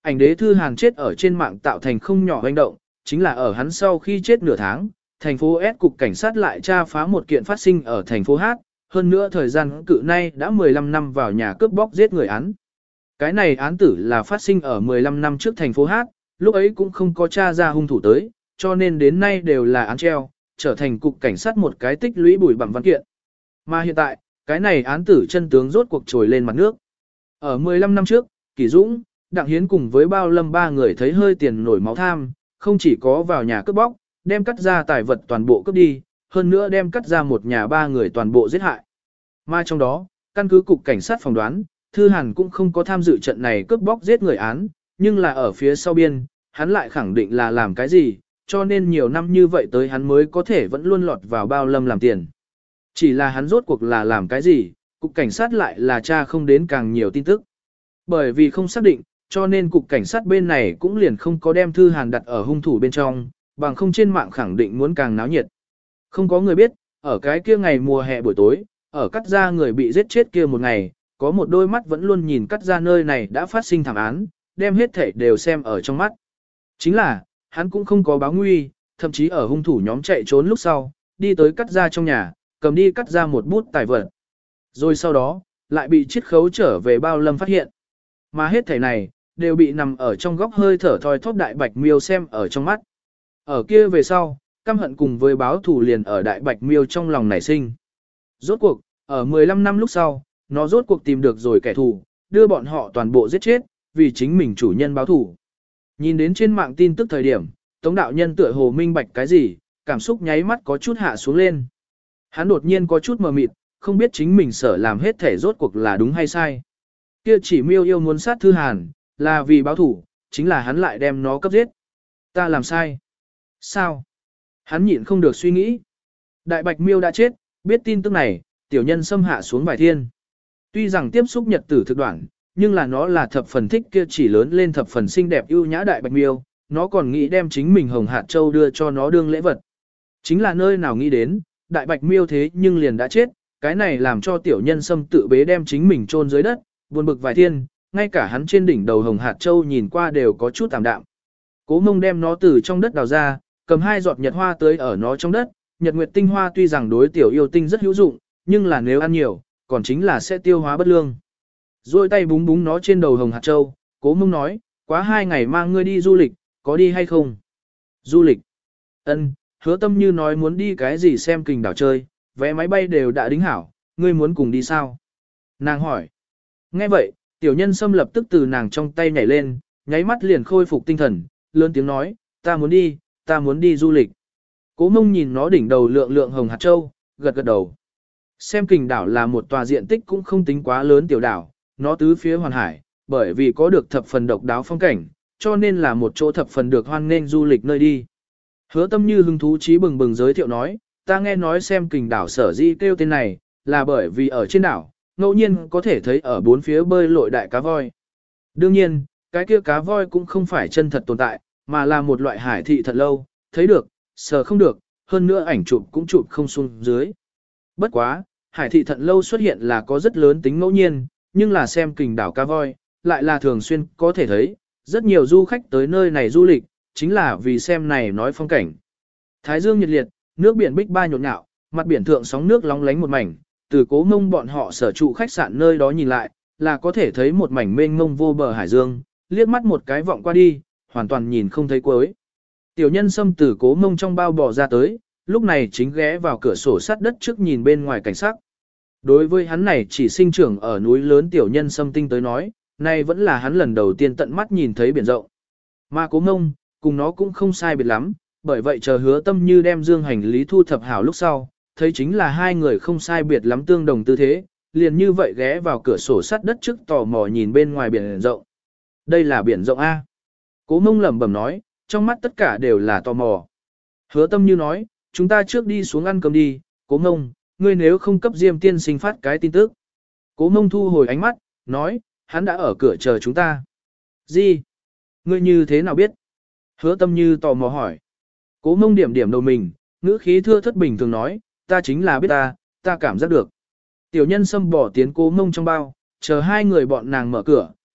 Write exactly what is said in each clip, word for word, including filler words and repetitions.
Ảnh đế thư Hàn chết ở trên mạng tạo thành không nhỏ hoành động, chính là ở hắn sau khi chết nửa tháng, thành phố S cục cảnh sát lại tra phá một kiện phát sinh ở thành phố H, hơn nữa thời gian cự nay đã mười lăm năm vào nhà cướp bóc giết người án. Cái này án tử là phát sinh ở mười lăm năm trước thành phố H, lúc ấy cũng không có tra ra hung thủ tới, cho nên đến nay đều là án treo, trở thành cục cảnh sát một cái tích lũy bụi bặm văn kiện. Mà hiện tại, cái này án tử chân tướng rốt cuộc trồi lên mặt nước. Ở mười lăm năm trước, Kỷ Dũng, Đặng Hiến cùng với Bao Lâm ba người thấy hơi tiền nổi máu tham, không chỉ có vào nhà cướp bóc, đem cắt ra tài vật toàn bộ cướp đi, hơn nữa đem cắt ra một nhà ba người toàn bộ giết hại. Mà trong đó, căn cứ cục cảnh sát phỏng đoán, Thư Hàn cũng không có tham dự trận này cướp bóc giết người án, nhưng là ở phía sau biên, hắn lại khẳng định là làm cái gì, cho nên nhiều năm như vậy tới hắn mới có thể vẫn luôn lọt vào Bao Lâm làm tiền. Chỉ là hắn rốt cuộc là làm cái gì, cục cảnh sát lại là tra không đến càng nhiều tin tức. Bởi vì không xác định, cho nên cục cảnh sát bên này cũng liền không có đem Thư Hàn đặt ở hung thủ bên trong, bằng không trên mạng khẳng định muốn càng náo nhiệt. Không có người biết, ở cái kia ngày mùa hè buổi tối, ở cắt ra người bị giết chết kia một ngày, có một đôi mắt vẫn luôn nhìn cắt ra nơi này đã phát sinh thảm án, đem hết thảy đều xem ở trong mắt. Chính là, hắn cũng không có báo nguy, thậm chí ở hung thủ nhóm chạy trốn lúc sau, đi tới cắt ra trong nhà, cầm đi cắt ra một bút tài vật. Rồi sau đó, lại bị chiết khấu trở về Bao Lâm phát hiện. Mà hết thảy này, đều bị nằm ở trong góc hơi thở thoi thóp Đại Bạch Miêu xem ở trong mắt. Ở kia về sau, căm hận cùng với báo thù liền ở Đại Bạch Miêu trong lòng nảy sinh. Rốt cuộc, ở mười lăm năm lúc sau, nó rốt cuộc tìm được rồi kẻ thù, đưa bọn họ toàn bộ giết chết, vì chính mình chủ nhân báo thù. Nhìn đến trên mạng tin tức thời điểm, Tống đạo nhân tựa hồ minh bạch cái gì, cảm xúc nháy mắt có chút hạ xuống lên. Hắn đột nhiên có chút mờ mịt, không biết chính mình sở làm hết thể rốt cuộc là đúng hay sai. Kia chỉ Miêu yêu muốn sát Thư Hàn, là vì báo thủ, chính là hắn lại đem nó cấp giết. Ta làm sai. Sao? Hắn nhịn không được suy nghĩ. Đại Bạch Miêu đã chết, biết tin tức này, tiểu nhân xâm hạ xuống bài thiên. Tuy rằng tiếp xúc nhật tử thực đoạn, nhưng là nó là thập phần thích kia chỉ lớn lên thập phần xinh đẹp ưu nhã Đại Bạch Miêu, nó còn nghĩ đem chính mình hồng hạt châu đưa cho nó đương lễ vật. Chính là nơi nào nghĩ đến, Đại Bạch Miêu thế nhưng liền đã chết, cái này làm cho tiểu nhân xâm tự bế đem chính mình chôn dưới đất, buồn bực vài thiên, ngay cả hắn trên đỉnh đầu hồng hạt châu nhìn qua đều có chút tạm đạm. Cố Mông đem nó từ trong đất đào ra, cầm hai giọt nhật hoa tới ở nó trong đất, nhật nguyệt tinh hoa tuy rằng đối tiểu yêu tinh rất hữu dụng, nhưng là nếu ăn nhiều, còn chính là sẽ tiêu hóa bất lương. Rồi tay búng búng nó trên đầu hồng hạt châu, Cố Mông nói, quá hai ngày mang ngươi đi du lịch, có đi hay không? Du lịch? Ân, Hứa Tâm Như nói muốn đi cái gì xem kình đảo chơi, vé máy bay đều đã đính hảo, ngươi muốn cùng đi sao? Nàng hỏi. Nghe vậy, tiểu nhân xâm lập tức từ nàng trong tay nhảy lên, nháy mắt liền khôi phục tinh thần, lớn tiếng nói, ta muốn đi, ta muốn đi du lịch. Cố Mông nhìn nó đỉnh đầu lượng lượng hồng hạt châu, gật gật đầu. Xem kình đảo là một tòa diện tích cũng không tính quá lớn tiểu đảo, nó tứ phía hoàn hải, bởi vì có được thập phần độc đáo phong cảnh, cho nên là một chỗ thập phần được hoan nghênh du lịch nơi đi. Hứa Tâm Như hứng thú trí bừng bừng giới thiệu nói, ta nghe nói xem kình đảo sở di kêu tên này, là bởi vì ở trên đảo, ngẫu nhiên có thể thấy ở bốn phía bơi lội đại cá voi. Đương nhiên, cái kia cá voi cũng không phải chân thật tồn tại, mà là một loại hải thị thật lâu, thấy được, sờ không được, hơn nữa ảnh chụp cũng chụp không xuống dưới. Bất quá, hải thị thận lâu xuất hiện là có rất lớn tính ngẫu nhiên, nhưng là xem kình đảo cá voi, lại là thường xuyên có thể thấy, rất nhiều du khách tới nơi này du lịch, chính là vì xem này nói phong cảnh. Thái dương nhiệt liệt, nước biển bích ba nhộn nhạo, mặt biển thượng sóng nước lóng lánh một mảnh, từ Cố Mông bọn họ sở trụ khách sạn nơi đó nhìn lại, là có thể thấy một mảnh mênh mông vô bờ hải dương, liếc mắt một cái vọng qua đi, hoàn toàn nhìn không thấy cuối. Tiểu nhân xâm từ Cố Mông trong bao bò ra tới, lúc này chính ghé vào cửa sổ sắt đất trước nhìn bên ngoài cảnh sắc. Đối với hắn này chỉ sinh trưởng ở núi lớn tiểu nhân xâm tinh tới nói, nay vẫn là hắn lần đầu tiên tận mắt nhìn thấy biển rộng. Mà Cố Mông, cùng nó cũng không sai biệt lắm, bởi vậy chờ Hứa Tâm Như đem dương hành lý thu thập hảo lúc sau, thấy chính là hai người không sai biệt lắm tương đồng tư thế, liền như vậy ghé vào cửa sổ sắt đất trước tò mò nhìn bên ngoài biển rộng. Đây là biển rộng A. Cố Mông lẩm bẩm nói, trong mắt tất cả đều là tò mò. Hứa Tâm Như nói, chúng ta trước đi xuống ăn cơm đi, Cố Mông, ngươi nếu không cấp Diêm tiên sinh phát cái tin tức. Cố Mông thu hồi ánh mắt, nói, hắn đã ở cửa chờ chúng ta. Gì? Ngươi như thế nào biết? Hứa Tâm Như tò mò hỏi. Cố Mông điểm điểm đầu mình, ngữ khí thưa thất bình thường nói, ta chính là biết ta, ta cảm giác được. Tiểu nhân xâm bỏ tiến Cố Mông trong bao, chờ hai người bọn nàng mở cửa,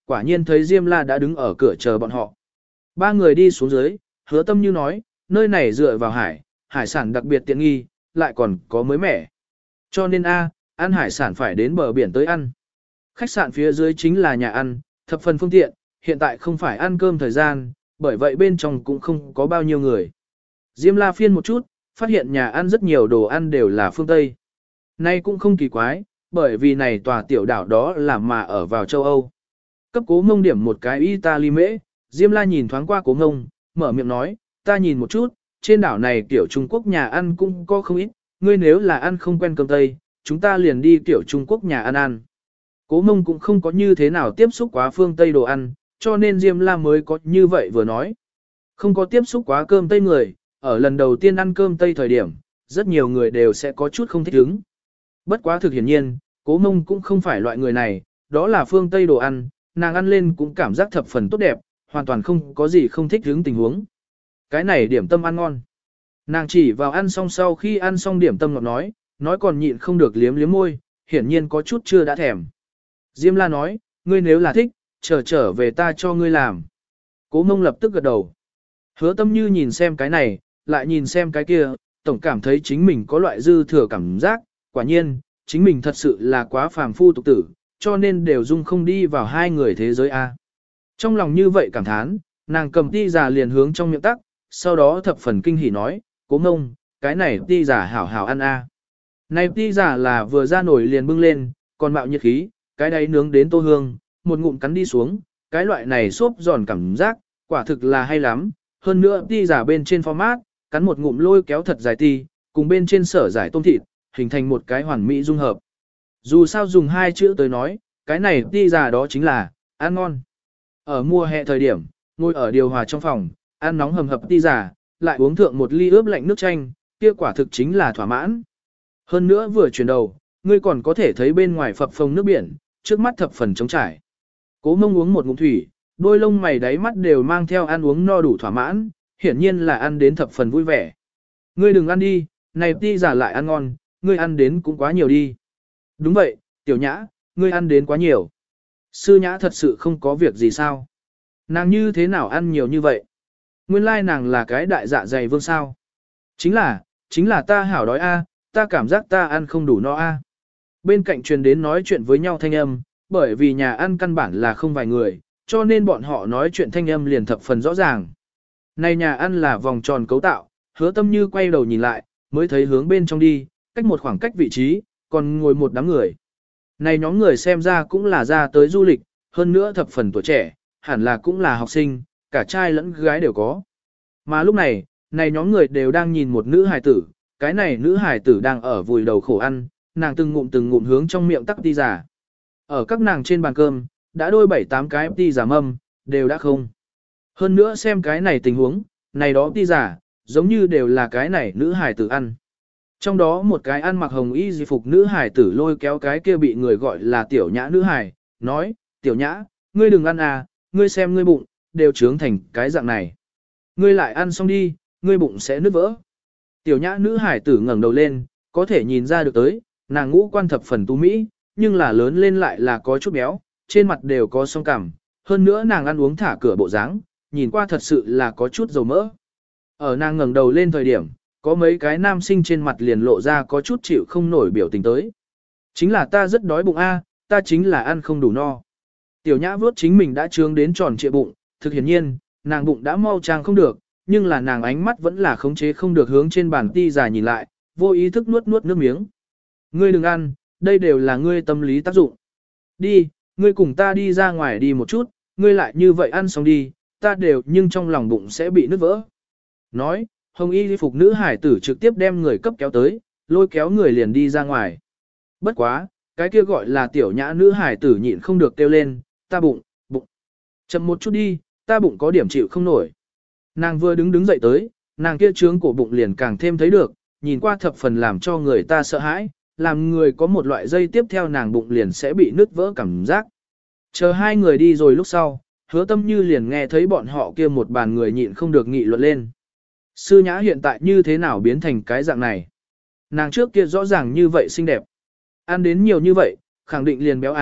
quả nhiên thấy Diêm La đã đứng ở cửa chờ bọn họ. Ba người đi xuống dưới, Hứa Tâm Như nói, nơi này dựa vào hải, hải sản đặc biệt tiện nghi, lại còn có mới mẻ. Cho nên a, ăn hải sản phải đến bờ biển tới ăn. Khách sạn phía dưới chính là nhà ăn, thập phần phương tiện, hiện tại không phải ăn cơm thời gian, bởi vậy bên trong cũng không có bao nhiêu người. Diêm La phiên một chút, phát hiện nhà ăn rất nhiều đồ ăn đều là phương Tây. Nay cũng không kỳ quái, bởi vì này tòa tiểu đảo đó là mà ở vào châu Âu. Cấp Cố Ngông điểm một cái Italy mễ, Diêm La nhìn thoáng qua Cố Ngông, mở miệng nói, ta nhìn một chút, trên đảo này kiểu Trung Quốc nhà ăn cũng có không ít, ngươi nếu là ăn không quen cơm Tây, chúng ta liền đi kiểu Trung Quốc nhà ăn ăn. Cố Ngông cũng không có như thế nào tiếp xúc quá phương Tây đồ ăn, cho nên Diêm La mới có như vậy vừa nói. Không có tiếp xúc quá cơm Tây người, ở lần đầu tiên ăn cơm Tây thời điểm, rất nhiều người đều sẽ có chút không thích ứng. Bất quá thực hiển nhiên, Cố Ngông cũng không phải loại người này, đó là phương Tây đồ ăn, nàng ăn lên cũng cảm giác thập phần tốt đẹp, hoàn toàn không có gì không thích ứng tình huống. Cái này điểm tâm ăn ngon. Nàng chỉ vào ăn xong sau khi ăn xong điểm tâm ngọt nói, nói còn nhịn không được liếm liếm môi, hiển nhiên có chút chưa đã thèm. Diêm La nói, ngươi nếu là thích, chờ trở, trở về ta cho ngươi làm. Cố Ngông lập tức gật đầu. Hứa Tâm Như nhìn xem cái này, lại nhìn xem cái kia, tổng cảm thấy chính mình có loại dư thừa cảm giác, quả nhiên, chính mình thật sự là quá phàm phu tục tử, cho nên đều dung không đi vào hai người thế giới A. Trong lòng như vậy cảm thán, nàng cầm ti giả liền hướng trong miệng tắc, sau đó thập phần kinh hỉ nói, Cố Ngông, cái này ti giả hảo hảo ăn A. Này ti giả là vừa ra nổi liền bưng lên, còn mạo nhiệt khí, cái đấy nướng đến tô hương, một ngụm cắn đi xuống, cái loại này xốp giòn cảm giác, quả thực là hay lắm, hơn nữa ti giả bên trên format, cắn một ngụm lôi kéo thật dài ti, cùng bên trên sở giải tôm thịt, hình thành một cái hoàn mỹ dung hợp. Dù sao dùng hai chữ tới nói, cái này ti giả đó chính là, ăn ngon. Ở mùa hè thời điểm, ngồi ở điều hòa trong phòng, ăn nóng hầm hập ti giả, lại uống thượng một ly ướp lạnh nước chanh, kia quả thực chính là thỏa mãn. Hơn nữa vừa chuyển đầu, ngươi còn có thể thấy bên ngoài phập phồng nước biển, trước mắt thập phần trống trải. Cố Mông uống một ngụm thủy, đôi lông mày đáy mắt đều mang theo ăn uống no đủ thỏa mãn, hiển nhiên là ăn đến thập phần vui vẻ. Ngươi đừng ăn đi, này ti giả lại ăn ngon, ngươi ăn đến cũng quá nhiều đi. Đúng vậy, Tiểu Nhã, ngươi ăn đến quá nhiều. Sư Nhã thật sự không có việc gì sao? Nàng như thế nào ăn nhiều như vậy? Nguyên lai nàng là cái đại dạ dày vương sao? Chính là, chính là ta hảo đói a, ta cảm giác ta ăn không đủ no a. Bên cạnh truyền đến nói chuyện với nhau thanh âm, bởi vì nhà ăn căn bản là không vài người, cho nên bọn họ nói chuyện thanh âm liền thập phần rõ ràng. Này nhà ăn là vòng tròn cấu tạo, Hứa Tâm Như quay đầu nhìn lại, mới thấy hướng bên trong đi, cách một khoảng cách vị trí, còn ngồi một đám người. Này nhóm người xem ra cũng là ra tới du lịch, hơn nữa thập phần tuổi trẻ, hẳn là cũng là học sinh, cả trai lẫn gái đều có. Mà lúc này, này nhóm người đều đang nhìn một nữ hài tử, cái này nữ hài tử đang ở vùi đầu khổ ăn, nàng từng ngụm từng ngụm hướng trong miệng tắc ti giả. Ở các nàng trên bàn cơm, đã đôi bảy tám cái ti giả mâm, đều đã không. Hơn nữa xem cái này tình huống, này đó ti giả, giống như đều là cái này nữ hài tử ăn. Trong đó một cái ăn mặc hồng y di phục nữ hài tử lôi kéo cái kia bị người gọi là Tiểu Nhã nữ hài, nói, Tiểu Nhã, ngươi đừng ăn à, ngươi xem ngươi bụng, đều trướng thành cái dạng này. Ngươi lại ăn xong đi, ngươi bụng sẽ nứt vỡ. Tiểu Nhã nữ hài tử ngẩng đầu lên, có thể nhìn ra được tới, nàng ngũ quan thập phần tu mỹ, nhưng là lớn lên lại là có chút béo, trên mặt đều có song cằm, hơn nữa nàng ăn uống thả cửa bộ dáng, nhìn qua thật sự là có chút dầu mỡ. Ở nàng ngẩng đầu lên thời điểm, có mấy cái nam sinh trên mặt liền lộ ra có chút chịu không nổi biểu tình tới. Chính là ta rất đói bụng a, ta chính là ăn không đủ no. Tiểu Nhã vớt chính mình đã trương đến tròn trịa bụng, thực hiển nhiên, nàng bụng đã mau trang không được, nhưng là nàng ánh mắt vẫn là khống chế không được hướng trên bàn ti giả nhìn lại, vô ý thức nuốt nuốt nước miếng. Ngươi đừng ăn, đây đều là ngươi tâm lý tác dụng. Đi, ngươi cùng ta đi ra ngoài đi một chút, ngươi lại như vậy ăn xong đi, ta đều nhưng trong lòng bụng sẽ bị nứt vỡ. Nói, hồng y phục nữ hải tử trực tiếp đem người cấp kéo tới, lôi kéo người liền đi ra ngoài. Bất quá, cái kia gọi là Tiểu Nhã nữ hải tử nhịn không được kêu lên, ta bụng, bụng. Chậm một chút đi, ta bụng có điểm chịu không nổi. Nàng vừa đứng đứng dậy tới, nàng kia trướng cổ bụng liền càng thêm thấy được, nhìn qua thập phần làm cho người ta sợ hãi, làm người có một loại dây tiếp theo nàng bụng liền sẽ bị nứt vỡ cảm giác. Chờ hai người đi rồi lúc sau, Hứa Tâm Như liền nghe thấy bọn họ kia một bàn người nhịn không được nghị luận lên. Sư Nhã hiện tại như thế nào biến thành cái dạng này? Nàng trước kia rõ ràng như vậy xinh đẹp. Ăn đến nhiều như vậy, khẳng định liền béo a,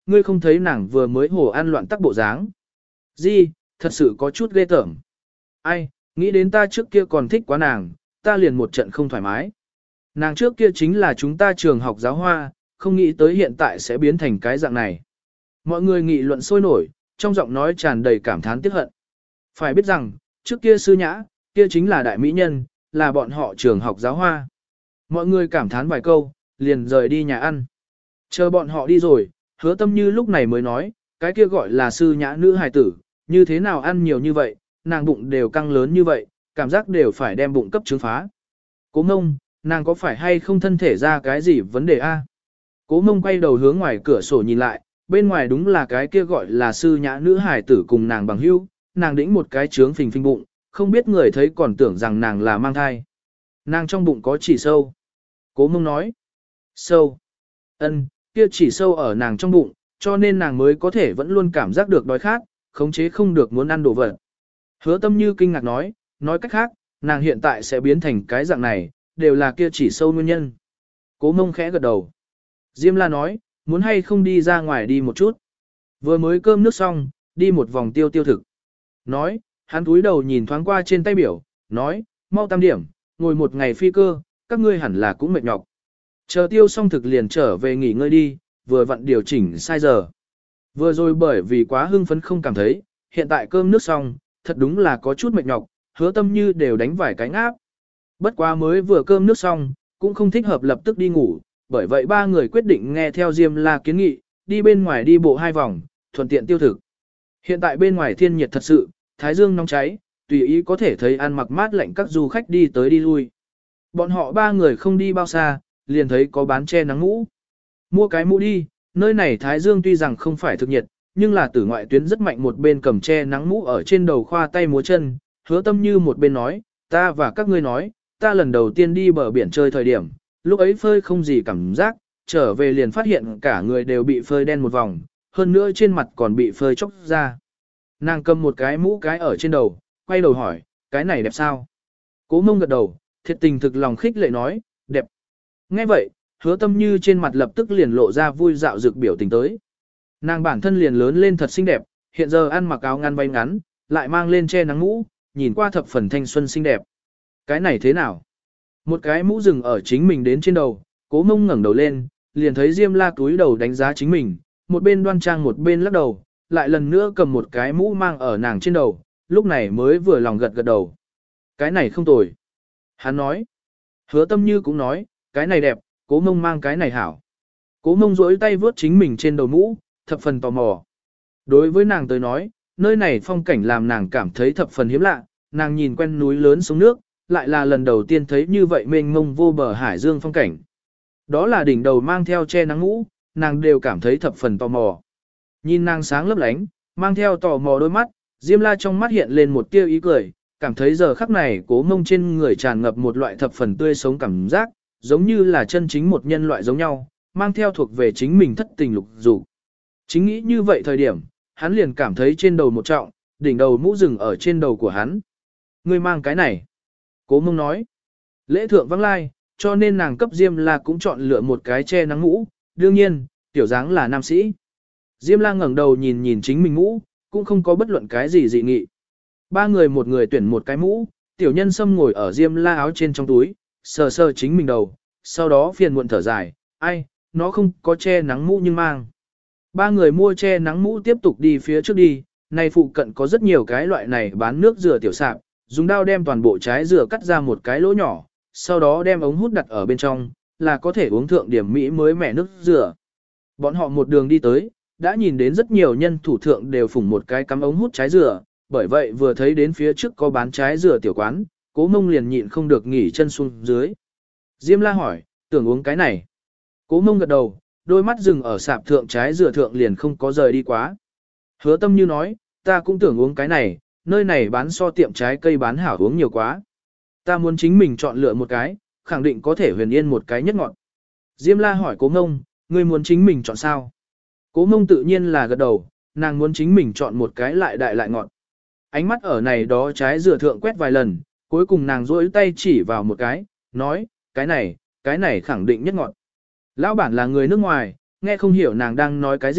ngươi không thấy nàng vừa mới hồ ăn loạn tắc bộ dáng. Di, thật sự có chút ghê tởm. Ai, nghĩ đến ta trước kia còn thích quá nàng, ta liền một trận không thoải mái. Nàng trước kia chính là chúng ta trường học giáo hoa, không nghĩ tới hiện tại sẽ biến thành cái dạng này. Mọi người nghị luận sôi nổi, trong giọng nói tràn đầy cảm thán tiếc hận. Phải biết rằng, trước kia sư nhã, kia chính là đại mỹ nhân, là bọn họ trường học giáo hoa. Mọi người cảm thán vài câu, liền rời đi nhà ăn. Chờ bọn họ đi rồi, Hứa Tâm Như lúc này mới nói, cái kia gọi là sư nhã nữ hài tử, như thế nào ăn nhiều như vậy, nàng bụng đều căng lớn như vậy, cảm giác đều phải đem bụng cấp trứng phá. Cố Mông, nàng có phải hay không thân thể ra cái gì vấn đề a? Cố Mông quay đầu hướng ngoài cửa sổ nhìn lại, bên ngoài đúng là cái kia gọi là sư nhã nữ hài tử cùng nàng bằng hữu, nàng đĩnh một cái trướng phình phình bụng, không biết người thấy còn tưởng rằng nàng là mang thai. Nàng trong bụng có chỉ sâu. Cố Mông nói. Sâu. Ân, kia chỉ sâu ở nàng trong bụng, cho nên nàng mới có thể vẫn luôn cảm giác được đói khát, khống chế không được muốn ăn đồ vật. Hứa Tâm Như kinh ngạc nói, nói cách khác, nàng hiện tại sẽ biến thành cái dạng này, đều là kia chỉ sâu nguyên nhân. Cố Mông khẽ gật đầu. Diêm La nói, muốn hay không đi ra ngoài đi một chút. Vừa mới cơm nước xong, đi một vòng tiêu tiêu thực. Nói, hắn túi đầu nhìn thoáng qua trên tay biểu, nói, mau tam điểm, ngồi một ngày phi cơ, các ngươi hẳn là cũng mệt nhọc. Chờ tiêu xong thực liền trở về nghỉ ngơi đi, vừa vặn điều chỉnh sai giờ. Vừa rồi bởi vì quá hưng phấn không cảm thấy, hiện tại cơm nước xong, thật đúng là có chút mệt nhọc, Hứa Tâm Như đều đánh vài cái ngáp. Bất quá mới vừa cơm nước xong, cũng không thích hợp lập tức đi ngủ, bởi vậy ba người quyết định nghe theo Diêm La kiến nghị, đi bên ngoài đi bộ hai vòng, thuận tiện tiêu thực. Hiện tại bên ngoài thiên nhiệt thật sự, thái dương nóng cháy, tùy ý có thể thấy ăn mặc mát lạnh các du khách đi tới đi lui. Bọn họ ba người không đi bao xa, liền thấy có bán che nắng mũ. Mua cái mũ đi, nơi này thái dương tuy rằng không phải thực nhiệt, nhưng là tử ngoại tuyến rất mạnh, một bên cầm che nắng mũ ở trên đầu khoa tay múa chân, Hứa Tâm Như một bên nói, ta và các ngươi nói, ta lần đầu tiên đi bờ biển chơi thời điểm, lúc ấy phơi không gì cảm giác, trở về liền phát hiện cả người đều bị phơi đen một vòng, hơn nữa trên mặt còn bị phơi chóc ra. Nàng cầm một cái mũ cái ở trên đầu, quay đầu hỏi, cái này đẹp sao? Cố Mông gật đầu, thiệt tình thực lòng khích lệ nói, đẹp. Nghe vậy, Hứa Tâm Như trên mặt lập tức liền lộ ra vui dạo dược biểu tình tới. Nàng bản thân liền lớn lên thật xinh đẹp, hiện giờ ăn mặc áo ngắn váy ngắn, lại mang lên che nắng mũ, nhìn qua thập phần thanh xuân xinh đẹp. Cái này thế nào? Một cái mũ rừng ở chính mình đến trên đầu, Cố Mông ngẩng đầu lên, liền thấy Diêm La túi đầu đánh giá chính mình, một bên đoan trang một bên lắc đầu, lại lần nữa cầm một cái mũ mang ở nàng trên đầu, lúc này mới vừa lòng gật gật đầu. Cái này không tồi. Hắn nói. Hứa Tâm Như cũng nói, cái này đẹp, Cố Mông mang cái này hảo. Cố Mông duỗi tay vướt chính mình trên đầu mũ, thập phần tò mò. Đối với nàng tới nói, nơi này phong cảnh làm nàng cảm thấy thập phần hiếm lạ, nàng nhìn quen núi lớn sông nước, lại là lần đầu tiên thấy như vậy mênh mông vô bờ hải dương phong cảnh. Đó là đỉnh đầu mang theo che nắng mũ, nàng đều cảm thấy thập phần tò mò. Nhìn nàng sáng lấp lánh, mang theo tò mò đôi mắt, Diêm La trong mắt hiện lên một tia ý cười, cảm thấy giờ khắc này Cố Mông trên người tràn ngập một loại thập phần tươi sống cảm giác, giống như là chân chính một nhân loại giống nhau, mang theo thuộc về chính mình thất tình lục dục. Chính nghĩ như vậy thời điểm, hắn liền cảm thấy trên đầu một trọng, đỉnh đầu mũ rừng ở trên đầu của hắn. Ngươi mang cái này. Cố Mông nói. Lễ thượng vắng lai, cho nên nàng cấp Diêm La cũng chọn lựa một cái che nắng mũ, đương nhiên, tiểu dáng là nam sĩ. Diêm La ngẩng đầu nhìn nhìn chính mình mũ, cũng không có bất luận cái gì dị nghị. Ba người một người tuyển một cái mũ, tiểu nhân sâm ngồi ở Diêm La áo trên trong túi, sờ sờ chính mình đầu, sau đó phiền muộn thở dài, ai, nó không có che nắng mũ nhưng mang. Ba người mua che nắng mũ tiếp tục đi phía trước đi, này phụ cận có rất nhiều cái loại này bán nước dừa tiểu sạp, dùng dao đem toàn bộ trái dừa cắt ra một cái lỗ nhỏ, sau đó đem ống hút đặt ở bên trong, là có thể uống thượng điểm Mỹ mới mẻ nước dừa. Bọn họ một đường đi tới, đã nhìn đến rất nhiều nhân thủ thượng đều phủng một cái cắm ống hút trái dừa, bởi vậy vừa thấy đến phía trước có bán trái dừa tiểu quán, Cố Mông liền nhịn không được nghỉ chân xuống dưới. Diêm La hỏi, tưởng uống cái này. Cố Mông gật đầu, đôi mắt dừng ở sạp thượng trái dừa thượng liền không có rời đi quá. Hứa Tâm Như nói, ta cũng tưởng uống cái này, nơi này bán so tiệm trái cây bán hảo uống nhiều quá. Ta muốn chính mình chọn lựa một cái, khẳng định có thể huyền yên một cái nhất ngọt. Diêm La hỏi Cố Mông, ngươi muốn chính mình chọn sao? Cố Mông tự nhiên là gật đầu, nàng muốn chính mình chọn một cái lại đại lại ngọt. Ánh mắt ở này đó trái dừa thượng quét vài lần, cuối cùng nàng duỗi tay chỉ vào một cái, nói, cái này, cái này khẳng định nhất ngọt. Lão bản là người nước ngoài, nghe không hiểu nàng đang nói cái gì,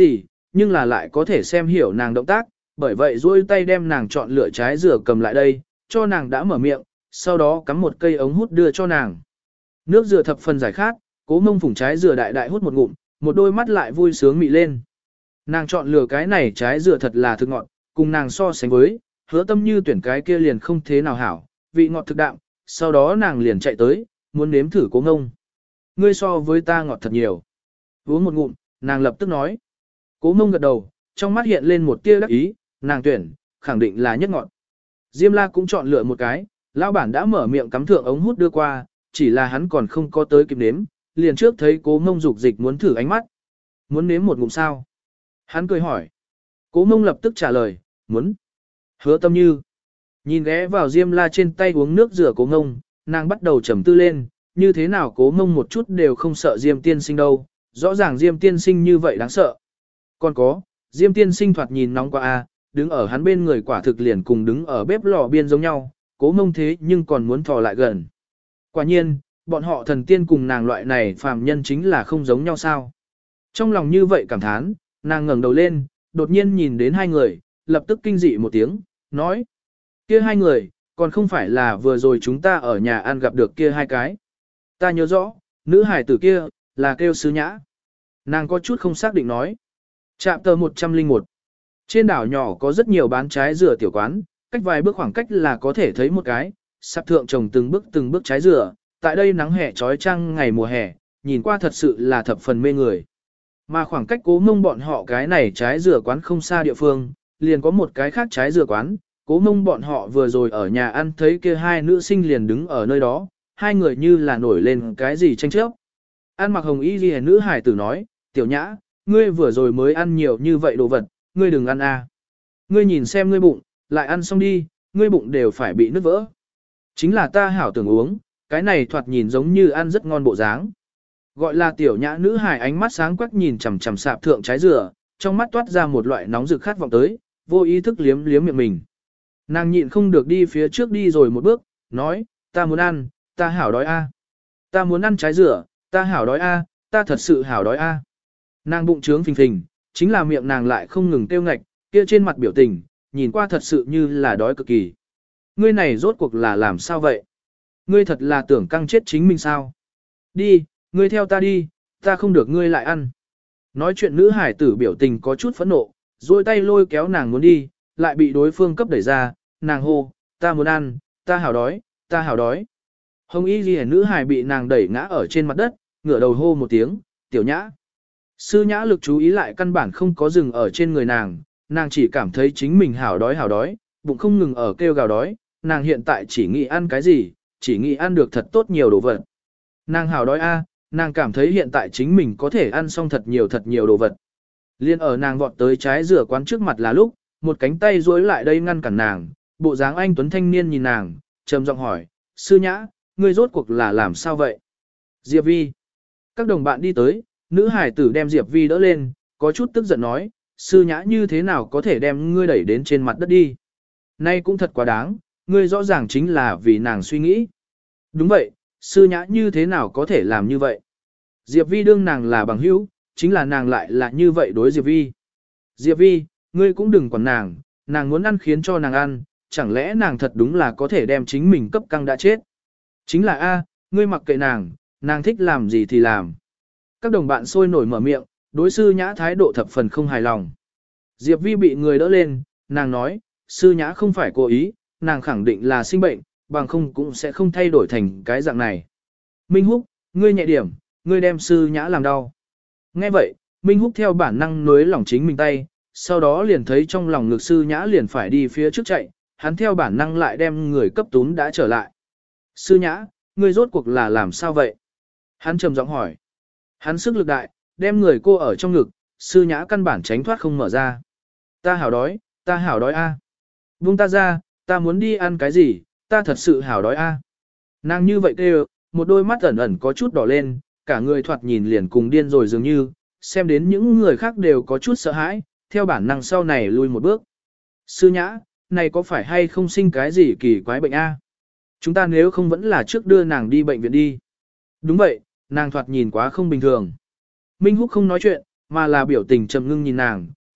nhưng là lại có thể xem hiểu nàng động tác, bởi vậy duỗi tay đem nàng chọn lựa trái dừa cầm lại đây, cho nàng đã mở miệng, sau đó cắm một cây ống hút đưa cho nàng. Nước dừa thập phần giải khát, Cố Mông phủng trái dừa đại đại hút một ngụm, một đôi mắt lại vui sướng mị lên. Nàng chọn lựa cái này trái dừa thật là thực ngọt, cùng nàng so sánh với, Hứa Tâm Như tuyển cái kia liền không thế nào hảo, vị ngọt thực đạm, sau đó nàng liền chạy tới, muốn nếm thử Cố Mông. Ngươi so với ta ngọt thật nhiều. Uống một ngụm, nàng lập tức nói. Cố Mông gật đầu, trong mắt hiện lên một tia đắc ý, nàng tuyển, khẳng định là nhất ngọt. Diêm La cũng chọn lựa một cái, lão bản đã mở miệng cắm thượng ống hút đưa qua, chỉ là hắn còn không có tới kịp nếm, liền trước thấy Cố Mông dục dịch muốn thử ánh mắt. Muốn nếm một ngụm sao? Hắn cười hỏi. Cố Mông lập tức trả lời, muốn. Hứa Tâm Như. Nhìn ghé vào Diêm La trên tay uống nước rửa Cố Mông, nàng bắt đầu trầm tư lên, như thế nào Cố Mông một chút đều không sợ Diêm tiên sinh đâu, rõ ràng Diêm tiên sinh như vậy đáng sợ. Còn có, Diêm tiên sinh thoạt nhìn nóng quá a, đứng ở hắn bên người quả thực liền cùng đứng ở bếp lò biên giống nhau, Cố Mông thế nhưng còn muốn thò lại gần. Quả nhiên, bọn họ thần tiên cùng nàng loại này phàm nhân chính là không giống nhau sao. Trong lòng như vậy cảm thán, nàng ngẩng đầu lên, đột nhiên nhìn đến hai người, lập tức kinh dị một tiếng, nói. Kia hai người, còn không phải là vừa rồi chúng ta ở nhà ăn gặp được kia hai cái. Ta nhớ rõ, nữ hải tử kia, là kêu Sứ Nhã. Nàng có chút không xác định nói. Trạm tờ một trăm lẻ một. Trên đảo nhỏ có rất nhiều bán trái dừa tiểu quán, cách vài bước khoảng cách là có thể thấy một cái, sạp thượng trồng từng bước từng bước trái dừa, tại đây nắng hè trói trăng ngày mùa hè, nhìn qua thật sự là thập phần mê người. Mà khoảng cách Cố Mông bọn họ cái này trái dừa quán không xa địa phương, liền có một cái khác trái dừa quán, Cố Mông bọn họ vừa rồi ở nhà ăn thấy kia hai nữ sinh liền đứng ở nơi đó, hai người như là nổi lên cái gì tranh chấp. Ăn mặc hồng y ghi nữ hải tử nói, tiểu nhã, ngươi vừa rồi mới ăn nhiều như vậy đồ vật, ngươi đừng ăn à. Ngươi nhìn xem ngươi bụng, lại ăn xong đi, ngươi bụng đều phải bị nứt vỡ. Chính là ta hảo tưởng uống, cái này thoạt nhìn giống như ăn rất ngon bộ dáng. Gọi là tiểu nhã nữ hài ánh mắt sáng quắc nhìn chằm chằm sạp thượng trái dừa, trong mắt toát ra một loại nóng rực khát vọng tới, vô ý thức liếm liếm miệng mình. Nàng nhịn không được đi phía trước đi rồi một bước, nói, ta muốn ăn, ta hảo đói a. Ta muốn ăn trái dừa, ta hảo đói a, ta thật sự hảo đói a. Nàng bụng trướng phình phình, chính là miệng nàng lại không ngừng kêu ngạch, kia trên mặt biểu tình, nhìn qua thật sự như là đói cực kỳ. Ngươi này rốt cuộc là làm sao vậy? Ngươi thật là tưởng căng chết chính mình sao? Đi, ngươi theo ta đi, ta không được ngươi lại ăn. Nói chuyện nữ hải tử biểu tình có chút phẫn nộ, duỗi tay lôi kéo nàng muốn đi, lại bị đối phương cấp đẩy ra, nàng hô, ta muốn ăn, ta hảo đói, ta hảo đói. Hồng y ghi nữ hải bị nàng đẩy ngã ở trên mặt đất, ngửa đầu hô một tiếng, tiểu nhã. Sư nhã lực chú ý lại căn bản không có dừng ở trên người nàng, nàng chỉ cảm thấy chính mình hảo đói hảo đói, bụng không ngừng ở kêu gào đói, nàng hiện tại chỉ nghĩ ăn cái gì, chỉ nghĩ ăn được thật tốt nhiều đồ vật. Nàng hảo đói a, nàng cảm thấy hiện tại chính mình có thể ăn xong thật nhiều thật nhiều đồ vật. Liên ở nàng vọt tới trái dừa quán trước mặt là lúc, một cánh tay duỗi lại đây ngăn cản nàng, bộ dáng anh tuấn thanh niên nhìn nàng, trầm giọng hỏi, sư nhã, ngươi rốt cuộc là làm sao vậy? Diệp Vi. Các đồng bạn đi tới, nữ hải tử đem Diệp Vi đỡ lên, có chút tức giận nói, sư nhã như thế nào có thể đem ngươi đẩy đến trên mặt đất đi? Nay cũng thật quá đáng, ngươi rõ ràng chính là vì nàng suy nghĩ. Đúng vậy, sư nhã như thế nào có thể làm như vậy? Diệp Vi đương nàng là bằng hữu, chính là nàng lại là như vậy đối Diệp Vi. Diệp Vi, ngươi cũng đừng quản nàng, nàng muốn ăn khiến cho nàng ăn, chẳng lẽ nàng thật đúng là có thể đem chính mình cấp căng đã chết? Chính là A, ngươi mặc kệ nàng, nàng thích làm gì thì làm. Các đồng bạn sôi nổi mở miệng, đối sư nhã thái độ thập phần không hài lòng. Diệp Vi bị người đỡ lên, nàng nói, sư nhã không phải cố ý, nàng khẳng định là sinh bệnh, bằng không cũng sẽ không thay đổi thành cái dạng này. Minh Húc, ngươi nhẹ điểm, ngươi đem sư nhã làm đau. Nghe vậy, Minh Húc theo bản năng nối lỏng chính mình tay, sau đó liền thấy trong lòng ngực sư nhã liền phải đi phía trước chạy, hắn theo bản năng lại đem người cấp tún đã trở lại. Sư nhã, ngươi rốt cuộc là làm sao vậy? Hắn trầm giọng hỏi. Hắn sức lực đại, đem người cô ở trong ngực, sư nhã căn bản tránh thoát không mở ra. Ta hảo đói, ta hảo đói a. À. Buông ta ra, ta muốn đi ăn cái gì, ta thật sự hảo đói a. À. Nàng như vậy kêu, một đôi mắt ẩn ẩn có chút đỏ lên, cả người thoạt nhìn liền cùng điên rồi dường như, xem đến những người khác đều có chút sợ hãi, theo bản năng sau này lui một bước. Sư nhã, này có phải hay không sinh cái gì kỳ quái bệnh a? À? Chúng ta nếu không vẫn là trước đưa nàng đi bệnh viện đi. Đúng vậy, nàng thoạt nhìn quá không bình thường. Minh Húc không nói chuyện, mà là biểu tình trầm ngưng nhìn nàng,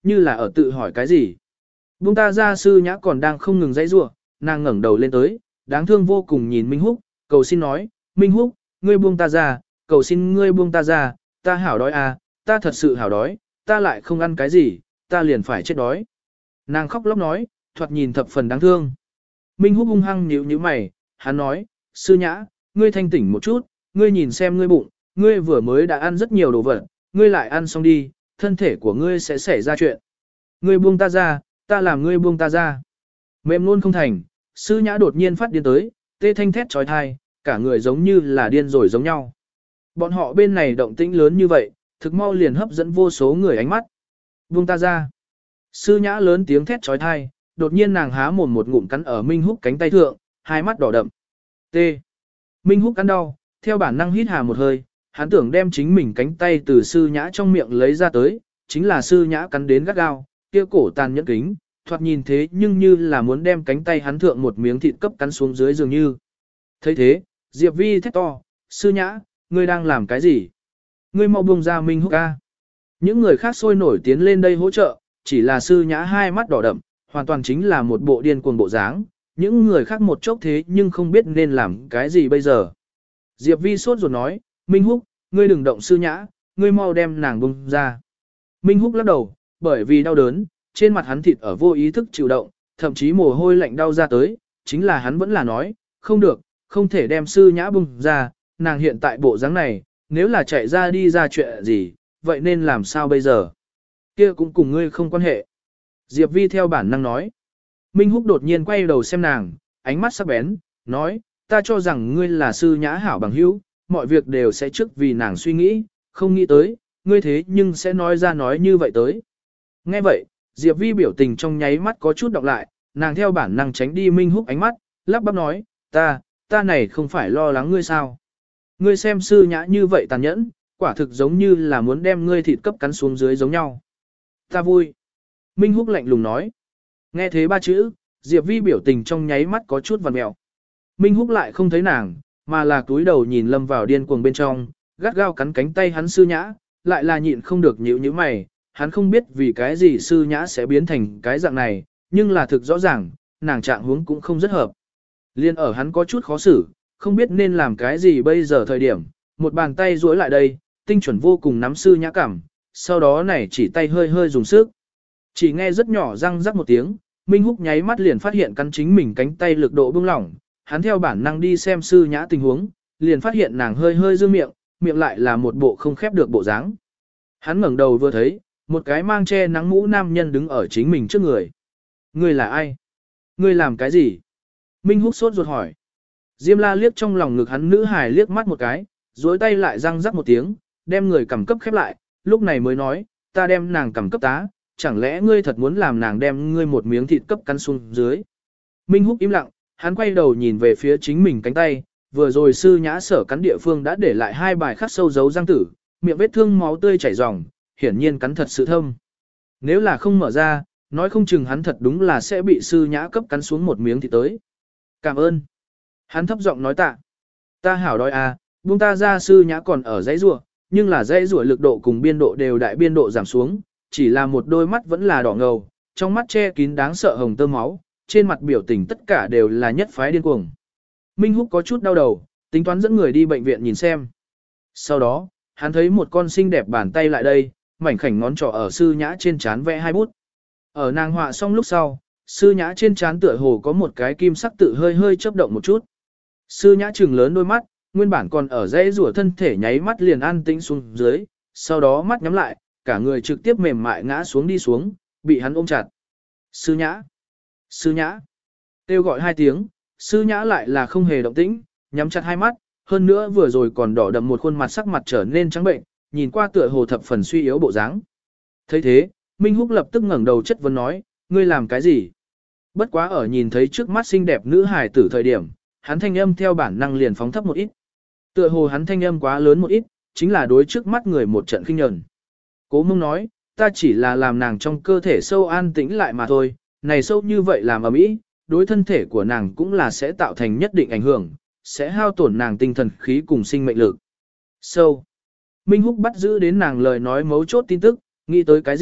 như là ở tự hỏi cái gì. Buông ta ra, sư nhã còn đang không ngừng dãy rủa, nàng ngẩng đầu lên tới, đáng thương vô cùng nhìn Minh Húc, cầu xin nói, Minh Húc, ngươi buông ta ra, cầu xin ngươi buông ta ra, ta hảo đói à, ta thật sự hảo đói, ta lại không ăn cái gì, ta liền phải chết đói. Nàng khóc lóc nói, thoạt nhìn thập phần đáng thương. Minh Húc hung hăng nhíu nhíu mày, hắn nói, sư nhã, ngươi thanh tỉnh một chút, ngươi nhìn xem ngươi bụng, ngươi vừa mới đã ăn rất nhiều đồ vật, ngươi lại ăn xong đi, thân thể của ngươi sẽ xảy ra chuyện. Ngươi buông ta ra, ta làm ngươi buông ta ra. Mềm luôn không thành, sư nhã đột nhiên phát điên tới, tê thanh thét trói thai, cả người giống như là điên rồi giống nhau. Bọn họ bên này động tĩnh lớn như vậy, thực mau liền hấp dẫn vô số người ánh mắt. Buông ta ra. Sư nhã lớn tiếng thét trói thai, đột nhiên nàng há mồm một ngụm cắn ở Minh Húc cánh tay thượng, hai mắt đỏ đậm. T. Minh Húc cắn đau, theo bản năng hít hà một hơi, hắn tưởng đem chính mình cánh tay từ sư nhã trong miệng lấy ra tới, chính là sư nhã cắn đến gắt gao, kia cổ tàn nhẫn kính, thoạt nhìn thế nhưng như là muốn đem cánh tay hắn thượng một miếng thịt cấp cắn xuống dưới dường như. Thấy thế, Diệp Vi thét to, sư nhã, ngươi đang làm cái gì? Ngươi mau buông ra Minh Húc ca. Những người khác sôi nổi tiến lên đây hỗ trợ, chỉ là sư nhã hai mắt đỏ đậm, hoàn toàn chính là một bộ điên cuồng bộ dáng, những người khác một chốc thế nhưng không biết nên làm cái gì bây giờ. Diệp Vi sốt ruột nói, Minh Húc, ngươi đừng động sư nhã, ngươi mau đem nàng buông ra. Minh Húc lắc đầu, bởi vì đau đớn, trên mặt hắn thịt ở vô ý thức chịu động, thậm chí mồ hôi lạnh đau ra tới, chính là hắn vẫn là nói, không được, không thể đem sư nhã buông ra, nàng hiện tại bộ dáng này, nếu là chạy ra đi ra chuyện gì, vậy nên làm sao bây giờ? Kia cũng cùng ngươi không quan hệ. Diệp Vi theo bản năng nói. Minh Húc đột nhiên quay đầu xem nàng, ánh mắt sắc bén, nói, ta cho rằng ngươi là sư nhã hảo bằng hữu, mọi việc đều sẽ trước vì nàng suy nghĩ, không nghĩ tới, ngươi thế nhưng sẽ nói ra nói như vậy tới. Nghe vậy, Diệp Vi biểu tình trong nháy mắt có chút đọc lại, nàng theo bản năng tránh đi Minh Húc ánh mắt, lắp bắp nói, ta, ta này không phải lo lắng ngươi sao. Ngươi xem sư nhã như vậy tàn nhẫn, quả thực giống như là muốn đem ngươi thịt cấp cắn xuống dưới giống nhau. Ta vui. Minh Húc lạnh lùng nói. Nghe thế ba chữ, Diệp Vi biểu tình trong nháy mắt có chút vằn mẹo. Minh Húc lại không thấy nàng, mà là túi đầu nhìn lâm vào điên cuồng bên trong, gắt gao cắn cánh tay hắn sư nhã, lại là nhịn không được nhíu nhíu mày, hắn không biết vì cái gì sư nhã sẽ biến thành cái dạng này, nhưng là thực rõ ràng, nàng trạng huống cũng không rất hợp. Liên ở hắn có chút khó xử, không biết nên làm cái gì bây giờ thời điểm, một bàn tay duỗi lại đây, tinh chuẩn vô cùng nắm sư nhã cảm, sau đó này chỉ tay hơi hơi dùng sức. Chỉ nghe rất nhỏ răng rắc một tiếng, Minh Húc nháy mắt liền phát hiện cắn chính mình cánh tay lực độ buông lỏng, hắn theo bản năng đi xem sư nhã tình huống, liền phát hiện nàng hơi hơi dương miệng, miệng lại là một bộ không khép được bộ dáng. Hắn ngẩng đầu vừa thấy, một cái mang che nắng mũ nam nhân đứng ở chính mình trước người. Ngươi là ai? Ngươi làm cái gì? Minh Húc sốt ruột hỏi. Diêm La liếc trong lòng ngực hắn nữ hài liếc mắt một cái, duỗi tay lại răng rắc một tiếng, đem người cầm cấp khép lại, lúc này mới nói, ta đem nàng cầm cấp tá, chẳng lẽ ngươi thật muốn làm nàng đem ngươi một miếng thịt cấp cắn xuống dưới. Minh Húc im lặng, hắn quay đầu nhìn về phía chính mình cánh tay, vừa rồi sư nhã sở cắn địa phương đã để lại hai bài khắc sâu dấu răng tử, miệng vết thương máu tươi chảy ròng, hiển nhiên cắn thật sự thâm. Nếu là không mở ra, nói không chừng hắn thật đúng là sẽ bị sư nhã cấp cắn xuống một miếng thịt tới. Cảm ơn. Hắn thấp giọng nói tạ. Ta hảo đói à, buông ta ra. Sư nhã còn ở dãy rủa, nhưng là dãy rủa lực độ cùng biên độ đều đại biên độ giảm xuống, chỉ là một đôi mắt vẫn là đỏ ngầu, trong mắt che kín đáng sợ hồng tơ máu, trên mặt biểu tình tất cả đều là nhất phái điên cuồng. Minh Húc có chút đau đầu, tính toán dẫn người đi bệnh viện nhìn xem. Sau đó, hắn thấy một con xinh đẹp bàn tay lại đây, mảnh khảnh ngón trỏ ở sư nhã trên trán vẽ hai bút. Ở nàng họa xong lúc sau, sư nhã trên trán tựa hồ có một cái kim sắc tự hơi hơi chớp động một chút. Sư nhã trừng lớn đôi mắt, nguyên bản còn ở dãy rủa thân thể nháy mắt liền an tĩnh xuống dưới, sau đó mắt nhắm lại, cả người trực tiếp mềm mại ngã xuống đi xuống, bị hắn ôm chặt. Sư nhã! Sư nhã! Kêu gọi hai tiếng, sư nhã lại là không hề động tĩnh, nhắm chặt hai mắt, hơn nữa vừa rồi còn đỏ đậm một khuôn mặt sắc mặt trở nên trắng bệnh, nhìn qua tựa hồ thập phần suy yếu bộ dáng. Thấy thế, Minh Húc lập tức ngẩng đầu chất vấn nói, ngươi làm cái gì? Bất quá ở nhìn thấy trước mắt xinh đẹp nữ hài tử thời điểm, hắn thanh âm theo bản năng liền phóng thấp một ít. Tựa hồ hắn thanh âm quá lớn một ít, chính là đối trước mắt người một trận khinh nhẫn. Cố Mông nói, ta chỉ là làm nàng trong cơ thể sâu an tĩnh lại mà thôi, này sâu như vậy làm ầm ĩ, đối thân thể của nàng cũng là sẽ tạo thành nhất định ảnh hưởng, sẽ hao tổn nàng tinh thần khí cùng sinh mệnh lực. Sâu. Minh Húc bắt giữ đến nàng lời nói mấu chốt tin tức, nghĩ tới cái gì,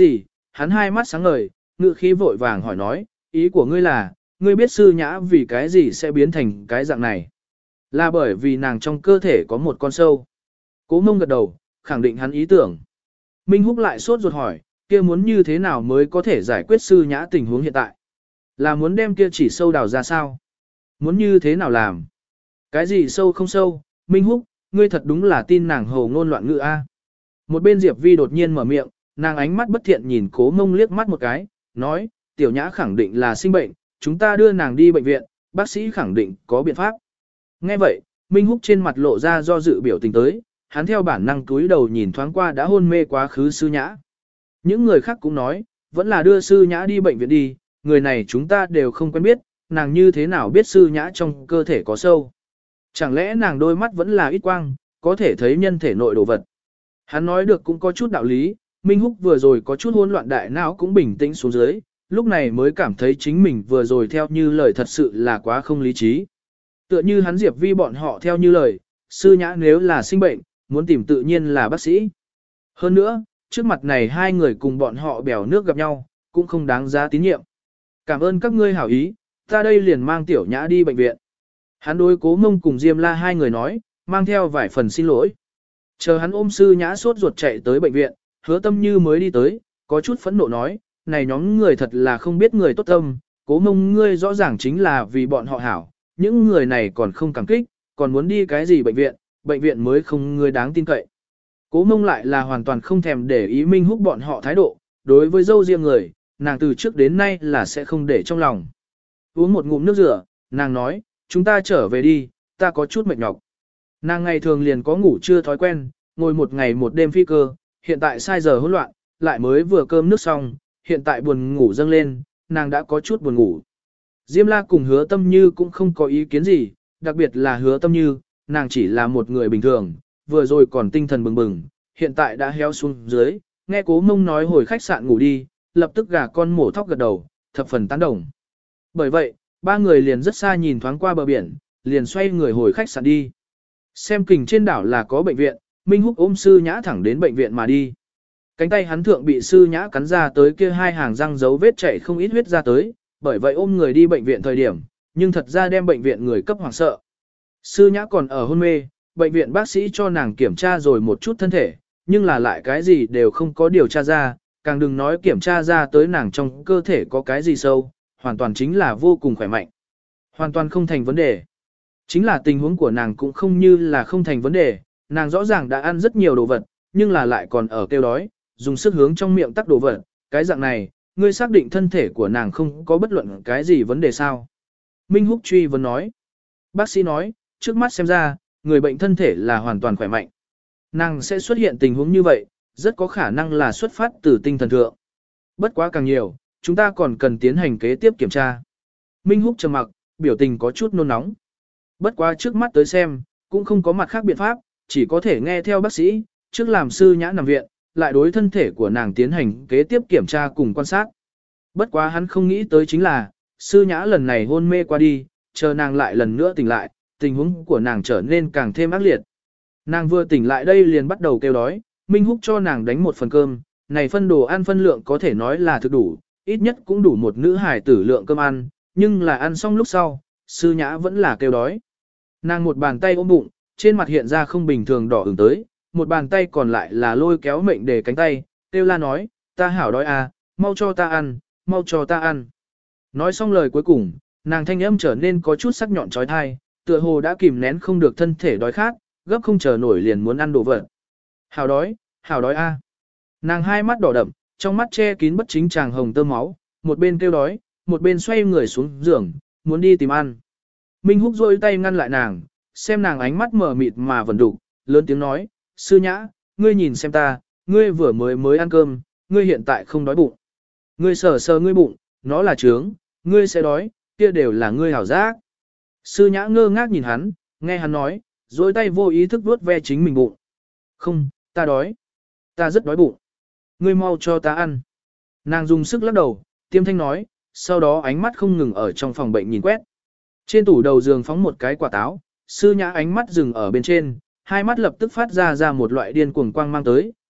hắn hai mắt sáng ngời, ngự khí vội vàng hỏi nói, ý của ngươi là, ngươi biết sư nhã vì cái gì sẽ biến thành cái dạng này? Là bởi vì nàng trong cơ thể có một con sâu. Cố Mông gật đầu, khẳng định hắn ý tưởng. Minh Húc lại sốt ruột hỏi, kia muốn như thế nào mới có thể giải quyết sư nhã tình huống hiện tại? Là muốn đem kia chỉ sâu đào ra sao? Muốn như thế nào làm? Cái gì sâu không sâu? Minh Húc, ngươi thật đúng là tin nàng hồ ngôn loạn ngữ a. Một bên Diệp Vi đột nhiên mở miệng, nàng ánh mắt bất thiện nhìn Cố Mông liếc mắt một cái, nói, tiểu nhã khẳng định là sinh bệnh, chúng ta đưa nàng đi bệnh viện, bác sĩ khẳng định có biện pháp. Nghe vậy, Minh Húc trên mặt lộ ra do dự biểu tình tới, hắn theo bản năng túi đầu nhìn thoáng qua đã hôn mê quá khứ sư nhã. Những người khác cũng nói, vẫn là đưa sư nhã đi bệnh viện đi, người này chúng ta đều không quen biết, nàng như thế nào biết sư nhã trong cơ thể có sâu. Chẳng lẽ nàng đôi mắt vẫn là ít quang, có thể thấy nhân thể nội đồ vật. Hắn nói được cũng có chút đạo lý, Minh Húc vừa rồi có chút hỗn loạn đại não cũng bình tĩnh xuống dưới, lúc này mới cảm thấy chính mình vừa rồi theo như lời thật sự là quá không lý trí. Tựa như hắn Diệp Vi bọn họ theo như lời, sư nhã nếu là sinh bệnh, muốn tìm tự nhiên là bác sĩ. Hơn nữa, trước mặt này hai người cùng bọn họ bèo nước gặp nhau, cũng không đáng giá tín nhiệm. Cảm ơn các ngươi hảo ý, ta đây liền mang tiểu nhã đi bệnh viện. Hắn đối Cố Mông cùng Diêm La hai người nói, mang theo vài phần xin lỗi. Chờ hắn ôm sư nhã sốt ruột chạy tới bệnh viện, Hứa Tâm Như mới đi tới, có chút phẫn nộ nói, này nhóm người thật là không biết người tốt tâm, Cố Mông ngươi rõ ràng chính là vì bọn họ hảo, những người này còn không cảm kích, còn muốn đi cái gì bệnh viện, bệnh viện mới không người đáng tin cậy. Cố Mông lại là hoàn toàn không thèm để ý Minh Húc bọn họ thái độ, đối với dâu riêng người, nàng từ trước đến nay là sẽ không để trong lòng. Uống một ngụm nước rửa, nàng nói, chúng ta trở về đi, ta có chút mệt nhọc. Nàng ngày thường liền có ngủ chưa thói quen, ngồi một ngày một đêm phi cơ, hiện tại sai giờ hỗn loạn, lại mới vừa cơm nước xong, hiện tại buồn ngủ dâng lên, nàng đã có chút buồn ngủ. Diêm La cùng Hứa Tâm Như cũng không có ý kiến gì, đặc biệt là Hứa Tâm Như, nàng chỉ là một người bình thường, vừa rồi còn tinh thần bừng bừng, hiện tại đã héo xuống dưới, nghe Cố Mông nói hồi khách sạn ngủ đi, lập tức gà con mổ thóc gật đầu, thập phần tán đồng. Bởi vậy, ba người liền rất xa nhìn thoáng qua bờ biển, liền xoay người hồi khách sạn đi. Xem kình trên đảo là có bệnh viện, Minh Húc ôm sư nhã thẳng đến bệnh viện mà đi. Cánh tay hắn thượng bị sư nhã cắn ra tới kia hai hàng răng dấu vết chảy không ít huyết ra tới, bởi vậy ôm người đi bệnh viện thời điểm, nhưng thật ra đem bệnh viện người cấp hoảng sợ. Sư nhã còn ở hôn mê, bệnh viện bác sĩ cho nàng kiểm tra rồi một chút thân thể, nhưng là lại cái gì đều không có điều tra ra, càng đừng nói kiểm tra ra tới nàng trong cơ thể có cái gì sâu, hoàn toàn chính là vô cùng khỏe mạnh. Hoàn toàn không thành vấn đề. Chính là tình huống của nàng cũng không như là không thành vấn đề, nàng rõ ràng đã ăn rất nhiều đồ vật, nhưng là lại còn ở kêu đói, dùng sức hướng trong miệng tắc đồ vật, cái dạng này, ngươi xác định thân thể của nàng không có bất luận cái gì vấn đề sao. Minh Húc truy vấn nói. Bác sĩ nói, trước mắt xem ra, người bệnh thân thể là hoàn toàn khỏe mạnh. Nàng sẽ xuất hiện tình huống như vậy, rất có khả năng là xuất phát từ tinh thần thượng. Bất quá càng nhiều, chúng ta còn cần tiến hành kế tiếp kiểm tra. Minh Húc trầm mặc, biểu tình có chút nôn nóng. Bất quá trước mắt tới xem, cũng không có mặt khác biện pháp, chỉ có thể nghe theo bác sĩ, trước làm sư nhã nằm viện, lại đối thân thể của nàng tiến hành kế tiếp kiểm tra cùng quan sát. Bất quá hắn không nghĩ tới chính là, sư nhã lần này hôn mê qua đi, chờ nàng lại lần nữa tỉnh lại, tình huống của nàng trở nên càng thêm ác liệt. Nàng vừa tỉnh lại đây liền bắt đầu kêu đói, Minh Húc cho nàng đánh một phần cơm, này phân đồ ăn phân lượng có thể nói là thực đủ, ít nhất cũng đủ một nữ hài tử lượng cơm ăn, nhưng là ăn xong lúc sau, sư nhã vẫn là kêu đói. Nàng một bàn tay ôm bụng, trên mặt hiện ra không bình thường đỏ ửng tới, một bàn tay còn lại là lôi kéo mệnh để cánh tay, kêu la nói, ta hảo đói à, mau cho ta ăn, mau cho ta ăn. Nói xong lời cuối cùng, nàng thanh âm trở nên có chút sắc nhọn trói thai, tựa hồ đã kìm nén không được thân thể đói khát, gấp không chờ nổi liền muốn ăn đồ vật. Hảo đói, hảo đói a. Nàng hai mắt đỏ đậm, trong mắt che kín bất chính tràng hồng tơ máu, một bên kêu đói, một bên xoay người xuống giường, muốn đi tìm ăn. Minh Húc rôi tay ngăn lại nàng, xem nàng ánh mắt mở mịt mà vẫn đục, lớn tiếng nói, sư nhã, ngươi nhìn xem ta, ngươi vừa mới mới ăn cơm, ngươi hiện tại không đói bụng. Ngươi sờ sờ ngươi bụng, nó là trướng, ngươi sẽ đói, kia đều là ngươi hảo giác. Sư nhã ngơ ngác nhìn hắn, nghe hắn nói, rôi tay vô ý thức vuốt ve chính mình bụng. Không, ta đói. Ta rất đói bụng. Ngươi mau cho ta ăn. Nàng dùng sức lắc đầu, tiêm thanh nói, sau đó ánh mắt không ngừng ở trong phòng bệnh nhìn quét. Trên tủ đầu giường phóng một cái quả táo, sư nhã ánh mắt dừng ở bên trên, hai mắt lập tức phát ra ra một loại điên cuồng quang mang tới,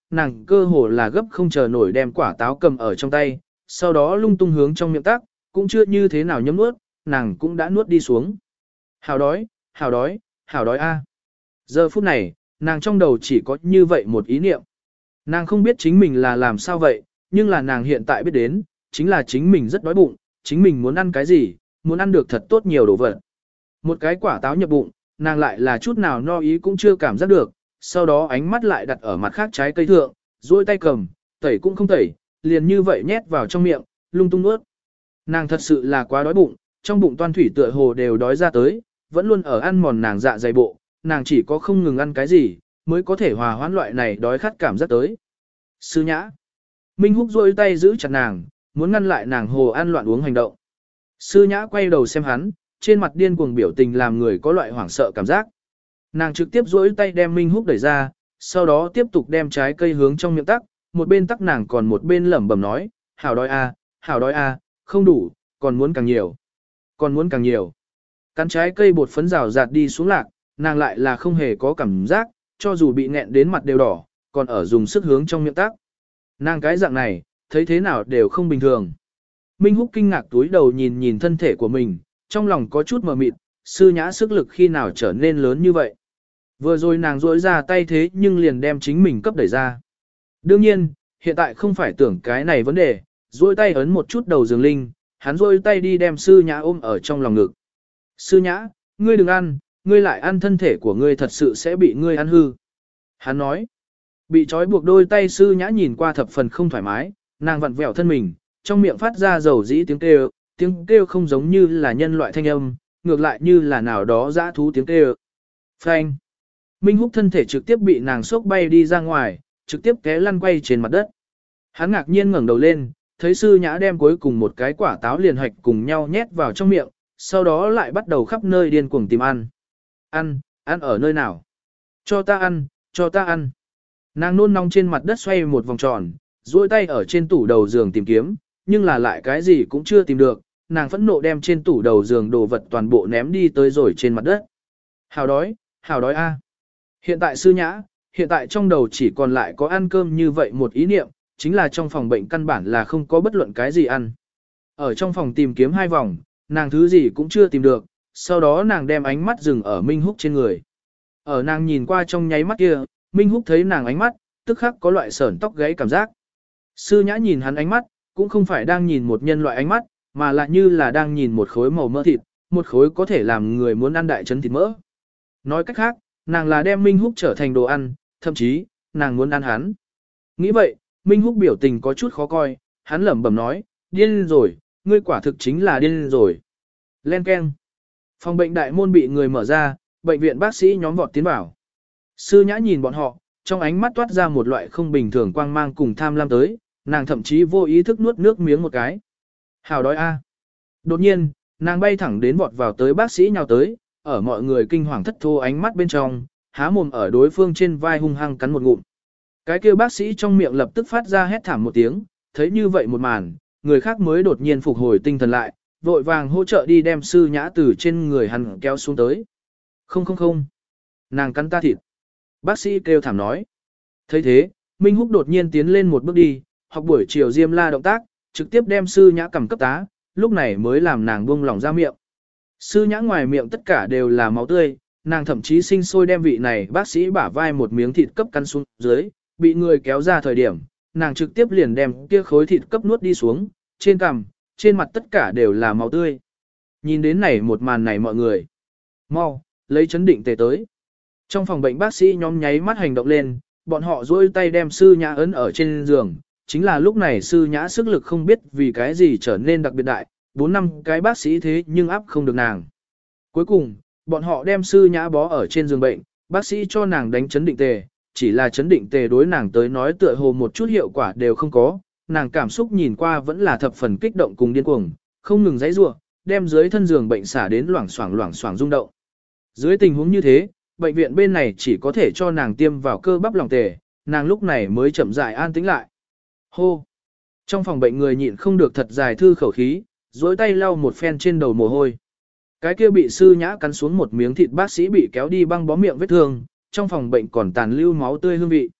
nàng cơ hồ là gấp không chờ nổi đem quả táo cầm ở trong tay, sau đó lung tung hướng trong miệng tác, cũng chưa như thế nào nhấm nuốt, nàng cũng đã nuốt đi xuống. Hào đói, hào đói, hào đói a. Giờ phút này, nàng trong đầu chỉ có như vậy một ý niệm. Nàng không biết chính mình là làm sao vậy, nhưng là nàng hiện tại biết đến, chính là chính mình rất đói bụng, chính mình muốn ăn cái gì, muốn ăn được thật tốt nhiều đồ vật. Một cái quả táo nhập bụng, nàng lại là chút nào no ý cũng chưa cảm giác được, sau đó ánh mắt lại đặt ở mặt khác trái cây thượng, duỗi tay cầm, tẩy cũng không tẩy, liền như vậy nhét vào trong miệng, lung tung nuốt. Nàng thật sự là quá đói bụng, trong bụng toan thủy tựa hồ đều đói ra tới, vẫn luôn ở ăn mòn nàng dạ dày bộ, nàng chỉ có không ngừng ăn cái gì, mới có thể hòa hoãn loại này đói khát cảm giác tới. Sư nhã. Minh Húc duỗi tay giữ chặt nàng, muốn ngăn lại nàng hồ ăn loạn uống hành động. Sư nhã quay đầu xem hắn, trên mặt điên cuồng biểu tình làm người có loại hoảng sợ cảm giác. Nàng trực tiếp duỗi tay đem Minh Húc đẩy ra, sau đó tiếp tục đem trái cây hướng trong miệng tắc, một bên tắc nàng còn một bên lẩm bẩm nói, hảo đói a, hảo đói a, không đủ, còn muốn càng nhiều, còn muốn càng nhiều. Cắn trái cây bột phấn rào rạt đi xuống lạc, nàng lại là không hề có cảm giác, cho dù bị nghẹn đến mặt đều đỏ, còn ở dùng sức hướng trong miệng tắc. Nàng cái dạng này, thấy thế nào đều không bình thường. Minh Húc kinh ngạc túi đầu nhìn nhìn thân thể của mình, trong lòng có chút mờ mịt, sư nhã sức lực khi nào trở nên lớn như vậy. Vừa rồi nàng rỗi ra tay thế nhưng liền đem chính mình cấp đẩy ra. Đương nhiên, hiện tại không phải tưởng cái này vấn đề, rỗi tay ấn một chút đầu giường linh, hắn rỗi tay đi đem sư nhã ôm ở trong lòng ngực. Sư nhã, ngươi đừng ăn, ngươi lại ăn thân thể của ngươi thật sự sẽ bị ngươi ăn hư. Hắn nói, bị trói buộc đôi tay sư nhã nhìn qua thập phần không thoải mái, nàng vặn vẹo thân mình, trong miệng phát ra dầu dĩ tiếng kêu, tiếng kêu không giống như là nhân loại thanh âm, ngược lại như là nào đó dã thú tiếng kêu. Phanh. Minh Húc thân thể trực tiếp bị nàng sốc bay đi ra ngoài, trực tiếp té lăn quay trên mặt đất. Hắn ngạc nhiên ngẩng đầu lên, thấy sư nhã đem cuối cùng một cái quả táo liền hạch cùng nhau nhét vào trong miệng, sau đó lại bắt đầu khắp nơi điên cuồng tìm ăn. Ăn, ăn ở nơi nào? Cho ta ăn, cho ta ăn. Nàng nôn nóng trên mặt đất xoay một vòng tròn, duỗi tay ở trên tủ đầu giường tìm kiếm, nhưng là lại cái gì cũng chưa tìm được, nàng phẫn nộ đem trên tủ đầu giường đồ vật toàn bộ ném đi tới rồi trên mặt đất. Hào đói, hào đói a. Hiện tại sư nhã, hiện tại trong đầu chỉ còn lại có ăn cơm như vậy một ý niệm, chính là trong phòng bệnh căn bản là không có bất luận cái gì ăn. Ở trong phòng tìm kiếm hai vòng, nàng thứ gì cũng chưa tìm được, sau đó nàng đem ánh mắt dừng ở Minh Húc trên người. Ở nàng nhìn qua trong nháy mắt kia, Minh Húc thấy nàng ánh mắt, tức khắc có loại sởn tóc gáy cảm giác. Sư nhã nhìn hắn ánh mắt, cũng không phải đang nhìn một nhân loại ánh mắt, mà là như là đang nhìn một khối màu mỡ thịt, một khối có thể làm người muốn ăn đại chấn thịt mỡ. Nói cách khác, nàng là đem Minh Húc trở thành đồ ăn, thậm chí, nàng muốn ăn hắn. Nghĩ vậy, Minh Húc biểu tình có chút khó coi, hắn lẩm bẩm nói, điên rồi, ngươi quả thực chính là điên rồi. Len keng. Phòng bệnh đại môn bị người mở ra, bệnh viện bác sĩ nhóm vọt tiến vào. Sư nhã nhìn bọn họ, trong ánh mắt toát ra một loại không bình thường quang mang cùng tham lam tới, nàng thậm chí vô ý thức nuốt nước miếng một cái. Hào đói a. Đột nhiên, nàng bay thẳng đến vọt vào tới bác sĩ nhào tới, ở mọi người kinh hoàng thất thố ánh mắt bên trong, há mồm ở đối phương trên vai hung hăng cắn một ngụm. Cái kia bác sĩ trong miệng lập tức phát ra hét thảm một tiếng, thấy như vậy một màn, người khác mới đột nhiên phục hồi tinh thần lại, vội vàng hỗ trợ đi đem sư nhã từ trên người hắn kéo xuống tới. Không không không, nàng cắn ta thịt. Bác sĩ kêu thảm nói. Thấy thế, Minh Húc đột nhiên tiến lên một bước đi, học buổi chiều diêm la động tác, trực tiếp đem sư nhã cầm cấp tá, lúc này mới làm nàng buông lỏng ra miệng. Sư nhã ngoài miệng tất cả đều là máu tươi, nàng thậm chí sinh sôi đem vị này bác sĩ bả vai một miếng thịt cấp cắn xuống dưới, bị người kéo ra thời điểm, nàng trực tiếp liền đem kia khối thịt cấp nuốt đi xuống, trên cằm, trên mặt tất cả đều là máu tươi. Nhìn đến này một màn này mọi người, mau, lấy chấn định tề tới. Trong phòng bệnh bác sĩ nhóm nháy mắt hành động lên, bọn họ duỗi tay đem sư nhã ấn ở trên giường, chính là lúc này sư nhã sức lực không biết vì cái gì trở nên đặc biệt đại, bốn năm cái bác sĩ thế nhưng áp không được nàng. Cuối cùng, bọn họ đem sư nhã bó ở trên giường bệnh, bác sĩ cho nàng đánh chấn định tề, chỉ là chấn định tề đối nàng tới nói tựa hồ một chút hiệu quả đều không có, nàng cảm xúc nhìn qua vẫn là thập phần kích động cùng điên cuồng, không ngừng giãy giụa, đem dưới thân giường bệnh xả đến loảng xoảng loảng xoảng rung động. Dưới tình huống như thế, bệnh viện bên này chỉ có thể cho nàng tiêm vào cơ bắp lòng tề, nàng lúc này mới chậm rãi an tĩnh lại. Hô! Trong phòng bệnh người nhịn không được thật dài thư khẩu khí, duỗi tay lau một phen trên đầu mồ hôi. Cái kia bị sư nhã cắn xuống một miếng thịt bác sĩ bị kéo đi băng bó miệng vết thương, trong phòng bệnh còn tàn lưu máu tươi hương vị.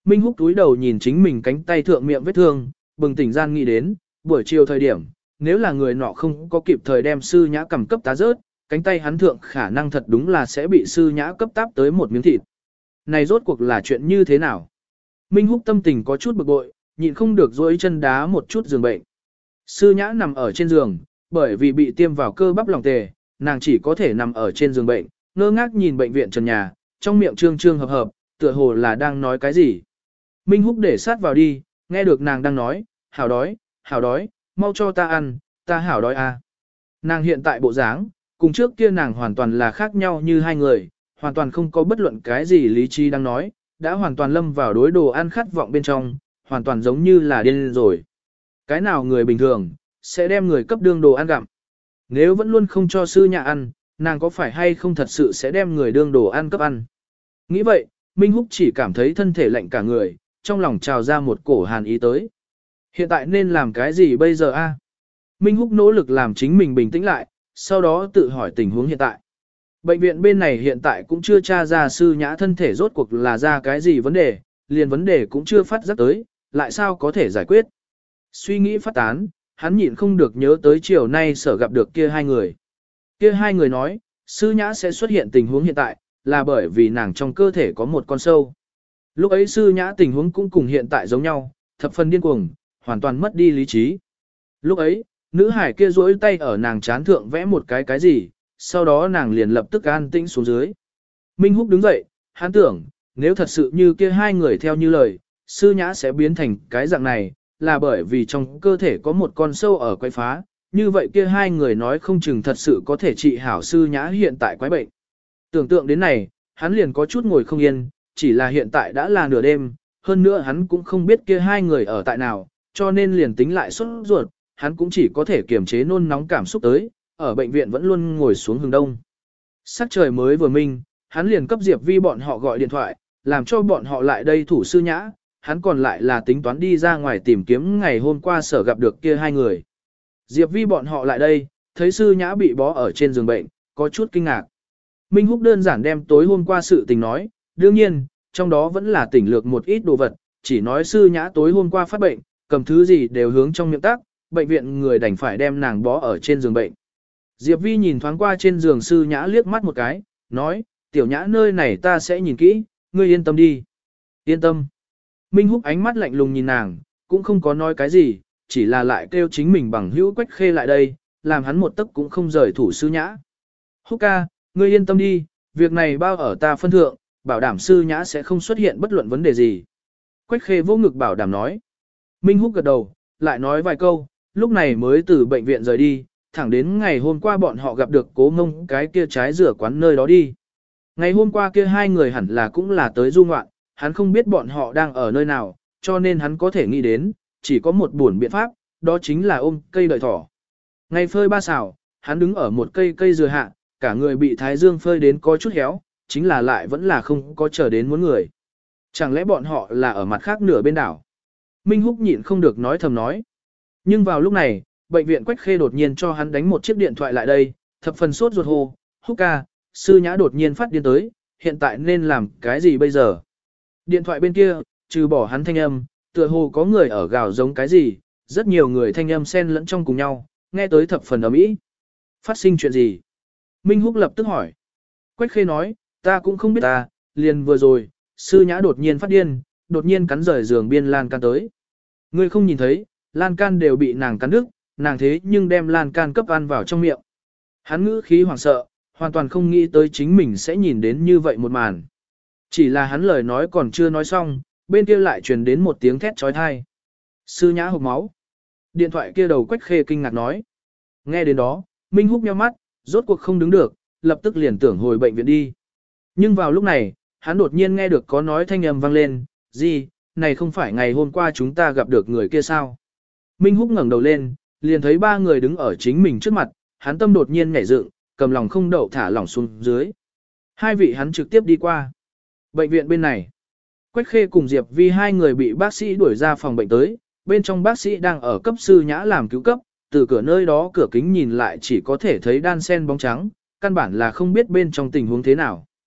Minh Húc túi đầu nhìn chính mình cánh tay thượng miệng vết thương, bừng tỉnh gian nghĩ đến, buổi chiều thời điểm, nếu là người nọ không có kịp thời đem sư nhã cầm cấp tá rớt, cánh tay hắn thượng khả năng thật đúng là sẽ bị sư nhã cấp táp tới một miếng thịt. Này rốt cuộc là chuyện như thế nào? Minh Húc tâm tình có chút bực bội, nhịn không được dỗi chân đá một chút giường bệnh. Sư nhã nằm ở trên giường, bởi vì bị tiêm vào cơ bắp lòng tề, nàng chỉ có thể nằm ở trên giường bệnh, ngơ ngác nhìn bệnh viện trần nhà, trong miệng trương trương hợp hợp, tựa hồ là đang nói cái gì. Minh Húc để sát vào đi, nghe được nàng đang nói, hảo đói, hảo đói, mau cho ta ăn, ta hảo đói à. Nàng hiện tại bộ dáng, cùng trước kia nàng hoàn toàn là khác nhau như hai người, hoàn toàn không có bất luận cái gì lý trí đang nói, đã hoàn toàn lâm vào đối đồ ăn khát vọng bên trong, hoàn toàn giống như là điên rồi. Cái nào người bình thường, sẽ đem người cấp đương đồ ăn gặm. Nếu vẫn luôn không cho sư nhã ăn, nàng có phải hay không thật sự sẽ đem người đương đồ ăn cấp ăn. Nghĩ vậy, Minh Húc chỉ cảm thấy thân thể lạnh cả người, trong lòng trào ra một cổ hàn ý tới. Hiện tại nên làm cái gì bây giờ a? Minh Húc nỗ lực làm chính mình bình tĩnh lại, sau đó tự hỏi tình huống hiện tại. Bệnh viện bên này hiện tại cũng chưa tra ra sư nhã thân thể rốt cuộc là ra cái gì vấn đề, liền vấn đề cũng chưa phát giác tới, lại sao có thể giải quyết. Suy nghĩ phát tán, hắn nhịn không được nhớ tới chiều nay sở gặp được kia hai người. Kia hai người nói, sư nhã sẽ xuất hiện tình huống hiện tại, là bởi vì nàng trong cơ thể có một con sâu. Lúc ấy sư nhã tình huống cũng cùng hiện tại giống nhau, thập phần điên cuồng, hoàn toàn mất đi lý trí. Lúc ấy, nữ hải kia duỗi tay ở nàng chán thượng vẽ một cái cái gì, sau đó nàng liền lập tức an tĩnh xuống dưới. Minh Húc đứng dậy, hắn tưởng, nếu thật sự như kia hai người theo như lời, sư nhã sẽ biến thành cái dạng này, là bởi vì trong cơ thể có một con sâu ở quay phá, như vậy kia hai người nói không chừng thật sự có thể trị hảo sư nhã hiện tại quái bệnh. Tưởng tượng đến này, hắn liền có chút ngồi không yên, chỉ là hiện tại đã là nửa đêm, hơn nữa hắn cũng không biết kia hai người ở tại nào, cho nên liền tính lại sốt ruột, hắn cũng chỉ có thể kiềm chế nôn nóng cảm xúc tới, ở bệnh viện vẫn luôn ngồi xuống hướng đông. Sắc trời mới vừa minh, hắn liền cấp Diệp Vi bọn họ gọi điện thoại, làm cho bọn họ lại đây thủ sư nhã, hắn còn lại là tính toán đi ra ngoài tìm kiếm ngày hôm qua sở gặp được kia hai người. Diệp Vi bọn họ lại đây, thấy sư nhã bị bó ở trên giường bệnh, có chút kinh ngạc. Minh Húc đơn giản đem tối hôm qua sự tình nói, đương nhiên, trong đó vẫn là tỉnh lược một ít đồ vật, chỉ nói sư nhã tối hôm qua phát bệnh, cầm thứ gì đều hướng trong miệng tác, bệnh viện người đành phải đem nàng bó ở trên giường bệnh. Diệp Vi nhìn thoáng qua trên giường sư nhã liếc mắt một cái, nói, tiểu nhã nơi này ta sẽ nhìn kỹ, ngươi yên tâm đi. Yên tâm. Minh Húc ánh mắt lạnh lùng nhìn nàng, cũng không có nói cái gì, chỉ là lại kêu chính mình bằng hữu Quách Khê lại đây, làm hắn một tấc cũng không rời thủ sư nhã. Húc ca, ngươi yên tâm đi, việc này bao ở ta phân thượng, bảo đảm sư nhã sẽ không xuất hiện bất luận vấn đề gì. Quách Khê vô ngực bảo đảm nói. Minh Húc gật đầu, lại nói vài câu, lúc này mới từ bệnh viện rời đi, thẳng đến ngày hôm qua bọn họ gặp được Cố Ngông cái kia trái rửa quán nơi đó đi. Ngày hôm qua kia hai người hẳn là cũng là tới du ngoạn, hắn không biết bọn họ đang ở nơi nào, cho nên hắn có thể nghĩ đến, chỉ có một buồn biện pháp, đó chính là ôm cây đợi thỏ. Ngày phơi ba xào, hắn đứng ở một cây cây dừa hạ, cả người bị thái dương phơi đến có chút héo, chính là lại vẫn là không có chờ đến muốn người. Chẳng lẽ bọn họ là ở mặt khác nửa bên đảo? Minh Húc nhịn không được nói thầm nói. Nhưng vào lúc này, bệnh viện Quách Khê đột nhiên cho hắn đánh một chiếc điện thoại lại đây, thập phần sốt ruột hô, Húc ca, sư nhã đột nhiên phát điên tới, hiện tại nên làm cái gì bây giờ? Điện thoại bên kia, trừ bỏ hắn thanh âm, tựa hồ có người ở gào giống cái gì, rất nhiều người thanh âm xen lẫn trong cùng nhau, nghe tới thập phần ầm ĩ. Phát sinh chuyện gì? Minh Húc lập tức hỏi. Quách Khê nói, ta cũng không biết ta, liền vừa rồi, sư nhã đột nhiên phát điên, đột nhiên cắn rời giường biên lan can tới. Ngươi không nhìn thấy, lan can đều bị nàng cắn đứt, nàng thế nhưng đem lan can cấp ăn vào trong miệng. Hắn ngữ khí hoảng sợ, hoàn toàn không nghĩ tới chính mình sẽ nhìn đến như vậy một màn. Chỉ là hắn lời nói còn chưa nói xong, bên kia lại truyền đến một tiếng thét trói thai. Sư nhã hộc máu. Điện thoại kia đầu Quách Khê kinh ngạc nói. Nghe đến đó, Minh Húc nhíu mắt, rốt cuộc không đứng được, lập tức liền tưởng hồi bệnh viện đi. Nhưng vào lúc này, hắn đột nhiên nghe được có nói thanh âm vang lên, gì, này không phải ngày hôm qua chúng ta gặp được người kia sao? Minh Húc ngẩng đầu lên, liền thấy ba người đứng ở chính mình trước mặt, hắn tâm đột nhiên nhảy dựng, cầm lòng không đậu thả lỏng xuống dưới. Hai vị hắn trực tiếp đi qua. Bệnh viện bên này, Quách Khê cùng Diệp Vi hai người bị bác sĩ đuổi ra phòng bệnh tới, bên trong bác sĩ đang ở cấp sư nhã làm cứu cấp, từ cửa nơi đó cửa kính nhìn lại chỉ có thể thấy đan sen bóng trắng, căn bản là không biết bên trong tình huống thế nào.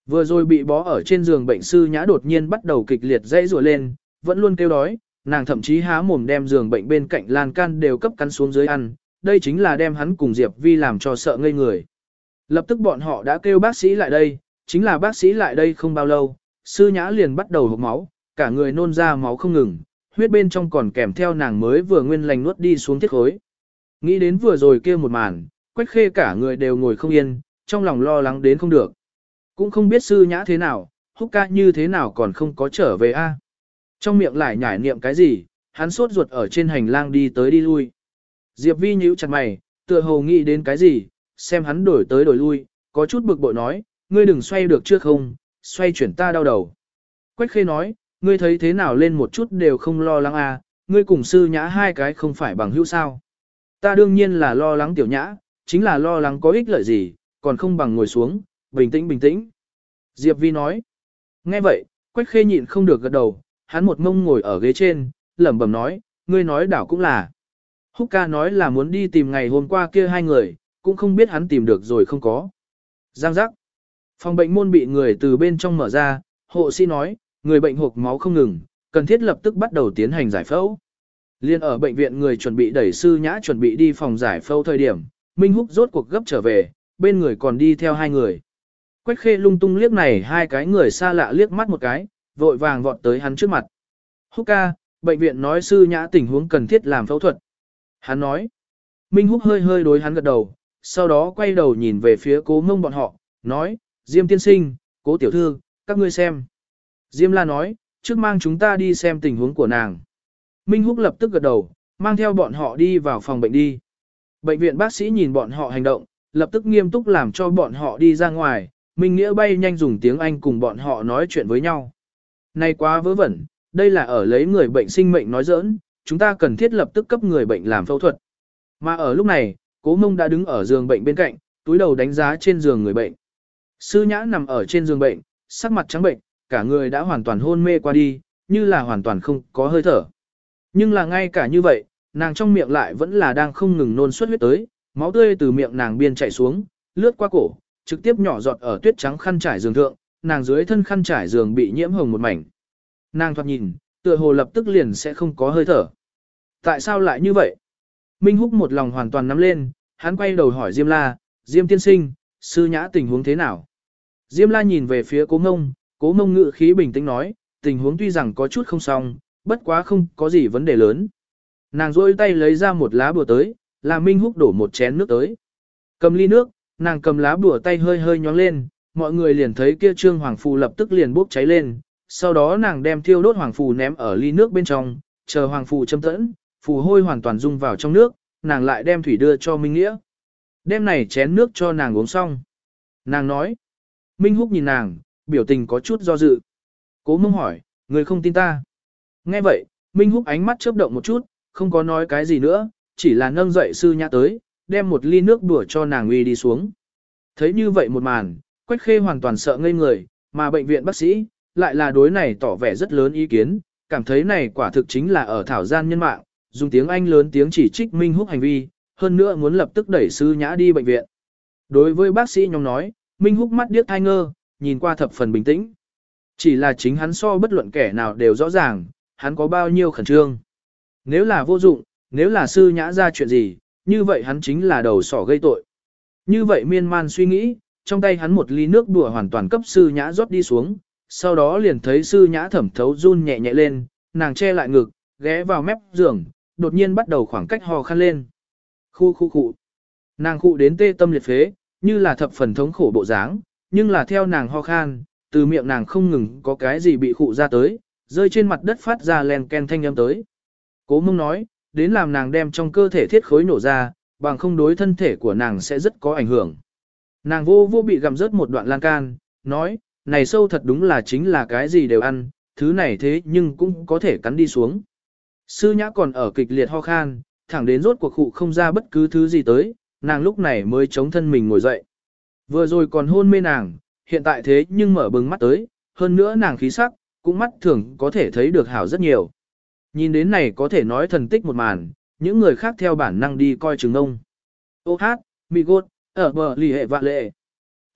Vừa rồi bị bó ở trên giường bệnh sư nhã đột nhiên bắt đầu kịch liệt dãy rủa lên, vẫn luôn kêu đói, nàng thậm chí há mồm đem giường bệnh bên cạnh lan can đều cấp cắn xuống dưới ăn, đây chính là đem hắn cùng Diệp Vi làm cho sợ ngây người. Lập tức bọn họ đã kêu bác sĩ lại đây, chính là bác sĩ lại đây không bao lâu, sư nhã liền bắt đầu hộc máu, cả người nôn ra máu không ngừng, huyết bên trong còn kèm theo nàng mới vừa nguyên lành nuốt đi xuống thiết khối. Nghĩ đến vừa rồi kia một màn, Quách Khê cả người đều ngồi không yên, trong lòng lo lắng đến không được. Cũng không biết sư nhã thế nào, Húc ca như thế nào còn không có trở về a. Trong miệng lại nhải niệm cái gì, hắn sốt ruột ở trên hành lang đi tới đi lui. Diệp Vi nhíu chặt mày, tựa hồ nghĩ đến cái gì, xem hắn đổi tới đổi lui, có chút bực bội nói, ngươi đừng xoay được chưa không, xoay chuyển ta đau đầu. Quách Khê nói, ngươi thấy thế nào lên một chút đều không lo lắng à, ngươi cùng sư nhã hai cái không phải bằng hữu sao. Ta đương nhiên là lo lắng tiểu nhã, chính là lo lắng có ích lợi gì, còn không bằng ngồi xuống, bình tĩnh bình tĩnh. Diệp Vi nói, nghe vậy, Quách Khê nhịn không được gật đầu, hắn một mông ngồi ở ghế trên, lẩm bẩm nói, ngươi nói đảo cũng là. Húc ca nói là muốn đi tìm ngày hôm qua kia hai người, cũng không biết hắn tìm được rồi không có. Giang giác. Phòng bệnh môn bị người từ bên trong mở ra, hộ sĩ nói, người bệnh hộc máu không ngừng, cần thiết lập tức bắt đầu tiến hành giải phẫu. Liên ở bệnh viện người chuẩn bị đẩy sư nhã chuẩn bị đi phòng giải phẫu thời điểm, Minh Húc rốt cuộc gấp trở về, bên người còn đi theo hai người. Quách Khê lung tung liếc này hai cái người xa lạ liếc mắt một cái, vội vàng vọt tới hắn trước mặt. Húc ca, bệnh viện nói sư nhã tình huống cần thiết làm phẫu thuật. Hắn nói. Minh Húc hơi hơi đối hắn gật đầu, sau đó quay đầu nhìn về phía Cố Mông bọn họ, nói, Diêm tiên sinh, Cố tiểu thư, các ngươi xem. Diêm la nói, trước mang chúng ta đi xem tình huống của nàng. Minh Húc lập tức gật đầu, mang theo bọn họ đi vào phòng bệnh đi. Bệnh viện bác sĩ nhìn bọn họ hành động, lập tức nghiêm túc làm cho bọn họ đi ra ngoài, Minh Nghĩa bay nhanh dùng tiếng Anh cùng bọn họ nói chuyện với nhau. Này quá vớ vẩn, đây là ở lấy người bệnh sinh mệnh nói giỡn, chúng ta cần thiết lập tức cấp người bệnh làm phẫu thuật. Mà ở lúc này, Cố Mông đã đứng ở giường bệnh bên cạnh, túi đầu đánh giá trên giường người bệnh. Sư Nhã nằm ở trên giường bệnh, sắc mặt trắng bệnh, cả người đã hoàn toàn hôn mê qua đi, như là hoàn toàn không có hơi thở. Nhưng là ngay cả như vậy, nàng trong miệng lại vẫn là đang không ngừng nôn xuất huyết tới, máu tươi từ miệng nàng biên chảy xuống, lướt qua cổ, trực tiếp nhỏ giọt ở tuyết trắng khăn trải giường thượng, nàng dưới thân khăn trải giường bị nhiễm hồng một mảnh. Nàng thoạt nhìn, tựa hồ lập tức liền sẽ không có hơi thở. Tại sao lại như vậy? Minh Húc một lòng hoàn toàn nắm lên, hắn quay đầu hỏi Diêm La, Diêm tiên sinh, sư nhã tình huống thế nào? Diêm La nhìn về phía Cố Mông, Cố Mông ngự khí bình tĩnh nói, tình huống tuy rằng có chút không xong, bất quá không có gì vấn đề lớn. Nàng rôi tay lấy ra một lá bùa tới, làm Minh Húc đổ một chén nước tới. Cầm ly nước, nàng cầm lá bùa tay hơi hơi nhóng lên, mọi người liền thấy kia trương hoàng phù lập tức liền bốc cháy lên. Sau đó nàng đem thiêu đốt hoàng phù ném ở ly nước bên trong, chờ hoàng phù châm tẫn, phù hôi hoàn toàn dung vào trong nước, nàng lại đem thủy đưa cho Minh Nghĩa. Đem này chén nước cho nàng uống xong. Nàng nói. Minh Húc nhìn nàng, biểu tình có chút do dự. Cố Mông hỏi, người không tin ta. Nghe vậy, Minh Húc ánh mắt chớp động một chút, không có nói cái gì nữa, chỉ là nâng dậy sư nhã tới, đem một ly nước đùa cho nàng uy đi xuống. Thấy như vậy một màn, Quách Khê hoàn toàn sợ ngây người, mà bệnh viện bác sĩ, lại là đối này tỏ vẻ rất lớn ý kiến, cảm thấy này quả thực chính là ở thảo gian nhân mạng, dùng tiếng Anh lớn tiếng chỉ trích Minh Húc hành vi, hơn nữa muốn lập tức đẩy sư nhã đi bệnh viện. Đối với bác sĩ nhóm nói, Minh Húc mắt điếc thai ngơ, nhìn qua thập phần bình tĩnh. Chỉ là chính hắn so bất luận kẻ nào đều rõ ràng, hắn có bao nhiêu khẩn trương. Nếu là vô dụng, nếu là sư nhã ra chuyện gì, như vậy hắn chính là đầu sỏ gây tội. Như vậy miên man suy nghĩ, trong tay hắn một ly nước đùa hoàn toàn cấp sư nhã rót đi xuống, sau đó liền thấy sư nhã thẩm thấu run nhẹ nhẹ lên, nàng che lại ngực, ghé vào mép giường, đột nhiên bắt đầu khoảng cách hò khăn lên. Khu khu khu. Nàng khụ đến tê tâm liệt phế, như là thập phần thống khổ bộ dáng, nhưng là theo nàng ho khan, từ miệng nàng không ngừng có cái gì bị khụ ra tới, rơi trên mặt đất phát ra len ken thanh âm tới. Cố Mông nói, đến làm nàng đem trong cơ thể thiết khối nổ ra, bằng không đối thân thể của nàng sẽ rất có ảnh hưởng. Nàng vô vô bị gặm rớt một đoạn lan can, nói, này sâu thật đúng là chính là cái gì đều ăn, thứ này thế nhưng cũng có thể cắn đi xuống. Sư nhã còn ở kịch liệt ho khan, thẳng đến rốt cuộc khụ không ra bất cứ thứ gì tới, nàng lúc này mới chống thân mình ngồi dậy. Vừa rồi còn hôn mê nàng, hiện tại thế nhưng mở bừng mắt tới, hơn nữa nàng khí sắc, cũng mắt thường có thể thấy được hảo rất nhiều. Nhìn đến này có thể nói thần tích một màn, những người khác theo bản năng đi coi chừng ông. Ô hát, mì gốt, ở bờ lì hệ vạ lệ.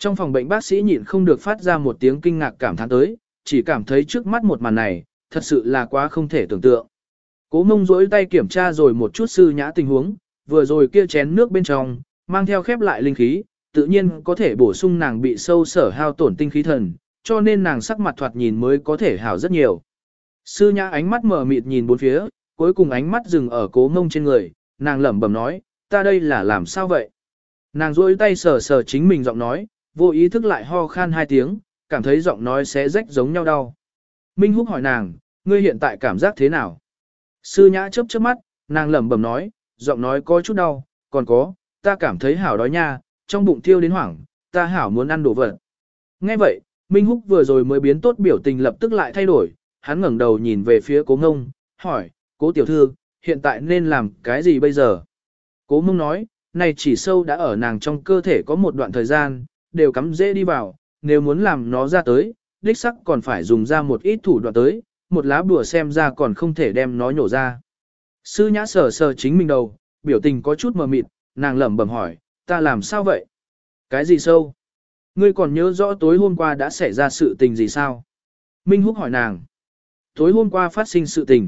Trong phòng bệnh bác sĩ nhịn không được phát ra một tiếng kinh ngạc cảm thán tới, chỉ cảm thấy trước mắt một màn này, thật sự là quá không thể tưởng tượng. Cố Mông duỗi tay kiểm tra rồi một chút Sư Nhã tình huống, vừa rồi kia chén nước bên trong, mang theo khép lại linh khí, tự nhiên có thể bổ sung nàng bị sâu sở hao tổn tinh khí thần, cho nên nàng sắc mặt thoạt nhìn mới có thể hảo rất nhiều. Sư Nhã ánh mắt mở mịt nhìn bốn phía, cuối cùng ánh mắt dừng ở Cố Mông trên người, nàng lẩm bẩm nói, ta đây là làm sao vậy? Nàng duỗi tay sờ sờ chính mình giọng nói, vô ý thức lại ho khan hai tiếng, cảm thấy giọng nói sẽ rách giống nhau đau. Minh Húc hỏi nàng, ngươi hiện tại cảm giác thế nào? Sư Nhã chớp chớp mắt, nàng lẩm bẩm nói, giọng nói có chút đau, còn có, ta cảm thấy hảo đói nha, trong bụng thiêu đến hoảng, ta hảo muốn ăn đồ vật. Nghe vậy, Minh Húc vừa rồi mới biến tốt biểu tình lập tức lại thay đổi, hắn ngẩng đầu nhìn về phía Cố Ngông, hỏi, Cố tiểu thư, hiện tại nên làm cái gì bây giờ? Cố Mông nói, này chỉ sâu đã ở nàng trong cơ thể có một đoạn thời gian, đều cắm dễ đi vào, nếu muốn làm nó ra tới, đích sắc còn phải dùng ra một ít thủ đoạn tới, một lá bùa xem ra còn không thể đem nó nhổ ra. Sư Nhã sờ sờ chính mình đầu, biểu tình có chút mờ mịt, nàng lẩm bẩm hỏi, ta làm sao vậy? Cái gì sâu? Ngươi còn nhớ rõ tối hôm qua đã xảy ra sự tình gì sao? Minh Húc hỏi nàng. Tối hôm qua phát sinh sự tình.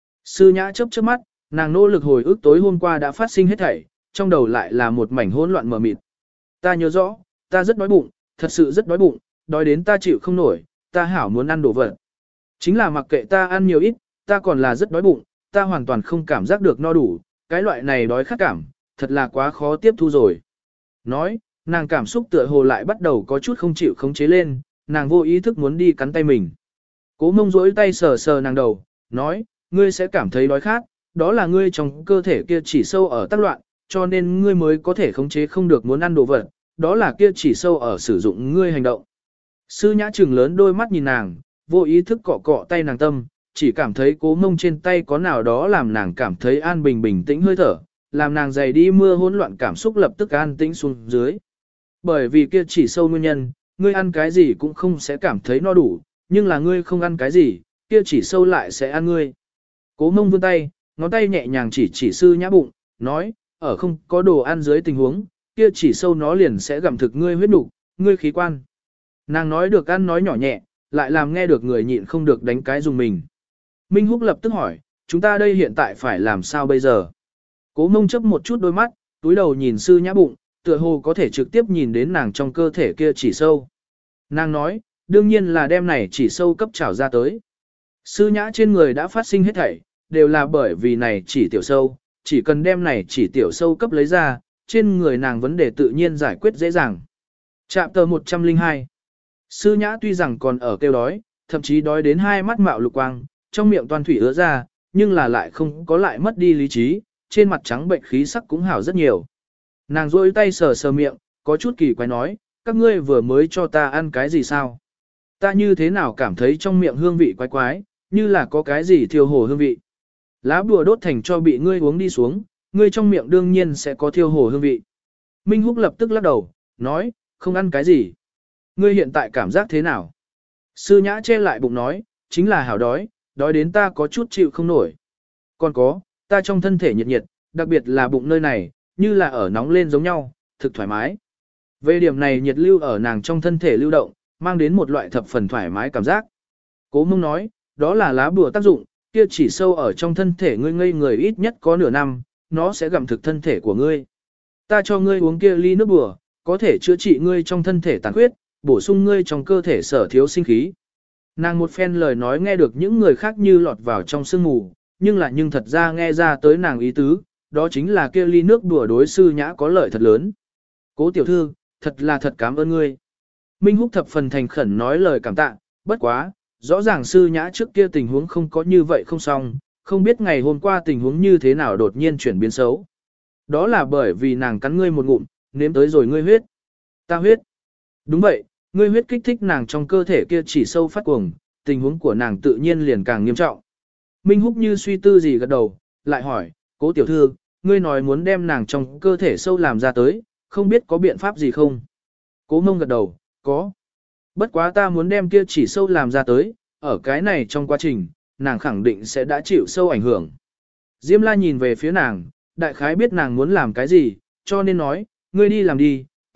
Sư Nhã chớp chớp mắt, nàng nỗ lực hồi ức tối hôm qua đã phát sinh hết thảy, trong đầu lại là một mảnh hỗn loạn mờ mịt. Ta nhớ rõ, ta rất đói bụng, thật sự rất đói bụng, đói đến ta chịu không nổi, ta hảo muốn ăn đồ vật. Chính là mặc kệ ta ăn nhiều ít, ta còn là rất đói bụng, ta hoàn toàn không cảm giác được no đủ, cái loại này đói khát cảm, thật là quá khó tiếp thu rồi. Nói, nàng cảm xúc tựa hồ lại bắt đầu có chút không chịu khống chế lên, nàng vô ý thức muốn đi cắn tay mình. Cố Mông duỗi tay sờ sờ nàng đầu, nói, ngươi sẽ cảm thấy đói khát, đó là ngươi trong cơ thể kia chỉ sâu ở tác loạn, cho nên ngươi mới có thể khống chế không được muốn ăn đồ vật, đó là kia chỉ sâu ở sử dụng ngươi hành động. Sư Nhã trừng lớn đôi mắt nhìn nàng, vô ý thức cọ cọ tay nàng tâm, chỉ cảm thấy Cố Mông trên tay có nào đó làm nàng cảm thấy an bình bình tĩnh hơi thở, làm nàng dày đi mưa hỗn loạn cảm xúc lập tức an tĩnh xuống dưới. Bởi vì kia chỉ sâu nguyên nhân, ngươi ăn cái gì cũng không sẽ cảm thấy no đủ, nhưng là ngươi không ăn cái gì, kia chỉ sâu lại sẽ ăn ngươi. Cố Mông vươn tay, ngón tay nhẹ nhàng chỉ chỉ Sư Nhã bụng, nói, ở không có đồ ăn dưới tình huống, kia chỉ sâu nó liền sẽ gặm thực ngươi huyết nục, ngươi khí quan. Nàng nói được ăn nói nhỏ nhẹ, lại làm nghe được người nhịn không được đánh cái dùng mình. Minh Húc lập tức hỏi, chúng ta đây hiện tại phải làm sao bây giờ? Cố Mông chớp một chút đôi mắt, túi đầu nhìn Sư Nhã bụng, tựa hồ có thể trực tiếp nhìn đến nàng trong cơ thể kia chỉ sâu. Nàng nói, đương nhiên là đem này chỉ sâu cấp trảo ra tới. Sư Nhã trên người đã phát sinh hết thảy, đều là bởi vì này chỉ tiểu sâu, chỉ cần đem này chỉ tiểu sâu cấp lấy ra, trên người nàng vấn đề tự nhiên giải quyết dễ dàng. Trạm tờ một trăm linh hai. Sư Nhã tuy rằng còn ở kêu đói, thậm chí đói đến hai mắt mạo lục quang, trong miệng toàn thủy ứa ra, nhưng là lại không có lại mất đi lý trí, trên mặt trắng bệnh khí sắc cũng hảo rất nhiều. Nàng rôi tay sờ sờ miệng, có chút kỳ quái nói, các ngươi vừa mới cho ta ăn cái gì sao? Ta như thế nào cảm thấy trong miệng hương vị quái quái, như là có cái gì thiêu hồ hương vị. Lá bùa đốt thành cho bị ngươi uống đi xuống, ngươi trong miệng đương nhiên sẽ có thiêu hồ hương vị. Minh Húc lập tức lắc đầu, nói, không ăn cái gì. Ngươi hiện tại cảm giác thế nào? Sư Nhã che lại bụng nói, chính là hảo đói, đói đến ta có chút chịu không nổi. Còn có, ta trong thân thể nhiệt nhiệt, đặc biệt là bụng nơi này, như là ở nóng lên giống nhau, thực thoải mái. Về điểm này nhiệt lưu ở nàng trong thân thể lưu động, mang đến một loại thập phần thoải mái cảm giác. Cố Mông nói, đó là lá bùa tác dụng, kia chỉ sâu ở trong thân thể ngươi ngây người ít nhất có nửa năm, nó sẽ gặm thực thân thể của ngươi. Ta cho ngươi uống kia ly nước bùa, có thể chữa trị ngươi trong thân thể tàn khuyết, bổ sung ngươi trong cơ thể sở thiếu sinh khí. Nàng một phen lời nói nghe được những người khác như lọt vào trong sương mù, nhưng là nhưng thật ra nghe ra tới nàng ý tứ, đó chính là kia ly nước đùa đối Sư Nhã có lợi thật lớn. Cố tiểu thư, thật là thật cảm ơn ngươi. Minh Húc thập phần thành khẩn nói lời cảm tạ, bất quá, rõ ràng Sư Nhã trước kia tình huống không có như vậy không xong, không biết ngày hôm qua tình huống như thế nào đột nhiên chuyển biến xấu. Đó là bởi vì nàng cắn ngươi một ngụm, nếm tới rồi ngươi huyết. Ta huyết. Đúng vậy, ngươi huyết kích thích nàng trong cơ thể kia chỉ sâu phát cuồng, tình huống của nàng tự nhiên liền càng nghiêm trọng. Minh Húc như suy tư gì gật đầu, lại hỏi, Cố tiểu thư, ngươi nói muốn đem nàng trong cơ thể sâu làm ra tới, không biết có biện pháp gì không? Cố Mông gật đầu, có. Bất quá ta muốn đem kia chỉ sâu làm ra tới, ở cái này trong quá trình, nàng khẳng định sẽ đã chịu sâu ảnh hưởng. Diêm La nhìn về phía nàng, đại khái biết nàng muốn làm cái gì, cho nên nói, ngươi đi làm đi,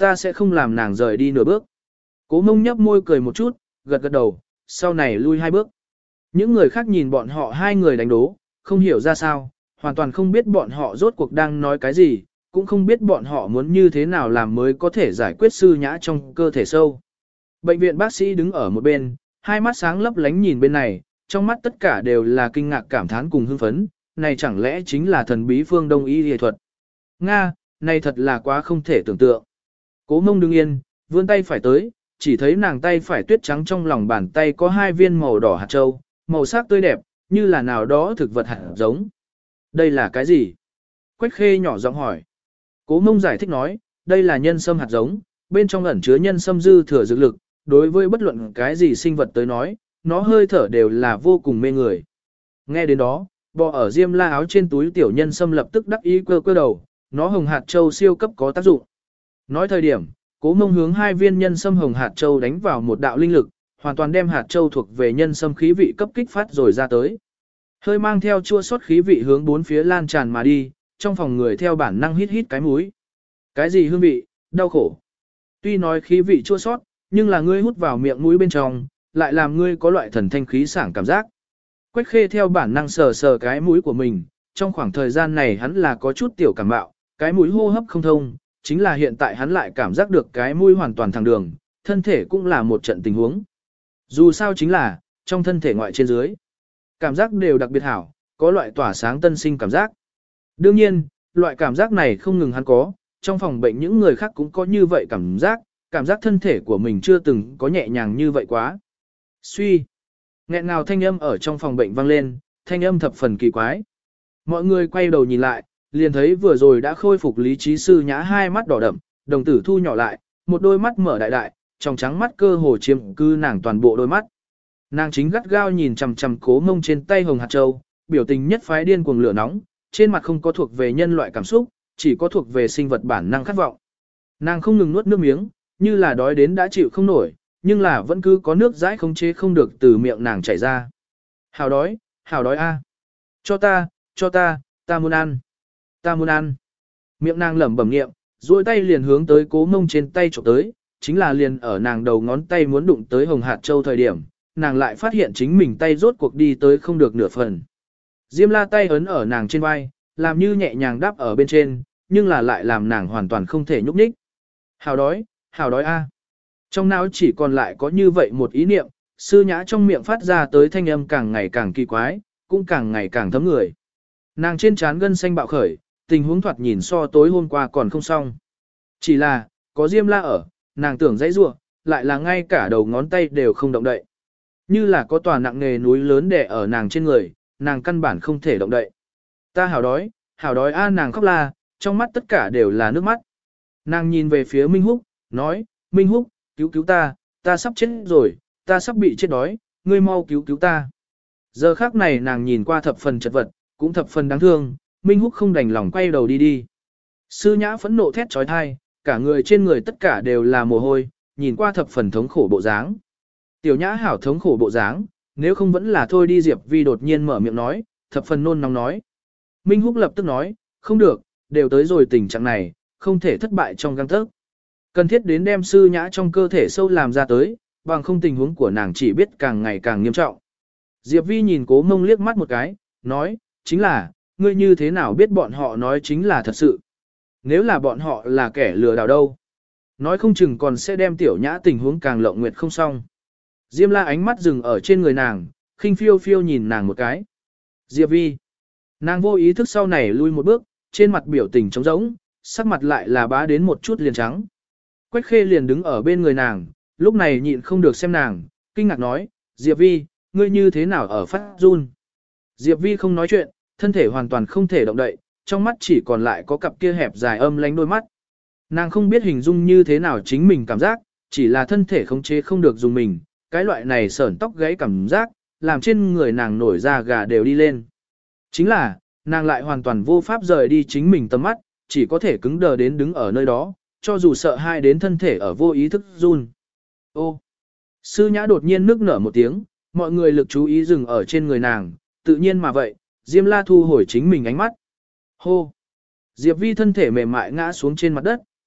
ta sẽ không làm nàng rời đi nửa bước. Cố Mông nhấp môi cười một chút, gật gật đầu, sau này lui hai bước. Những người khác nhìn bọn họ hai người đánh đố, không hiểu ra sao, hoàn toàn không biết bọn họ rốt cuộc đang nói cái gì, cũng không biết bọn họ muốn như thế nào làm mới có thể giải quyết Sư Nhã trong cơ thể sâu. Bệnh viện bác sĩ đứng ở một bên, hai mắt sáng lấp lánh nhìn bên này, trong mắt tất cả đều là kinh ngạc cảm thán cùng hưng phấn, này chẳng lẽ chính là thần bí phương Đông y y thuật. Nga, này thật là quá không thể tưởng tượng. Cố Mông đứng yên, vươn tay phải tới, chỉ thấy nàng tay phải tuyết trắng trong lòng bàn tay có hai viên màu đỏ hạt châu, màu sắc tươi đẹp, như là nào đó thực vật hạt giống. Đây là cái gì? Quách Khê nhỏ giọng hỏi. Cố Mông giải thích nói, đây là nhân sâm hạt giống, bên trong ẩn chứa nhân sâm dư thừa dược lực, đối với bất luận cái gì sinh vật tới nói, nó hơi thở đều là vô cùng mê người. Nghe đến đó, bò ở diêm la áo trên túi tiểu nhân sâm lập tức đắc ý quơ quơ đầu, nó hồng hạt châu siêu cấp có tác dụng. Nói thời điểm, Cố Mông hướng hai viên nhân sâm hồng hạt châu đánh vào một đạo linh lực, hoàn toàn đem hạt châu thuộc về nhân sâm khí vị cấp kích phát rồi ra tới. Hơi mang theo chua xót khí vị hướng bốn phía lan tràn mà đi, trong phòng người theo bản năng hít hít cái mũi. Cái gì hương vị, đau khổ. Tuy nói khí vị chua xót, nhưng là ngươi hút vào miệng mũi bên trong, lại làm ngươi có loại thần thanh khí sảng cảm giác. Quách Khê theo bản năng sờ sờ cái mũi của mình, trong khoảng thời gian này hắn là có chút tiểu cảm bạo, cái mũi hô hấp không thông, chính là hiện tại hắn lại cảm giác được cái mũi hoàn toàn thẳng đường, thân thể cũng là một trận tình huống. Dù sao chính là, trong thân thể ngoại trên dưới, cảm giác đều đặc biệt hảo, có loại tỏa sáng tân sinh cảm giác. Đương nhiên, loại cảm giác này không ngừng hắn có, trong phòng bệnh những người khác cũng có như vậy cảm giác, cảm giác thân thể của mình chưa từng có nhẹ nhàng như vậy quá. Suy, nghẹn ngào thanh âm ở trong phòng bệnh vang lên, thanh âm thập phần kỳ quái. Mọi người quay đầu nhìn lại, liền thấy vừa rồi đã khôi phục lý trí Sư Nhã hai mắt đỏ đậm, đồng tử thu nhỏ lại, một đôi mắt mở đại đại, trong trắng mắt cơ hồ chiếm cư nàng toàn bộ đôi mắt. Nàng chính gắt gao nhìn chằm chằm Cố Mông trên tay hồng hạt châu, biểu tình nhất phái điên cuồng lửa nóng, trên mặt không có thuộc về nhân loại cảm xúc, chỉ có thuộc về sinh vật bản năng khát vọng. Nàng không ngừng nuốt nước miếng, như là đói đến đã chịu không nổi, nhưng là vẫn cứ có nước dãi không chế không được từ miệng nàng chảy ra. Hào đói, hào đói a, cho ta, cho ta, ta muốn ăn, ta muốn ăn. Miệng nàng lẩm bẩm niệm, duỗi tay liền hướng tới Cố Mông trên tay chụp tới, chính là liền ở nàng đầu ngón tay muốn đụng tới hồng hạt châu thời điểm, nàng lại phát hiện chính mình tay rốt cuộc đi tới không được nửa phần. Diêm La tay ấn ở nàng trên vai, làm như nhẹ nhàng đáp ở bên trên, nhưng là lại làm nàng hoàn toàn không thể nhúc nhích. Hào đói, hào đói a. Trong não chỉ còn lại có như vậy một ý niệm, Sư Nhã trong miệng phát ra tới thanh âm càng ngày càng kỳ quái, cũng càng ngày càng thấm người. Nàng trên trán gân xanh bạo khởi, tình huống thoạt nhìn so tối hôm qua còn không xong. Chỉ là, có Diêm La ở, nàng tưởng dãy rua, lại là ngay cả đầu ngón tay đều không động đậy. Như là có tòa nặng nề núi lớn đè ở nàng trên người, nàng căn bản không thể động đậy. Ta hào đói, hào đói a, nàng khóc la, trong mắt tất cả đều là nước mắt. Nàng nhìn về phía Minh Húc, nói, Minh Húc, cứu cứu ta, ta sắp chết rồi, ta sắp bị chết đói, ngươi mau cứu cứu ta. Giờ khác này nàng nhìn qua thập phần chật vật, cũng thập phần đáng thương, Minh Húc không đành lòng quay đầu đi đi. Sư Nhã phẫn nộ thét trói thai, cả người trên người tất cả đều là mồ hôi, nhìn qua thập phần thống khổ bộ dáng. Tiểu Nhã hảo thống khổ bộ dáng, nếu không vẫn là thôi đi. Diệp Vi đột nhiên mở miệng nói, thập phần nôn nóng nói. Minh Húc lập tức nói, không được, đều tới rồi tình trạng này, không thể thất bại trong gang tấc. Cần thiết đến đem Sư Nhã trong cơ thể sâu làm ra tới, bằng không tình huống của nàng chỉ biết càng ngày càng nghiêm trọng. Diệp Vi nhìn Cố Mông liếc mắt một cái, nói, chính là, ngươi như thế nào biết bọn họ nói chính là thật sự. Nếu là bọn họ là kẻ lừa đảo đâu, nói không chừng còn sẽ đem Tiểu Nhã tình huống càng lộng nguyệt không xong. Diêm La ánh mắt dừng ở trên người nàng, khinh phiêu phiêu nhìn nàng một cái. Diệp Vi. Nàng vô ý thức sau này lui một bước, trên mặt biểu tình trống rỗng, sắc mặt lại là bá đến một chút liền trắng. Quách Khê liền đứng ở bên người nàng, lúc này nhịn không được xem nàng, kinh ngạc nói, Diệp Vi, ngươi như thế nào ở phát run? Diệp Vi không nói chuyện, thân thể hoàn toàn không thể động đậy, trong mắt chỉ còn lại có cặp kia hẹp dài âm lánh đôi mắt. Nàng không biết hình dung như thế nào chính mình cảm giác, chỉ là thân thể khống chế không được dùng mình, cái loại này sởn tóc gáy cảm giác, làm trên người nàng nổi da gà đều đi lên. Chính là, nàng lại hoàn toàn vô pháp rời đi chính mình tầm mắt, chỉ có thể cứng đờ đến đứng ở nơi đó, cho dù sợ hai đến thân thể ở vô ý thức run. Ô! Sư Nhã đột nhiên nức nở một tiếng, mọi người lực chú ý dừng ở trên người nàng, tự nhiên mà vậy, Diêm La thu hồi chính mình ánh mắt. Hô! Diệp Vi thân thể mềm mại ngã xuống trên mặt đất,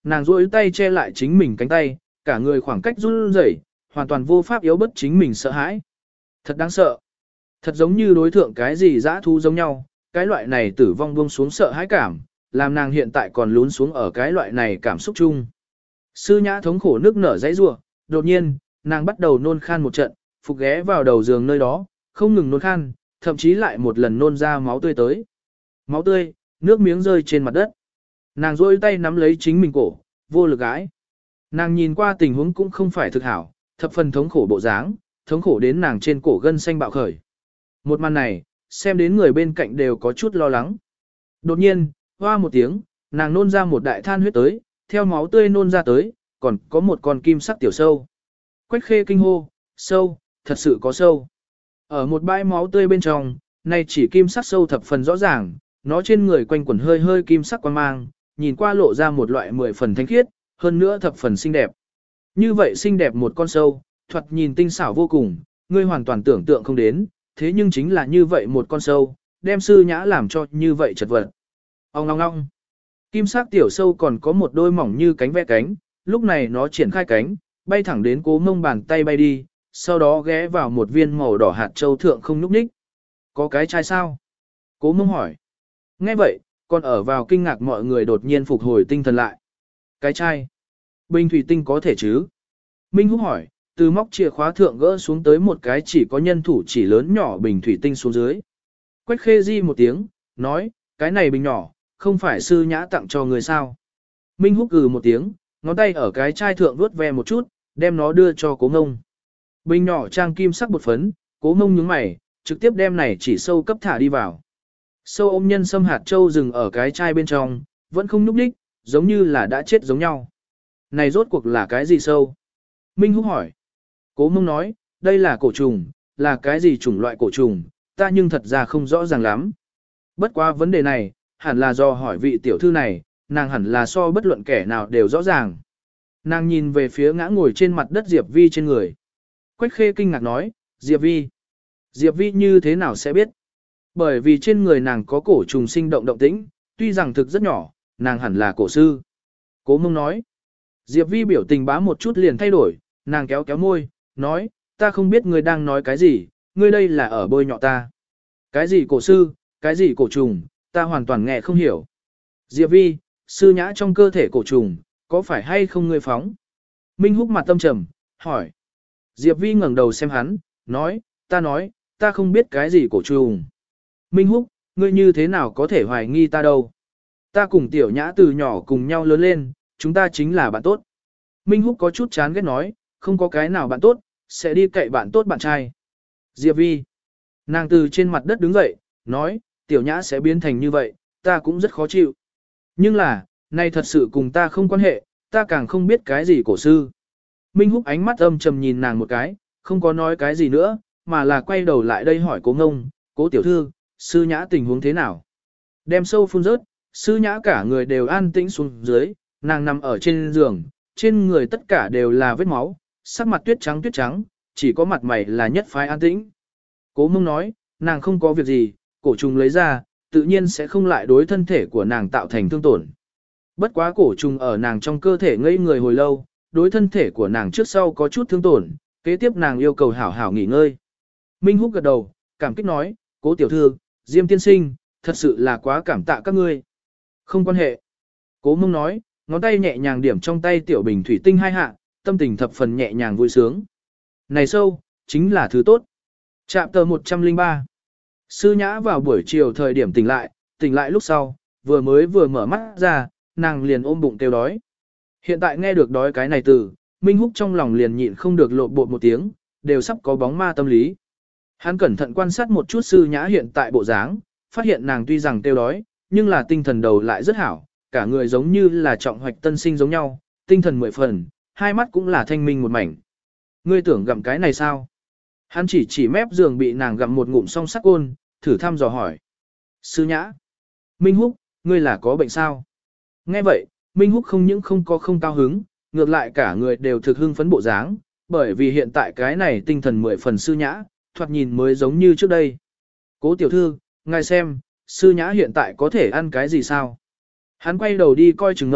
Nàng duỗi tay che lại chính mình cánh tay, cả người khoảng cách run rẩy, hoàn toàn vô pháp yếu bất chính mình sợ hãi. Thật đáng sợ. Thật giống như đối thượng cái gì dã thú giống nhau, cái loại này tử vong buông xuống sợ hãi cảm, làm nàng hiện tại còn lún xuống ở cái loại này cảm xúc chung. Sư Nhã thống khổ nước nở dãy rủa, đột nhiên, nàng bắt đầu nôn khan một trận, phục ghé vào đầu giường nơi đó, không ngừng nôn khan, thậm chí lại một lần nôn ra máu tươi tới. Máu tươi, nước miếng rơi trên mặt đất. Nàng rôi tay nắm lấy chính mình cổ, vô lực gãi. Nàng nhìn qua tình huống cũng không phải thực hảo, thập phần thống khổ bộ dáng, thống khổ đến nàng trên cổ gân xanh bạo khởi. Một màn này, xem đến người bên cạnh đều có chút lo lắng. Đột nhiên, hoa một tiếng, nàng nôn ra một đại than huyết tới, theo máu tươi nôn ra tới, còn có một con kim sắc tiểu sâu. Quách Khê kinh hô, sâu, thật sự có sâu. Ở một bãi máu tươi bên trong, này chỉ kim sắc sâu thập phần rõ ràng, nó trên người quanh quẩn hơi hơi kim sắc quang mang, nhìn qua lộ ra một loại mười phần thanh khiết, hơn nữa thập phần xinh đẹp. Như vậy xinh đẹp một con sâu, thoạt nhìn tinh xảo vô cùng, ngươi hoàn toàn tưởng tượng không đến, thế nhưng chính là như vậy một con sâu, đem Sư Nhã làm cho như vậy chật vật. Ong ong ong. Kim sắc tiểu sâu còn có một đôi mỏng như cánh ve cánh, lúc này nó triển khai cánh, bay thẳng đến Cố Mông bàn tay bay đi, sau đó ghé vào một viên màu đỏ hạt châu thượng không nhúc nhích. Có cái chai sao? Cố Mông hỏi. Nghe vậy, còn ở vào kinh ngạc mọi người đột nhiên phục hồi tinh thần lại. Cái chai? Bình thủy tinh có thể chứ? Minh Húc hỏi, từ móc chìa khóa thượng gỡ xuống tới một cái chỉ có nhân thủ chỉ lớn nhỏ bình thủy tinh xuống dưới. Quách Khê di một tiếng, nói, cái này bình nhỏ, không phải Sư Nhã tặng cho người sao? Minh Húc cừ một tiếng, ngón tay ở cái chai thượng vuốt ve một chút, đem nó đưa cho Cố Ngông. Bình nhỏ trang kim sắc bột phấn, Cố Ngông nhướng mày, trực tiếp đem này chỉ sâu cấp thả đi vào. Sâu ôm nhân sâm hạt châu dừng ở cái chai bên trong, vẫn không nhúc nhích, giống như là đã chết giống nhau. Này rốt cuộc là cái gì sâu? Minh Húc hỏi. Cố Mông nói, đây là cổ trùng, là cái gì chủng loại cổ trùng, ta nhưng thật ra không rõ ràng lắm. Bất quá vấn đề này, hẳn là do hỏi vị tiểu thư này, nàng hẳn là so bất luận kẻ nào đều rõ ràng. Nàng nhìn về phía ngã ngồi trên mặt đất Diệp Vi trên người. Quách Khê kinh ngạc nói, Diệp Vi. Diệp Vi như thế nào sẽ biết? Bởi vì trên người nàng có cổ trùng sinh động động tĩnh, tuy rằng thực rất nhỏ, nàng hẳn là cổ sư. Cố Mông nói. Diệp Vi biểu tình bá một chút liền thay đổi, nàng kéo kéo môi, nói, ta không biết ngươi đang nói cái gì, ngươi đây là ở bôi nhọ ta. Cái gì cổ sư, cái gì cổ trùng, ta hoàn toàn nghe không hiểu. Diệp Vi, Sư Nhã trong cơ thể cổ trùng, có phải hay không ngươi phóng? Minh Húc mặt tâm trầm, hỏi. Diệp Vi ngẩng đầu xem hắn, nói, ta nói, ta không biết cái gì cổ trùng. Minh Húc, ngươi như thế nào có thể hoài nghi ta đâu? Ta cùng Tiểu Nhã từ nhỏ cùng nhau lớn lên, chúng ta chính là bạn tốt. Minh Húc có chút chán ghét nói, không có cái nào bạn tốt, sẽ đi cậy bạn tốt bạn trai. Diệp Vi. Nàng từ trên mặt đất đứng dậy, nói, Tiểu Nhã sẽ biến thành như vậy, ta cũng rất khó chịu. Nhưng là, này thật sự cùng ta không quan hệ, ta càng không biết cái gì cổ sư. Minh Húc ánh mắt âm trầm nhìn nàng một cái, không có nói cái gì nữa, mà là quay đầu lại đây hỏi Cố Ngông, Cố tiểu thư, Sư Nhã tình huống thế nào? Đem sâu phun rớt, Sư Nhã cả người đều an tĩnh xuống dưới, nàng nằm ở trên giường, trên người tất cả đều là vết máu, sắc mặt tuyết trắng tuyết trắng, chỉ có mặt mày là nhất phái an tĩnh. Cố Mông nói, nàng không có việc gì, cổ trùng lấy ra, tự nhiên sẽ không lại đối thân thể của nàng tạo thành thương tổn. Bất quá cổ trùng ở nàng trong cơ thể ngây người hồi lâu, đối thân thể của nàng trước sau có chút thương tổn, kế tiếp nàng yêu cầu hảo hảo nghỉ ngơi. Minh Húc gật đầu, cảm kích nói, Cố tiểu thư, Diêm tiên sinh, thật sự là quá cảm tạ các ngươi. Không quan hệ. Cố Mông nói, ngón tay nhẹ nhàng điểm trong tay tiểu bình thủy tinh hai hạ, tâm tình thập phần nhẹ nhàng vui sướng. Này sâu, chính là thứ tốt. Chạm tờ một trăm lẻ ba. Sư Nhã vào buổi chiều thời điểm tỉnh lại, tỉnh lại lúc sau, vừa mới vừa mở mắt ra, nàng liền ôm bụng kêu đói. Hiện tại nghe được đói cái này từ, Minh Húc trong lòng liền nhịn không được lộn bột một tiếng, đều sắp có bóng ma tâm lý. Hắn cẩn thận quan sát một chút Sư Nhã hiện tại bộ dáng, phát hiện nàng tuy rằng kêu đói, nhưng là tinh thần đầu lại rất hảo, cả người giống như là trọng hoạch tân sinh giống nhau, tinh thần mười phần, hai mắt cũng là thanh minh một mảnh. Ngươi tưởng gặm cái này sao? Hắn chỉ chỉ mép giường bị nàng gặm một ngụm song sắc côn, thử thăm dò hỏi. Sư Nhã. Minh Húc, ngươi là có bệnh sao? Nghe vậy, Minh Húc không những không có không cao hứng, ngược lại cả người đều thực hưng phấn bộ dáng, bởi vì hiện tại cái này tinh thần mười phần Sư Nhã, thoạt nhìn mới giống như trước đây. Cố tiểu thư, ngài xem, Sư Nhã hiện tại có thể ăn cái gì sao? Hắn quay đầu đi coi Trừng Ngông,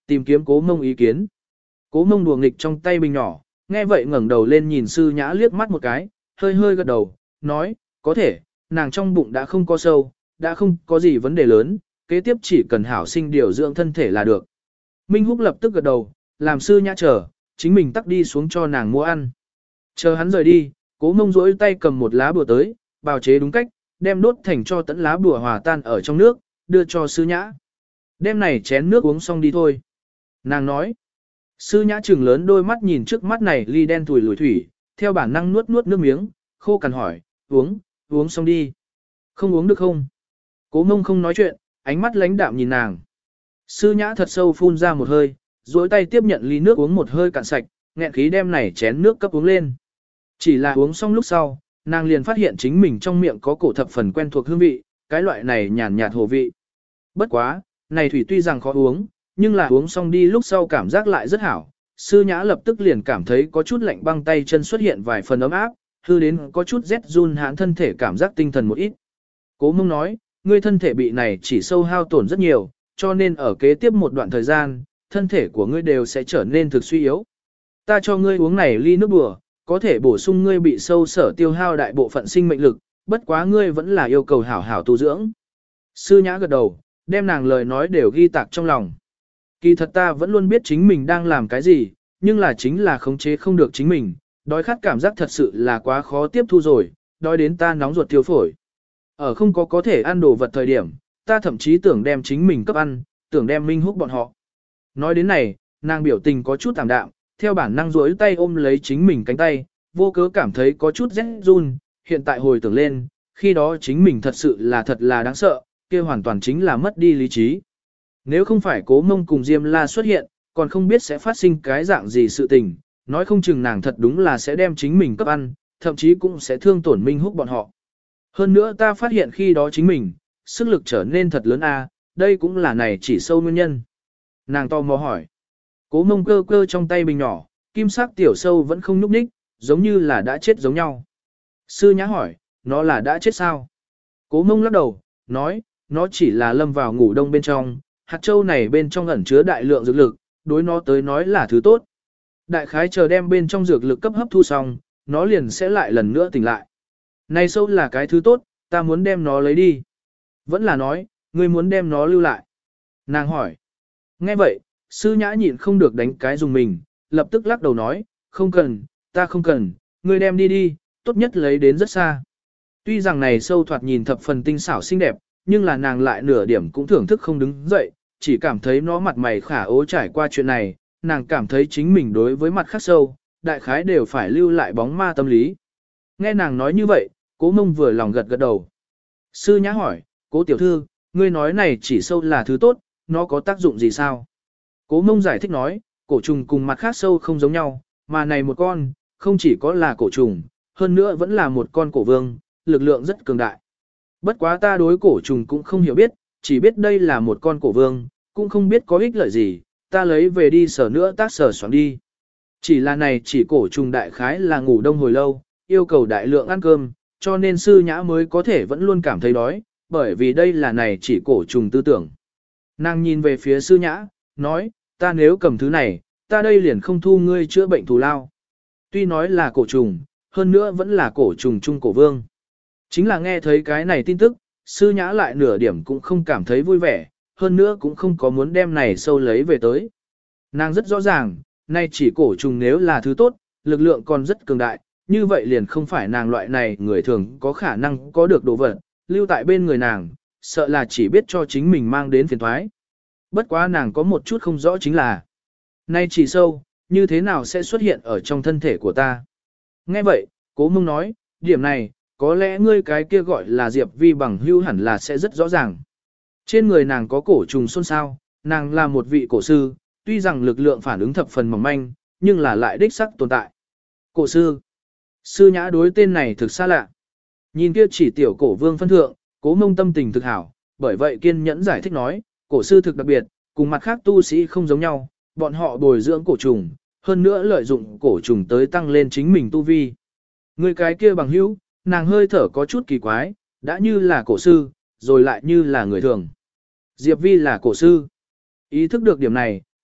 tìm kiếm Cố Mông ý kiến. Cố Mông đùa nghịch trong tay bình nhỏ, nghe vậy ngẩng đầu lên nhìn Sư Nhã liếc mắt một cái, hơi hơi gật đầu, nói, có thể, nàng trong bụng đã không có sâu, đã không có gì vấn đề lớn, kế tiếp chỉ cần hảo sinh điều dưỡng thân thể là được. Minh Húc lập tức gật đầu, làm Sư Nhã chờ, chính mình tắt đi xuống cho nàng mua ăn. Chờ hắn rời đi, Cố Mông duỗi tay cầm một lá bùa tới, bào chế đúng cách, đem đốt thành cho tẫn lá bùa hòa tan ở trong nước, đưa cho Sư Nhã. Đem này chén nước uống xong đi thôi. Nàng nói. Sư Nhã trừng lớn đôi mắt nhìn trước mắt này ly đen thùi lùi thủy, theo bản năng nuốt nuốt nước miếng, khô cằn hỏi, uống, uống xong đi. Không uống được không? Cố Mông không nói chuyện, ánh mắt lãnh đạm nhìn nàng. Sư Nhã thật sâu phun ra một hơi, duỗi tay tiếp nhận ly nước uống một hơi cạn sạch, nghẹn khí đem này chén nước cấp uống lên. Chỉ là uống xong lúc sau, nàng liền phát hiện chính mình trong miệng có cổ thập phần quen thuộc hương vị, cái loại này nhàn nhạt hồ vị. Bất quá, này thủy tuy rằng khó uống, nhưng là uống xong đi lúc sau cảm giác lại rất hảo. Sư Nhã lập tức liền cảm thấy có chút lạnh băng tay chân xuất hiện vài phần ấm áp, hư đến có chút rét run hãn thân thể cảm giác tinh thần một ít. Cố Mông nói, ngươi thân thể bị này chỉ sâu hao tổn rất nhiều, cho nên ở kế tiếp một đoạn thời gian, thân thể của ngươi đều sẽ trở nên thực suy yếu. Ta cho ngươi uống này ly nước bùa, có thể bổ sung ngươi bị sâu sở tiêu hao đại bộ phận sinh mệnh lực, bất quá ngươi vẫn là yêu cầu hảo hảo tu dưỡng. Sư Nhã gật đầu, đem nàng lời nói đều ghi tạc trong lòng. Kỳ thật ta vẫn luôn biết chính mình đang làm cái gì, nhưng là chính là khống chế không được chính mình, đói khát cảm giác thật sự là quá khó tiếp thu rồi, đói đến ta nóng ruột tiêu phổi. Ở không có có thể ăn đồ vật thời điểm, ta thậm chí tưởng đem chính mình cấp ăn, tưởng đem Minh Húc bọn họ. Nói đến này, nàng biểu tình có chút tạm đạm, theo bản năng duỗi tay ôm lấy chính mình cánh tay, vô cớ cảm thấy có chút rét run, hiện tại hồi tưởng lên, khi đó chính mình thật sự là thật là đáng sợ, kia hoàn toàn chính là mất đi lý trí. Nếu không phải Cố Mông cùng Diêm La xuất hiện, còn không biết sẽ phát sinh cái dạng gì sự tình, nói không chừng nàng thật đúng là sẽ đem chính mình cấp ăn, thậm chí cũng sẽ thương tổn Minh Húc bọn họ. Hơn nữa ta phát hiện khi đó chính mình, sức lực trở nên thật lớn a, đây cũng là này chỉ sâu nguyên nhân. Nàng to mò hỏi. Cố Mông cơ cơ trong tay bình nhỏ, kim sắc tiểu sâu vẫn không nhúc nhích, giống như là đã chết giống nhau. Sư Nhã hỏi, nó là đã chết sao? Cố Mông lắc đầu, nói, nó chỉ là lâm vào ngủ đông bên trong, hạt châu này bên trong ẩn chứa đại lượng dược lực, đối nó tới nói là thứ tốt. Đại khái chờ đem bên trong dược lực cấp hấp thu xong, nó liền sẽ lại lần nữa tỉnh lại. Này sâu là cái thứ tốt, ta muốn đem nó lấy đi. Vẫn là nói, ngươi muốn đem nó lưu lại. Nàng hỏi. Nghe vậy, Sư Nhã nhịn không được đánh cái dùng mình, lập tức lắc đầu nói, không cần, ta không cần, ngươi đem đi đi, tốt nhất lấy đến rất xa. Tuy rằng này sâu thoạt nhìn thập phần tinh xảo xinh đẹp, nhưng là nàng lại nửa điểm cũng thưởng thức không đứng dậy, chỉ cảm thấy nó mặt mày khả ố trải qua chuyện này, nàng cảm thấy chính mình đối với mặt khác sâu, đại khái đều phải lưu lại bóng ma tâm lý. Nghe nàng nói như vậy, Cố Mông vừa lòng gật gật đầu. Sư Nhã hỏi, Cố tiểu thư, ngươi nói này chỉ sâu là thứ tốt, nó có tác dụng gì sao? Cố Mông giải thích nói, cổ trùng cùng mặt khác sâu không giống nhau, mà này một con, không chỉ có là cổ trùng, hơn nữa vẫn là một con cổ vương, lực lượng rất cường đại. Bất quá ta đối cổ trùng cũng không hiểu biết, chỉ biết đây là một con cổ vương, cũng không biết có ích lợi gì, ta lấy về đi sở nữa tác sở soạn đi. Chỉ là này chỉ cổ trùng đại khái là ngủ đông hồi lâu, yêu cầu đại lượng ăn cơm, cho nên Sư Nhã mới có thể vẫn luôn cảm thấy đói, bởi vì đây là này chỉ cổ trùng tư tưởng. Nàng nhìn về phía Sư Nhã, nói, ta nếu cầm thứ này, ta đây liền không thu ngươi chữa bệnh thù lao. Tuy nói là cổ trùng, hơn nữa vẫn là cổ trùng trung cổ vương. Chính là nghe thấy cái này tin tức, Sư Nhã lại nửa điểm cũng không cảm thấy vui vẻ, hơn nữa cũng không có muốn đem này sâu lấy về tới. Nàng rất rõ ràng, nay chỉ cổ trùng nếu là thứ tốt, lực lượng còn rất cường đại, như vậy liền không phải nàng loại này người thường có khả năng có được đồ vật, lưu tại bên người nàng, sợ là chỉ biết cho chính mình mang đến phiền thoái. Bất quá nàng có một chút không rõ chính là, nay chỉ sâu, như thế nào sẽ xuất hiện ở trong thân thể của ta. Nghe vậy, Cố Mông nói, điểm này, có lẽ ngươi cái kia gọi là Diệp Vi bằng hưu hẳn là sẽ rất rõ ràng. Trên người nàng có cổ trùng xôn xao, nàng là một vị cổ sư, tuy rằng lực lượng phản ứng thập phần mỏng manh, nhưng là lại đích sắc tồn tại. Cổ sư. Sư Nhã đối tên này thực xa lạ. Nhìn kia chỉ tiểu cổ vương phân thượng, Cố Mông tâm tình thực hảo, bởi vậy kiên nhẫn giải thích nói, cổ sư thực đặc biệt, cùng mặt khác tu sĩ không giống nhau, bọn họ bồi dưỡng cổ trùng, hơn nữa lợi dụng cổ trùng tới tăng lên chính mình tu vi. Người cái kia bằng hữu, nàng hơi thở có chút kỳ quái, đã như là cổ sư, rồi lại như là người thường. Diệp Vi là cổ sư. Ý thức được điểm này,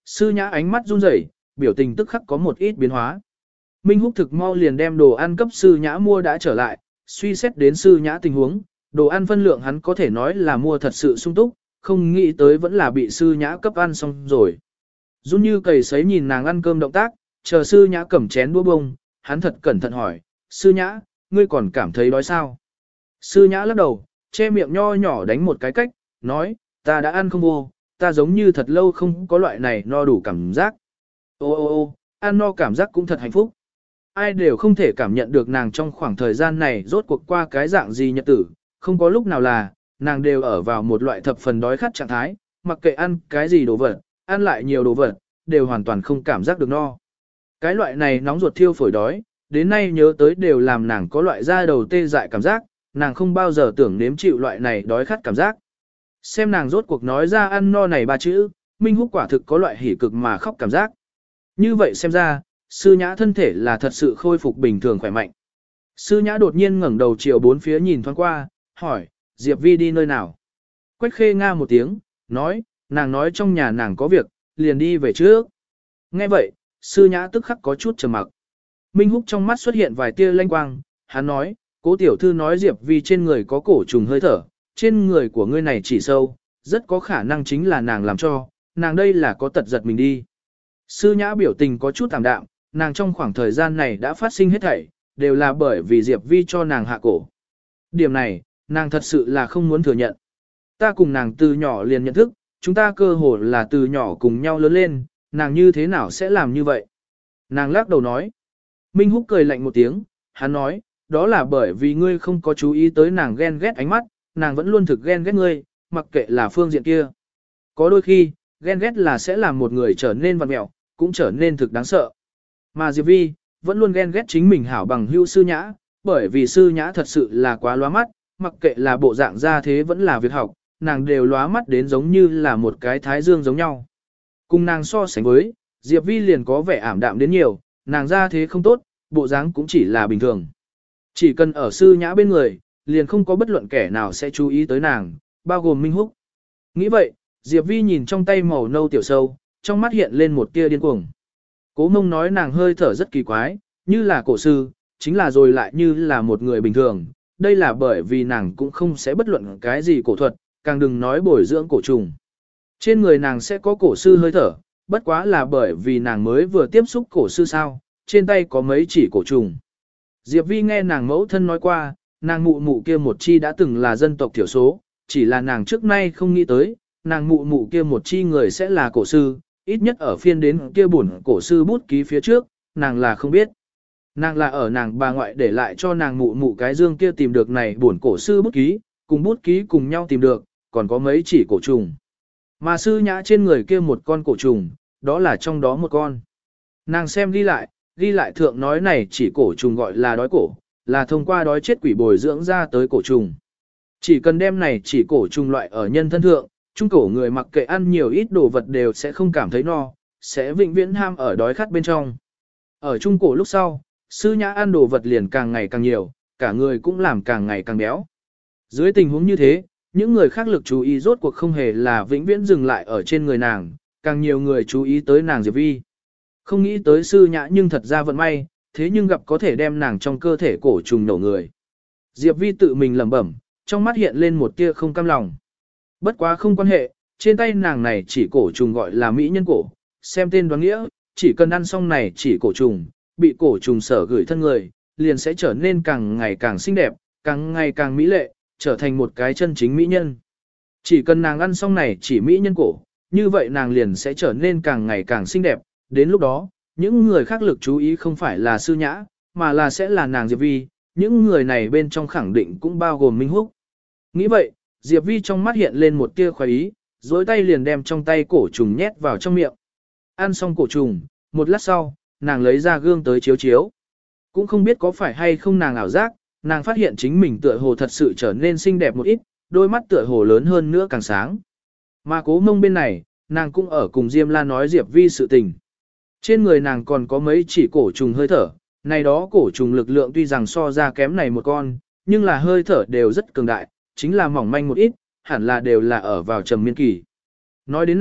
Sư Nhã ánh mắt run rẩy, biểu tình tức khắc có một ít biến hóa. Minh Húc thực mau liền đem đồ ăn cấp Sư Nhã mua đã trở lại, suy xét đến Sư Nhã tình huống, đồ ăn phân lượng hắn có thể nói là mua thật sự sung túc, không nghĩ tới vẫn là bị Sư Nhã cấp ăn xong rồi. Run như cầy sấy nhìn nàng ăn cơm động tác, chờ Sư Nhã cầm chén đũa bông, hắn thật cẩn thận hỏi, Sư Nhã, ngươi còn cảm thấy đói sao? Sư Nhã lắc đầu, che miệng nho nhỏ đánh một cái cách, nói, ta đã ăn không vô, ta giống như thật lâu không có loại này no đủ cảm giác. Ô ô ô, ăn no cảm giác cũng thật hạnh phúc. Ai đều không thể cảm nhận được nàng trong khoảng thời gian này rốt cuộc qua cái dạng gì nhật tử, không có lúc nào là, nàng đều ở vào một loại thập phần đói khát trạng thái, mặc kệ ăn cái gì đồ vật, ăn lại nhiều đồ vật, đều hoàn toàn không cảm giác được no. Cái loại này nóng ruột thiêu phổi đói, đến nay nhớ tới đều làm nàng có loại da đầu tê dại cảm giác, nàng không bao giờ tưởng nếm chịu loại này đói khát cảm giác. Xem nàng rốt cuộc nói ra ăn no này ba chữ, Minh Húc quả thực có loại hỉ cực mà khóc cảm giác. Như vậy xem ra, Sư Nhã thân thể là thật sự khôi phục bình thường khỏe mạnh. Sư Nhã đột nhiên ngẩng đầu chiều bốn phía nhìn thoáng qua, hỏi, Diệp Vi đi nơi nào? Quách Khê nga một tiếng, nói, nàng nói trong nhà nàng có việc, liền đi về trước. Nghe vậy, Sư Nhã tức khắc có chút trầm mặc. Minh Húc trong mắt xuất hiện vài tia lanh quang, hắn nói, cố tiểu thư nói Diệp Vi trên người có cổ trùng hơi thở, trên người của ngươi này chỉ sâu, rất có khả năng chính là nàng làm cho, nàng đây là có tật giật mình đi. Sư Nhã biểu tình có chút tạm đạm, nàng trong khoảng thời gian này đã phát sinh hết thảy, đều là bởi vì Diệp Vi cho nàng hạ cổ. Điểm này, nàng thật sự là không muốn thừa nhận. Ta cùng nàng từ nhỏ liền nhận thức, chúng ta cơ hồ là từ nhỏ cùng nhau lớn lên, nàng như thế nào sẽ làm như vậy? Nàng lắc đầu nói. Minh Húc cười lạnh một tiếng, hắn nói, đó là bởi vì ngươi không có chú ý tới nàng ghen ghét ánh mắt, nàng vẫn luôn thực ghen ghét ngươi, mặc kệ là phương diện kia. Có đôi khi, ghen ghét là sẽ làm một người trở nên vặn mẹo, cũng trở nên thực đáng sợ. Mà Diệp Vi, vẫn luôn ghen ghét chính mình hảo bằng hữu Sư Nhã, bởi vì Sư Nhã thật sự là quá lóa mắt, mặc kệ là bộ dạng ra thế vẫn là việc học, nàng đều lóa mắt đến giống như là một cái thái dương giống nhau. Cùng nàng so sánh với, Diệp Vi liền có vẻ ảm đạm đến nhiều, nàng ra thế không tốt, bộ dáng cũng chỉ là bình thường. Chỉ cần ở Sư Nhã bên người, liền không có bất luận kẻ nào sẽ chú ý tới nàng, bao gồm Minh Húc. Nghĩ vậy, Diệp Vi nhìn trong tay màu nâu tiểu sâu, trong mắt hiện lên một tia điên cuồng. Cố Mông nói nàng hơi thở rất kỳ quái, như là cổ sư, chính là rồi lại như là một người bình thường. Đây là bởi vì nàng cũng không sẽ bất luận cái gì cổ thuật, càng đừng nói bồi dưỡng cổ trùng. Trên người nàng sẽ có cổ sư hơi thở, bất quá là bởi vì nàng mới vừa tiếp xúc cổ sư sao, trên tay có mấy chỉ cổ trùng. Diệp Vi nghe nàng mẫu thân nói qua, nàng mụ mụ kia một chi đã từng là dân tộc thiểu số, chỉ là nàng trước nay không nghĩ tới, nàng mụ mụ kia một chi người sẽ là cổ sư, ít nhất ở phiên đến kia bổn cổ sư bút ký phía trước, nàng là không biết. Nàng là ở nàng bà ngoại để lại cho nàng mụ mụ cái dương kia tìm được này bổn cổ sư bút ký, cùng bút ký cùng nhau tìm được, còn có mấy chỉ cổ trùng. Mà Sư Nhã trên người kia một con cổ trùng, đó là trong đó một con. Nàng xem ghi lại, ghi lại thượng nói này chỉ cổ trùng gọi là đói cổ, là thông qua đói chết quỷ bồi dưỡng ra tới cổ trùng. Chỉ cần đem này chỉ cổ trùng loại ở nhân thân thượng, trung cổ người mặc kệ ăn nhiều ít đồ vật đều sẽ không cảm thấy no, sẽ vĩnh viễn ham ở đói khát bên trong. Ở trung cổ lúc sau, Sư Nhã ăn đồ vật liền càng ngày càng nhiều, cả người cũng làm càng ngày càng béo. Dưới tình huống như thế, những người khác lực chú ý rốt cuộc không hề là vĩnh viễn dừng lại ở trên người nàng, càng nhiều người chú ý tới nàng Diệp Vi. Không nghĩ tới Sư Nhã nhưng thật ra vận may, thế nhưng gặp có thể đem nàng trong cơ thể cổ trùng nổ người. Diệp Vi tự mình lẩm bẩm, trong mắt hiện lên một tia không cam lòng. Bất quá không quan hệ, trên tay nàng này chỉ cổ trùng gọi là mỹ nhân cổ, xem tên đoán nghĩa, chỉ cần ăn xong này chỉ cổ trùng, bị cổ trùng sở gửi thân người, liền sẽ trở nên càng ngày càng xinh đẹp, càng ngày càng mỹ lệ, trở thành một cái chân chính mỹ nhân. Chỉ cần nàng ăn xong này chỉ mỹ nhân cổ, như vậy nàng liền sẽ trở nên càng ngày càng xinh đẹp, đến lúc đó, những người khác lực chú ý không phải là Sư Nhã, mà là sẽ là nàng Diệp Vi, những người này bên trong khẳng định cũng bao gồm Minh Húc. Nghĩ vậy, Diệp Vi trong mắt hiện lên một tia khoái ý, dối tay liền đem trong tay cổ trùng nhét vào trong miệng. Ăn xong cổ trùng, một lát sau, nàng lấy ra gương tới chiếu chiếu. Cũng không biết có phải hay không nàng ảo giác, nàng phát hiện chính mình tựa hồ thật sự trở nên xinh đẹp một ít, đôi mắt tựa hồ lớn hơn nữa càng sáng. Mà Cố Mông bên này, nàng cũng ở cùng Diêm La nói Diệp Vi sự tình. Trên người nàng còn có mấy chỉ cổ trùng hơi thở, này đó cổ trùng lực lượng tuy rằng so ra kém này một con, nhưng là hơi thở đều rất cường đại, chính là mỏng manh một ít, hẳn là đều là ở vào trầm miên kỳ. Nói đến này,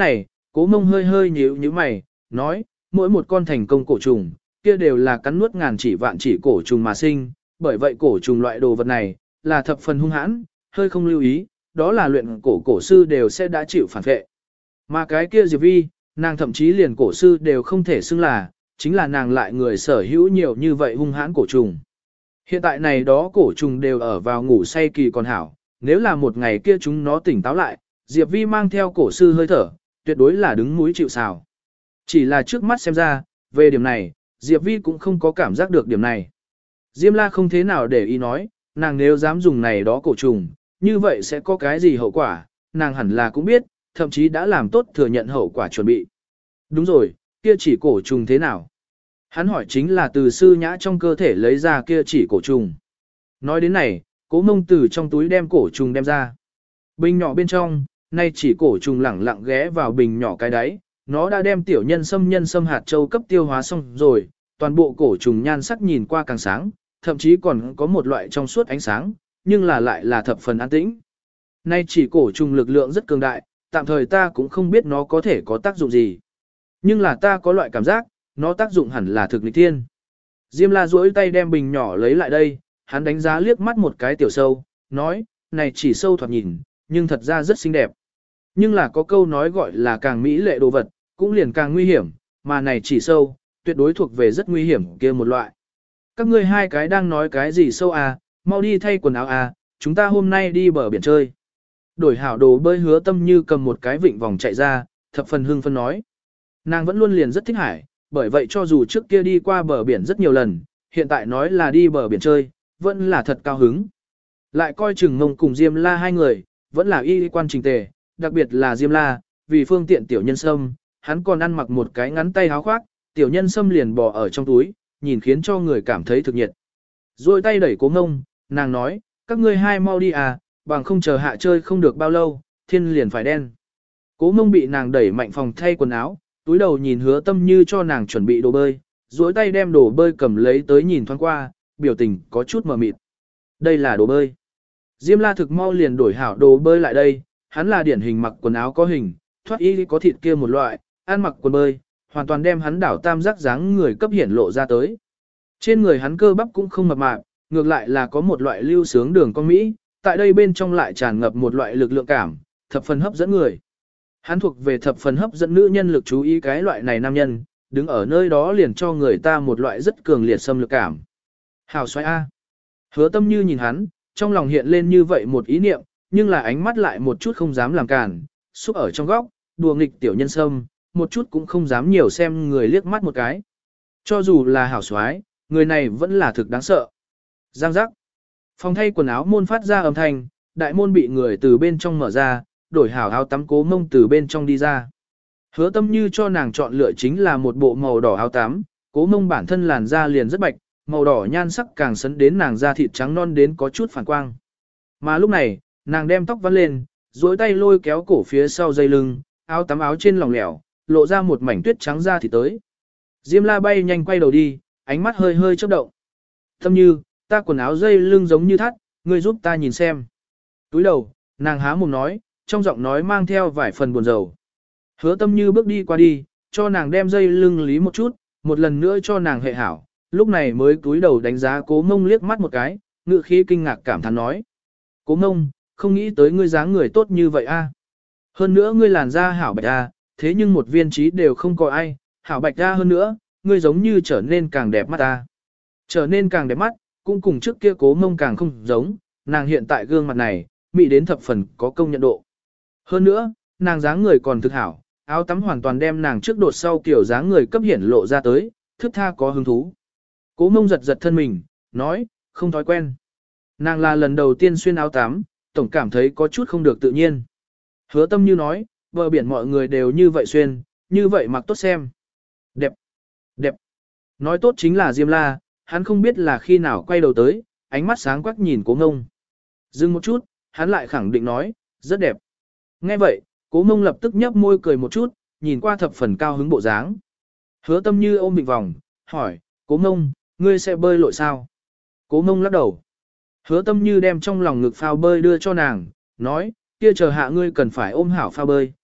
Cố Mông hơi hơi nhíu nhíu mày, nói, mỗi một con thành công cổ trùng, kia đều là cắn nuốt ngàn chỉ vạn chỉ cổ trùng mà sinh, bởi vậy cổ trùng loại đồ vật này, là thập phần hung hãn, hơi không lưu ý, đó là luyện cổ cổ sư đều sẽ đã chịu phản vệ. Mà cái kia Diệp Vi, nàng thậm chí liền cổ sư đều không thể xưng là, chính là nàng lại người sở hữu nhiều như vậy hung hãn cổ trùng. Hiện tại này đó cổ trùng đều ở vào ngủ say kỳ còn hảo, nếu là một ngày kia chúng nó tỉnh táo lại, Diệp Vi mang theo cổ sư hơi thở, tuyệt đối là đứng mũi chịu sào. Chỉ là trước mắt xem ra, về điểm này, Diệp Vi cũng không có cảm giác được điểm này. Diêm La không thế nào để ý nói, nàng nếu dám dùng này đó cổ trùng, như vậy sẽ có cái gì hậu quả, nàng hẳn là cũng biết, thậm chí đã làm tốt thừa nhận hậu quả chuẩn bị. Đúng rồi, kia chỉ cổ trùng thế nào? Hắn hỏi chính là từ sư nhã trong cơ thể lấy ra kia chỉ cổ trùng. Nói đến này, Cố Mông từ trong túi đem cổ trùng đem ra. Bình nhỏ bên trong, nay chỉ cổ trùng lẳng lặng ghé vào bình nhỏ cái đáy, nó đã đem tiểu nhân sâm nhân sâm hạt châu cấp tiêu hóa xong rồi, toàn bộ cổ trùng nhan sắc nhìn qua càng sáng, thậm chí còn có một loại trong suốt ánh sáng, nhưng là lại là thập phần an tĩnh. Nay chỉ cổ trùng lực lượng rất cường đại, tạm thời ta cũng không biết nó có thể có tác dụng gì. Nhưng là ta có loại cảm giác, nó tác dụng hẳn là thực nghịch thiên. Diêm La duỗi tay đem bình nhỏ lấy lại đây, hắn đánh giá liếc mắt một cái tiểu sâu, nói, này chỉ sâu thoạt nhìn, nhưng thật ra rất xinh đẹp. Nhưng là có câu nói gọi là càng mỹ lệ đồ vật, cũng liền càng nguy hiểm, mà này chỉ sâu, tuyệt đối thuộc về rất nguy hiểm kia một loại. Các ngươi hai cái đang nói cái gì sâu à, mau đi thay quần áo à, chúng ta hôm nay đi bờ biển chơi. Đổi hảo đồ bơi Hứa Tâm Như cầm một cái vịnh vòng chạy ra, thập phần hưng phân nói. Nàng vẫn luôn liền rất thích hải, bởi vậy cho dù trước kia đi qua bờ biển rất nhiều lần, hiện tại nói là đi bờ biển chơi, vẫn là thật cao hứng. Lại coi chừng Mông cùng Diêm La hai người, vẫn là y quan trình tề, đặc biệt là Diêm La, vì phương tiện tiểu nhân sâm, hắn còn ăn mặc một cái ngắn tay áo khoác, tiểu nhân sâm liền bò ở trong túi, nhìn khiến cho người cảm thấy thực nhiệt. Rồi tay đẩy Cố Mông, nàng nói, các ngươi hai mau đi à, bằng không chờ hạ chơi không được bao lâu, thiên liền phải đen. Cố Mông bị nàng đẩy mạnh phòng thay quần áo, túi đầu nhìn Hứa Tâm Như cho nàng chuẩn bị đồ bơi, duỗi tay đem đồ bơi cầm lấy tới nhìn thoáng qua, biểu tình có chút mờ mịt. Đây là đồ bơi. Diêm La thực mau liền đổi hảo đồ bơi lại đây, hắn là điển hình mặc quần áo có hình, thoát y có thịt kia một loại, ăn mặc quần bơi, hoàn toàn đem hắn đảo tam giác dáng người cấp hiển lộ ra tới. Trên người hắn cơ bắp cũng không mập mạp, ngược lại là có một loại lưu sướng đường con Mỹ, tại đây bên trong lại tràn ngập một loại lực lượng cảm, thập phần hấp dẫn người. Hắn thuộc về thập phần hấp dẫn nữ nhân lực chú ý cái loại này nam nhân, đứng ở nơi đó liền cho người ta một loại rất cường liệt xâm lực cảm. Hào xoay A. Hứa Tâm Như nhìn hắn, trong lòng hiện lên như vậy một ý niệm, nhưng là ánh mắt lại một chút không dám làm cản, xúc ở trong góc, đùa nghịch tiểu nhân sâm, một chút cũng không dám nhiều xem người liếc mắt một cái. Cho dù là hảo xoái, người này vẫn là thực đáng sợ. Giang giác. Phòng thay quần áo môn phát ra âm thanh, đại môn bị người từ bên trong mở ra, đổi hảo áo tắm Cố Mông từ bên trong đi ra. Hứa Tâm Như cho nàng chọn lựa chính là một bộ màu đỏ áo tắm, Cố Mông bản thân làn da liền rất bạch, màu đỏ nhan sắc càng sấn đến nàng da thịt trắng non đến có chút phản quang. Mà lúc này, nàng đem tóc vắt lên, duỗi tay lôi kéo cổ phía sau dây lưng, áo tắm áo trên lỏng lẻo, lộ ra một mảnh tuyết trắng da thịt tới. Diêm La bay nhanh quay đầu đi, ánh mắt hơi hơi chớp động. Tâm Như, ta quần áo dây lưng giống như thắt, ngươi giúp ta nhìn xem. Túi đầu, nàng há mồm nói, trong giọng nói mang theo vài phần buồn rầu. Hứa Tâm Như bước đi qua đi, cho nàng đem dây lưng lý một chút, một lần nữa cho nàng hệ hảo, lúc này mới cúi đầu đánh giá Cố Mông liếc mắt một cái, ngự khí kinh ngạc cảm thán nói. Cố Mông, không nghĩ tới ngươi dáng người tốt như vậy a. Hơn nữa ngươi làn da hảo bạch a, thế nhưng một viên trí đều không có ai, hảo bạch a hơn nữa, ngươi giống như trở nên càng đẹp mắt a. Trở nên càng đẹp mắt, cũng cùng trước kia Cố Mông càng không giống, nàng hiện tại gương mặt này, mỹ đến thập phần có công nhận độ. Hơn nữa, nàng dáng người còn thực hảo, áo tắm hoàn toàn đem nàng trước đột sau kiểu dáng người cấp hiển lộ ra tới, thức tha có hứng thú. Cố Mông giật giật thân mình, nói, không thói quen. Nàng là lần đầu tiên xuyên áo tắm, tổng cảm thấy có chút không được tự nhiên. Hứa Tâm Như nói, bờ biển mọi người đều như vậy xuyên, như vậy mặc tốt xem. Đẹp, đẹp. Nói tốt chính là Diêm La, hắn không biết là khi nào quay đầu tới, ánh mắt sáng quắc nhìn Cố Mông. Dừng một chút, hắn lại khẳng định nói, rất đẹp. Nghe vậy, Cố Mông lập tức nhấp môi cười một chút, nhìn qua thập phần cao hứng bộ dáng. Hứa Tâm Như ôm vịnh vòng, hỏi, Cố Mông, ngươi sẽ bơi lội sao? Cố Mông lắc đầu. Hứa Tâm Như đem trong lòng ngực phao bơi đưa cho nàng, nói, kia chờ hạ ngươi cần phải ôm hảo phao bơi,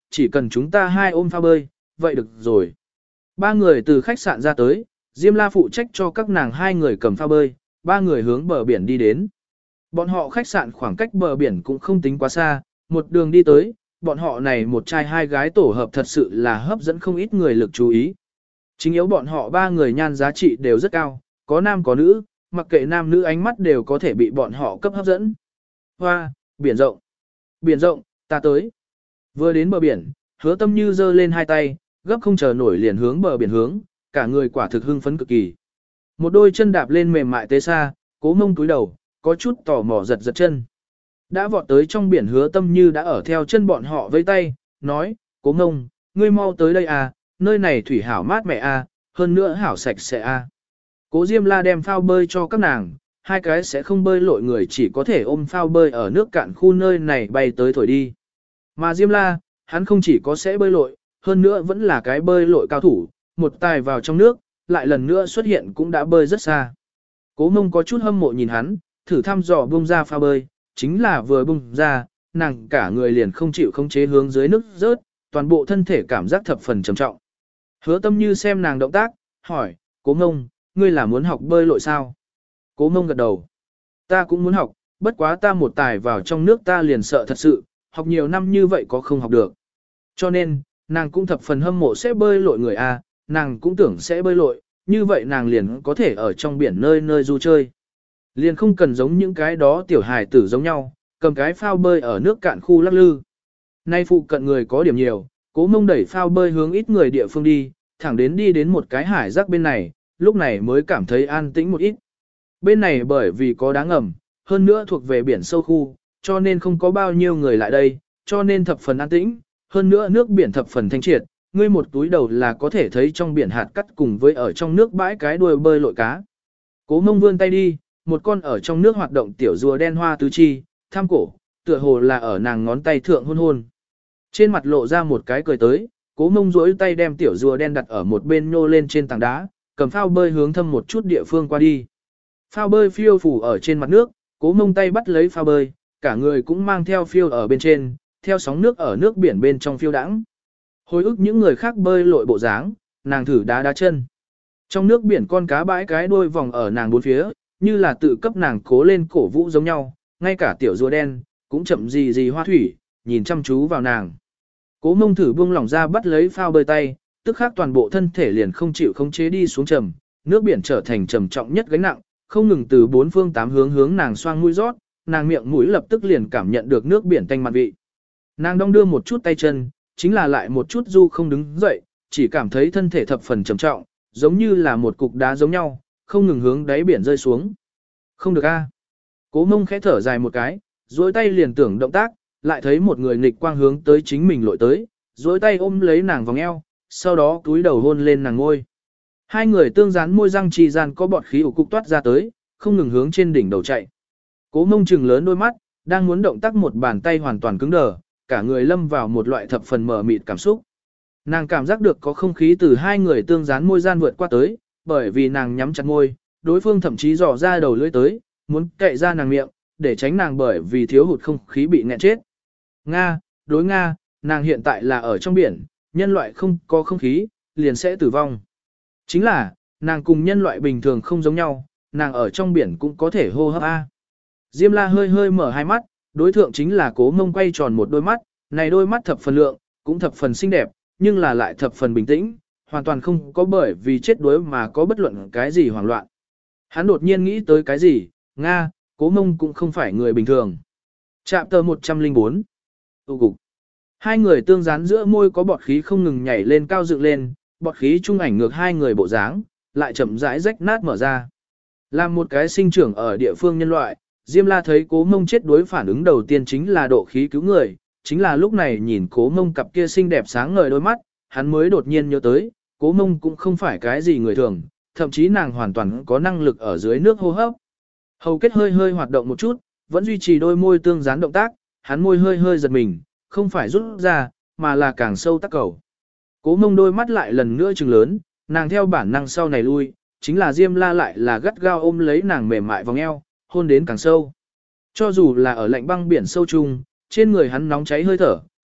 chỉ cần chúng ta hai ôm phao bơi, vậy được rồi. Ba người từ khách sạn ra tới, Diêm La phụ trách cho các nàng hai người cầm phao bơi, ba người hướng bờ biển đi đến. Bọn họ khách sạn khoảng cách bờ biển cũng không tính quá xa, một đường đi tới, bọn họ này một trai hai gái tổ hợp thật sự là hấp dẫn không ít người lực chú ý. Chính yếu bọn họ ba người nhan giá trị đều rất cao, có nam có nữ, mặc kệ nam nữ ánh mắt đều có thể bị bọn họ cấp hấp dẫn. Hoa, biển rộng, biển rộng, ta tới. Vừa đến bờ biển, Hứa Tâm Như giơ lên hai tay, gấp không chờ nổi liền hướng bờ biển hướng, cả người quả thực hưng phấn cực kỳ. Một đôi chân đạp lên mềm mại tế xa, Cố Mông túi đầu, có chút tò mò giật giật chân. Đã vọt tới trong biển, Hứa Tâm Như đã ở theo chân bọn họ với tay, nói, Cố Mông, ngươi mau tới đây à, nơi này thủy hảo mát mẻ à, hơn nữa hảo sạch sẽ à. Cố Diêm La đem phao bơi cho các nàng, hai cái sẽ không bơi lội người chỉ có thể ôm phao bơi ở nước cạn khu nơi này bay tới thổi đi. Mà Diêm La, hắn không chỉ có sẽ bơi lội, hơn nữa vẫn là cái bơi lội cao thủ, một tài vào trong nước, lại lần nữa xuất hiện cũng đã bơi rất xa. Cố Mông có chút hâm mộ nhìn hắn, thử thăm dò bung ra phao bơi, chính là vừa bung ra, nàng cả người liền không chịu khống chế hướng dưới nước rớt, toàn bộ thân thể cảm giác thập phần trầm trọng. Hứa Tâm Như xem nàng động tác, hỏi, Cố Mông, ngươi là muốn học bơi lội sao? Cố Mông gật đầu. Ta cũng muốn học, bất quá ta một tài vào trong nước ta liền sợ thật sự, học nhiều năm như vậy có không học được. Cho nên, nàng cũng thập phần hâm mộ sẽ bơi lội người A, nàng cũng tưởng sẽ bơi lội, như vậy nàng liền có thể ở trong biển nơi nơi du chơi. Liền không cần giống những cái đó tiểu hài tử giống nhau, cầm cái phao bơi ở nước cạn khu lắc lư. Nay phụ cận người có điểm nhiều, Cố Mông đẩy phao bơi hướng ít người địa phương đi, thẳng đến đi đến một cái hải rác bên này, lúc này mới cảm thấy an tĩnh một ít. Bên này bởi vì có đá ngầm, hơn nữa thuộc về biển sâu khu, cho nên không có bao nhiêu người lại đây, cho nên thập phần an tĩnh, hơn nữa nước biển thập phần thanh triệt, ngươi một túi đầu là có thể thấy trong biển hạt cắt cùng với ở trong nước bãi cái đuôi bơi lội cá. Cố Mông vươn tay đi, một con ở trong nước hoạt động tiểu rùa đen hoa tứ chi, tham cổ, tựa hồ là ở nàng ngón tay thượng hôn hôn. Trên mặt lộ ra một cái cười tới, Cố Mông duỗi tay đem tiểu rùa đen đặt ở một bên nhô lên trên tảng đá, cầm phao bơi hướng thâm một chút địa phương qua đi. Phao bơi phiêu phủ ở trên mặt nước, Cố Mông tay bắt lấy phao bơi, cả người cũng mang theo phiêu ở bên trên, theo sóng nước ở nước biển bên trong phiêu đãng. Hồi ức những người khác bơi lội bộ dáng, nàng thử đá đá chân. Trong nước biển con cá bãi cái đuôi vòng ở nàng bốn phía, như là tự cấp nàng cố lên cổ vũ giống nhau, ngay cả tiểu rùa đen, cũng chậm gì gì hoa thủy, nhìn chăm chú vào nàng. Cố Mông thử buông lỏng ra bắt lấy phao bơi tay, tức khắc toàn bộ thân thể liền không chịu khống chế đi xuống trầm, nước biển trở thành trầm trọng nhất gánh nặng, không ngừng từ bốn phương tám hướng hướng nàng xoang mũi rót, nàng miệng mũi lập tức liền cảm nhận được nước biển tanh mặn vị. Nàng đong đưa một chút tay chân, chính là lại một chút du không đứng dậy, chỉ cảm thấy thân thể thập phần trầm trọng, giống như là một cục đá giống nhau, không ngừng hướng đáy biển rơi xuống. Không được a. Cố Mông khẽ thở dài một cái, duỗi tay liền tưởng động tác, lại thấy một người nghịch quang hướng tới chính mình lội tới, duỗi tay ôm lấy nàng vòng eo, sau đó túi đầu hôn lên nàng ngôi. Hai người tương dán môi răng trì gian có bọt khí ủ cục toát ra tới, không ngừng hướng trên đỉnh đầu chạy. Cố Mông trừng lớn đôi mắt, đang muốn động tác một bàn tay hoàn toàn cứng đờ, cả người lâm vào một loại thập phần mờ mịt cảm xúc. Nàng cảm giác được có không khí từ hai người tương dán môi gian vượt qua tới, bởi vì nàng nhắm chặt môi, đối phương thậm chí dò ra đầu lưỡi tới, muốn cậy ra nàng miệng, để tránh nàng bởi vì thiếu hụt không khí bị nghẹn chết. Nga, đối Nga, nàng hiện tại là ở trong biển, nhân loại không có không khí, liền sẽ tử vong. Chính là, nàng cùng nhân loại bình thường không giống nhau, nàng ở trong biển cũng có thể hô hấp A. Diêm La hơi hơi mở hai mắt, đối thượng chính là Cố Mông quay tròn một đôi mắt, này đôi mắt thập phần lượng, cũng thập phần xinh đẹp, nhưng là lại thập phần bình tĩnh, hoàn toàn không có bởi vì chết đuối mà có bất luận cái gì hoảng loạn. Hắn đột nhiên nghĩ tới cái gì, Nga, Cố Mông cũng không phải người bình thường. Chạm tờ một trăm lẻ bốn. Tụ cục. Hai người tương dán giữa môi có bọt khí không ngừng nhảy lên cao dựng lên, bọt khí trung ảnh ngược hai người bộ dáng, lại chậm rãi rách nát mở ra. Làm một cái sinh trưởng ở địa phương nhân loại, Diêm La thấy Cố Mông chết đuối phản ứng đầu tiên chính là độ khí cứu người, chính là lúc này nhìn Cố Mông cặp kia xinh đẹp sáng ngời đôi mắt, hắn mới đột nhiên nhớ tới, Cố Mông cũng không phải cái gì người thường, thậm chí nàng hoàn toàn có năng lực ở dưới nước hô hấp. Hầu kết hơi hơi hoạt động một chút, vẫn duy trì đôi môi tương dán động tác, hắn môi hơi hơi giật mình, không phải rút ra, mà là càng sâu tắc cầu. Cố Mông đôi mắt lại lần nữa trừng lớn, nàng theo bản năng sau này lui, chính là Diêm La lại là gắt gao ôm lấy nàng mềm mại vòng eo, hôn đến càng sâu. Cho dù là ở lạnh băng biển sâu chung, trên người hắn nóng cháy hơi thở,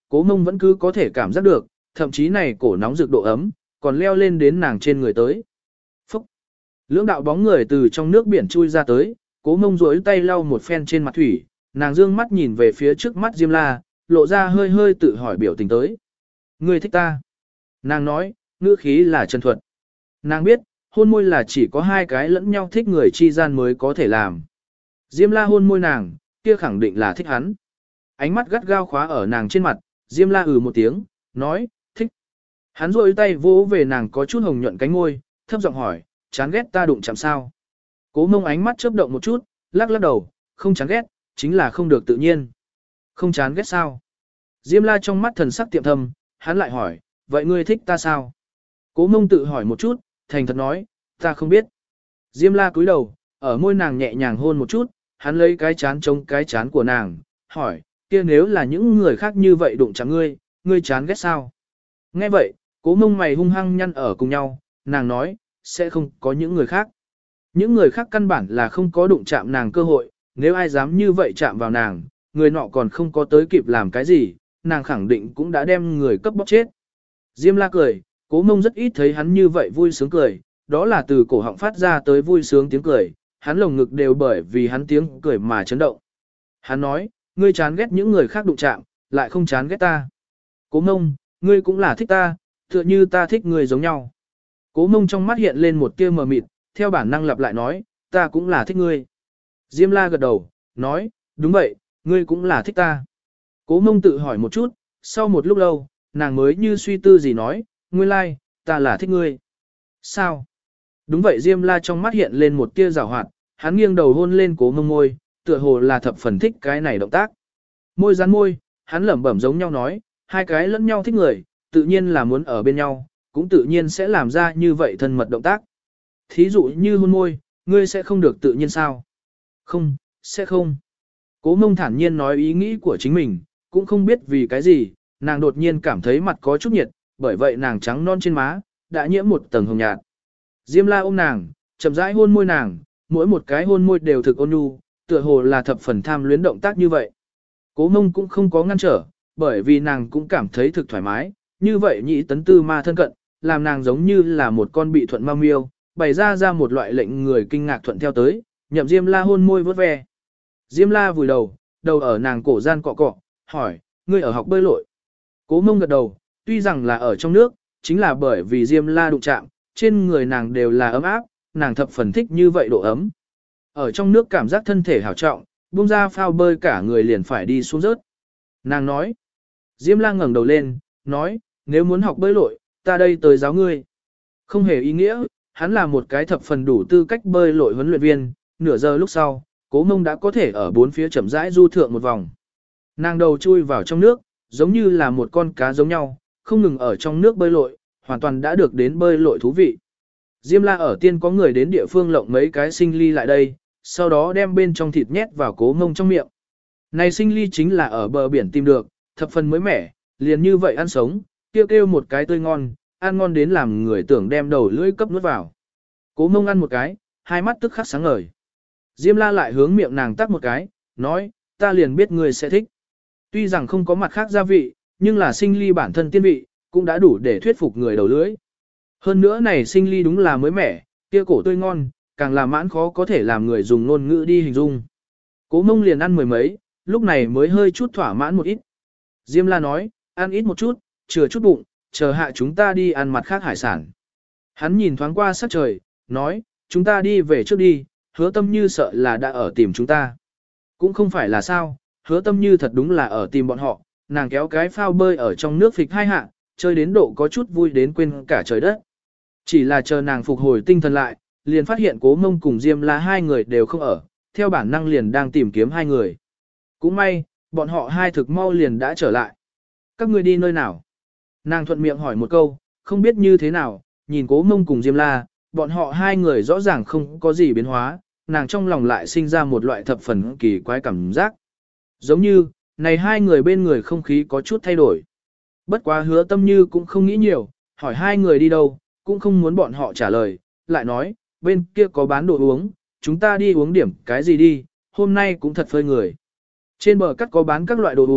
Cố Mông vẫn cứ có thể cảm giác được, thậm chí này cổ nóng rực độ ấm, còn leo lên đến nàng trên người tới. Phúc! Lưỡng đạo bóng người từ trong nước biển chui ra tới, Cố Mông duỗi tay lau một phen trên mặt thủy, nàng dương mắt nhìn về phía trước mắt Diêm La, lộ ra hơi hơi tự hỏi biểu tình tới. Ngươi thích ta? Nàng nói, ngữ khí là chân thuật. Nàng biết, hôn môi là chỉ có hai cái lẫn nhau thích người chi gian mới có thể làm. Diêm La hôn môi nàng, kia khẳng định là thích hắn. Ánh mắt gắt gao khóa ở nàng trên mặt, Diêm La ừ một tiếng, nói, thích. Hắn rôi tay vỗ về nàng có chút hồng nhuận cánh môi, thấp giọng hỏi, chán ghét ta đụng chạm sao? Cố Mông ánh mắt chớp động một chút, lắc lắc đầu, không chán ghét, chính là không được tự nhiên. Không chán ghét sao? Diêm La trong mắt thần sắc tiệm thâm, hắn lại hỏi, vậy ngươi thích ta sao? Cố Mông tự hỏi một chút, thành thật nói, ta không biết. Diêm La cúi đầu, ở môi nàng nhẹ nhàng hôn một chút, hắn lấy cái chán chống cái chán của nàng, hỏi, kia nếu là những người khác như vậy đụng chạm ngươi, ngươi chán ghét sao? Nghe vậy, Cố Mông mày hung hăng nhăn ở cùng nhau, nàng nói, sẽ không có những người khác. Những người khác căn bản là không có đụng chạm nàng cơ hội, nếu ai dám như vậy chạm vào nàng, người nọ còn không có tới kịp làm cái gì, nàng khẳng định cũng đã đem người cấp bóc chết. Diêm La cười, Cố Mông rất ít thấy hắn như vậy vui sướng cười, đó là từ cổ họng phát ra tới vui sướng tiếng cười, hắn lồng ngực đều bởi vì hắn tiếng cười mà chấn động. Hắn nói, ngươi chán ghét những người khác đụng chạm, lại không chán ghét ta. Cố Mông, ngươi cũng là thích ta, tựa như ta thích ngươi giống nhau. Cố Mông trong mắt hiện lên một tia mờ mịt, theo bản năng lặp lại nói, ta cũng là thích ngươi. Diêm La gật đầu, nói, đúng vậy, ngươi cũng là thích ta. Cố Mông tự hỏi một chút, sau một lúc lâu, nàng mới như suy tư gì nói, nguyên lai, like, ta là thích ngươi. Sao? Đúng vậy, Diêm La trong mắt hiện lên một tia rào hoạt, hắn nghiêng đầu hôn lên Cố Mông môi, tựa hồ là thập phần thích cái này động tác. Môi dán môi, hắn lẩm bẩm giống nhau nói, hai cái lẫn nhau thích người, tự nhiên là muốn ở bên nhau, cũng tự nhiên sẽ làm ra như vậy thân mật động tác. Thí dụ như hôn môi, ngươi sẽ không được tự nhiên sao? Không, sẽ không. Cố Mông thản nhiên nói ý nghĩ của chính mình, cũng không biết vì cái gì, nàng đột nhiên cảm thấy mặt có chút nhiệt, bởi vậy nàng trắng non trên má, đã nhiễm một tầng hồng nhạt. Diêm La ôm nàng, chậm rãi hôn môi nàng, mỗi một cái hôn môi đều thực ôn nhu, tựa hồ là thập phần tham luyến động tác như vậy. Cố Mông cũng không có ngăn trở, bởi vì nàng cũng cảm thấy thực thoải mái, như vậy nhị tấn tư ma thân cận, làm nàng giống như là một con bị thuận ma miêu, bày ra ra một loại lệnh người kinh ngạc thuận theo tới, nhậm Diêm La hôn môi vớt ve. Diêm La vùi đầu, đầu ở nàng cổ gian cọ cọ, hỏi, ngươi ở học bơi lội. Cố Mông gật đầu, tuy rằng là ở trong nước, chính là bởi vì Diêm La đụng chạm, trên người nàng đều là ấm áp, nàng thập phần thích như vậy độ ấm. Ở trong nước cảm giác thân thể hảo trọng, buông ra phao bơi cả người liền phải đi xuống rớt. Nàng nói, Diêm La ngẩng đầu lên, nói, nếu muốn học bơi lội, ta đây tới giáo ngươi. Không hề ý nghĩa, hắn là một cái thập phần đủ tư cách bơi lội huấn luyện viên, nửa giờ lúc sau, Cố Mông đã có thể ở bốn phía chậm rãi du thượng một vòng. Nàng đầu chui vào trong nước, giống như là một con cá giống nhau, không ngừng ở trong nước bơi lội, hoàn toàn đã được đến bơi lội thú vị. Diêm La ở tiên có người đến địa phương lộng mấy cái sinh ly lại đây, sau đó đem bên trong thịt nhét vào Cố Mông trong miệng. Này sinh ly chính là ở bờ biển tìm được, thập phần mới mẻ, liền như vậy ăn sống, kêu kêu một cái tươi ngon, ăn ngon đến làm người tưởng đem đầu lưỡi cấp nuốt vào. Cố Mông ăn một cái, hai mắt tức khắc sáng ngời. Diêm La lại hướng miệng nàng tắc một cái, nói, ta liền biết người sẽ thích. Tuy rằng không có mặt khác gia vị, nhưng là sinh ly bản thân tiên vị, cũng đã đủ để thuyết phục người đầu lưỡi. Hơn nữa này sinh ly đúng là mới mẻ, kia cổ tươi ngon, càng là mãn khó có thể làm người dùng ngôn ngữ đi hình dung. Cố Mông liền ăn mười mấy, lúc này mới hơi chút thỏa mãn một ít. Diêm La nói, ăn ít một chút, chừa chút bụng, chờ hạ chúng ta đi ăn mặt khác hải sản. Hắn nhìn thoáng qua sắc trời, nói, chúng ta đi về trước đi, Hứa Tâm Như sợ là đã ở tìm chúng ta. Cũng không phải là sao, Hứa Tâm Như thật đúng là ở tìm bọn họ, nàng kéo cái phao bơi ở trong nước phịch hai hạ, chơi đến độ có chút vui đến quên cả trời đất. Chỉ là chờ nàng phục hồi tinh thần lại, liền phát hiện Cố Mông cùng Diêm La hai người đều không ở, theo bản năng liền đang tìm kiếm hai người. Cũng may, bọn họ hai thực mau liền đã trở lại. Các ngươi đi nơi nào? Nàng thuận miệng hỏi một câu, không biết như thế nào, nhìn Cố Mông cùng Diêm La, bọn họ hai người rõ ràng không có gì biến hóa, nàng trong lòng lại sinh ra một loại thập phần kỳ quái cảm giác. Giống như, này hai người bên người không khí có chút thay đổi. Bất quá Hứa Tâm Như cũng không nghĩ nhiều, hỏi hai người đi đâu, cũng không muốn bọn họ trả lời, lại nói, bên kia có bán đồ uống, chúng ta đi uống điểm cái gì đi, hôm nay cũng thật phơi người. Trên bờ cắt có bán các loại đồ uống,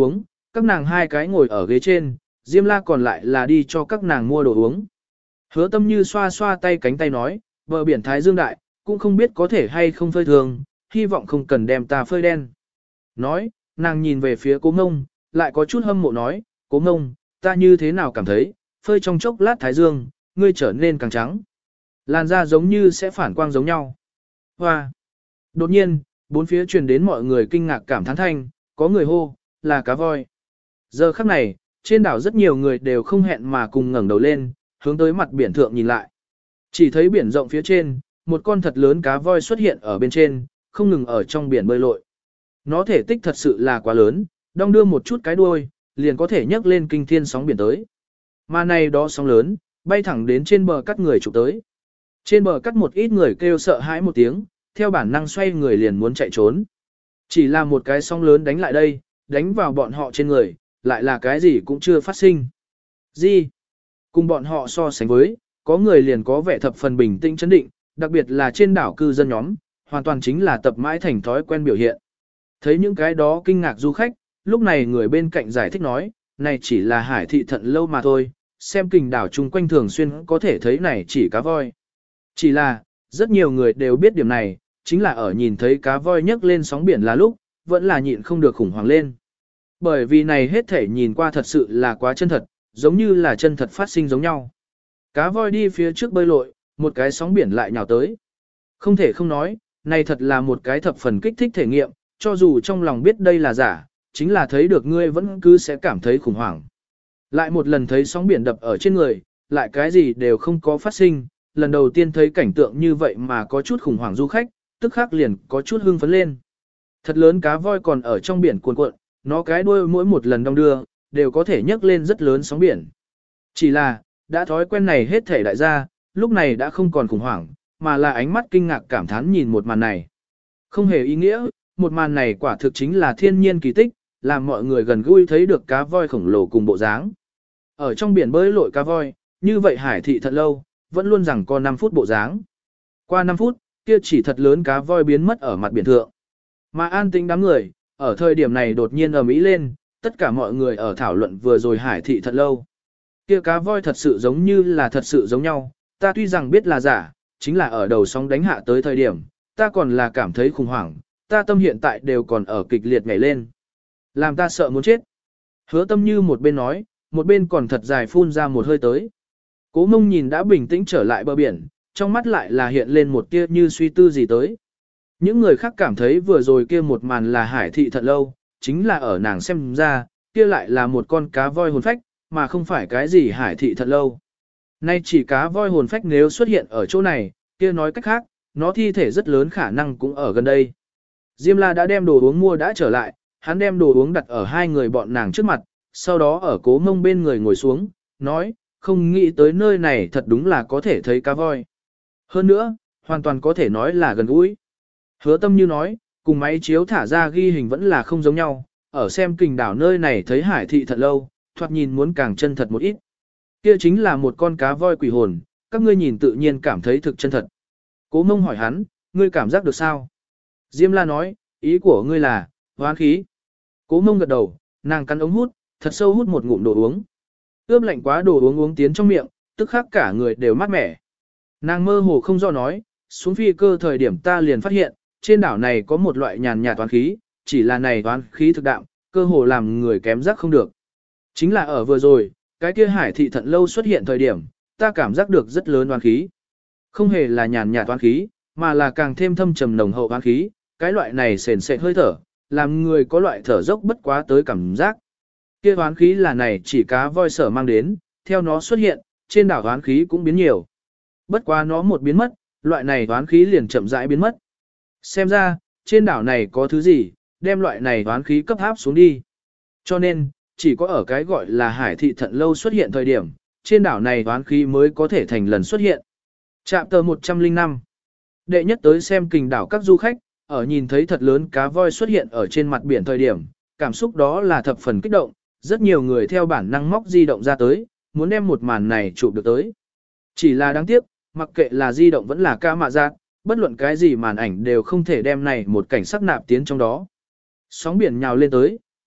các nàng hai cái ngồi ở ghế trên, Diêm La còn lại là đi cho các nàng mua đồ uống. Hứa Tâm Như xoa xoa tay cánh tay nói, bờ biển Thái Dương đại, cũng không biết có thể hay không phơi thường, hy vọng không cần đem ta phơi đen. Nói, nàng nhìn về phía Cố Ngông, lại có chút hâm mộ nói, Cố Ngông, ta như thế nào cảm thấy, phơi trong chốc lát Thái Dương, ngươi trở nên càng trắng. Làn da giống như sẽ phản quang giống nhau. Hoa! Đột nhiên, bốn phía truyền đến mọi người kinh ngạc cảm thán thanh, có người hô, là cá voi. Giờ khắc này, trên đảo rất nhiều người đều không hẹn mà cùng ngẩng đầu lên, hướng tới mặt biển thượng nhìn lại. Chỉ thấy biển rộng phía trên, một con thật lớn cá voi xuất hiện ở bên trên, không ngừng ở trong biển bơi lội. Nó thể tích thật sự là quá lớn, đong đưa một chút cái đuôi, liền có thể nhấc lên kinh thiên sóng biển tới. Mà này đó sóng lớn, bay thẳng đến trên bờ cắt người chụp tới. Trên bờ cắt một ít người kêu sợ hãi một tiếng, theo bản năng xoay người liền muốn chạy trốn. Chỉ là một cái sóng lớn đánh lại đây, đánh vào bọn họ trên người, lại là cái gì cũng chưa phát sinh. Gì? Cùng bọn họ so sánh với, có người liền có vẻ thập phần bình tĩnh chấn định, đặc biệt là trên đảo cư dân nhóm, hoàn toàn chính là tập mãi thành thói quen biểu hiện. Thấy những cái đó kinh ngạc du khách, lúc này người bên cạnh giải thích nói, này chỉ là hải thị thận lâu mà thôi, xem kình đảo chung quanh thường xuyên có thể thấy này chỉ cá voi. Chỉ là, rất nhiều người đều biết điểm này, chính là ở nhìn thấy cá voi nhấc lên sóng biển là lúc, vẫn là nhịn không được khủng hoảng lên. Bởi vì này hết thể nhìn qua thật sự là quá chân thật, giống như là chân thật phát sinh giống nhau. Cá voi đi phía trước bơi lội, một cái sóng biển lại nhào tới. Không thể không nói, này thật là một cái thập phần kích thích thể nghiệm, cho dù trong lòng biết đây là giả, chính là thấy được ngươi vẫn cứ sẽ cảm thấy khủng hoảng. Lại một lần thấy sóng biển đập ở trên người, lại cái gì đều không có phát sinh, lần đầu tiên thấy cảnh tượng như vậy mà có chút khủng hoảng du khách, tức khắc liền có chút hưng phấn lên. Thật lớn cá voi còn ở trong biển cuồn cuộn, nó cái đuôi mỗi một lần đong đưa, đều có thể nhấc lên rất lớn sóng biển. Chỉ là, đã thói quen này hết thể đại gia, lúc này đã không còn khủng hoảng, mà là ánh mắt kinh ngạc cảm thán nhìn một màn này. Không hề ý nghĩa, một màn này quả thực chính là thiên nhiên kỳ tích, làm mọi người gần gũi thấy được cá voi khổng lồ cùng bộ dáng. Ở trong biển bơi lội cá voi, như vậy hải thị thật lâu, vẫn luôn rằng có năm phút bộ dáng. Qua năm phút, kia chỉ thật lớn cá voi biến mất ở mặt biển thượng. Mà an tĩnh đám người, ở thời điểm này đột nhiên ầm ĩ lên, tất cả mọi người ở thảo luận vừa rồi hải thị thật lâu. Kia cá voi thật sự giống như là thật sự giống nhau, ta tuy rằng biết là giả, chính là ở đầu sóng đánh hạ tới thời điểm, ta còn là cảm thấy khủng hoảng, ta tâm hiện tại đều còn ở kịch liệt nhảy lên. Làm ta sợ muốn chết. Hứa Tâm Như một bên nói, một bên còn thật dài phun ra một hơi tới. Cố Mông nhìn đã bình tĩnh trở lại bờ biển, trong mắt lại là hiện lên một tia như suy tư gì tới. Những người khác cảm thấy vừa rồi kia một màn là hải thị thật lâu, chính là ở nàng xem ra, kia lại là một con cá voi hồn phách, mà không phải cái gì hải thị thật lâu. Nay chỉ cá voi hồn phách nếu xuất hiện ở chỗ này, kia nói cách khác, nó thi thể rất lớn khả năng cũng ở gần đây. Diêm La đã đem đồ uống mua đã trở lại, hắn đem đồ uống đặt ở hai người bọn nàng trước mặt, sau đó ở Cố Mông bên người ngồi xuống, nói, không nghĩ tới nơi này thật đúng là có thể thấy cá voi. Hơn nữa, hoàn toàn có thể nói là gần gũi. Hứa Tâm Như nói, cùng máy chiếu thả ra ghi hình vẫn là không giống nhau, ở xem kình đảo nơi này thấy hải thị thật lâu, thoạt nhìn muốn càng chân thật một ít. Kia chính là một con cá voi quỷ hồn, các ngươi nhìn tự nhiên cảm thấy thực chân thật. Cố Mông hỏi hắn, ngươi cảm giác được sao? Diêm La nói, ý của ngươi là, hoán khí. Cố Mông gật đầu, nàng cắn ống hút, thật sâu hút một ngụm đồ uống. Ướp lạnh quá đồ uống uống tiến trong miệng, tức khắc cả người đều mát mẻ. Nàng mơ hồ không do nói, xuống phi cơ thời điểm ta liền phát hiện, trên đảo này có một loại nhàn nhạt toán khí, chỉ là này toán khí thực đạm, cơ hồ làm người kém giác không được. Chính là ở vừa rồi, cái kia hải thị thận lâu xuất hiện thời điểm, ta cảm giác được rất lớn toán khí. Không hề là nhàn nhạt toán khí, mà là càng thêm thâm trầm nồng hậu toán khí, cái loại này sền sệt hơi thở, làm người có loại thở dốc bất quá tới cảm giác. Kia toán khí là này chỉ cá voi sở mang đến, theo nó xuất hiện, trên đảo toán khí cũng biến nhiều. Bất quá nó một biến mất, loại này toán khí liền chậm rãi biến mất. Xem ra, trên đảo này có thứ gì, đem loại này toán khí cấp áp xuống đi. Cho nên, chỉ có ở cái gọi là hải thị thận lâu xuất hiện thời điểm, trên đảo này toán khí mới có thể thành lần xuất hiện. Trạm tờ một trăm lẻ năm. Đệ nhất tới xem kình đảo các du khách, ở nhìn thấy thật lớn cá voi xuất hiện ở trên mặt biển thời điểm, cảm xúc đó là thập phần kích động, rất nhiều người theo bản năng móc di động ra tới, muốn đem một màn này chụp được tới. Chỉ là đáng tiếc, mặc kệ là di động vẫn là ca mạ giác, bất luận cái gì màn ảnh đều không thể đem này một cảnh sắc nạp tiến trong đó. Sóng biển nhào lên tới,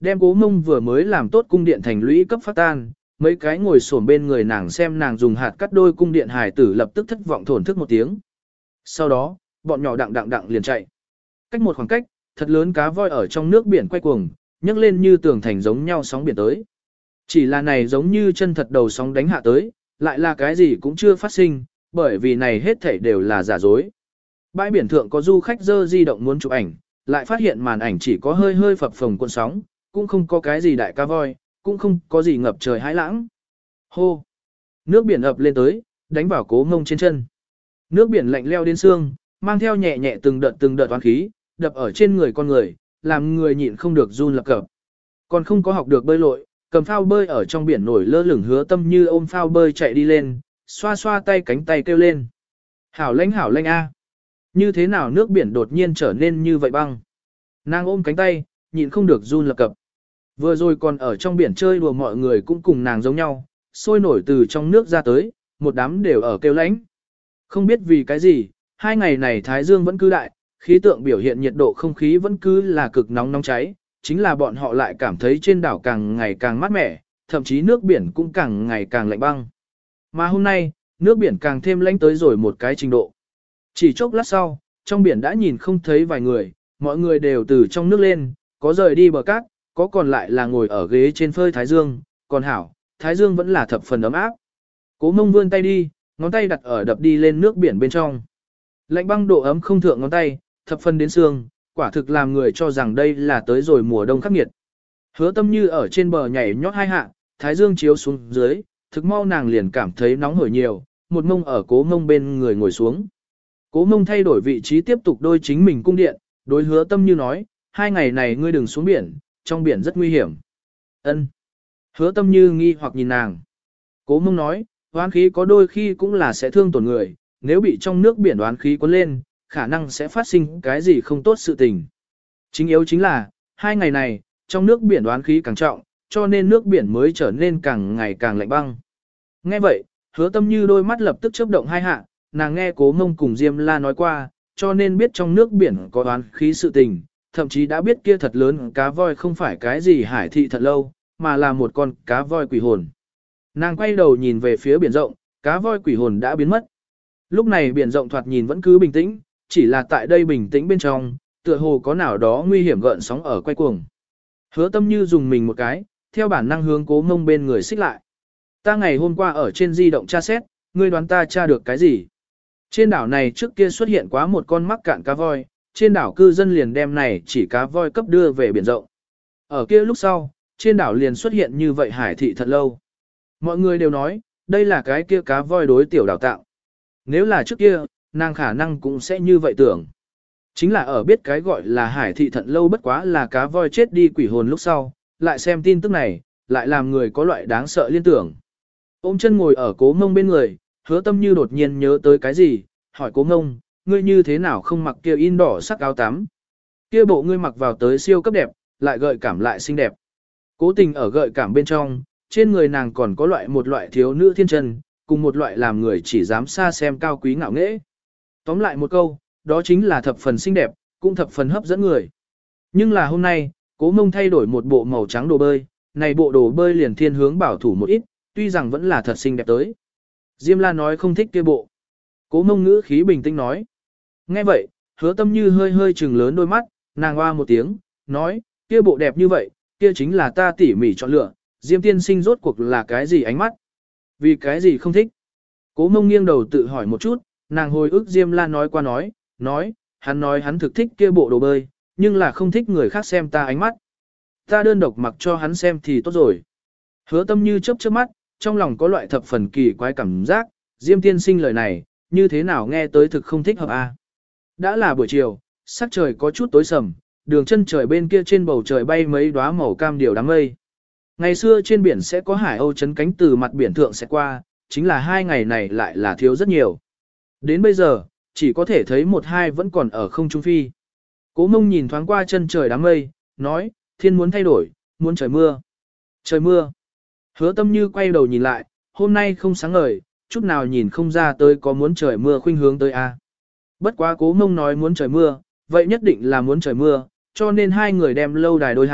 đem Cố Mông vừa mới làm tốt cung điện thành lũy cấp phát tan, mấy cái ngồi xổm bên người nàng xem nàng dùng hạt cắt đôi cung điện hài tử lập tức thất vọng thổn thức một tiếng. Sau đó, bọn nhỏ đặng đặng đặng liền chạy. Cách một khoảng cách, thật lớn cá voi ở trong nước biển quay cuồng, nhấc lên như tường thành giống nhau sóng biển tới. Chỉ là này giống như chân thật đầu sóng đánh hạ tới, lại là cái gì cũng chưa phát sinh, bởi vì này hết thảy đều là giả dối. Bãi biển thượng có du khách dơ di động muốn chụp ảnh, lại phát hiện màn ảnh chỉ có hơi hơi phập phồng cuộn sóng, cũng không có cái gì đại cá voi, cũng không có gì ngập trời hãi lãng. Hô! Nước biển ập lên tới, đánh vào Cố Mông trên chân. Nước biển lạnh leo đến xương, mang theo nhẹ nhẹ từng đợt từng đợt toán khí, đập ở trên người con người, làm người nhịn không được run lập cập. Còn không có học được bơi lội, cầm phao bơi ở trong biển nổi lơ lửng Hứa Tâm Như ôm phao bơi chạy đi lên, xoa xoa tay cánh tay kêu lên. Hảo lãnh hảo lãnh a! Như thế nào nước biển đột nhiên trở nên như vậy băng? Nàng ôm cánh tay, nhịn không được run lập cập. Vừa rồi còn ở trong biển chơi đùa mọi người cũng cùng nàng giống nhau, sôi nổi từ trong nước ra tới, một đám đều ở kêu lãnh. Không biết vì cái gì, hai ngày này Thái Dương vẫn cứ đại, khí tượng biểu hiện nhiệt độ không khí vẫn cứ là cực nóng nóng cháy, chính là bọn họ lại cảm thấy trên đảo càng ngày càng mát mẻ, thậm chí nước biển cũng càng ngày càng lạnh băng. Mà hôm nay, nước biển càng thêm lạnh tới rồi một cái trình độ. Chỉ chốc lát sau, trong biển đã nhìn không thấy vài người, mọi người đều từ trong nước lên, có rời đi bờ cát, có còn lại là ngồi ở ghế trên phơi Thái Dương, còn hảo, Thái Dương vẫn là thập phần ấm áp. Cố Mông vươn tay đi, ngón tay đặt ở đập đi lên nước biển bên trong. Lạnh băng độ ấm không thượng ngón tay, thập phần đến xương, quả thực làm người cho rằng đây là tới rồi mùa đông khắc nghiệt. Hứa Tâm Như ở trên bờ nhảy nhót hai hạ, Thái Dương chiếu xuống dưới, thực mau nàng liền cảm thấy nóng hổi nhiều, một mông ở Cố Mông bên người ngồi xuống. Cố Mông thay đổi vị trí tiếp tục đôi chính mình cung điện, đối Hứa Tâm Như nói, hai ngày này ngươi đừng xuống biển, trong biển rất nguy hiểm. Ân. Hứa Tâm Như nghi hoặc nhìn nàng. Cố Mông nói, oán khí có đôi khi cũng là sẽ thương tổn người, nếu bị trong nước biển oán khí cuốn lên, khả năng sẽ phát sinh cái gì không tốt sự tình. Chính yếu chính là, hai ngày này, trong nước biển oán khí càng trọng, cho nên nước biển mới trở nên càng ngày càng lạnh băng. Nghe vậy, Hứa Tâm Như đôi mắt lập tức chớp động hai hạ, nàng nghe Cố Mông cùng Diêm La nói qua, cho nên biết trong nước biển có oán khí sự tình, thậm chí đã biết kia thật lớn cá voi không phải cái gì hải thị thật lâu, mà là một con cá voi quỷ hồn. Nàng quay đầu nhìn về phía biển rộng, cá voi quỷ hồn đã biến mất. Lúc này biển rộng thoạt nhìn vẫn cứ bình tĩnh, chỉ là tại đây bình tĩnh bên trong, tựa hồ có nào đó nguy hiểm gợn sóng ở quay cuồng. Hứa Tâm Như dùng mình một cái, theo bản năng hướng Cố Mông bên người xích lại. Ta ngày hôm qua ở trên di động tra xét, ngươi đoán ta tra được cái gì? Trên đảo này trước kia xuất hiện quá một con mắc cạn cá voi, trên đảo cư dân liền đem này chỉ cá voi cấp đưa về biển rộng. Ở kia lúc sau, trên đảo liền xuất hiện như vậy hải thị thật lâu. Mọi người đều nói, đây là cái kia cá voi đối tiểu đảo tạo. Nếu là trước kia, nàng khả năng cũng sẽ như vậy tưởng. Chính là ở biết cái gọi là hải thị thật lâu bất quá là cá voi chết đi quỷ hồn lúc sau, lại xem tin tức này, lại làm người có loại đáng sợ liên tưởng. Ôm chân ngồi ở Cố Mông bên người, Hứa Tâm Như đột nhiên nhớ tới cái gì, hỏi Cố Mông, ngươi như thế nào không mặc kia in đỏ sắc áo tắm? Kia bộ ngươi mặc vào tới siêu cấp đẹp, lại gợi cảm lại xinh đẹp. Cố tình ở gợi cảm bên trong, trên người nàng còn có loại một loại thiếu nữ thiên chân, cùng một loại làm người chỉ dám xa xem cao quý ngạo nghễ. Tóm lại một câu, đó chính là thập phần xinh đẹp, cũng thập phần hấp dẫn người. Nhưng là hôm nay, Cố Mông thay đổi một bộ màu trắng đồ bơi, này bộ đồ bơi liền thiên hướng bảo thủ một ít, tuy rằng vẫn là thật xinh đẹp tới. Diêm La nói không thích kia bộ. Cố Mông ngữ khí bình tĩnh nói. Nghe vậy, Hứa Tâm Như hơi hơi trừng lớn đôi mắt, nàng hoa một tiếng, nói, kia bộ đẹp như vậy, kia chính là ta tỉ mỉ chọn lựa, Diêm tiên sinh rốt cuộc là cái gì ánh mắt? Vì cái gì không thích? Cố Mông nghiêng đầu tự hỏi một chút, nàng hồi ức Diêm La nói qua nói, nói, hắn nói hắn thực thích kia bộ đồ bơi, nhưng là không thích người khác xem ta ánh mắt. Ta đơn độc mặc cho hắn xem thì tốt rồi. Hứa Tâm Như chớp chớp mắt, trong lòng có loại thập phần kỳ quái cảm giác, Diêm tiên sinh lời này, như thế nào nghe tới thực không thích hợp a? Đã là buổi chiều, sắc trời có chút tối sầm, đường chân trời bên kia trên bầu trời bay mấy đóa màu cam điều đám mây. Ngày xưa trên biển sẽ có hải âu chấn cánh từ mặt biển thượng sẽ qua, chính là hai ngày này lại là thiếu rất nhiều. Đến bây giờ, chỉ có thể thấy một hai vẫn còn ở không trung phi. Cố Mông nhìn thoáng qua chân trời đám mây, nói, thiên muốn thay đổi, muốn trời mưa. Trời mưa. Hứa Tâm Như quay đầu nhìn lại, hôm nay không sáng ngời, chút nào nhìn không ra tới có muốn trời mưa khuynh hướng tới a. Bất quá Cố Mông nói muốn trời mưa, vậy nhất định là muốn trời mưa, cho nên hai người đem lâu đài đôi hảo,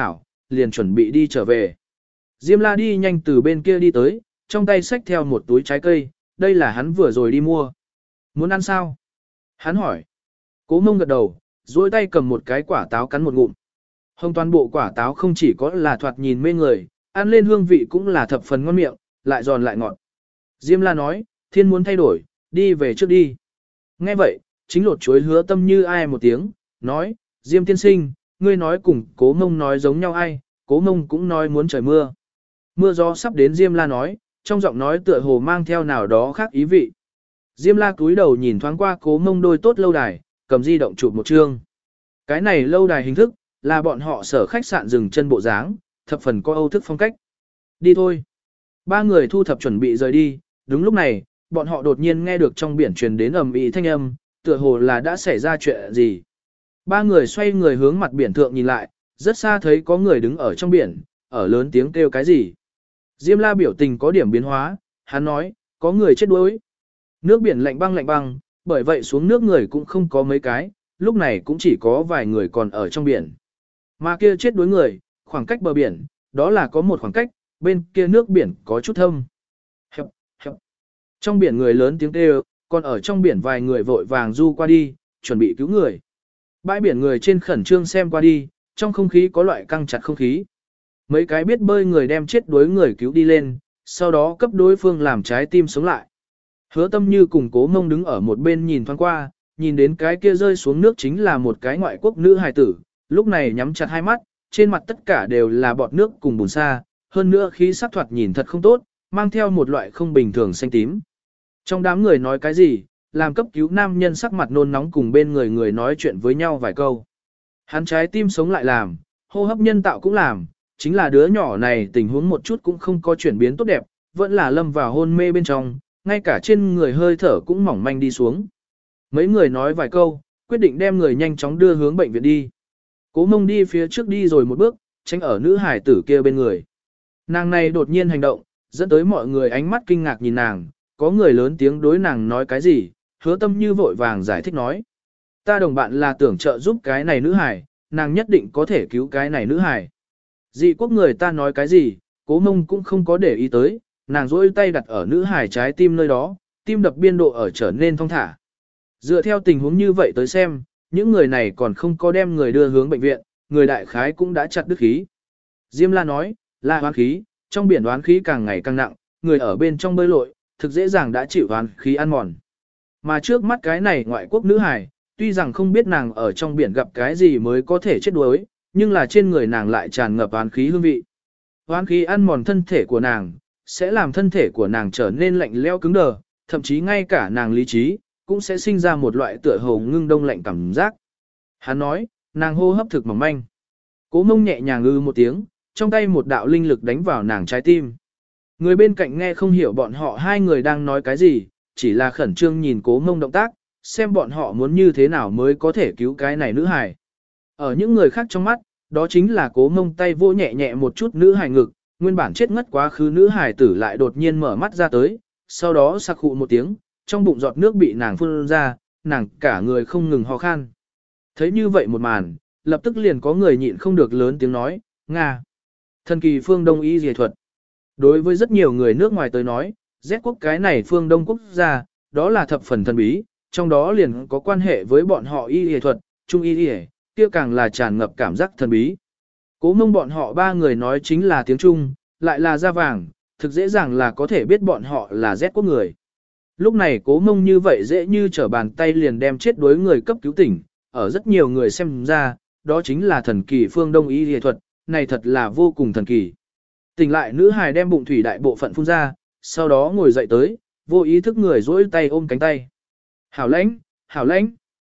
liền chuẩn bị đi trở về. Diêm La đi nhanh từ bên kia đi tới, trong tay xách theo một túi trái cây, đây là hắn vừa rồi đi mua. Muốn ăn sao? Hắn hỏi. Cố Mông gật đầu, duỗi tay cầm một cái quả táo cắn một ngụm. Hồng toàn bộ quả táo không chỉ có là thoạt nhìn mê người, ăn lên hương vị cũng là thập phần ngon miệng, lại giòn lại ngọt. Diêm La nói, thiên muốn thay đổi, đi về trước đi. Nghe vậy, chính lột chuối Hứa Tâm như ai một tiếng, nói, Diêm tiên sinh, ngươi nói cùng Cố Mông nói giống nhau ai, Cố Mông cũng nói muốn trời mưa. Mưa gió sắp đến, Diêm La nói, trong giọng nói tựa hồ mang theo nào đó khác ý vị. Diêm La cúi đầu nhìn thoáng qua Cố Mông đôi tốt lâu đài, cầm di động chụp một chương. Cái này lâu đài hình thức, là bọn họ sở khách sạn dừng chân bộ dáng, thập phần có Âu thức phong cách. Đi thôi. Ba người thu thập chuẩn bị rời đi, đúng lúc này, bọn họ đột nhiên nghe được trong biển truyền đến ầm ĩ thanh âm, tựa hồ là đã xảy ra chuyện gì. Ba người xoay người hướng mặt biển thượng nhìn lại, rất xa thấy có người đứng ở trong biển, ở lớn tiếng kêu cái gì. Diêm La biểu tình có điểm biến hóa, hắn nói, có người chết đuối. Nước biển lạnh băng lạnh băng, bởi vậy xuống nước người cũng không có mấy cái, lúc này cũng chỉ có vài người còn ở trong biển. Mà kia chết đuối người, khoảng cách bờ biển, đó là có một khoảng cách, bên kia nước biển có chút thâm. Hẹp, hẹp. Trong biển người lớn tiếng kêu, còn ở trong biển vài người vội vàng du qua đi, chuẩn bị cứu người. Bãi biển người trên khẩn trương xem qua đi, trong không khí có loại căng chặt không khí. Mấy cái biết bơi người đem chết đuối người cứu đi lên, sau đó cấp đối phương làm trái tim sống lại. Hứa Tâm Như cùng Cố Mông đứng ở một bên nhìn thoáng qua, nhìn đến cái kia rơi xuống nước chính là một cái ngoại quốc nữ hài tử, lúc này nhắm chặt hai mắt, trên mặt tất cả đều là bọt nước cùng bùn sa, hơn nữa khí sắc thoạt nhìn thật không tốt, mang theo một loại không bình thường xanh tím. Trong đám người nói cái gì, làm cấp cứu nam nhân sắc mặt nôn nóng cùng bên người người nói chuyện với nhau vài câu. Hắn trái tim sống lại làm, hô hấp nhân tạo cũng làm, chính là đứa nhỏ này tình huống một chút cũng không có chuyển biến tốt đẹp, vẫn là lâm vào hôn mê bên trong, ngay cả trên người hơi thở cũng mỏng manh đi xuống. Mấy người nói vài câu, quyết định đem người nhanh chóng đưa hướng bệnh viện đi. Cố Mông đi phía trước đi rồi một bước, tránh ở nữ hải tử kia bên người. Nàng này đột nhiên hành động, dẫn tới mọi người ánh mắt kinh ngạc nhìn nàng, có người lớn tiếng đối nàng nói cái gì, Hứa Tâm Như vội vàng giải thích nói. Ta đồng bạn là tưởng trợ giúp cái này nữ hải, nàng nhất định có thể cứu cái này nữ hải. Dị quốc người ta nói cái gì, Cố Mông cũng không có để ý tới, nàng duỗi tay đặt ở nữ hải trái tim nơi đó, tim đập biên độ ở trở nên thong thả. Dựa theo tình huống như vậy tới xem, những người này còn không có đem người đưa hướng bệnh viện, người đại khái cũng đã chặt đứt khí. Diêm La nói, là oán khí, trong biển oán khí càng ngày càng nặng, người ở bên trong bơi lội, thực dễ dàng đã chịu oán khí ăn mòn. Mà trước mắt cái này ngoại quốc nữ hải, tuy rằng không biết nàng ở trong biển gặp cái gì mới có thể chết đuối, nhưng là trên người nàng lại tràn ngập oán khí hương vị. Oán khí ăn mòn thân thể của nàng, sẽ làm thân thể của nàng trở nên lạnh lẽo cứng đờ, thậm chí ngay cả nàng lý trí, cũng sẽ sinh ra một loại tựa hồ ngưng đông lạnh cảm giác. Hắn nói, nàng hô hấp thực mỏng manh. Cố Mông nhẹ nhàng ư một tiếng, trong tay một đạo linh lực đánh vào nàng trái tim. Người bên cạnh nghe không hiểu bọn họ hai người đang nói cái gì, chỉ là khẩn trương nhìn Cố Mông động tác, xem bọn họ muốn như thế nào mới có thể cứu cái này nữ hài. Ở những người khác trong mắt, đó chính là Cố Mông tay vô nhẹ nhẹ một chút nữ hài ngực, nguyên bản chết ngất quá khứ nữ hài tử lại đột nhiên mở mắt ra tới, sau đó sặc khụ một tiếng, trong bụng giọt nước bị nàng phun ra, nàng cả người không ngừng ho khan. Thấy như vậy một màn, lập tức liền có người nhịn không được lớn tiếng nói, Nga. Thần kỳ phương Đông y dề thuật. Đối với rất nhiều người nước ngoài tới nói, Z quốc cái này phương Đông quốc gia, đó là thập phần thần bí, trong đó liền có quan hệ với bọn họ y dề thuật, trung y dề, kia càng là tràn ngập cảm giác thần bí. Cố Mông bọn họ ba người nói chính là tiếng Trung, lại là da vàng, thực dễ dàng là có thể biết bọn họ là Z quốc người. Lúc này Cố Mông như vậy dễ như trở bàn tay liền đem chết đuối người cấp cứu tỉnh, ở rất nhiều người xem ra, đó chính là thần kỳ phương Đông y y thuật, này thật là vô cùng thần kỳ. Tỉnh lại nữ hài đem bụng thủy đại bộ phận phun ra, sau đó ngồi dậy tới, vô ý thức người duỗi tay ôm cánh tay. Hảo lãnh, hảo lãnh.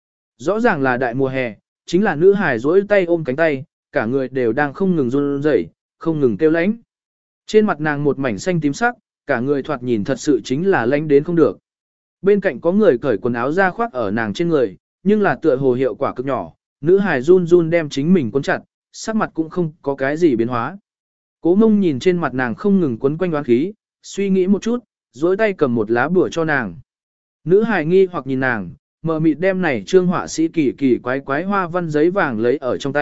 Rõ ràng là đại mùa hè, chính là nữ hài duỗi tay ôm cánh tay, cả người đều đang không ngừng run rẩy, không ngừng kêu lãnh. Trên mặt nàng một mảnh xanh tím sắc, cả người thoạt nhìn thật sự chính là lãnh đến không được. Bên cạnh có người cởi quần áo ra khoác ở nàng trên người, nhưng là tựa hồ hiệu quả cực nhỏ, nữ hài run run đem chính mình cuốn chặt, sắc mặt cũng không có cái gì biến hóa. Cố Mông nhìn trên mặt nàng không ngừng quấn quanh oán khí, suy nghĩ một chút, dối tay cầm một lá bùa cho nàng. Nữ hài nghi hoặc nhìn nàng, mờ mịt đem này trương họa sĩ kỳ kỳ quái quái hoa văn giấy vàng lấy ở trong tay,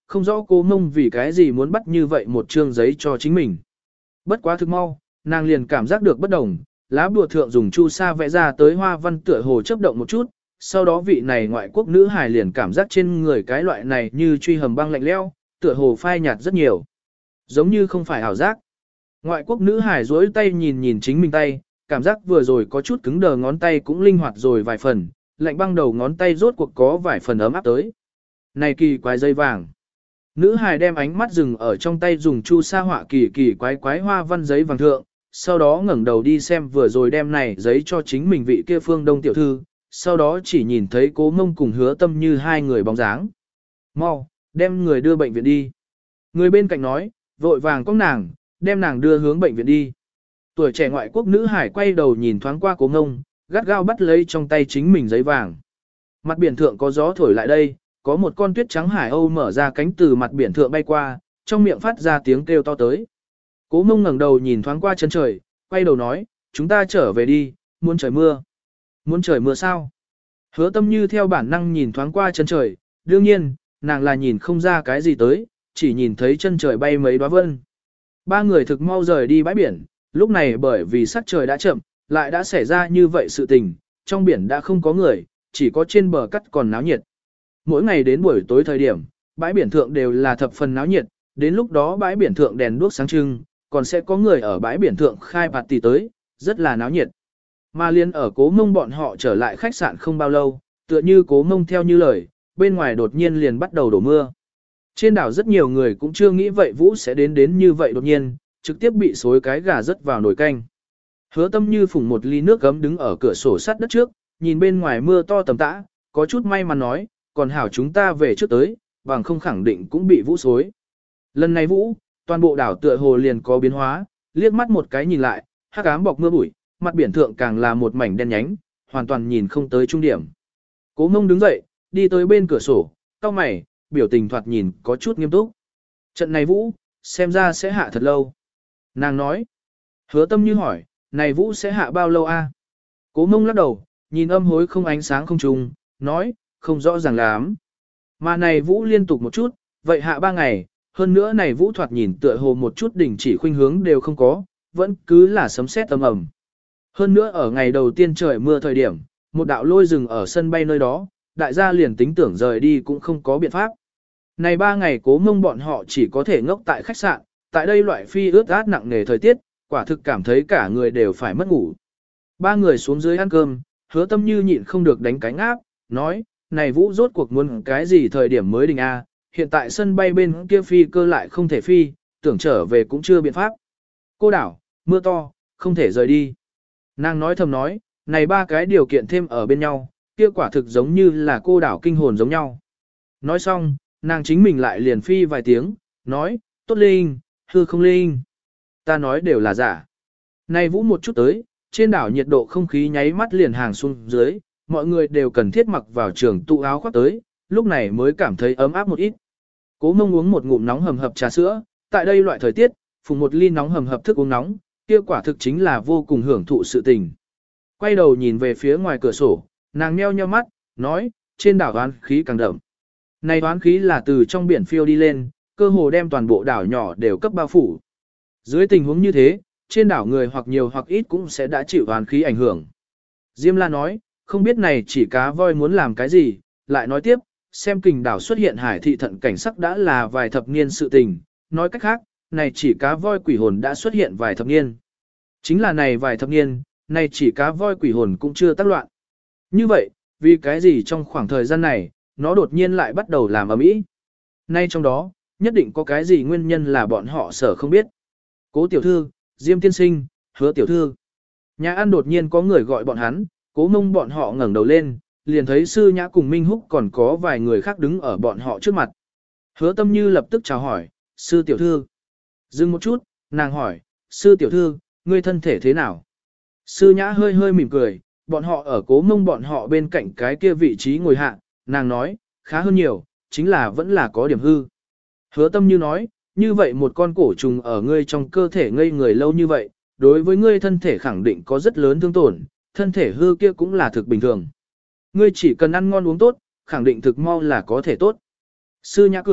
không rõ cố mông vì cái gì muốn bắt như vậy một chương giấy cho chính mình. Bất quá thực mau, nàng liền cảm giác được bất đồng, lá bùa thượng dùng chu sa vẽ ra tới hoa văn tựa hồ chớp động một chút, sau đó vị này ngoại quốc nữ hài liền cảm giác trên người cái loại này như truy hầm băng lạnh lẽo, tựa hồ phai nhạt rất nhiều. Giống như không phải ảo giác. Ngoại quốc nữ hài duỗi tay nhìn nhìn chính mình tay, cảm giác vừa rồi có chút cứng đờ ngón tay cũng linh hoạt rồi vài phần, lạnh băng đầu ngón tay rốt cuộc có vài phần ấm áp tới. Này kỳ quái dây vàng. Nữ hài đem ánh mắt dừng ở trong tay dùng chu sa họa kỳ kỳ quái quái hoa văn giấy vàng thượng, sau đó ngẩng đầu đi xem vừa rồi đem này giấy cho chính mình vị kia phương đông tiểu thư, sau đó chỉ nhìn thấy cố mông cùng hứa tâm như hai người bóng dáng. Mau, đem người đưa bệnh viện đi. Người bên cạnh nói, vội vàng có nàng, đem nàng đưa hướng bệnh viện đi. Tuổi trẻ ngoại quốc nữ hải quay đầu nhìn thoáng qua cố mông, gắt gao bắt lấy trong tay chính mình giấy vàng. Mặt biển thượng có gió thổi lại đây, có một con tuyết trắng hải âu mở ra cánh từ mặt biển thượng bay qua, trong miệng phát ra tiếng kêu to tới. Cố mông ngẩng đầu nhìn thoáng qua chân trời, quay đầu nói, chúng ta trở về đi, muốn trời mưa. Muốn trời mưa sao? Hứa tâm như theo bản năng nhìn thoáng qua chân trời, đương nhiên, nàng là nhìn không ra cái gì tới, chỉ nhìn thấy chân trời bay mấy đóa vân. Ba người thực mau rời đi bãi biển, lúc này bởi vì sắc trời đã chậm, lại đã xảy ra như vậy sự tình, trong biển đã không có người, chỉ có trên bờ cắt còn náo nhiệt. Mỗi ngày đến buổi tối thời điểm, bãi biển thượng đều là thập phần náo nhiệt, đến lúc đó bãi biển thượng đèn đuốc sáng trưng, còn sẽ có người ở bãi biển thượng khai party tới, rất là náo nhiệt. Mà liên ở cố mông bọn họ trở lại khách sạn không bao lâu, tựa như cố mông theo như lời, bên ngoài đột nhiên liền bắt đầu đổ mưa. Trên đảo rất nhiều người cũng chưa nghĩ vậy Vũ sẽ đến đến như vậy đột nhiên, trực tiếp bị xối cái gà rớt vào nồi canh. Hứa tâm như phủng một ly nước gấm đứng ở cửa sổ sắt đất trước, nhìn bên ngoài mưa to tầm tã, có chút may mắn nói, còn hảo chúng ta về trước tới, bằng không khẳng định cũng bị Vũ xối. Lần này Vũ, toàn bộ đảo tựa hồ liền có biến hóa, liếc mắt một cái nhìn lại, hắc ám bọc mưa bụi, mặt biển thượng càng là một mảnh đen nhánh, hoàn toàn nhìn không tới trung điểm. Cố Mông đứng dậy, đi tới bên cửa sổ, cau mày, biểu tình thoạt nhìn có chút nghiêm túc. Trận này Vũ, xem ra sẽ hạ thật lâu. Nàng nói. Hứa tâm như hỏi, này Vũ sẽ hạ bao lâu a? Cố Mông lắc đầu, nhìn âm hối không ánh sáng không trùng, nói, không rõ ràng lắm. Mà này Vũ liên tục một chút, vậy hạ ba ngày, hơn nữa này Vũ thoạt nhìn tựa hồ một chút đỉnh chỉ khuynh hướng đều không có, vẫn cứ là sấm sét âm ầm. Hơn nữa ở ngày đầu tiên trời mưa thời điểm, một đạo lôi rừng ở sân bay nơi đó, đại gia liền tính tưởng rời đi cũng không có biện pháp. Này ba ngày Cố Mông bọn họ chỉ có thể ngốc tại khách sạn, tại đây loại phi ướt át nặng nề thời tiết, quả thực cảm thấy cả người đều phải mất ngủ. Ba người xuống dưới ăn cơm, Hứa tâm như nhịn không được đánh cánh áp, nói, này Vũ rốt cuộc muốn cái gì thời điểm mới đình a? Hiện tại sân bay bên kia phi cơ lại không thể phi, tưởng trở về cũng chưa biện pháp. Cô đảo, mưa to, không thể rời đi. Nàng nói thầm nói, này ba cái điều kiện thêm ở bên nhau, kia quả thực giống như là cô đảo kinh hồn giống nhau. Nói xong, nàng chính mình lại liền phi vài tiếng, nói, tốt linh, hư không linh. Ta nói đều là giả. Này Vũ một chút tới, trên đảo nhiệt độ không khí nháy mắt liền hàng xuống dưới, mọi người đều cần thiết mặc vào trường tụ áo khoác tới, lúc này mới cảm thấy ấm áp một ít. Cố Mông uống một ngụm nóng hầm hập trà sữa, tại đây loại thời tiết, phùng một ly nóng hầm hập thức uống nóng, kia quả thực chính là vô cùng hưởng thụ sự tình. Quay đầu nhìn về phía ngoài cửa sổ, nàng nheo nheo mắt, nói, trên đảo oán khí càng đậm. Này oán khí là từ trong biển phiêu đi lên, cơ hồ đem toàn bộ đảo nhỏ đều cấp bao phủ. Dưới tình huống như thế, trên đảo người hoặc nhiều hoặc ít cũng sẽ đã chịu oán khí ảnh hưởng. Diêm La nói, không biết này chỉ cá voi muốn làm cái gì, lại nói tiếp, xem kình đảo xuất hiện hải thị thận cảnh sắc đã là vài thập niên sự tình, nói cách khác, này chỉ cá voi quỷ hồn đã xuất hiện vài thập niên. Chính là này vài thập niên, này chỉ cá voi quỷ hồn cũng chưa tác loạn. Như vậy, vì cái gì trong khoảng thời gian này, nó đột nhiên lại bắt đầu làm ầm ĩ? Nay trong đó, nhất định có cái gì nguyên nhân là bọn họ sở không biết. Cố tiểu thư, Diêm tiên sinh, Hứa tiểu thư. Nhà ăn đột nhiên có người gọi bọn hắn, Cố Mông bọn họ ngẩng đầu lên, liền thấy Sư Nhã cùng Minh Húc còn có vài người khác đứng ở bọn họ trước mặt. Hứa tâm như lập tức chào hỏi, Sư tiểu thư. Dừng một chút, nàng hỏi, Sư tiểu thư, ngươi thân thể thế nào? Sư Nhã hơi hơi mỉm cười, bọn họ ở Cố Mông bọn họ bên cạnh cái kia vị trí ngồi hạ, nàng nói, khá hơn nhiều, chính là vẫn là có điểm hư. Hứa tâm như nói, như vậy một con cổ trùng ở ngươi trong cơ thể ngây người lâu như vậy, đối với ngươi thân thể khẳng định có rất lớn thương tổn, thân thể hư kia cũng là thực bình thường. Ngươi chỉ cần ăn ngon uống tốt, khẳng định thực mau là có thể tốt. Sư Nhã cười,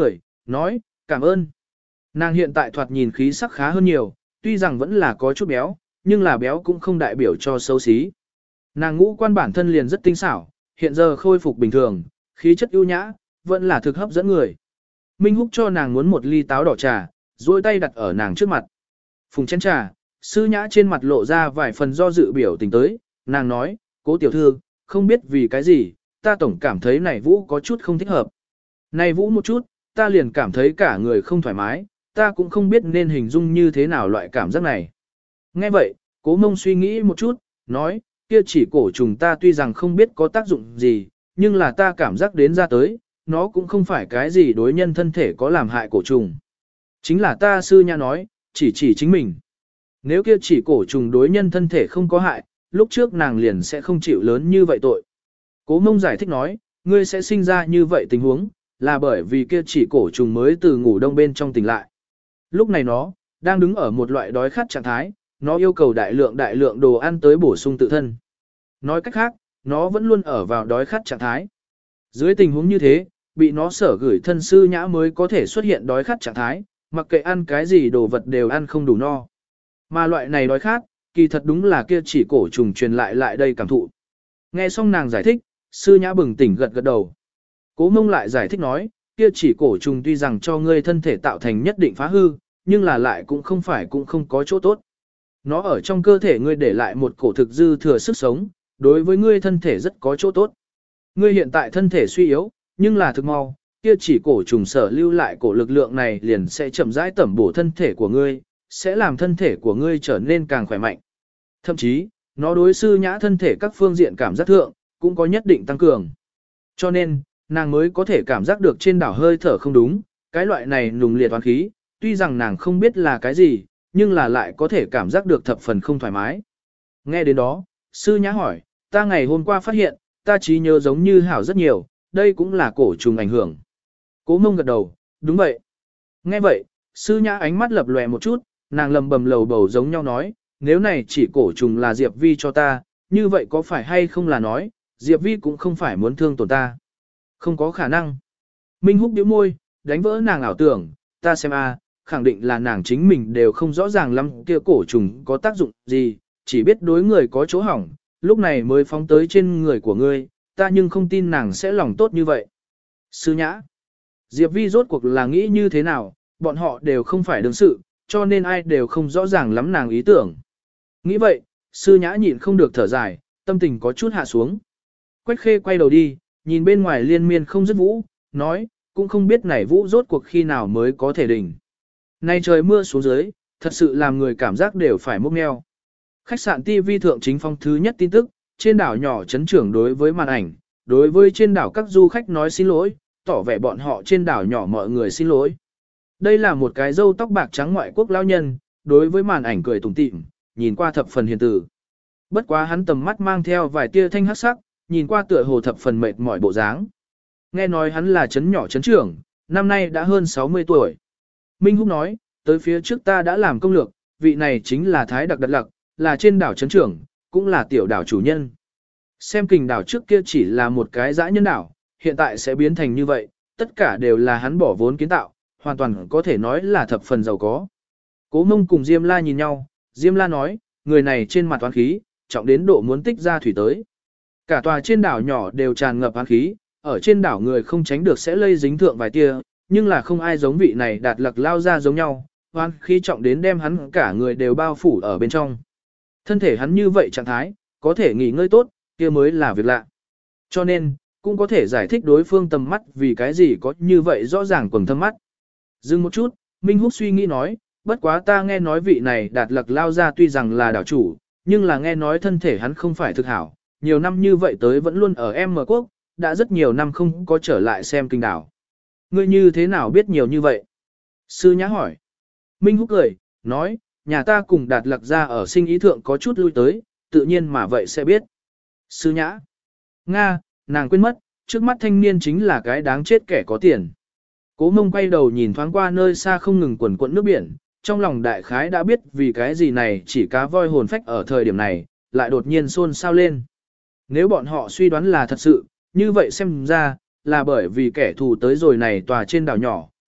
nói, cảm ơn. Nàng hiện tại thoạt nhìn khí sắc khá hơn nhiều, tuy rằng vẫn là có chút béo, nhưng là béo cũng không đại biểu cho xấu xí. Nàng ngũ quan bản thân liền rất tinh xảo, hiện giờ khôi phục bình thường, khí chất ưu nhã, vẫn là thực hấp dẫn người. Minh Húc cho nàng muốn một ly táo đỏ trà, duỗi tay đặt ở nàng trước mặt. Phùng chén trà, sư nhã trên mặt lộ ra vài phần do dự biểu tình tới, nàng nói, cố tiểu thư, không biết vì cái gì, ta tổng cảm thấy này vũ có chút không thích hợp. Này vũ một chút, ta liền cảm thấy cả người không thoải mái, ta cũng không biết nên hình dung như thế nào loại cảm giác này. Nghe vậy, cố mông suy nghĩ một chút, nói, kia chỉ cổ trùng ta tuy rằng không biết có tác dụng gì, nhưng là ta cảm giác đến ra tới, nó cũng không phải cái gì đối nhân thân thể có làm hại cổ trùng. Chính là ta sư nhã nói, chỉ chỉ chính mình. Nếu kia chỉ cổ trùng đối nhân thân thể không có hại, lúc trước nàng liền sẽ không chịu lớn như vậy tội. Cố mông giải thích nói, ngươi sẽ sinh ra như vậy tình huống, là bởi vì kia chỉ cổ trùng mới từ ngủ đông bên trong tỉnh lại. Lúc này nó, đang đứng ở một loại đói khát trạng thái, nó yêu cầu đại lượng đại lượng đồ ăn tới bổ sung tự thân. Nói cách khác, nó vẫn luôn ở vào đói khát trạng thái. Dưới tình huống như thế, bị nó sở gửi thân sư nhã mới có thể xuất hiện đói khát trạng thái, mặc kệ ăn cái gì đồ vật đều ăn không đủ no. Mà loại này đói khát, kỳ thật đúng là kia chỉ cổ trùng truyền lại lại đây cảm thụ. Nghe xong nàng giải thích, sư nhã bừng tỉnh gật gật đầu. Cố mông lại giải thích nói, kia chỉ cổ trùng tuy rằng cho ngươi thân thể tạo thành nhất định phá hư, nhưng là lại cũng không phải cũng không có chỗ tốt. Nó ở trong cơ thể ngươi để lại một cổ thực dư thừa sức sống, đối với ngươi thân thể rất có chỗ tốt. Ngươi hiện tại thân thể suy yếu, nhưng là thực mau, kia chỉ cổ trùng sở lưu lại cổ lực lượng này liền sẽ chậm rãi tẩm bổ thân thể của ngươi, sẽ làm thân thể của ngươi trở nên càng khỏe mạnh. Thậm chí, nó đối sư nhã thân thể các phương diện cảm giác thượng, cũng có nhất định tăng cường. Cho nên, nàng mới có thể cảm giác được trên đảo hơi thở không đúng, cái loại này nùng liệt oán khí, tuy rằng nàng không biết là cái gì, nhưng là lại có thể cảm giác được thập phần không thoải mái. Nghe đến đó, sư nhã hỏi, ta ngày hôm qua phát hiện, ta trí nhớ giống như hảo rất nhiều, đây cũng là cổ trùng ảnh hưởng. Cố mông gật đầu, đúng vậy. Nghe vậy, sư nhã ánh mắt lập lòe một chút, nàng lầm bầm lầu bầu giống nhau nói, nếu này chỉ cổ trùng là Diệp Vi cho ta, như vậy có phải hay không là nói, Diệp Vi cũng không phải muốn thương tổn ta. Không có khả năng. Minh Húc bĩu môi, đánh vỡ nàng ảo tưởng, ta xem a, khẳng định là nàng chính mình đều không rõ ràng lắm kia cổ trùng có tác dụng gì, chỉ biết đối người có chỗ hỏng, lúc này mới phóng tới trên người của ngươi, ta nhưng không tin nàng sẽ lòng tốt như vậy. Sư nhã, Diệp Vi rốt cuộc là nghĩ như thế nào, bọn họ đều không phải đương sự, cho nên ai đều không rõ ràng lắm nàng ý tưởng. Nghĩ vậy, sư nhã nhịn không được thở dài, tâm tình có chút hạ xuống. Quách khê quay đầu đi, nhìn bên ngoài liên miên không dứt vũ, nói, cũng không biết này vũ rốt cuộc khi nào mới có thể đỉnh. Nay trời mưa xuống dưới, thật sự làm người cảm giác đều phải mốc meo. Khách sạn ti vi thượng chính phong thứ nhất tin tức, trên đảo nhỏ chấn trưởng đối với màn ảnh, đối với trên đảo các du khách nói xin lỗi, tỏ vẻ bọn họ trên đảo nhỏ mọi người xin lỗi. Đây là một cái râu tóc bạc trắng ngoại quốc lão nhân, đối với màn ảnh cười tủm tỉm, nhìn qua thập phần hiền từ. Bất quá hắn tầm mắt mang theo vài tia thanh hắc sắc, nhìn qua tựa hồ thập phần mệt mỏi bộ dáng. Nghe nói hắn là chấn nhỏ chấn trưởng, năm nay đã hơn sáu mươi tuổi. Minh Húc nói, tới phía trước ta đã làm công lược, vị này chính là Thái Đặc Đặt Lặc, là trên đảo chấn trưởng, cũng là tiểu đảo chủ nhân. Xem kình đảo trước kia chỉ là một cái dã nhân đảo, hiện tại sẽ biến thành như vậy, tất cả đều là hắn bỏ vốn kiến tạo, hoàn toàn có thể nói là thập phần giàu có. Cố Mông cùng Diêm La nhìn nhau, Diêm La nói, người này trên mặt oán khí, trọng đến độ muốn tích ra thủy tới. Cả tòa trên đảo nhỏ đều tràn ngập oán khí, ở trên đảo người không tránh được sẽ lây dính thượng vài tia, nhưng là không ai giống vị này Đạt Lặc lao ra giống nhau, oán khí trọng đến đem hắn cả người đều bao phủ ở bên trong. Thân thể hắn như vậy trạng thái, có thể nghỉ ngơi tốt, kia mới là việc lạ. Cho nên, cũng có thể giải thích đối phương tầm mắt vì cái gì có như vậy rõ ràng quầng thâm mắt. Dừng một chút, Minh Húc suy nghĩ nói, bất quá ta nghe nói vị này Đạt Lặc lao ra tuy rằng là đảo chủ, nhưng là nghe nói thân thể hắn không phải thực hảo, nhiều năm như vậy tới vẫn luôn ở em mở quốc, đã rất nhiều năm không có trở lại xem kinh đảo. Ngươi như thế nào biết nhiều như vậy? Sư Nhã hỏi. Minh Húc cười, nói, nhà ta cùng Đạt Lặc ra ở sinh ý thượng có chút lui tới, tự nhiên mà vậy sẽ biết. Sư Nhã. Nga, nàng quên mất, trước mắt thanh niên chính là cái đáng chết kẻ có tiền. Cố Mông quay đầu nhìn thoáng qua nơi xa không ngừng quần quận nước biển, trong lòng đại khái đã biết vì cái gì này chỉ cá voi hồn phách ở thời điểm này, lại đột nhiên xôn xao lên. Nếu bọn họ suy đoán là thật sự, như vậy xem ra, là bởi vì kẻ thù tới rồi này tòa trên đảo nhỏ,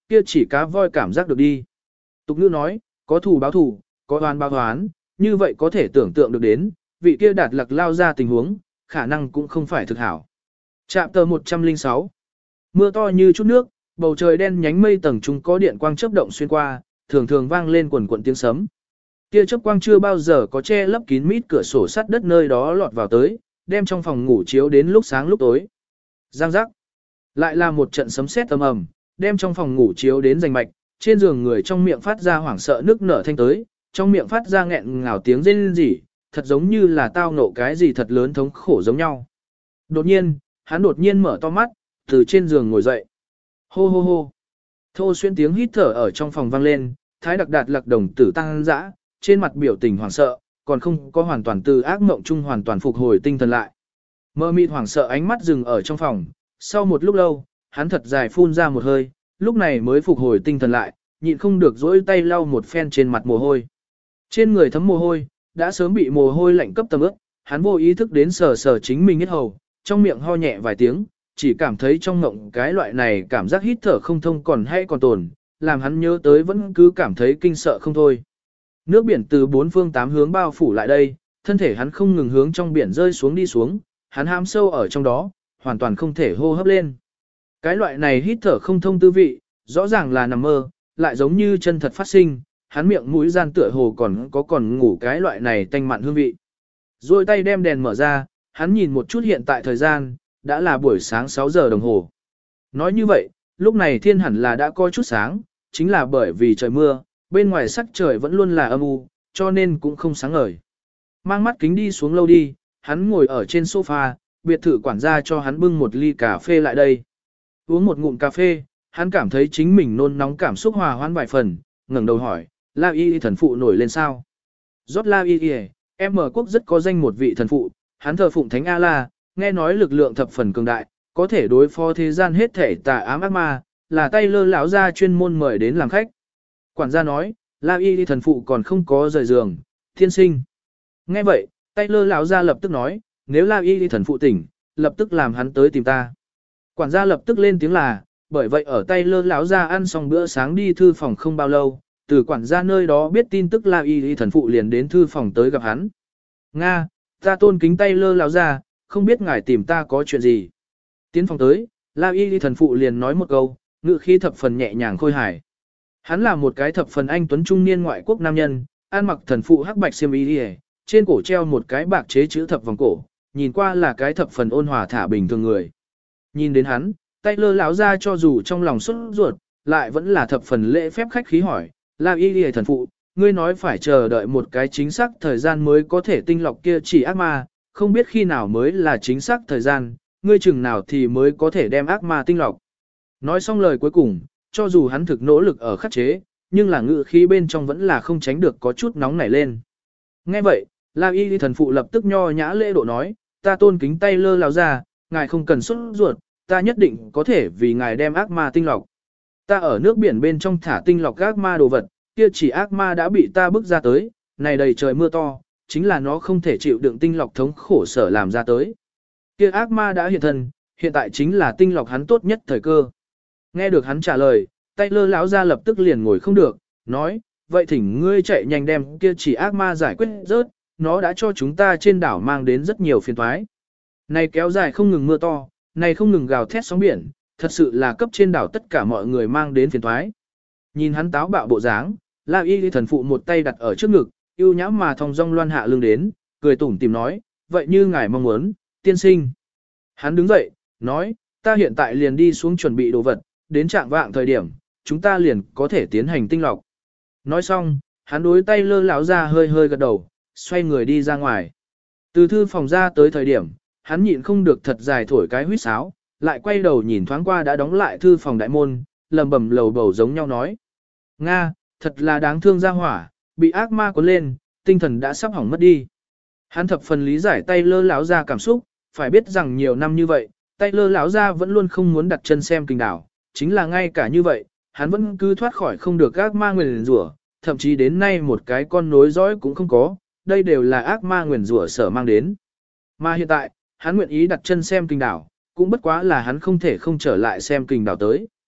kia chỉ cá voi cảm giác được đi. Tục ngữ nói, có thù báo thù, có oán báo oán, như vậy có thể tưởng tượng được đến, vị kia đạt lặc lao ra tình huống, khả năng cũng không phải thực hảo. Trạm tờ một trăm lẻ sáu. Mưa to như chút nước, bầu trời đen nhánh mây tầng trung có điện quang chớp động xuyên qua, thường thường vang lên quần quần tiếng sấm. Tia chớp quang chưa bao giờ có che lấp kín mít cửa sổ sắt đất nơi đó lọt vào tới, đem trong phòng ngủ chiếu đến lúc sáng lúc tối. Giang giác. Lại là một trận sấm sét ầm ầm, đem trong phòng ngủ chiếu đến rành mạch, trên giường người trong miệng phát ra hoảng sợ nước nở thanh tới, trong miệng phát ra nghẹn ngào tiếng rên rỉ, thật giống như là tao nộ cái gì thật lớn thống khổ giống nhau. Đột nhiên, hắn đột nhiên mở to mắt, từ trên giường ngồi dậy. Hô hô hô. Thô xuyên tiếng hít thở ở trong phòng vang lên, Thái Đặc Đạt Lạc đồng tử tăng dã, trên mặt biểu tình hoảng sợ, còn không có hoàn toàn từ ác mộng chung hoàn toàn phục hồi tinh thần lại. Mơ mịt hoảng sợ ánh mắt dừng ở trong phòng, sau một lúc lâu, hắn thật dài phun ra một hơi, lúc này mới phục hồi tinh thần lại, nhịn không được dỗi tay lau một phen trên mặt mồ hôi. Trên người thấm mồ hôi, đã sớm bị mồ hôi lạnh cấp tầm ướt, hắn vô ý thức đến sờ sờ chính mình hết hầu, trong miệng ho nhẹ vài tiếng, chỉ cảm thấy trong ngộng cái loại này cảm giác hít thở không thông còn hay còn tồn, làm hắn nhớ tới vẫn cứ cảm thấy kinh sợ không thôi. Nước biển từ bốn phương tám hướng bao phủ lại đây, thân thể hắn không ngừng hướng trong biển rơi xuống đi xuống, hắn hãm sâu ở trong đó, hoàn toàn không thể hô hấp lên. Cái loại này hít thở không thông tư vị, rõ ràng là nằm mơ, lại giống như chân thật phát sinh, hắn miệng mũi gian tựa hồ còn có còn ngủ cái loại này tanh mặn hương vị. Rồi tay đem đèn mở ra, hắn nhìn một chút hiện tại thời gian, đã là buổi sáng sáu giờ đồng hồ. Nói như vậy, lúc này thiên hẳn là đã có chút sáng, chính là bởi vì trời mưa, bên ngoài sắc trời vẫn luôn là âm u, cho nên cũng không sáng ngời. Mang mắt kính đi xuống lâu đi, hắn ngồi ở trên sofa, biệt thự quản gia cho hắn bưng một ly cà phê lại đây. Uống một ngụm cà phê, hắn cảm thấy chính mình nôn nóng cảm xúc hòa hoãn vài phần, ngẩng đầu hỏi, La Y thần phụ nổi lên sao? Rốt La Y, em ở quốc rất có danh một vị thần phụ, hắn thờ phụng thánh A-la, nghe nói lực lượng thập phần cường đại, có thể đối phó thế gian hết thể tà ám ác ma, là tay lơ lão gia chuyên môn mời đến làm khách. Quản gia nói, La Y thần phụ còn không có rời giường, thiên sinh. Nghe vậy, tay lơ lão gia lập tức nói, nếu La Y thần phụ tỉnh, lập tức làm hắn tới tìm ta. Quản gia lập tức lên tiếng là, bởi vậy ở tay lơ lão gia ăn xong bữa sáng đi thư phòng không bao lâu, từ quản gia nơi đó biết tin tức La Y thần phụ liền đến thư phòng tới gặp hắn. Nga, ta tôn kính tay lơ lão gia, không biết ngài tìm ta có chuyện gì. Tiến phòng tới, La Y thần phụ liền nói một câu, ngữ khí thập phần nhẹ nhàng khôi hài. Hắn là một cái thập phần anh tuấn trung niên ngoại quốc nam nhân, ăn mặc thần phụ hắc bạch xiêm y, trên cổ treo một cái bạc chế chữ thập vòng cổ, nhìn qua là cái thập phần ôn hòa thả bình thường người. Nhìn đến hắn, tay lơ lão ra cho dù trong lòng xuất ruột, lại vẫn là thập phần lễ phép khách khí hỏi, La Y thần phụ, ngươi nói phải chờ đợi một cái chính xác thời gian mới có thể tinh lọc kia chỉ ác ma, không biết khi nào mới là chính xác thời gian, ngươi chừng nào thì mới có thể đem ác ma tinh lọc. Nói xong lời cuối cùng, cho dù hắn thực nỗ lực ở khắc chế, nhưng là ngự khí bên trong vẫn là không tránh được có chút nóng nảy lên. Nghe vậy, La Y thần phụ lập tức nho nhã lễ độ nói, ta tôn kính tay lơ lão ra, ngài không cần xuất ruột, ta nhất định có thể vì ngài đem ác ma tinh lọc. Ta ở nước biển bên trong thả tinh lọc ác ma đồ vật, kia chỉ ác ma đã bị ta bức ra tới, này đầy trời mưa to, chính là nó không thể chịu đựng tinh lọc thống khổ sở làm ra tới. Kia ác ma đã hiện thân, hiện tại chính là tinh lọc hắn tốt nhất thời cơ. Nghe được hắn trả lời, tay lơ lão ra lập tức liền ngồi không được, nói, vậy thỉnh ngươi chạy nhanh đem kia chỉ ác ma giải quyết rớt, nó đã cho chúng ta trên đảo mang đến rất nhiều phiền toái. Này kéo dài không ngừng mưa to, này không ngừng gào thét sóng biển, thật sự là cấp trên đảo tất cả mọi người mang đến phiền toái. Nhìn hắn táo bạo bộ dáng, La Y thần phụ một tay đặt ở trước ngực, yêu nhã mà thong dong loan hạ lưng đến, cười tủm tìm nói, vậy như ngài mong muốn, tiên sinh. Hắn đứng dậy, nói, ta hiện tại liền đi xuống chuẩn bị đồ vật, đến trạng vạng thời điểm, chúng ta liền có thể tiến hành tinh lọc. Nói xong, hắn đối tay lơ lão ra hơi hơi gật đầu, xoay người đi ra ngoài. Từ thư phòng ra tới thời điểm, hắn nhịn không được thật dài thổi cái huýt sáo, lại quay đầu nhìn thoáng qua đã đóng lại thư phòng đại môn, lầm bầm lầu bầu giống nhau nói. Nga, thật là đáng thương ra hỏa, bị ác ma cuốn lên, tinh thần đã sắp hỏng mất đi. Hắn thập phần lý giải tay lơ lão ra cảm xúc, phải biết rằng nhiều năm như vậy, tay lơ lão ra vẫn luôn không muốn đặt chân xem kinh đảo, chính là ngay cả như vậy, hắn vẫn cứ thoát khỏi không được ác ma nguyền rủa, thậm chí đến nay một cái con nối dõi cũng không có, đây đều là ác ma nguyền rủa sở mang đến. Mà hiện tại, hắn nguyện ý đặt chân xem kinh đảo, cũng bất quá là hắn không thể không trở lại xem kinh đảo tới.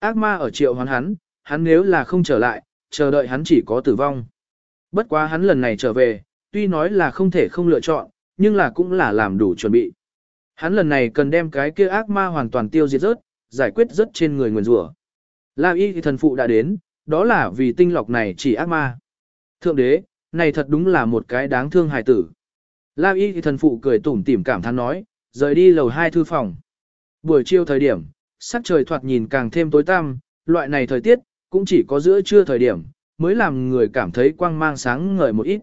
ác ma ở triệu hoán hắn, hắn nếu là không trở lại, chờ đợi hắn chỉ có tử vong. Bất quá hắn lần này trở về, tuy nói là không thể không lựa chọn, nhưng là cũng là làm đủ chuẩn bị. Hắn lần này cần đem cái kia ác ma hoàn toàn tiêu diệt rớt, giải quyết rớt trên người nguyền rủa. La y thì thần phụ đã đến, đó là vì tinh lọc này chỉ ác ma. Thượng đế, này thật đúng là một cái đáng thương hài tử. La y thì thần phụ cười tủm tỉm cảm thán nói, rời đi lầu hai thư phòng. Buổi chiều thời điểm, sắc trời thoạt nhìn càng thêm tối tăm, loại này thời tiết, cũng chỉ có giữa trưa thời điểm, mới làm người cảm thấy quang mang sáng ngời một ít.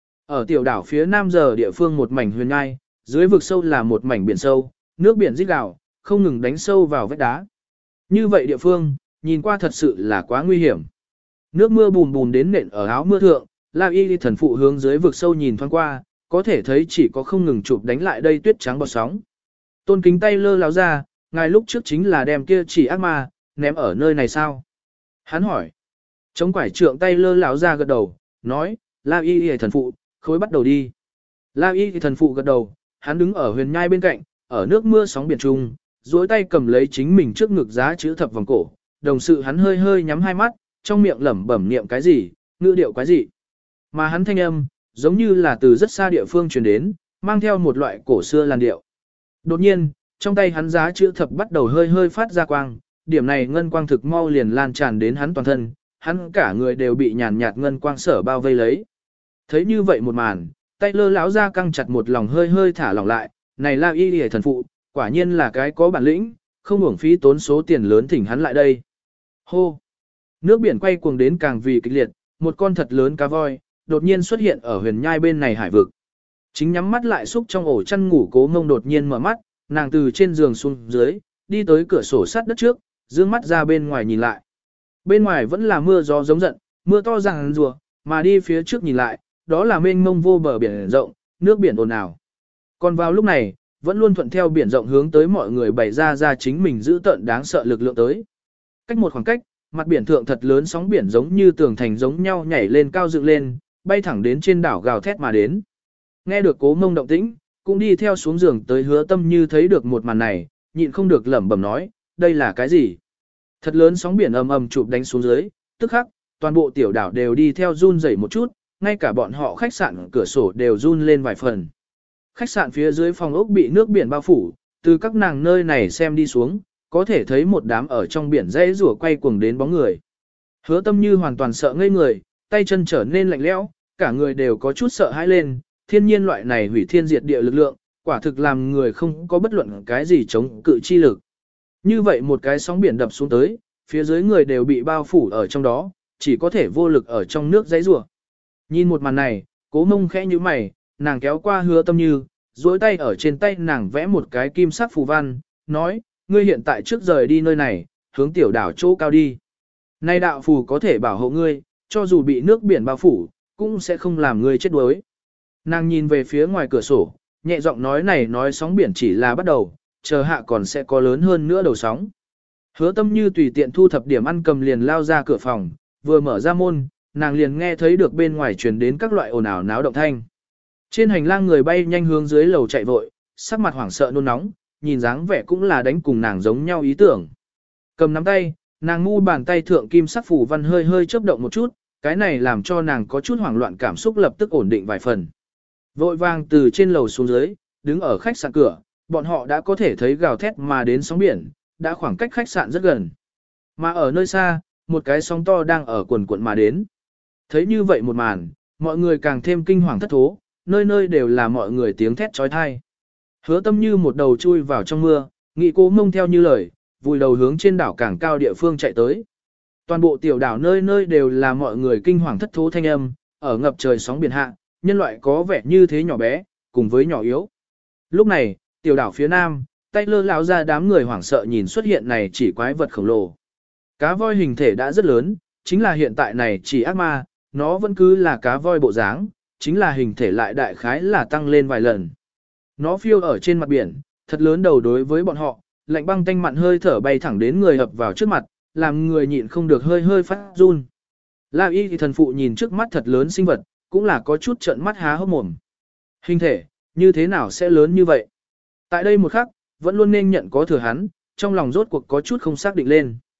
Ở tiểu đảo phía nam giờ địa phương một mảnh huyền ngai, dưới vực sâu là một mảnh biển sâu, nước biển rít gào, không ngừng đánh sâu vào vách đá. Như vậy địa phương, nhìn qua thật sự là quá nguy hiểm. Nước mưa bùn bùn đến nện ở áo mưa thượng, La Y thần phụ hướng dưới vực sâu nhìn thoáng qua, có thể thấy chỉ có không ngừng chụp đánh lại đây tuyết trắng bọt sóng. Tôn Kính tay lơ láo ra, ngài lúc trước chính là đem kia chỉ ác ma, ném ở nơi này sao? Hắn hỏi. Chống quải trượng tay lơ láo ra gật đầu, nói, La Y thần phụ, khối bắt đầu đi. La Y thần phụ gật đầu, hắn đứng ở huyền nhai bên cạnh, ở nước mưa sóng biển trung, duỗi tay cầm lấy chính mình trước ngực giá chữ thập vòng cổ, đồng sự hắn hơi hơi nhắm hai mắt, trong miệng lẩm bẩm niệm cái gì, ngữ điệu cái gì. Mà hắn thanh âm, giống như là từ rất xa địa phương truyền đến, mang theo một loại cổ xưa làn điệu. Đột nhiên, trong tay hắn giá chữ thập bắt đầu hơi hơi phát ra quang, điểm này ngân quang thực mau liền lan tràn đến hắn toàn thân, hắn cả người đều bị nhàn nhạt ngân quang sở bao vây lấy. Thấy như vậy một màn, tay lơ lão ra căng chặt một lòng hơi hơi thả lỏng lại, này La Y Lìa thần phụ, quả nhiên là cái có bản lĩnh, không uổng phí tốn số tiền lớn thỉnh hắn lại đây. Hô! Nước biển quay cuồng đến càng vì kịch liệt, một con thật lớn cá voi, đột nhiên xuất hiện ở huyền nhai bên này hải vực. Chính nhắm mắt lại xúc trong ổ chăn ngủ Cố Ngông đột nhiên mở mắt, nàng từ trên giường xuống dưới, đi tới cửa sổ sát đất trước, dương mắt ra bên ngoài nhìn lại. Bên ngoài vẫn là mưa gió giống giận, mưa to ràng rùa, mà đi phía trước nhìn lại, đó là mênh mông vô bờ biển rộng, nước biển ồn ào. Còn vào lúc này, vẫn luôn thuận theo biển rộng hướng tới mọi người bày ra ra chính mình giữ tận đáng sợ lực lượng tới. Cách một khoảng cách, mặt biển thượng thật lớn sóng biển giống như tường thành giống nhau nhảy lên cao dựng lên, bay thẳng đến trên đảo gào thét mà đến. Nghe được Cố Mông động tĩnh, cũng đi theo xuống giường tới Hứa Tâm Như thấy được một màn này, nhịn không được lẩm bẩm nói, đây là cái gì? Thật lớn sóng biển ầm ầm chụp đánh xuống dưới, tức khắc, toàn bộ tiểu đảo đều đi theo run rẩy một chút, ngay cả bọn họ khách sạn cửa sổ đều run lên vài phần. Khách sạn phía dưới phòng ốc bị nước biển bao phủ, từ các nàng nơi này xem đi xuống, có thể thấy một đám ở trong biển rẽ rủa quay cuồng đến bóng người. Hứa Tâm Như hoàn toàn sợ ngây người, tay chân trở nên lạnh lẽo, cả người đều có chút sợ hãi lên, thiên nhiên loại này hủy thiên diệt địa lực lượng, quả thực làm người không có bất luận cái gì chống cự chi lực. Như vậy một cái sóng biển đập xuống tới, phía dưới người đều bị bao phủ ở trong đó, chỉ có thể vô lực ở trong nước giãy rủa. Nhìn một màn này, Cố Mông khẽ như mày, nàng kéo qua Hứa Tâm Như, duỗi tay ở trên tay nàng vẽ một cái kim sắc phù văn, nói, ngươi hiện tại trước rời đi nơi này, hướng tiểu đảo chỗ cao đi. Nay đạo phù có thể bảo hộ ngươi, cho dù bị nước biển bao phủ, cũng sẽ không làm ngươi chết đuối. Nàng nhìn về phía ngoài cửa sổ, nhẹ giọng nói này nói sóng biển chỉ là bắt đầu, chờ hạ còn sẽ có lớn hơn nữa đầu sóng. Hứa Tâm Như tùy tiện thu thập điểm ăn cầm liền lao ra cửa phòng, vừa mở ra môn, nàng liền nghe thấy được bên ngoài truyền đến các loại ồn ào náo động thanh. Trên hành lang người bay nhanh hướng dưới lầu chạy vội, sắc mặt hoảng sợ nôn nóng, nhìn dáng vẻ cũng là đánh cùng nàng giống nhau ý tưởng. Cầm nắm tay, nàng ngu bàn tay thượng kim sắc phủ văn hơi hơi chớp động một chút, cái này làm cho nàng có chút hoảng loạn cảm xúc lập tức ổn định vài phần. Vội vàng từ trên lầu xuống dưới, đứng ở khách sạn cửa, bọn họ đã có thể thấy gào thét mà đến sóng biển, đã khoảng cách khách sạn rất gần. Mà ở nơi xa, một cái sóng to đang ở quần cuộn mà đến. Thấy như vậy một màn, mọi người càng thêm kinh hoàng thất thố, nơi nơi đều là mọi người tiếng thét trói thai. Hứa Tâm Như một đầu chui vào trong mưa, nghị Cố Mông theo như lời, vùi đầu hướng trên đảo càng cao địa phương chạy tới. Toàn bộ tiểu đảo nơi nơi đều là mọi người kinh hoàng thất thố thanh âm, ở ngập trời sóng biển hạ, nhân loại có vẻ như thế nhỏ bé, cùng với nhỏ yếu. Lúc này, tiểu đảo phía nam, tay lơ lão ra đám người hoảng sợ nhìn xuất hiện này chỉ quái vật khổng lồ. Cá voi hình thể đã rất lớn, chính là hiện tại này chỉ ác ma, nó vẫn cứ là cá voi bộ dáng, chính là hình thể lại đại khái là tăng lên vài lần. Nó phiêu ở trên mặt biển, thật lớn đầu đối với bọn họ, lạnh băng tanh mặn hơi thở bay thẳng đến người ập vào trước mặt, làm người nhịn không được hơi hơi phát run. La Y thì thần phụ nhìn trước mắt thật lớn sinh vật, cũng là có chút trợn mắt há hốc mồm. Hình thể, như thế nào sẽ lớn như vậy? Tại đây một khắc, vẫn luôn nên nhận có thừa hắn, trong lòng rốt cuộc có chút không xác định lên.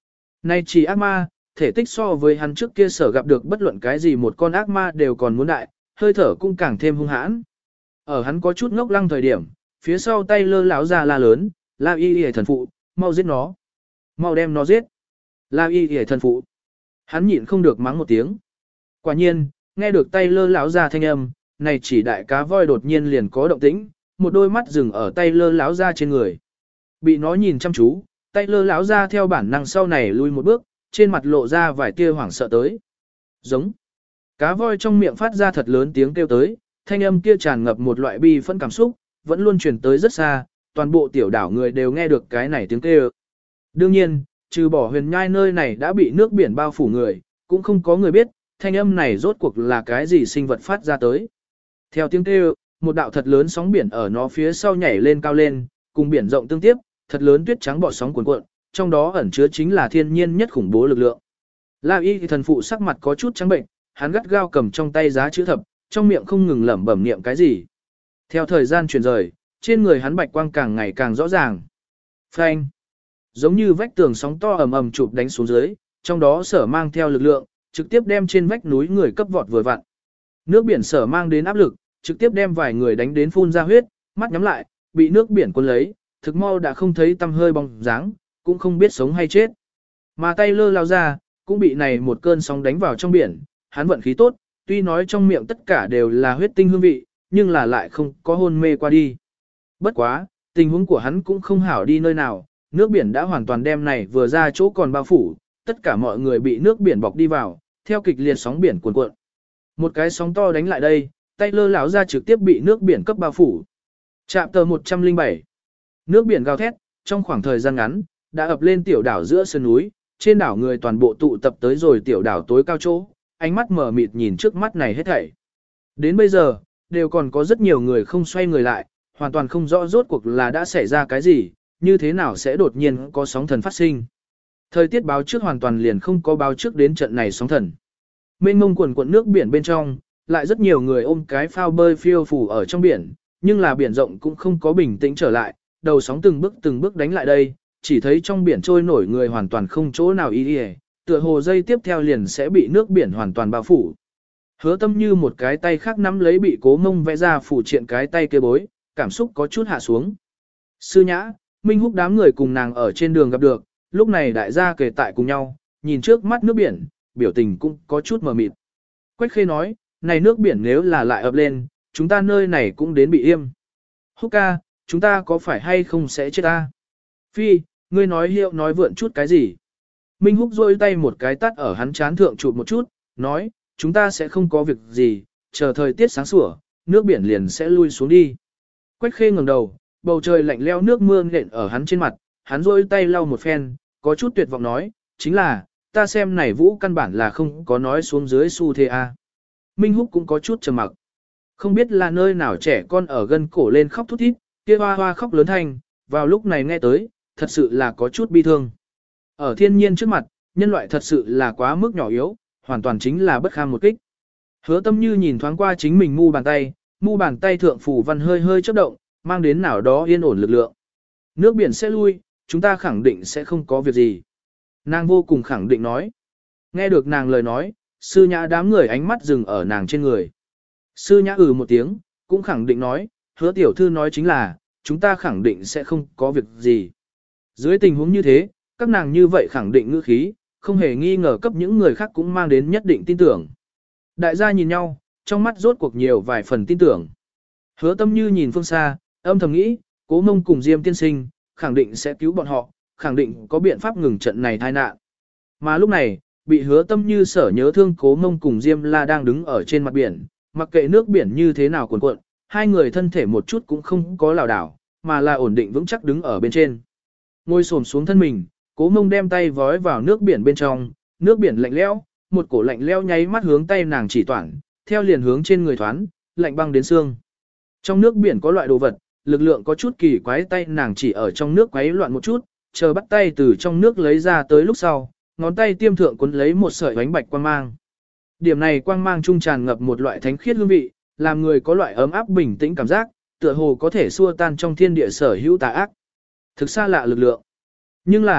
Nay chỉ ác ma, thể tích so với hắn trước kia sở gặp được bất luận cái gì một con ác ma đều còn muốn đại, hơi thở cũng càng thêm hung hãn. Ở hắn có chút ngốc lăng thời điểm, phía sau tay lơ lão ra la lớn, La Y Y thần phụ, mau giết nó. Mau đem nó giết. La Y Y thần phụ. Hắn nhịn không được mắng một tiếng. Quả nhiên, nghe được tay lơ lão ra thanh âm, này chỉ đại cá voi đột nhiên liền có động tĩnh, một đôi mắt dừng ở tay lơ lão ra trên người. Bị nó nhìn chăm chú, tay lơ lão ra theo bản năng sau này lui một bước, trên mặt lộ ra vài tia hoảng sợ tới. Giống. Cá voi trong miệng phát ra thật lớn tiếng kêu tới, thanh âm kia tràn ngập một loại bi phẫn cảm xúc, vẫn luôn truyền tới rất xa, toàn bộ tiểu đảo người đều nghe được cái này tiếng kêu. Đương nhiên, trừ bỏ huyền nhai nơi này đã bị nước biển bao phủ người, cũng không có người biết, thanh âm này rốt cuộc là cái gì sinh vật phát ra tới. Theo tiếng kêu, một đạo thật lớn sóng biển ở nó phía sau nhảy lên cao lên, cùng biển rộng tương tiếp, thật lớn tuyết trắng bọt sóng cuồn cuộn, trong đó ẩn chứa chính là thiên nhiên nhất khủng bố lực lượng. La Y thần phụ sắc mặt có chút trắng bệnh, hắn gắt gao cầm trong tay giá chữ thập, trong miệng không ngừng lẩm bẩm niệm cái gì. Theo thời gian chuyển rời, trên người hắn bạch quang càng ngày càng rõ ràng. Phanh! Giống như vách tường sóng to ầm ầm chụp đánh xuống dưới, trong đó sở mang theo lực lượng, trực tiếp đem trên vách núi người cấp vọt vừa vặn. Nước biển sở mang đến áp lực, trực tiếp đem vài người đánh đến phun ra huyết, mắt nhắm lại, bị nước biển cuốn lấy, thực mau đã không thấy tăm hơi bóng dáng, cũng không biết sống hay chết. Mà tay lơ lao ra, cũng bị này một cơn sóng đánh vào trong biển, hắn vận khí tốt, tuy nói trong miệng tất cả đều là huyết tinh hương vị, nhưng là lại không có hôn mê qua đi. Bất quá, tình huống của hắn cũng không hảo đi nơi nào, nước biển đã hoàn toàn đem này vừa ra chỗ còn bao phủ, tất cả mọi người bị nước biển bọc đi vào, theo kịch liệt sóng biển cuồn cuộn. Một cái sóng to đánh lại đây, tay lơ lão ra trực tiếp bị nước biển cấp bao phủ. Chạm tờ một trăm lẻ bảy. Nước biển gào thét, trong khoảng thời gian ngắn, đã ập lên tiểu đảo giữa sơn núi, trên đảo người toàn bộ tụ tập tới rồi tiểu đảo tối cao chỗ, ánh mắt mở mịt nhìn trước mắt này hết thảy. Đến bây giờ, đều còn có rất nhiều người không xoay người lại, hoàn toàn không rõ rốt cuộc là đã xảy ra cái gì, như thế nào sẽ đột nhiên có sóng thần phát sinh. Thời tiết báo trước hoàn toàn liền không có báo trước đến trận này sóng thần. Mênh mông quần cuộn nước biển bên trong, lại rất nhiều người ôm cái phao bơi phiêu phù ở trong biển, nhưng là biển rộng cũng không có bình tĩnh trở lại, đầu sóng từng bước từng bước đánh lại đây, chỉ thấy trong biển trôi nổi người hoàn toàn không chỗ nào ý ý, tựa hồ dây tiếp theo liền sẽ bị nước biển hoàn toàn bao phủ. Hứa Tâm như một cái tay khác nắm lấy bị Cố Mông vẽ ra phủ triện cái tay kia bối, cảm xúc có chút hạ xuống. Sư Nhã, Minh Húc đám người cùng nàng ở trên đường gặp được, lúc này đại gia kề tại cùng nhau, nhìn trước mắt nước biển, biểu tình cũng có chút mờ mịt. Quách Khê nói, này nước biển nếu là lại ập lên, chúng ta nơi này cũng đến bị im. Húc ca, chúng ta có phải hay không sẽ chết ta? Phi, ngươi nói hiệu nói vượn chút cái gì? Minh Húc rôi tay một cái tắt ở hắn chán thượng chụp một chút, nói, chúng ta sẽ không có việc gì, chờ thời tiết sáng sủa, nước biển liền sẽ lui xuống đi. Quách Khê ngẩng đầu, bầu trời lạnh lẽo nước mưa nện ở hắn trên mặt, hắn rôi tay lau một phen, có chút tuyệt vọng nói, chính là, ta xem này vũ căn bản là không có nói xuống dưới xu thế a. Minh Húc cũng có chút trầm mặc. Không biết là nơi nào trẻ con ở gân cổ lên khóc thút thít, kia hoa hoa khóc lớn thanh, vào lúc này nghe tới, thật sự là có chút bi thương. Ở thiên nhiên trước mặt, nhân loại thật sự là quá mức nhỏ yếu, hoàn toàn chính là bất kham một kích. Hứa Tâm như nhìn thoáng qua chính mình mu bàn tay, mu bàn tay thượng phủ văn hơi hơi chớp động, mang đến nào đó yên ổn lực lượng. Nước biển sẽ lui, chúng ta khẳng định sẽ không có việc gì. Nàng vô cùng khẳng định nói. Nghe được nàng lời nói, sư nhã đám người ánh mắt dừng ở nàng trên người. Sư nhã ừ một tiếng, cũng khẳng định nói, hứa tiểu thư nói chính là, chúng ta khẳng định sẽ không có việc gì. Dưới tình huống như thế, các nàng như vậy khẳng định ngữ khí, không hề nghi ngờ cấp những người khác cũng mang đến nhất định tin tưởng. Đại gia nhìn nhau, trong mắt rốt cuộc nhiều vài phần tin tưởng. Hứa Tâm như nhìn phương xa, âm thầm nghĩ, Cố Mông cùng Diêm tiên sinh, khẳng định sẽ cứu bọn họ, khẳng định có biện pháp ngừng trận này tai nạn. Mà lúc này, bị Hứa Tâm như sở nhớ thương Cố Mông cùng Diêm La đang đứng ở trên mặt biển, mặc kệ nước biển như thế nào cuồn cuộn, hai người thân thể một chút cũng không có lảo đảo, mà là ổn định vững chắc đứng ở bên trên. Ngồi xổm xuống thân mình, Cố Mông đem tay vói vào nước biển bên trong, nước biển lạnh lẽo, một cổ lạnh lẽo nháy mắt hướng tay nàng chỉ toản, theo liền hướng trên người thoán, lạnh băng đến xương. Trong nước biển có loại đồ vật, lực lượng có chút kỳ quái, tay nàng chỉ ở trong nước quấy loạn một chút, chờ bắt tay từ trong nước lấy ra tới lúc sau, ngón tay tiêm thượng cuốn lấy một sợi bánh bạch quang mang. Điểm này quang mang trung tràn ngập một loại thánh khiết hương vị, làm người có loại ấm áp bình tĩnh cảm giác, tựa hồ có thể xua tan trong thiên địa sở hữu tà ác. Thực xa lạ lực lượng. Nhưng là,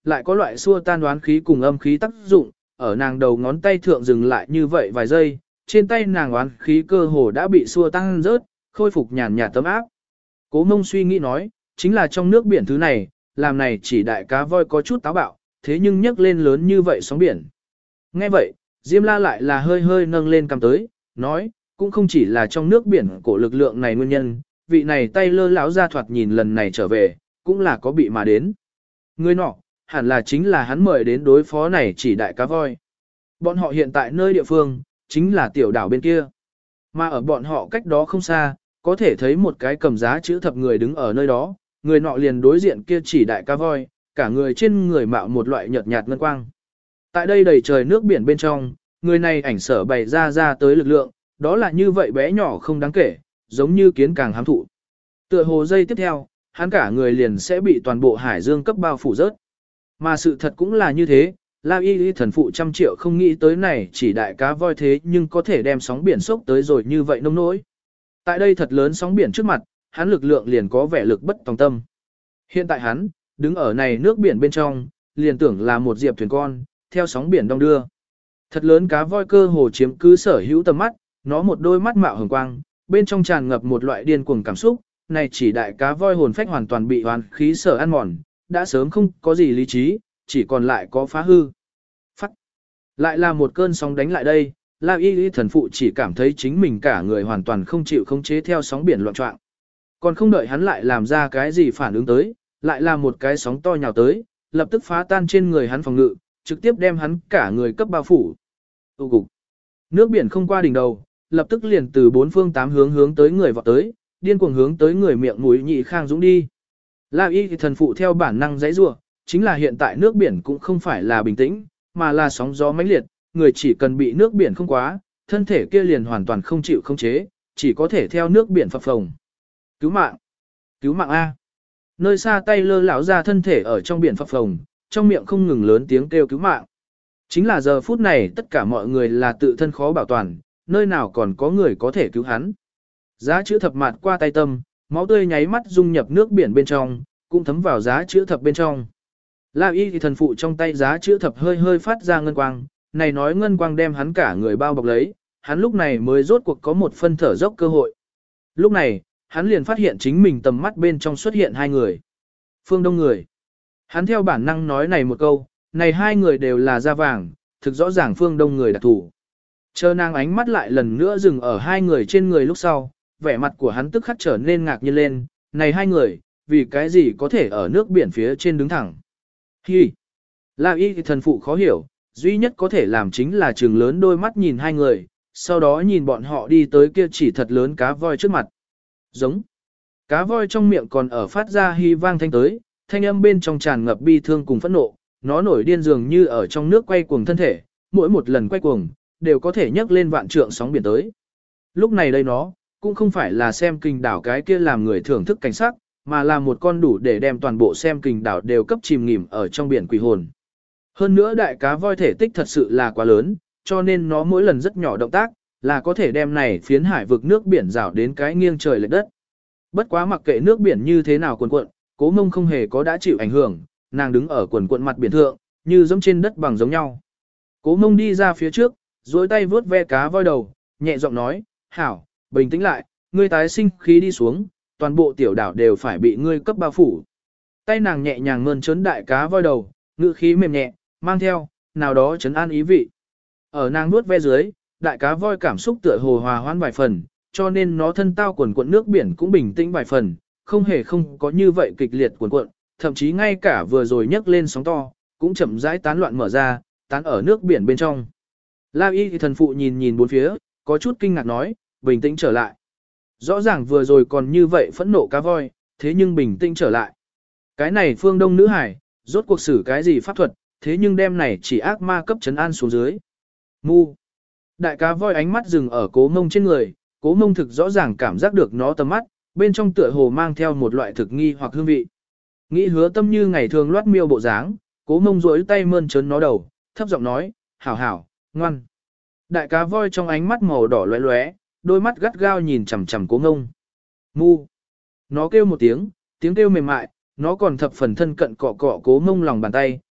lại có loại xua tan đoán khí cùng âm khí tác dụng, ở nàng đầu ngón tay thượng dừng lại như vậy vài giây, trên tay nàng đoán khí cơ hồ đã bị xua tan rớt, khôi phục nhàn nhạt tấm áp. Cố Mông suy nghĩ nói, chính là trong nước biển thứ này, làm này chỉ đại cá voi có chút táo bạo, thế nhưng nhấc lên lớn như vậy sóng biển. Nghe vậy, Diêm La lại là hơi hơi nâng lên cằm tới, nói, cũng không chỉ là trong nước biển cổ lực lượng này nguyên nhân, vị này tay lơ lão ra thoạt nhìn lần này trở về, cũng là có bị mà đến. Người nọ, hẳn là chính là hắn mời đến đối phó này chỉ đại cá voi. Bọn họ hiện tại nơi địa phương, chính là tiểu đảo bên kia. Mà ở bọn họ cách đó không xa, có thể thấy một cái cầm giá chữ thập người đứng ở nơi đó, người nọ liền đối diện kia chỉ đại cá voi, cả người trên người mạo một loại nhợt nhạt ngân quang. Tại đây đầy trời nước biển bên trong, người này ảnh sở bày ra ra tới lực lượng, đó là như vậy bé nhỏ không đáng kể, giống như kiến càng hám thụ. Tựa hồ giây tiếp theo, hắn cả người liền sẽ bị toàn bộ hải dương cấp bao phủ rớt. Mà sự thật cũng là như thế, La Y Y thần phụ trăm triệu không nghĩ tới này chỉ đại cá voi thế nhưng có thể đem sóng biển sốc tới rồi như vậy nông nỗi. Tại đây thật lớn sóng biển trước mặt, hắn lực lượng liền có vẻ lực bất tòng tâm. Hiện tại hắn, đứng ở này nước biển bên trong, liền tưởng là một diệp thuyền con, theo sóng biển đông đưa. Thật lớn cá voi cơ hồ chiếm cứ sở hữu tầm mắt, nó một đôi mắt mạo hồng quang, bên trong tràn ngập một loại điên cuồng cảm xúc, này chỉ đại cá voi hồn phách hoàn toàn bị hoàn khí sở ăn mòn, đã sớm không có gì lý trí, chỉ còn lại có phá hư. Phắc! Lại là một cơn sóng đánh lại đây, La Y Y thần phụ chỉ cảm thấy chính mình cả người hoàn toàn không chịu khống chế theo sóng biển loạn trọng. Còn không đợi hắn lại làm ra cái gì phản ứng tới, lại là một cái sóng to nhào tới, lập tức phá tan trên người hắn phòng ngự, trực tiếp đem hắn cả người cấp bao phủ. Tụ cục. Nước biển không qua đỉnh đầu, lập tức liền từ bốn phương tám hướng hướng tới người vọt tới, điên cuồng hướng tới người miệng mũi nhị khang dũng đi. La Y thần phụ theo bản năng giãy giụa, chính là hiện tại nước biển cũng không phải là bình tĩnh, mà là sóng gió mãnh liệt, người chỉ cần bị nước biển không quá, thân thể kia liền hoàn toàn không chịu khống chế, chỉ có thể theo nước biển phập phồng. Cứu mạng! Cứu mạng A! Nơi xa tay lơ lão ra thân thể ở trong biển phập phồng, trong miệng không ngừng lớn tiếng kêu cứu mạng. Chính là giờ phút này tất cả mọi người là tự thân khó bảo toàn, nơi nào còn có người có thể cứu hắn. Giá chữ thập mạt qua tay tâm, máu tươi nháy mắt dung nhập nước biển bên trong, cũng thấm vào giá chữ thập bên trong. La Y thì thần phụ trong tay giá chữ thập hơi hơi phát ra ngân quang, này nói ngân quang đem hắn cả người bao bọc lấy, hắn lúc này mới rốt cuộc có một phân thở dốc cơ hội. Lúc này, hắn liền phát hiện chính mình tầm mắt bên trong xuất hiện hai người. Phương Đông người. Hắn theo bản năng nói này một câu, này hai người đều là da vàng, thực rõ ràng Phương Đông người đặc thủ. Chờ nàng ánh mắt lại lần nữa dừng ở hai người trên người lúc sau, vẻ mặt của hắn tức khắc trở nên ngạc nhiên lên, này hai người, vì cái gì có thể ở nước biển phía trên đứng thẳng. Hi! La Y thì thần phụ khó hiểu, duy nhất có thể làm chính là trừng lớn đôi mắt nhìn hai người, sau đó nhìn bọn họ đi tới kia chỉ thật lớn cá voi trước mặt. Giống. Cá voi trong miệng còn ở phát ra hy vang thanh tới, thanh âm bên trong tràn ngập bi thương cùng phẫn nộ, nó nổi điên dường như ở trong nước quay cuồng thân thể, mỗi một lần quay cuồng, đều có thể nhấc lên vạn trượng sóng biển tới. Lúc này đây nó, cũng không phải là xem kình đảo cái kia làm người thưởng thức cảnh sắc, mà là một con đủ để đem toàn bộ xem kình đảo đều cấp chìm nghỉm ở trong biển quỷ hồn. Hơn nữa đại cá voi thể tích thật sự là quá lớn, cho nên nó mỗi lần rất nhỏ động tác, là có thể đem này phiến hải vực nước biển rào đến cái nghiêng trời lệch đất. Bất quá mặc kệ nước biển như thế nào cuồn cuộn, Cố Mông không hề có đã chịu ảnh hưởng, nàng đứng ở cuồn cuộn mặt biển thượng, như giống trên đất bằng giống nhau. Cố Mông đi ra phía trước, duỗi tay vướt ve cá voi đầu, nhẹ giọng nói, hảo, bình tĩnh lại, ngươi tái sinh khí đi xuống, toàn bộ tiểu đảo đều phải bị ngươi cấp bao phủ. Tay nàng nhẹ nhàng mơn trớn đại cá voi đầu, ngữ khí mềm nhẹ, mang theo, nào đó trấn an ý vị. Ở nàng nuốt ve dưới, đại cá voi cảm xúc tựa hồ hòa hoãn vài phần, cho nên nó thân tao cuộn cuộn nước biển cũng bình tĩnh vài phần, không hề không có như vậy kịch liệt cuộn cuộn, thậm chí ngay cả vừa rồi nhấc lên sóng to, cũng chậm rãi tán loạn mở ra, tán ở nước biển bên trong. La Y thì thần phụ nhìn nhìn bốn phía, có chút kinh ngạc nói, bình tĩnh trở lại. Rõ ràng vừa rồi còn như vậy phẫn nộ cá voi, thế nhưng bình tĩnh trở lại. Cái này Phương Đông nữ hải, rốt cuộc xử cái gì pháp thuật, thế nhưng đem này chỉ ác ma cấp trấn an xuống dưới. Mu. Đại cá voi ánh mắt dừng ở Cố Mông trên người, Cố Mông thực rõ ràng cảm giác được nó tầm mắt, bên trong tựa hồ mang theo một loại thực nghi hoặc hương vị. Nghĩ hứa tâm như ngày thường loát miêu bộ dáng, Cố Mông duỗi tay mơn trớn nó đầu, thấp giọng nói, hảo hảo, ngoan. Đại cá voi trong ánh mắt màu đỏ lóe lóe, đôi mắt gắt gao nhìn chằm chằm Cố Mông. Mu. Nó kêu một tiếng, tiếng kêu mềm mại, nó còn thập phần thân cận cọ cọ Cố Mông lòng bàn tay,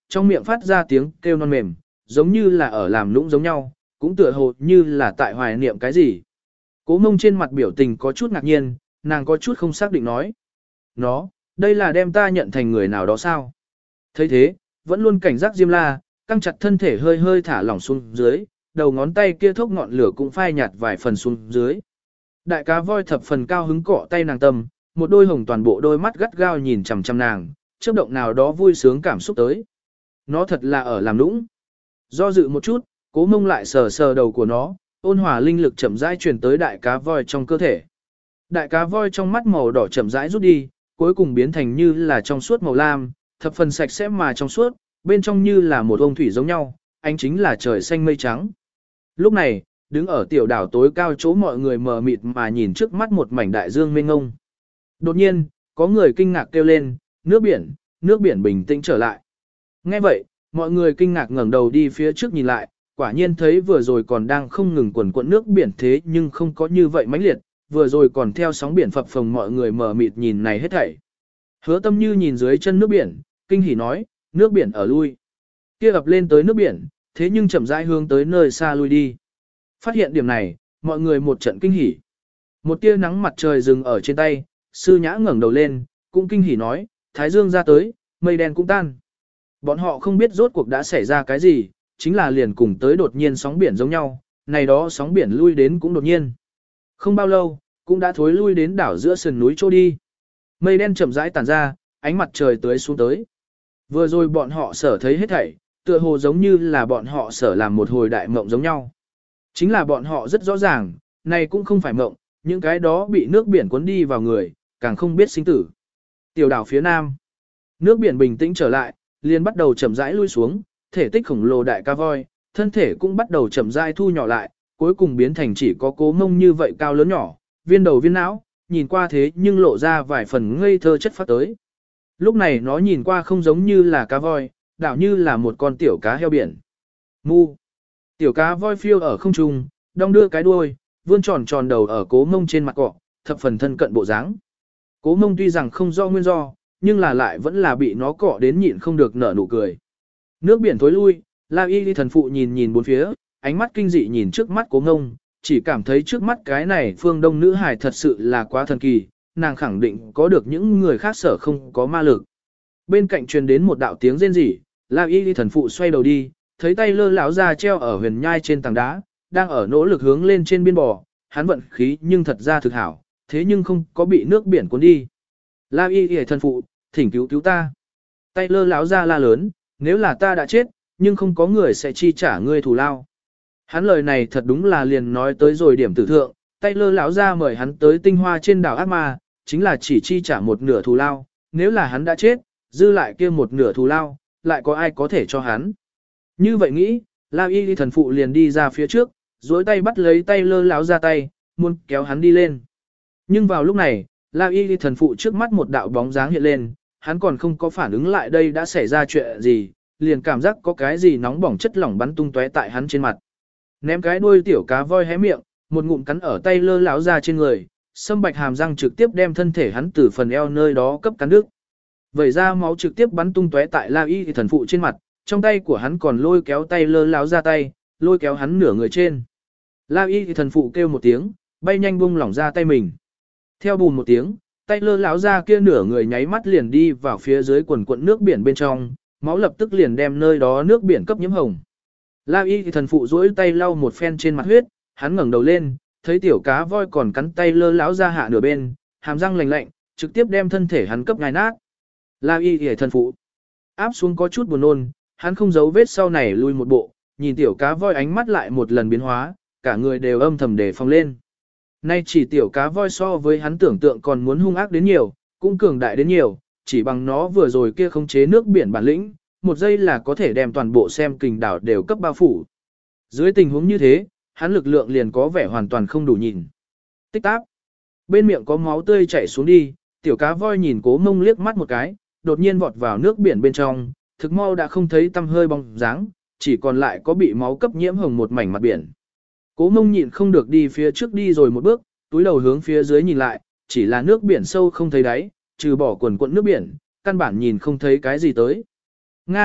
trong miệng phát ra tiếng kêu non mềm, giống như là ở làm nũng giống nhau, cũng tựa hồ như là tại hoài niệm cái gì. Cố Mông trên mặt biểu tình có chút ngạc nhiên, nàng có chút không xác định nói. Nó, đây là đem ta nhận thành người nào đó sao? thấy thế, vẫn luôn cảnh giác Diêm La, căng chặt thân thể hơi hơi thả lỏng xuống dưới, đầu ngón tay kia thốc ngọn lửa cũng phai nhạt vài phần xuống dưới. Đại cá voi thập phần cao hứng cọ tay nàng tâm, một đôi hồng toàn bộ đôi mắt gắt gao nhìn chằm chằm nàng, chớp động nào đó vui sướng cảm xúc tới. Nó thật là ở làm nũng. Do dự một chút, Cố Mông lại sờ sờ đầu của nó, ôn hòa linh lực chậm rãi truyền tới đại cá voi trong cơ thể. Đại cá voi trong mắt màu đỏ chậm rãi rút đi, cuối cùng biến thành như là trong suốt màu lam, thập phần sạch sẽ mà trong suốt, bên trong như là một ông thủy giống nhau, ánh chính là trời xanh mây trắng. Lúc này, đứng ở tiểu đảo tối cao chỗ mọi người mờ mịt mà nhìn trước mắt một mảnh đại dương mênh ngông. Đột nhiên, có người kinh ngạc kêu lên, nước biển, nước biển bình tĩnh trở lại. Nghe vậy, mọi người kinh ngạc ngẩng đầu đi phía trước nhìn lại, quả nhiên thấy vừa rồi còn đang không ngừng quần quận nước biển thế nhưng không có như vậy mãnh liệt, vừa rồi còn theo sóng biển phập phồng mọi người mờ mịt nhìn này hết thảy. Hứa Tâm Như nhìn dưới chân nước biển, kinh hỉ nói, nước biển ở lui. Kia ập lên tới nước biển, thế nhưng chậm rãi hướng tới nơi xa lui đi. Phát hiện điểm này, mọi người một trận kinh hỉ. Một tia nắng mặt trời dừng ở trên tay, sư nhã ngẩng đầu lên, cũng kinh hỉ nói, thái dương ra tới, mây đen cũng tan. Bọn họ không biết rốt cuộc đã xảy ra cái gì, chính là liền cùng tới đột nhiên sóng biển giống nhau, này đó sóng biển lui đến cũng đột nhiên. Không bao lâu, cũng đã thối lui đến đảo giữa sườn núi trôi đi. Mây đen chậm rãi tản ra, ánh mặt trời tưới xuống tới. Vừa rồi bọn họ sở thấy hết thảy, tựa hồ giống như là bọn họ sở làm một hồi đại mộng giống nhau. Chính là bọn họ rất rõ ràng, này cũng không phải mộng, những cái đó bị nước biển cuốn đi vào người, càng không biết sinh tử. Tiểu đảo phía nam, nước biển bình tĩnh trở lại, liền bắt đầu chậm rãi lui xuống, thể tích khổng lồ đại ca voi, thân thể cũng bắt đầu chậm rãi thu nhỏ lại, cuối cùng biến thành chỉ có Cố Mông như vậy cao lớn nhỏ, viên đầu viên não, nhìn qua thế nhưng lộ ra vài phần ngây thơ chất phát tới. Lúc này nó nhìn qua không giống như là cá voi, đảo như là một con tiểu cá heo biển. Mu. Tiểu cá voi phiêu ở không trung, đong đưa cái đuôi, vươn tròn tròn đầu ở Cố Mông trên mặt cọ, thập phần thân cận bộ dáng. Cố Mông tuy rằng không do nguyên do, nhưng là lại vẫn là bị nó cọ đến nhịn không được nở nụ cười. Nước biển thối lui, La Y thần phụ nhìn nhìn bốn phía, ánh mắt kinh dị nhìn trước mắt Cố Mông, chỉ cảm thấy trước mắt cái này phương đông nữ hài thật sự là quá thần kỳ, nàng khẳng định có được những người khác sở không có ma lực. Bên cạnh truyền đến một đạo tiếng rên rỉ, La Y thần phụ xoay đầu đi, thấy tay lơ lão ra treo ở huyền nhai trên tảng đá, đang ở nỗ lực hướng lên trên biên bò, hắn vận khí nhưng thật ra thực hảo, thế nhưng không có bị nước biển cuốn đi. La Y thần phụ, thỉnh cứu cứu ta. Tay lơ lão ra la lớn, nếu là ta đã chết, nhưng không có người sẽ chi trả ngươi thù lao. Hắn lời này thật đúng là liền nói tới rồi điểm tử thượng, tay lơ lão ra mời hắn tới tinh hoa trên đảo ác ma, chính là chỉ chi trả một nửa thù lao, nếu là hắn đã chết, dư lại kia một nửa thù lao, lại có ai có thể cho hắn. Như vậy nghĩ, La Y thần phụ liền đi ra phía trước, duỗi tay bắt lấy tay lơ lão ra tay, muốn kéo hắn đi lên. Nhưng vào lúc này, La Y thần phụ trước mắt một đạo bóng dáng hiện lên, hắn còn không có phản ứng lại đây đã xảy ra chuyện gì, liền cảm giác có cái gì nóng bỏng chất lỏng bắn tung tóe tại hắn trên mặt. Ném cái đuôi tiểu cá voi hé miệng, một ngụm cắn ở tay lơ lão ra trên người, sâm bạch hàm răng trực tiếp đem thân thể hắn từ phần eo nơi đó cấp cắn đứt. Vẩy ra máu trực tiếp bắn tung tóe tại La Y thần phụ trên mặt, trong tay của hắn còn lôi kéo tay lơ lão ra tay, lôi kéo hắn nửa người trên. La Y thần phụ kêu một tiếng, bay nhanh buông lỏng ra tay mình. Theo bùn một tiếng, tay lơ lão ra kia nửa người nháy mắt liền đi vào phía dưới quần quận nước biển bên trong, máu lập tức liền đem nơi đó nước biển cấp nhiễm hồng. La Y thần phụ duỗi tay lau một phen trên mặt huyết, hắn ngẩng đầu lên, thấy tiểu cá voi còn cắn tay lơ lão ra hạ nửa bên, hàm răng lạnh lạnh, trực tiếp đem thân thể hắn cấp ngai nát. La Y thần phụ áp xuống có chút buồn nôn, hắn không giấu vết sau này lui một bộ, nhìn tiểu cá voi ánh mắt lại một lần biến hóa, cả người đều âm thầm đề phòng lên. Nay chỉ tiểu cá voi so với hắn tưởng tượng còn muốn hung ác đến nhiều, cũng cường đại đến nhiều, chỉ bằng nó vừa rồi kia khống chế nước biển bản lĩnh, một giây là có thể đem toàn bộ xem kình đảo đều cấp bao phủ. Dưới tình huống như thế, hắn lực lượng liền có vẻ hoàn toàn không đủ nhìn. Tích táp. Bên miệng có máu tươi chảy xuống đi, tiểu cá voi nhìn Cố Mông liếc mắt một cái, đột nhiên vọt vào nước biển bên trong, thực mau đã không thấy tăm hơi bóng dáng, chỉ còn lại có bị máu cấp nhiễm hồng một mảnh mặt biển. Cố Mông nhịn không được đi phía trước đi rồi một bước, túi đầu hướng phía dưới nhìn lại, chỉ là nước biển sâu không thấy đáy, trừ bỏ quần quận nước biển, căn bản nhìn không thấy cái gì tới. Nga,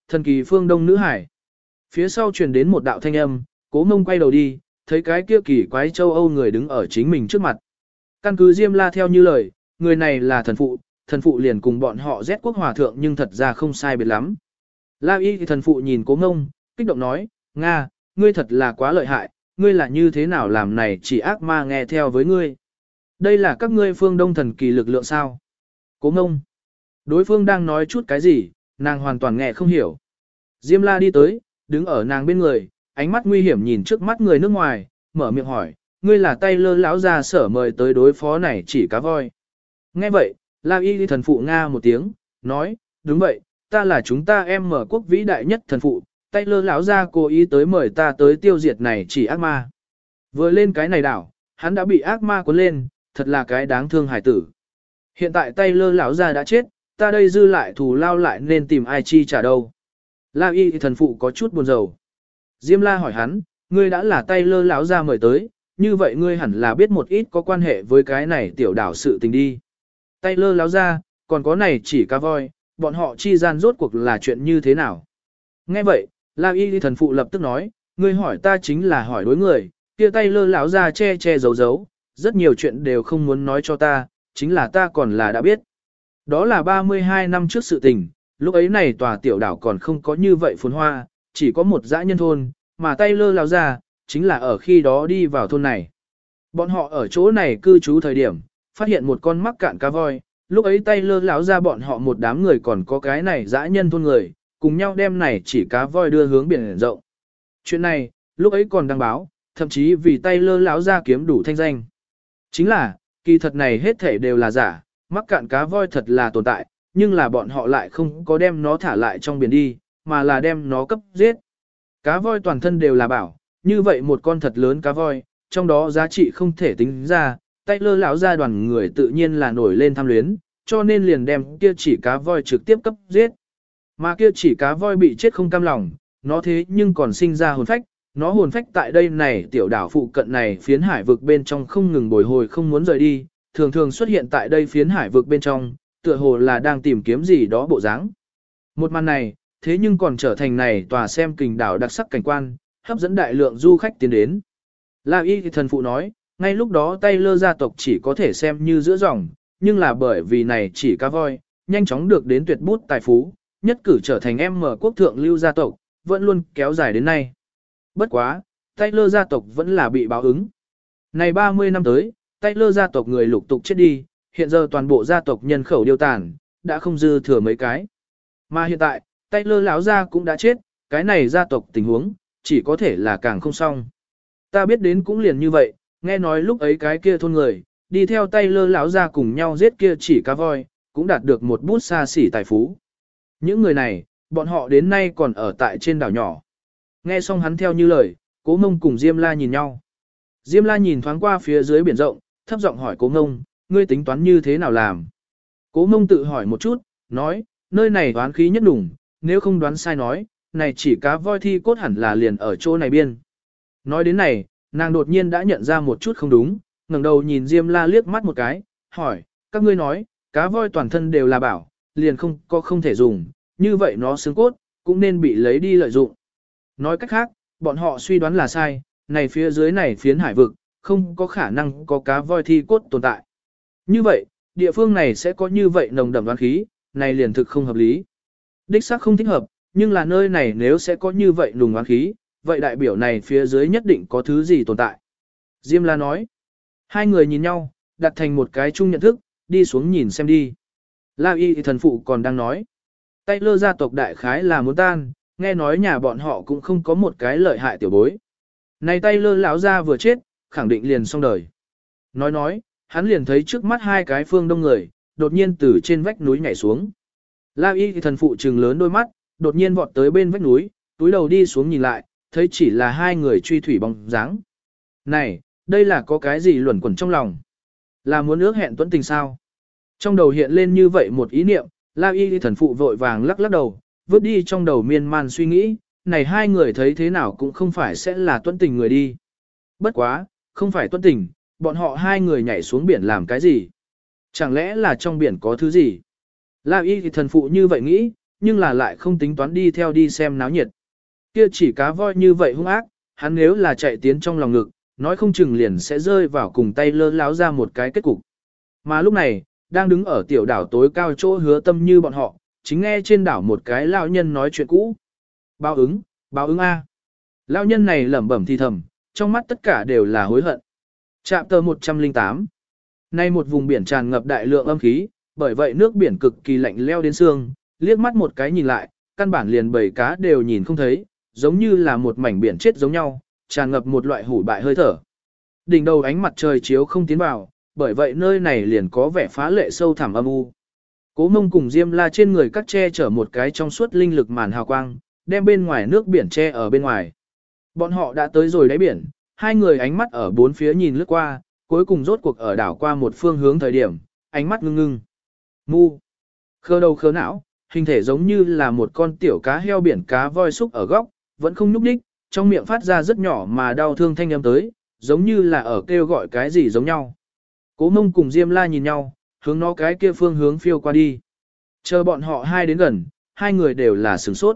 thần kỳ phương đông nữ hải. Phía sau truyền đến một đạo thanh âm, Cố Mông quay đầu đi, thấy cái kia kỳ quái châu Âu người đứng ở chính mình trước mặt. Căn cứ Diêm La theo như lời, người này là thần phụ, thần phụ liền cùng bọn họ Z quốc hòa thượng nhưng thật ra không sai biệt lắm. La Y thì thần phụ nhìn Cố Mông, kích động nói, Nga, ngươi thật là quá lợi hại, ngươi là như thế nào làm này chỉ ác ma nghe theo với ngươi. Đây là các ngươi phương đông thần kỳ lực lượng sao? Cố Mông. Đối phương đang nói chút cái gì, nàng hoàn toàn nghe không hiểu. Diêm La đi tới, đứng ở nàng bên người, ánh mắt nguy hiểm nhìn trước mắt người nước ngoài, mở miệng hỏi, ngươi là tay lơ lão gia sở mời tới đối phó này chỉ cá voi. Nghe vậy, La Y thần phụ Nga một tiếng, nói, đúng vậy, ta là chúng ta em mở quốc vĩ đại nhất thần phụ, tay lơ lão gia cố ý tới mời ta tới tiêu diệt này chỉ ác ma. Vừa lên cái này đảo, hắn đã bị ác ma cuốn lên, thật là cái đáng thương hải tử. Hiện tại tay lơ lão gia đã chết, ta đây dư lại thù lao lại nên tìm ai chi trả đâu. La Y thần phụ có chút buồn rầu. Diêm La hỏi hắn, ngươi đã là tay lơ lão gia mời tới, như vậy ngươi hẳn là biết một ít có quan hệ với cái này tiểu đảo sự tình đi. Tay lơ lão gia, còn có này chỉ cá voi, bọn họ chi gian rốt cuộc là chuyện như thế nào? Nghe vậy, La Y thần phụ lập tức nói, ngươi hỏi ta chính là hỏi đối người, kia tay lơ lão gia che che giấu giấu, rất nhiều chuyện đều không muốn nói cho ta, chính là ta còn là đã biết. Đó là ba mươi hai năm trước sự tình, lúc ấy này tòa tiểu đảo còn không có như vậy phồn hoa, chỉ có một dã nhân thôn, mà tay lơ lão gia chính là ở khi đó đi vào thôn này. Bọn họ ở chỗ này cư trú thời điểm, phát hiện một con mắc cạn cá voi, lúc ấy tay lơ lão gia bọn họ một đám người còn có cái này dã nhân thôn người, cùng nhau đem này chỉ cá voi đưa hướng biển rộng. Chuyện này, lúc ấy còn đăng báo, thậm chí vì tay lơ lão gia kiếm đủ thanh danh. Chính là, kỳ thật này hết thể đều là giả, mắc cạn cá voi thật là tồn tại, nhưng là bọn họ lại không có đem nó thả lại trong biển đi, mà là đem nó cấp giết. Cá voi toàn thân đều là bảo, như vậy một con thật lớn cá voi, trong đó giá trị không thể tính ra, tay lơ lão gia đoàn người tự nhiên là nổi lên tham luyến, cho nên liền đem kia chỉ cá voi trực tiếp cấp giết. Mà kia chỉ cá voi bị chết không cam lòng, nó thế nhưng còn sinh ra hồn phách, nó hồn phách tại đây này tiểu đảo phụ cận này phiến hải vực bên trong không ngừng bồi hồi không muốn rời đi, thường thường xuất hiện tại đây phiến hải vực bên trong, tựa hồ là đang tìm kiếm gì đó bộ dáng. Một màn này, thế nhưng còn trở thành này tòa xem kình đảo đặc sắc cảnh quan, hấp dẫn đại lượng du khách tiến đến. La Y thì thần phụ nói, ngay lúc đó tay lơ gia tộc chỉ có thể xem như giữa dòng, nhưng là bởi vì này chỉ cá voi, nhanh chóng được đến tuyệt bút tài phú, nhất cử trở thành em mở quốc thượng lưu gia tộc, vẫn luôn kéo dài đến nay. Bất quá, tay lơ gia tộc vẫn là bị báo ứng. Này ba mươi năm tới, tay lơ gia tộc người lục tục chết đi, hiện giờ toàn bộ gia tộc nhân khẩu điêu tàn, đã không dư thừa mấy cái. Mà hiện tại, tay lơ lão gia cũng đã chết, cái này gia tộc tình huống, chỉ có thể là càng không xong. Ta biết đến cũng liền như vậy, nghe nói lúc ấy cái kia thôn người, đi theo tay lơ lão gia cùng nhau giết kia chỉ cá voi, cũng đạt được một bút xa xỉ tài phú. Những người này, bọn họ đến nay còn ở tại trên đảo nhỏ. Nghe xong hắn theo như lời, Cố Mông cùng Diêm La nhìn nhau. Diêm La nhìn thoáng qua phía dưới biển rộng, thấp giọng hỏi Cố Mông, ngươi tính toán như thế nào làm? Cố Mông tự hỏi một chút, nói, nơi này đoán khí nhất đủng, nếu không đoán sai nói, này chỉ cá voi thi cốt hẳn là liền ở chỗ này biên. Nói đến này, nàng đột nhiên đã nhận ra một chút không đúng, ngẩng đầu nhìn Diêm La liếc mắt một cái, hỏi, các ngươi nói, cá voi toàn thân đều là bảo, liền không có không thể dùng, như vậy nó xương cốt, cũng nên bị lấy đi lợi dụng. Nói cách khác, bọn họ suy đoán là sai, này phía dưới này phiến hải vực, không có khả năng có cá voi thi cốt tồn tại. Như vậy, địa phương này sẽ có như vậy nồng đậm đoán khí, này liền thực không hợp lý. Đích xác không thích hợp, nhưng là nơi này nếu sẽ có như vậy nùng đoán khí, vậy đại biểu này phía dưới nhất định có thứ gì tồn tại. Diêm La nói, hai người nhìn nhau, đặt thành một cái chung nhận thức, đi xuống nhìn xem đi. La Y thì thần phụ còn đang nói, tay lơ gia tộc đại khái là muốn tan, nghe nói nhà bọn họ cũng không có một cái lợi hại tiểu bối. Này tay lơ lão gia vừa chết, khẳng định liền xong đời. Nói nói, hắn liền thấy trước mắt hai cái phương đông người, đột nhiên từ trên vách núi nhảy xuống. La Y thì thần phụ trừng lớn đôi mắt, đột nhiên vọt tới bên vách núi, túi đầu đi xuống nhìn lại, thấy chỉ là hai người truy thủy bóng dáng. Này, đây là có cái gì luẩn quẩn trong lòng? Là muốn ước hẹn tuấn tình sao? Trong đầu hiện lên như vậy một ý niệm, La Y thần phụ vội vàng lắc lắc đầu, vứt đi trong đầu miên man suy nghĩ, này hai người thấy thế nào cũng không phải sẽ là tuấn tình người đi. Bất quá, không phải tuấn tình, bọn họ hai người nhảy xuống biển làm cái gì? Chẳng lẽ là trong biển có thứ gì? La Y thần phụ như vậy nghĩ, nhưng là lại không tính toán đi theo đi xem náo nhiệt. Kia chỉ cá voi như vậy hung ác, hắn nếu là chạy tiến trong lòng ngực, nói không chừng liền sẽ rơi vào cùng tay lơ láo ra một cái kết cục. Mà lúc này, đang đứng ở tiểu đảo tối cao chỗ Hứa Tâm Như bọn họ, chính nghe trên đảo một cái lão nhân nói chuyện cũ. Báo ứng, báo ứng A. Lão nhân này lẩm bẩm thì thầm, trong mắt tất cả đều là hối hận. Trạm tờ một trăm lẻ tám. Nay một vùng biển tràn ngập đại lượng âm khí, bởi vậy nước biển cực kỳ lạnh leo đến xương, liếc mắt một cái nhìn lại, căn bản liền bầy cá đều nhìn không thấy, giống như là một mảnh biển chết giống nhau, tràn ngập một loại hủ bại hơi thở. Đỉnh đầu ánh mặt trời chiếu không tiến vào, bởi vậy nơi này liền có vẻ phá lệ sâu thẳm âm u. Cố Mông cùng Diêm La trên người cắt che chở một cái trong suốt linh lực màn hào quang, đem bên ngoài nước biển che ở bên ngoài. Bọn họ đã tới rồi đáy biển, hai người ánh mắt ở bốn phía nhìn lướt qua, cuối cùng rốt cuộc ở đảo qua một phương hướng thời điểm, ánh mắt ngưng ngưng. Mu, khơ đầu khơ não, hình thể giống như là một con tiểu cá heo biển cá voi xúc ở góc, vẫn không nhúc nhích, trong miệng phát ra rất nhỏ mà đau thương thanh âm tới, giống như là ở kêu gọi cái gì giống nhau. Cố Mông cùng Diêm La nhìn nhau, hướng nó cái kia phương hướng phiêu qua đi. Chờ bọn họ hai đến gần, hai người đều là sửng sốt.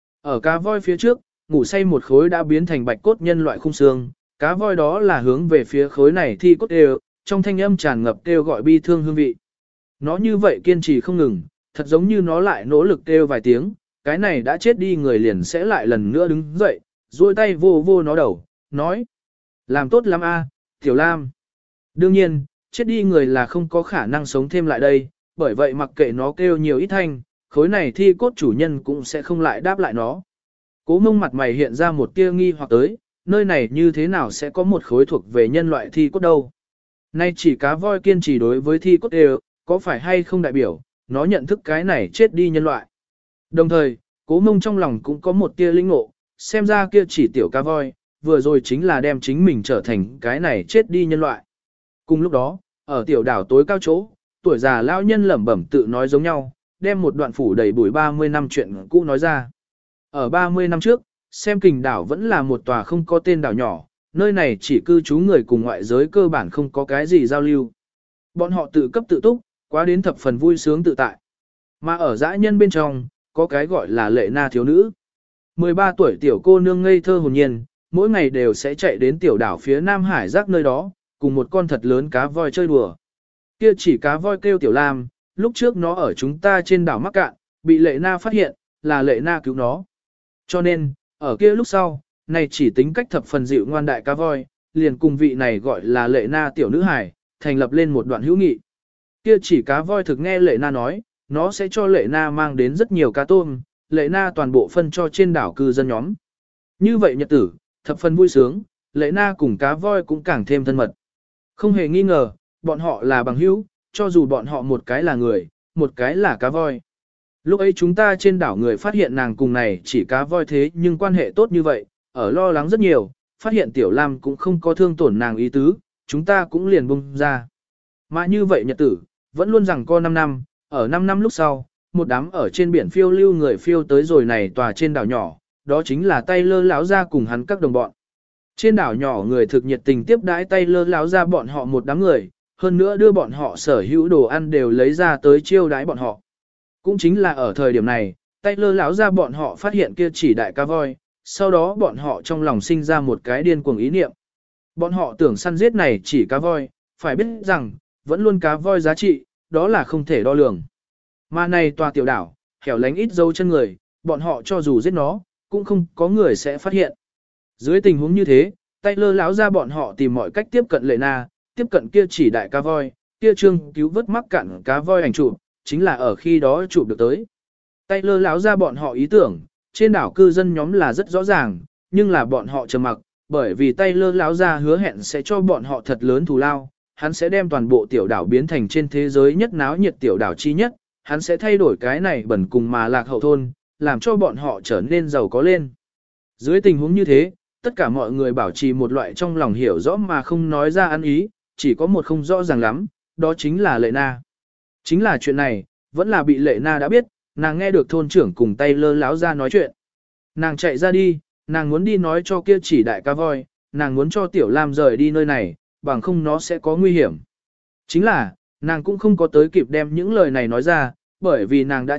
Ở cá voi phía trước, ngủ say một khối đã biến thành bạch cốt nhân loại khung xương, cá voi đó là hướng về phía khối này thi cốt đều, trong thanh âm tràn ngập kêu gọi bi thương hương vị. Nó như vậy kiên trì không ngừng, thật giống như nó lại nỗ lực kêu vài tiếng, cái này đã chết đi người liền sẽ lại lần nữa đứng dậy, duỗi tay vô vô nó đầu, nói. Làm tốt lắm a, Tiểu Lam. Đương nhiên, chết đi người là không có khả năng sống thêm lại đây, bởi vậy mặc kệ nó kêu nhiều ít thanh, khối này thi cốt chủ nhân cũng sẽ không lại đáp lại nó. Cố Mông mặt mày hiện ra một tia nghi hoặc tới, nơi này như thế nào sẽ có một khối thuộc về nhân loại thi cốt đâu. Nay chỉ cá voi kiên trì đối với thi cốt đều, có phải hay không đại biểu, nó nhận thức cái này chết đi nhân loại. Đồng thời, Cố Mông trong lòng cũng có một tia linh ngộ, xem ra kia chỉ tiểu cá voi, vừa rồi chính là đem chính mình trở thành cái này chết đi nhân loại. Cùng lúc đó, ở tiểu đảo tối cao chỗ, tuổi già lão nhân lẩm bẩm tự nói giống nhau, đem một đoạn phủ đầy bụi ba mươi năm chuyện cũ nói ra. Ở ba mươi năm trước, xem kình đảo vẫn là một tòa không có tên đảo nhỏ, nơi này chỉ cư trú người cùng ngoại giới cơ bản không có cái gì giao lưu. Bọn họ tự cấp tự túc, quá đến thập phần vui sướng tự tại. Mà ở dã nhân bên trong, có cái gọi là Lệ Na thiếu nữ. mười ba tuổi tiểu cô nương ngây thơ hồn nhiên, mỗi ngày đều sẽ chạy đến tiểu đảo phía Nam Hải Giác nơi đó, cùng một con thật lớn cá voi chơi đùa. Kia chỉ cá voi kêu Tiểu Lam, lúc trước nó ở chúng ta trên đảo mắc cạn, bị Lệ Na phát hiện, là Lệ Na cứu nó. Cho nên, ở kia lúc sau, này chỉ tính cách thập phần dịu ngoan đại cá voi, liền cùng vị này gọi là Lệ Na tiểu nữ hải, thành lập lên một đoạn hữu nghị. Kia chỉ cá voi thực nghe Lệ Na nói, nó sẽ cho Lệ Na mang đến rất nhiều cá tôm, Lệ Na toàn bộ phân cho trên đảo cư dân nhóm. Như vậy nhật tử, thập phần vui sướng, Lệ Na cùng cá voi cũng càng thêm thân mật. Không hề nghi ngờ, bọn họ là bằng hữu, cho dù bọn họ một cái là người, một cái là cá voi. Lúc ấy chúng ta trên đảo người phát hiện nàng cùng này chỉ cá voi thế nhưng quan hệ tốt như vậy, ở lo lắng rất nhiều, phát hiện Tiểu Lam cũng không có thương tổn nàng ý tứ, chúng ta cũng liền bung ra. Mà như vậy nhật tử, vẫn luôn rằng co năm năm, ở năm năm lúc sau, một đám ở trên biển phiêu lưu người phiêu tới rồi này tòa trên đảo nhỏ, đó chính là Taylor lão gia cùng hắn các đồng bọn. Trên đảo nhỏ người thực nhiệt tình tiếp đãi Taylor lão gia bọn họ một đám người, hơn nữa đưa bọn họ sở hữu đồ ăn đều lấy ra tới chiêu đãi bọn họ. Cũng chính là ở thời điểm này, Taylor lão gia bọn họ phát hiện kia chỉ đại cá voi, sau đó bọn họ trong lòng sinh ra một cái điên cuồng ý niệm. Bọn họ tưởng săn giết này chỉ cá voi, phải biết rằng, vẫn luôn cá voi giá trị, đó là không thể đo lường. Mà này tòa tiểu đảo, hẻo lánh ít dấu chân người, bọn họ cho dù giết nó, cũng không có người sẽ phát hiện. Dưới tình huống như thế, Taylor lão gia bọn họ tìm mọi cách tiếp cận Lệ Na, tiếp cận kia chỉ đại cá voi, kia trương cứu vớt mắc cạn cá voi ảnh chụp, chính là ở khi đó chụp được tới. Taylor lão gia bọn họ ý tưởng, trên đảo cư dân nhóm là rất rõ ràng, nhưng là bọn họ trầm mặc, bởi vì Taylor lão gia hứa hẹn sẽ cho bọn họ thật lớn thù lao, hắn sẽ đem toàn bộ tiểu đảo biến thành trên thế giới nhất náo nhiệt tiểu đảo chi nhất, hắn sẽ thay đổi cái này bẩn cùng mà lạc hậu thôn, làm cho bọn họ trở nên giàu có lên. Dưới tình huống như thế, tất cả mọi người bảo trì một loại trong lòng hiểu rõ mà không nói ra ăn ý, chỉ có một không rõ ràng lắm, đó chính là Lệ Na. Chính là chuyện này, vẫn là bị Lệ Na đã biết, nàng nghe được thôn trưởng cùng Taylor lão gia nói chuyện. Nàng chạy ra đi, nàng muốn đi nói cho kia chỉ đại cá voi, nàng muốn cho Tiểu Lam rời đi nơi này, bằng không nó sẽ có nguy hiểm. Chính là, nàng cũng không có tới kịp đem những lời này nói ra, bởi vì nàng đã chết,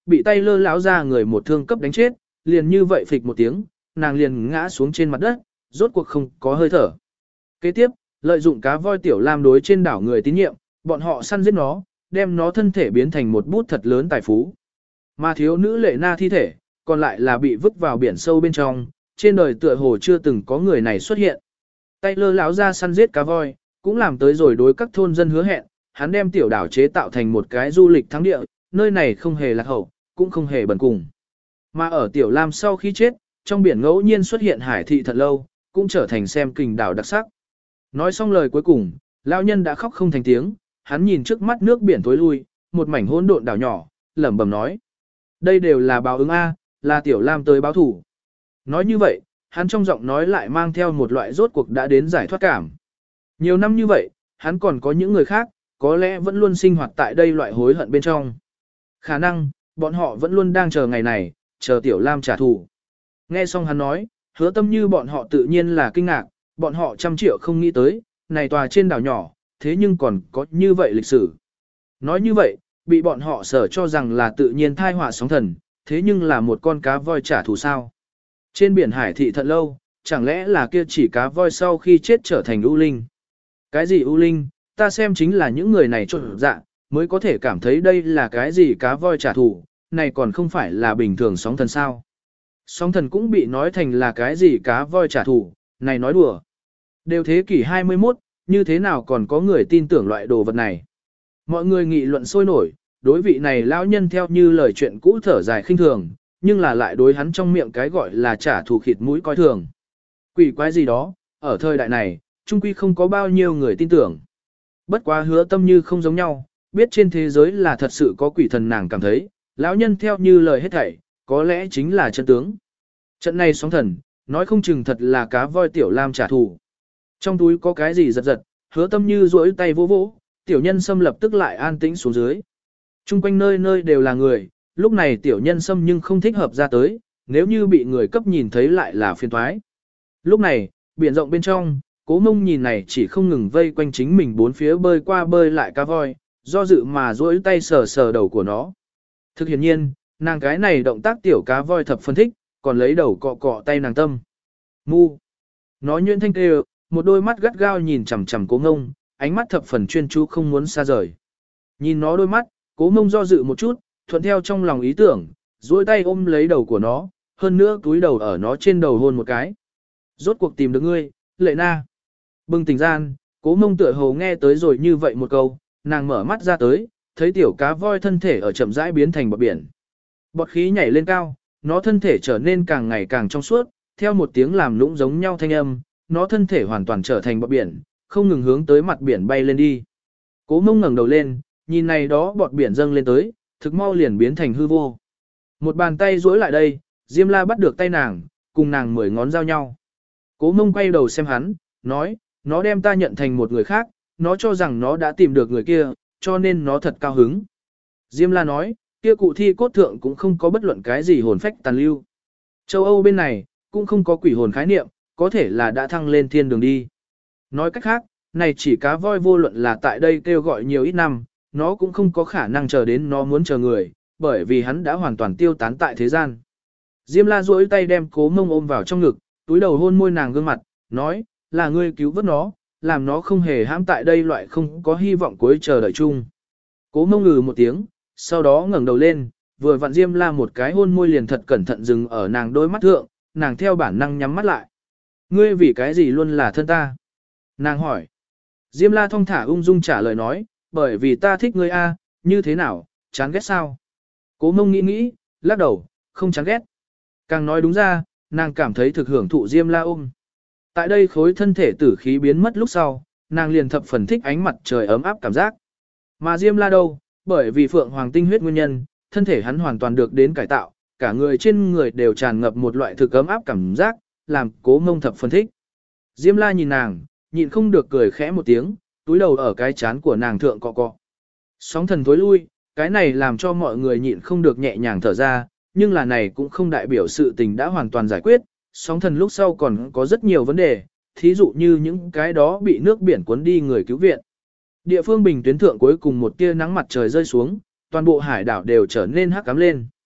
bị tay lơ lão ra người một thương cấp đánh chết, liền như vậy phịch một tiếng, nàng liền ngã xuống trên mặt đất, rốt cuộc không có hơi thở. Kế tiếp, lợi dụng cá voi tiểu lam đối trên đảo người tín nhiệm, bọn họ săn giết nó, đem nó thân thể biến thành một bút thật lớn tài phú. Mà thiếu nữ Lệ Na thi thể, còn lại là bị vứt vào biển sâu bên trong, trên đời tựa hồ chưa từng có người này xuất hiện. Tay lơ lão ra săn giết cá voi, cũng làm tới rồi đối các thôn dân hứa hẹn, hắn đem tiểu đảo chế tạo thành một cái du lịch thắng địa, nơi này không hề lạc hậu, cũng không hề bần cùng. Mà ở tiểu lam sau khi chết, trong biển ngẫu nhiên xuất hiện hải thị thật lâu, cũng trở thành xem kình đảo đặc sắc. Nói xong lời cuối cùng, lão nhân đã khóc không thành tiếng, hắn nhìn trước mắt nước biển tối lui, một mảnh hỗn độn đảo nhỏ, lẩm bẩm nói: đây đều là báo ứng A, là tiểu lam tới báo thủ. Nói như vậy, hắn trong giọng nói lại mang theo một loại rốt cuộc đã đến giải thoát cảm. Nhiều năm như vậy, hắn còn có những người khác, có lẽ vẫn luôn sinh hoạt tại đây loại hối hận bên trong. Khả năng, bọn họ vẫn luôn đang chờ ngày này, chờ tiểu lam trả thù. Nghe xong hắn nói, Hứa Tâm Như bọn họ tự nhiên là kinh ngạc, bọn họ trăm triệu không nghĩ tới, này tòa trên đảo nhỏ, thế nhưng còn có như vậy lịch sử. Nói như vậy, bị bọn họ sở cho rằng là tự nhiên thai họa sóng thần, thế nhưng là một con cá voi trả thù sao. Trên biển hải thị thật lâu, chẳng lẽ là kia chỉ cá voi sau khi chết trở thành u linh. Cái gì u linh, ta xem chính là những người này trộn dạ, mới có thể cảm thấy đây là cái gì cá voi trả thù, này còn không phải là bình thường sóng thần sao. Sóng thần cũng bị nói thành là cái gì cá voi trả thù, này nói đùa. Đều thế kỷ hai mươi mốt, như thế nào còn có người tin tưởng loại đồ vật này. Mọi người nghị luận sôi nổi, đối vị này lão nhân theo như lời chuyện cũ thở dài khinh thường, nhưng là lại đối hắn trong miệng cái gọi là trả thù khịt mũi coi thường. Quỷ quái gì đó, ở thời đại này, chung quy không có bao nhiêu người tin tưởng. Bất quá Hứa Tâm Như không giống nhau, biết trên thế giới là thật sự có quỷ thần, nàng cảm thấy, lão nhân theo như lời hết thảy, có lẽ chính là chân tướng. Trận này sóng thần, nói không chừng thật là cá voi tiểu lam trả thù. Trong túi có cái gì giật giật, Hứa Tâm Như duỗi tay vỗ vỗ, tiểu nhân sâm lập tức lại an tĩnh xuống dưới. Trung quanh nơi nơi đều là người, lúc này tiểu nhân sâm nhưng không thích hợp ra tới, nếu như bị người cấp nhìn thấy lại là phiền toái. Lúc này, biển rộng bên trong, Cố Mông nhìn này chỉ không ngừng vây quanh chính mình bốn phía bơi qua bơi lại cá voi, do dự mà duỗi tay sờ sờ đầu của nó. Thực hiện nhiên, nàng cái này động tác tiểu cá voi thập phân thích, còn lấy đầu cọ cọ tay nàng tâm. Mu. Nó nhuyễn thanh kêu, một đôi mắt gắt gao nhìn chằm chằm Cố Mông, ánh mắt thập phần chuyên chú không muốn xa rời. Nhìn nó đôi mắt, Cố Mông do dự một chút, thuận theo trong lòng ý tưởng, duỗi tay ôm lấy đầu của nó, hơn nữa túi đầu ở nó trên đầu hôn một cái. Rốt cuộc tìm được ngươi, Lệ Na. Bừng tỉnh gian, Cố Mông tựa hồ nghe tới rồi như vậy một câu, nàng mở mắt ra tới, thấy tiểu cá voi thân thể ở chậm rãi biến thành bọt biển. Bọt khí nhảy lên cao, nó thân thể trở nên càng ngày càng trong suốt, theo một tiếng làm lũng giống nhau thanh âm, nó thân thể hoàn toàn trở thành bọt biển, không ngừng hướng tới mặt biển bay lên đi. Cố Mông ngẩng đầu lên, nhìn này đó bọt biển dâng lên tới, thực mau liền biến thành hư vô. Một bàn tay duỗi lại đây, Diêm La bắt được tay nàng, cùng nàng mười ngón giao nhau. Cố Mông quay đầu xem hắn, nói, nó đem ta nhận thành một người khác, nó cho rằng nó đã tìm được người kia, cho nên nó thật cao hứng. Diêm La nói, kia cụ thi cốt thượng cũng không có bất luận cái gì hồn phách tàn lưu. Châu Âu bên này, cũng không có quỷ hồn khái niệm, có thể là đã thăng lên thiên đường đi. Nói cách khác, này chỉ cá voi vô luận là tại đây kêu gọi nhiều ít năm, nó cũng không có khả năng chờ đến nó muốn chờ người, bởi vì hắn đã hoàn toàn tiêu tán tại thế gian. Diêm La duỗi tay đem Cố Mông ôm vào trong ngực, túi đầu hôn môi nàng gương mặt, nói, là ngươi cứu vớt nó, làm nó không hề hãm tại đây loại không có hy vọng cuối chờ đợi chung. Cố Mông ngừ một tiếng, sau đó ngẩng đầu lên, vừa vặn Diêm La một cái hôn môi liền thật cẩn thận dừng ở nàng đôi mắt thượng, nàng theo bản năng nhắm mắt lại. Ngươi vì cái gì luôn là thân ta? Nàng hỏi. Diêm La thong thả ung dung trả lời nói, bởi vì ta thích ngươi a, như thế nào, chán ghét sao? Cố Mông nghĩ nghĩ, lắc đầu, không chán ghét. Càng nói đúng ra, nàng cảm thấy thực hưởng thụ Diêm La ôm. Tại đây khối thân thể tử khí biến mất lúc sau, nàng liền thập phần thích ánh mặt trời ấm áp cảm giác. Mà Diêm La đâu, bởi vì Phượng Hoàng tinh huyết nguyên nhân, thân thể hắn hoàn toàn được đến cải tạo, cả người trên người đều tràn ngập một loại thực ấm áp cảm giác, làm Cố Mông thập phần thích. Diêm La nhìn nàng, nhịn không được cười khẽ một tiếng, túi đầu ở cái chán của nàng thượng cọ cọ. Sóng thần thối lui, cái này làm cho mọi người nhịn không được nhẹ nhàng thở ra, nhưng là này cũng không đại biểu sự tình đã hoàn toàn giải quyết, sóng thần lúc sau còn có rất nhiều vấn đề, thí dụ như những cái đó bị nước biển cuốn đi người cứu viện. Địa phương bình tuyến thượng cuối cùng một tia nắng mặt trời rơi xuống, toàn bộ hải đảo đều trở nên hắc ám lên.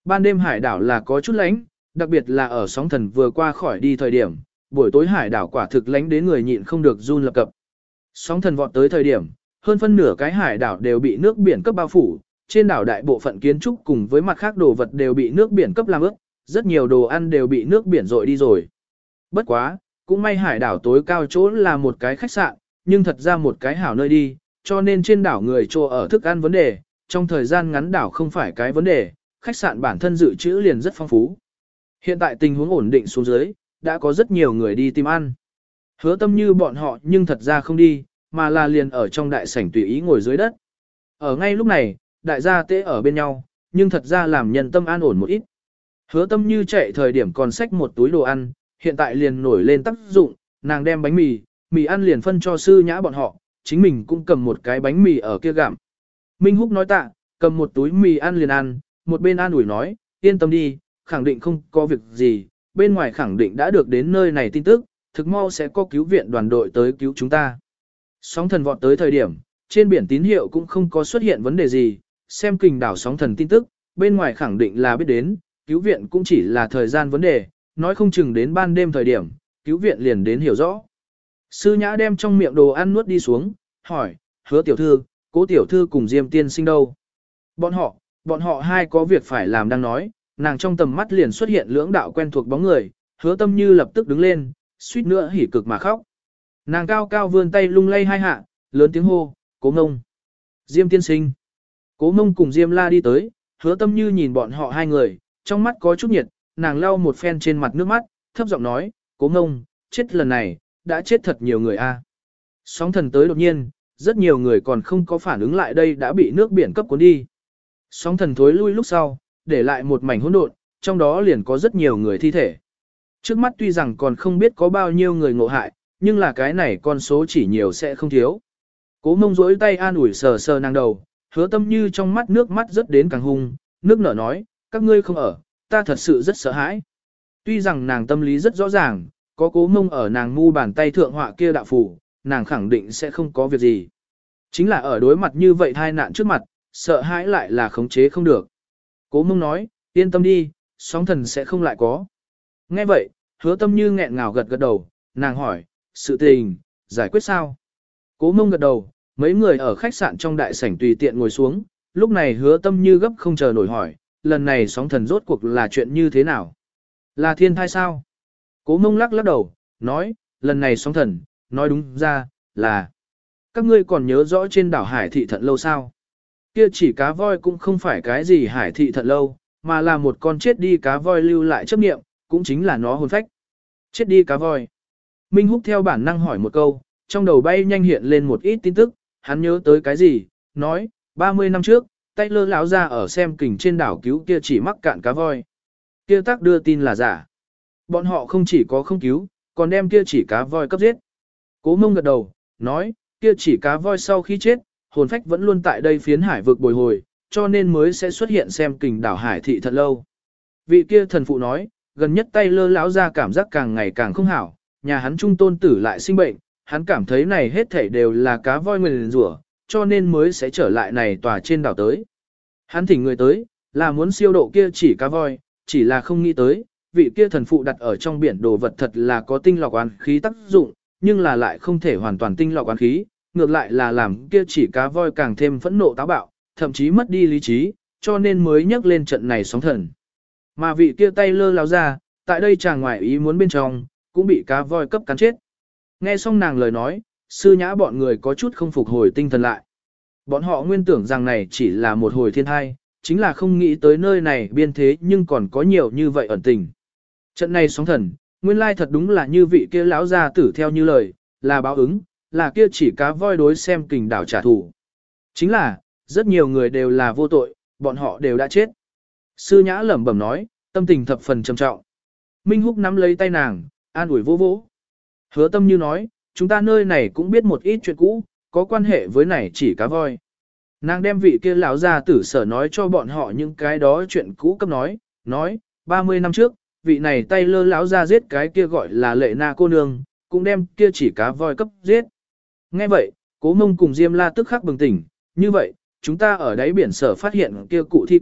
ban đêm hải đảo là có chút lánh, đặc biệt là ở sóng thần vừa qua khỏi đi thời điểm, buổi tối hải đảo quả thực lánh đến người nhịn không được run lập cập. Sóng thần vọt tới thời điểm, hơn phân nửa cái hải đảo đều bị nước biển cấp bao phủ, trên đảo đại bộ phận kiến trúc cùng với mặt khác đồ vật đều bị nước biển cấp làm ướt, rất nhiều đồ ăn đều bị nước biển rội đi rồi. Bất quá, cũng may hải đảo tối cao chỗ là một cái khách sạn, nhưng thật ra một cái hảo nơi đi, cho nên trên đảo người trô ở thức ăn vấn đề, trong thời gian ngắn đảo không phải cái vấn đề, khách sạn bản thân dự trữ liền rất phong phú. Hiện tại tình huống ổn định xuống dưới, đã có rất nhiều người đi tìm ăn. Hứa Tâm Như bọn họ nhưng thật ra không đi, mà là liền ở trong đại sảnh tùy ý ngồi dưới đất. Ở ngay lúc này, đại gia tễ ở bên nhau, nhưng thật ra làm nhân tâm an ổn một ít. Hứa Tâm Như chạy thời điểm còn xách một túi đồ ăn, hiện tại liền nổi lên tác dụng, nàng đem bánh mì, mì ăn liền phân cho Sư Nhã bọn họ, chính mình cũng cầm một cái bánh mì ở kia gặm. Minh Húc nói tạ, cầm một túi mì ăn liền ăn, một bên an ủi nói, yên tâm đi, khẳng định không có việc gì, bên ngoài khẳng định đã được đến nơi này tin tức, thực mau sẽ có cứu viện đoàn đội tới cứu chúng ta. Sóng thần vọt tới thời điểm, trên biển tín hiệu cũng không có xuất hiện vấn đề gì, xem kình đảo sóng thần tin tức, bên ngoài khẳng định là biết đến, cứu viện cũng chỉ là thời gian vấn đề, nói không chừng đến ban đêm thời điểm, cứu viện liền đến hiểu rõ. Sư Nhã đem trong miệng đồ ăn nuốt đi xuống, hỏi, Hứa tiểu thư, Cố tiểu thư cùng Diêm tiên sinh đâu? Bọn họ, bọn họ hai có việc phải làm đang nói, nàng trong tầm mắt liền xuất hiện lưỡng đạo quen thuộc bóng người, Hứa Tâm Như lập tức đứng lên, suýt nữa hỉ cực mà khóc. Nàng cao cao vươn tay lung lay hai hạ, lớn tiếng hô, Cố Ngông. Diêm tiên sinh. Cố Ngông cùng Diêm La đi tới, Hứa Tâm Như nhìn bọn họ hai người, trong mắt có chút nhiệt, nàng lau một phen trên mặt nước mắt, thấp giọng nói, Cố Ngông, chết lần này, đã chết thật nhiều người a. Sóng thần tới đột nhiên, rất nhiều người còn không có phản ứng lại đây đã bị nước biển cấp cuốn đi. Sóng thần thối lui lúc sau, để lại một mảnh hỗn độn, trong đó liền có rất nhiều người thi thể. Trước mắt tuy rằng còn không biết có bao nhiêu người ngộ hại, nhưng là cái này con số chỉ nhiều sẽ không thiếu. Cố Mông rỗi tay an ủi sờ sờ nàng đầu, Hứa Tâm Như trong mắt nước mắt rất đến càng hung, nước nở nói, các ngươi không ở, ta thật sự rất sợ hãi. Tuy rằng nàng tâm lý rất rõ ràng, có Cố Mông ở nàng mu bàn tay thượng họa kia đạo phủ, nàng khẳng định sẽ không có việc gì. Chính là ở đối mặt như vậy thai nạn trước mặt, sợ hãi lại là khống chế không được. Cố Mông nói, yên tâm đi, sóng thần sẽ không lại có. Nghe vậy, Hứa Tâm Như nghẹn ngào gật gật đầu, nàng hỏi, sự tình, giải quyết sao? Cố Mông gật đầu, mấy người ở khách sạn trong đại sảnh tùy tiện ngồi xuống, lúc này Hứa Tâm Như gấp không chờ nổi hỏi, lần này sóng thần rốt cuộc là chuyện như thế nào? Là thiên thai sao? Cố Mông lắc lắc đầu, nói, lần này sóng thần, nói đúng ra, là các ngươi còn nhớ rõ trên đảo Hải Thị Thận Lâu sao? Kia chỉ cá voi cũng không phải cái gì Hải Thị Thận Lâu, mà là một con chết đi cá voi lưu lại chấp niệm, cũng chính là nó hồn phách. Chết đi cá voi. Minh Húc theo bản năng hỏi một câu, trong đầu bay nhanh hiện lên một ít tin tức, hắn nhớ tới cái gì, nói, ba mươi năm trước, Taylor lão ra ở xem kình trên đảo cứu kia chỉ mắc cạn cá voi. Kia tác đưa tin là giả. Bọn họ không chỉ có không cứu, còn đem kia chỉ cá voi cấp giết. Cố Mông gật đầu, nói, kia chỉ cá voi sau khi chết, hồn phách vẫn luôn tại đây phiến hải vực bồi hồi, cho nên mới sẽ xuất hiện xem kình đảo Hải Thị Thận Lâu. Vị kia thần phụ nói, gần nhất Taylor lão ra cảm giác càng ngày càng không hảo, nhà hắn trung tôn tử lại sinh bệnh, hắn cảm thấy này hết thảy đều là cá voi nguyền rủa, cho nên mới sẽ trở lại này tòa trên đảo tới. Hắn thỉnh người tới, là muốn siêu độ kia chỉ cá voi, chỉ là không nghĩ tới, vị kia thần phụ đặt ở trong biển đồ vật thật là có tinh lọc oán khí tác dụng, nhưng là lại không thể hoàn toàn tinh lọc oán khí, ngược lại là làm kia chỉ cá voi càng thêm phẫn nộ táo bạo, thậm chí mất đi lý trí, cho nên mới nhắc lên trận này sóng thần. Mà vị kia tay lơ lao ra, tại đây chàng ngoại ý muốn bên trong, cũng bị cá voi cấp cắn chết. Nghe xong nàng lời nói, Sư Nhã bọn người có chút không phục hồi tinh thần lại. Bọn họ nguyên tưởng rằng này chỉ là một hồi thiên thai, chính là không nghĩ tới nơi này biên thế nhưng còn có nhiều như vậy ẩn tình. Trận này sóng thần, nguyên lai thật đúng là như vị kia lão gia tử theo như lời, là báo ứng, là kia chỉ cá voi đối xem kình đảo trả thù. Chính là, rất nhiều người đều là vô tội, bọn họ đều đã chết. Sư Nhã lẩm bẩm nói, tâm tình thập phần trầm trọng. Minh Húc nắm lấy tay nàng, an ủi vô vỗ. Hứa Tâm Như nói, chúng ta nơi này cũng biết một ít chuyện cũ, có quan hệ với này chỉ cá voi. Nàng đem vị kia lão gia tử sở nói cho bọn họ những cái đó chuyện cũ cấp nói, nói, ba mươi năm trước, vị này tay lơ lão gia giết cái kia gọi là Lệ Na cô nương, cũng đem kia chỉ cá voi cấp giết. Nghe vậy, Cố Mông cùng Diêm La tức khắc bừng tỉnh, như vậy, chúng ta ở đáy biển sở phát hiện kia cụ thi cốt,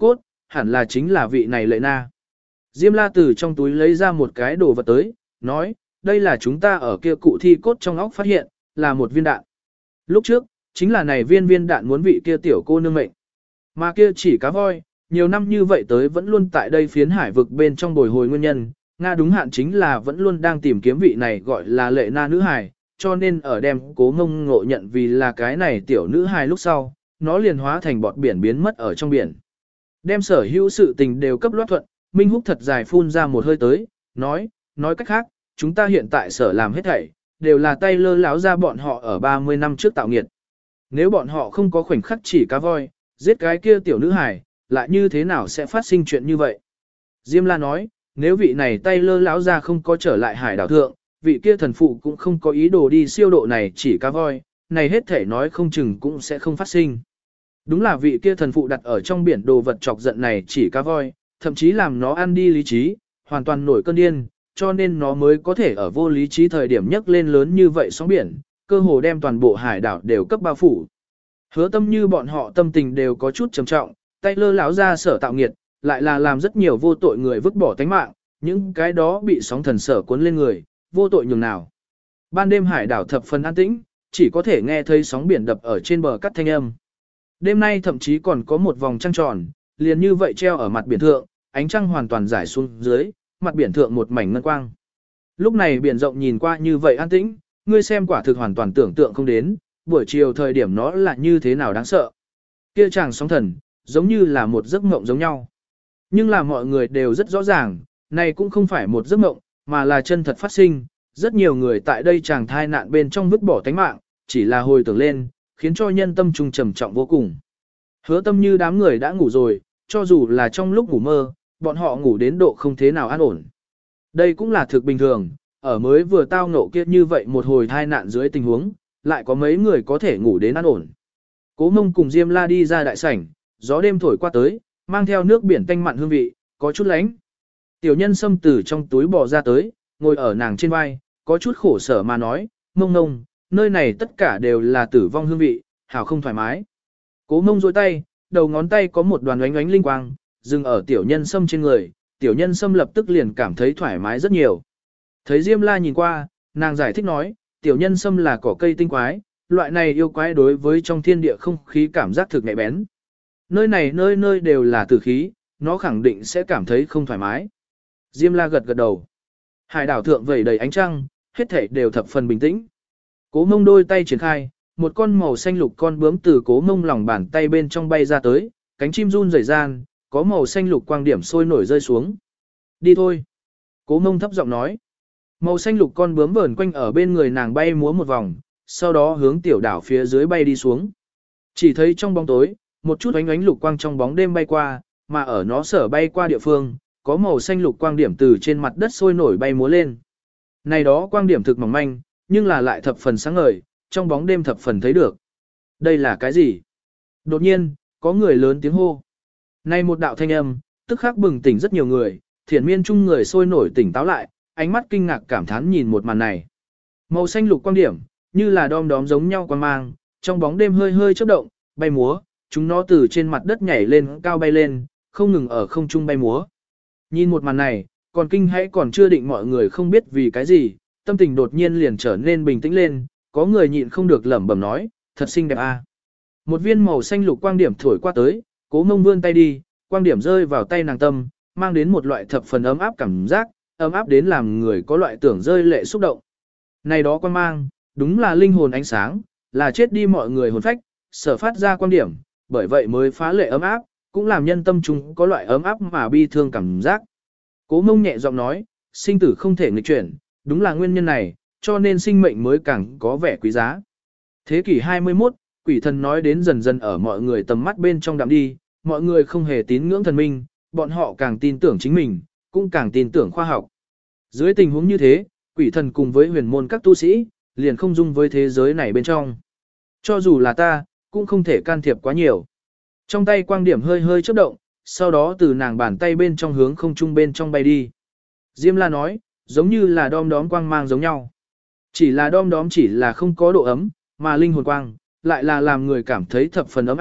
hẳn là chính là vị này Lệ Na. Diêm La từ trong túi lấy ra một cái đồ vật tới, nói, đây là chúng ta ở kia cụ thi cốt trong óc phát hiện, là một viên đạn. Lúc trước, chính là này viên viên đạn muốn vị kia tiểu cô nương mệnh. Mà kia chỉ cá voi, nhiều năm như vậy tới vẫn luôn tại đây phiến hải vực bên trong bồi hồi nguyên nhân, Nga đúng hạn chính là vẫn luôn đang tìm kiếm vị này gọi là Lệ Na nữ hài, cho nên ở đem Cố Ngông ngộ nhận vì là cái này tiểu nữ hài lúc sau, nó liền hóa thành bọt biển biến mất ở trong biển. Đem sở hữu sự tình đều cấp loát thuận, Minh Húc thật dài phun ra một hơi tới, nói, nói cách khác, chúng ta hiện tại sở làm hết thảy, đều là tay lơ láo ra bọn họ ở ba mươi năm trước tạo nghiệt. Nếu bọn họ không có khoảnh khắc chỉ cá voi, giết cái kia tiểu nữ hài, lại như thế nào sẽ phát sinh chuyện như vậy? Diêm La nói, nếu vị này tay lơ láo ra không có trở lại hải đảo thượng, vị kia thần phụ cũng không có ý đồ đi siêu độ này chỉ cá voi, này hết thể nói không chừng cũng sẽ không phát sinh. Đúng là vị kia thần phụ đặt ở trong biển đồ vật chọc giận này chỉ cá voi, thậm chí làm nó ăn đi lý trí, hoàn toàn nổi cơn điên, cho nên nó mới có thể ở vô lý trí thời điểm nhấc lên lớn như vậy sóng biển, cơ hồ đem toàn bộ hải đảo đều cấp bao phủ. Hứa Tâm như bọn họ tâm tình đều có chút trầm trọng, tay lơ láo ra sở tạo nghiệt, lại là làm rất nhiều vô tội người vứt bỏ tánh mạng, những cái đó bị sóng thần sở cuốn lên người, vô tội nhường nào. Ban đêm hải đảo thập phần an tĩnh, chỉ có thể nghe thấy sóng biển đập ở trên bờ cắt thanh âm. Đêm nay thậm chí còn có một vòng trăng tròn, liền như vậy treo ở mặt biển thượng, ánh trăng hoàn toàn rải xuống dưới, mặt biển thượng một mảnh ngân quang. Lúc này biển rộng nhìn qua như vậy an tĩnh, ngươi xem quả thực hoàn toàn tưởng tượng không đến, buổi chiều thời điểm nó là như thế nào đáng sợ. Kia chàng sóng thần, giống như là một giấc mộng giống nhau. Nhưng là mọi người đều rất rõ ràng, này cũng không phải một giấc mộng, mà là chân thật phát sinh. Rất nhiều người tại đây chàng thai nạn bên trong vứt bỏ tánh mạng, chỉ là hồi tưởng lên, khiến cho nhân tâm trung trầm trọng vô cùng. Hứa Tâm như đám người đã ngủ rồi, cho dù là trong lúc ngủ mơ, bọn họ ngủ đến độ không thế nào an ổn. Đây cũng là thực bình thường, ở mới vừa tao ngộ kia như vậy một hồi thai nạn dưới tình huống, lại có mấy người có thể ngủ đến an ổn. Cố Mông cùng Diêm La đi ra đại sảnh, gió đêm thổi qua tới, mang theo nước biển tanh mặn hương vị, có chút lánh. Tiểu Nhân Sâm từ trong túi bò ra tới, ngồi ở nàng trên vai, có chút khổ sở mà nói, Mông Mông, nơi này tất cả đều là tử vong hương vị, hảo không thoải mái. Cố Mông duỗi tay, đầu ngón tay có một đoàn ánh ánh linh quang, dừng ở Tiểu Nhân Sâm trên người, Tiểu Nhân Sâm lập tức liền cảm thấy thoải mái rất nhiều. Thấy Diêm La nhìn qua, nàng giải thích nói, Tiểu Nhân Sâm là cỏ cây tinh quái, loại này yêu quái đối với trong thiên địa không khí cảm giác thực nhạy bén. Nơi này nơi nơi đều là tử khí, nó khẳng định sẽ cảm thấy không thoải mái. Diêm La gật gật đầu. Hải đảo thượng vẩy đầy ánh trăng, hết thảy đều thập phần bình tĩnh. Cố Mông đôi tay triển khai, một con màu xanh lục con bướm từ Cố Mông lòng bàn tay bên trong bay ra tới, cánh chim run rẩy gian, có màu xanh lục quang điểm sôi nổi rơi xuống. Đi thôi. Cố Mông thấp giọng nói. Màu xanh lục con bướm vờn quanh ở bên người nàng bay múa một vòng, sau đó hướng tiểu đảo phía dưới bay đi xuống. Chỉ thấy trong bóng tối, một chút ánh ánh lục quang trong bóng đêm bay qua, mà ở nó sở bay qua địa phương, có màu xanh lục quang điểm từ trên mặt đất sôi nổi bay múa lên. Này đó quang điểm thực mỏng manh, nhưng là lại thập phần sáng ngời, trong bóng đêm thập phần thấy được. Đây là cái gì? Đột nhiên, có người lớn tiếng hô. Này một đạo thanh âm, tức khắc bừng tỉnh rất nhiều người, thiển miên chung người sôi nổi tỉnh táo lại, ánh mắt kinh ngạc cảm thán nhìn một màn này. Màu xanh lục quang điểm, như là đom đóm giống nhau quang mang, trong bóng đêm hơi hơi chớp động, bay múa, chúng nó từ trên mặt đất nhảy lên, cao bay lên, không ngừng ở không trung bay múa. Nhìn một màn này, còn kinh hãi còn chưa định mọi người không biết vì cái gì, tâm tình đột nhiên liền trở nên bình tĩnh lên, có người nhịn không được lẩm bẩm nói, thật xinh đẹp a. Một viên màu xanh lục quang điểm thổi qua tới, Cố Mông vươn tay đi, quang điểm rơi vào tay nàng tâm, mang đến một loại thập phần ấm áp cảm giác, ấm áp đến làm người có loại tưởng rơi lệ xúc động. Này đó quang mang, đúng là linh hồn ánh sáng, là chết đi mọi người hồn phách, sở phát ra quang điểm, bởi vậy mới phá lệ ấm áp, cũng làm nhân tâm chúng có loại ấm áp mà bi thương cảm giác. Cố Mông nhẹ giọng nói, sinh tử không thể nghịch chuyển, đúng là nguyên nhân này, cho nên sinh mệnh mới càng có vẻ quý giá. Thế kỷ hai mươi mốt, quỷ thần nói đến dần dần ở mọi người tầm mắt bên trong đạm đi, mọi người không hề tín ngưỡng thần minh, bọn họ càng tin tưởng chính mình, cũng càng tin tưởng khoa học. Dưới tình huống như thế, quỷ thần cùng với huyền môn các tu sĩ, liền không dung với thế giới này bên trong. Cho dù là ta, cũng không thể can thiệp quá nhiều. Trong tay quang điểm hơi hơi chớp động, sau đó từ nàng bàn tay bên trong hướng không trung bên trong bay đi. Diêm La nói, giống như là đom đóm quang mang giống nhau. Chỉ là đom đóm chỉ là không có độ ấm, mà linh hồn quang, lại là làm người cảm thấy thập phần ấm áp,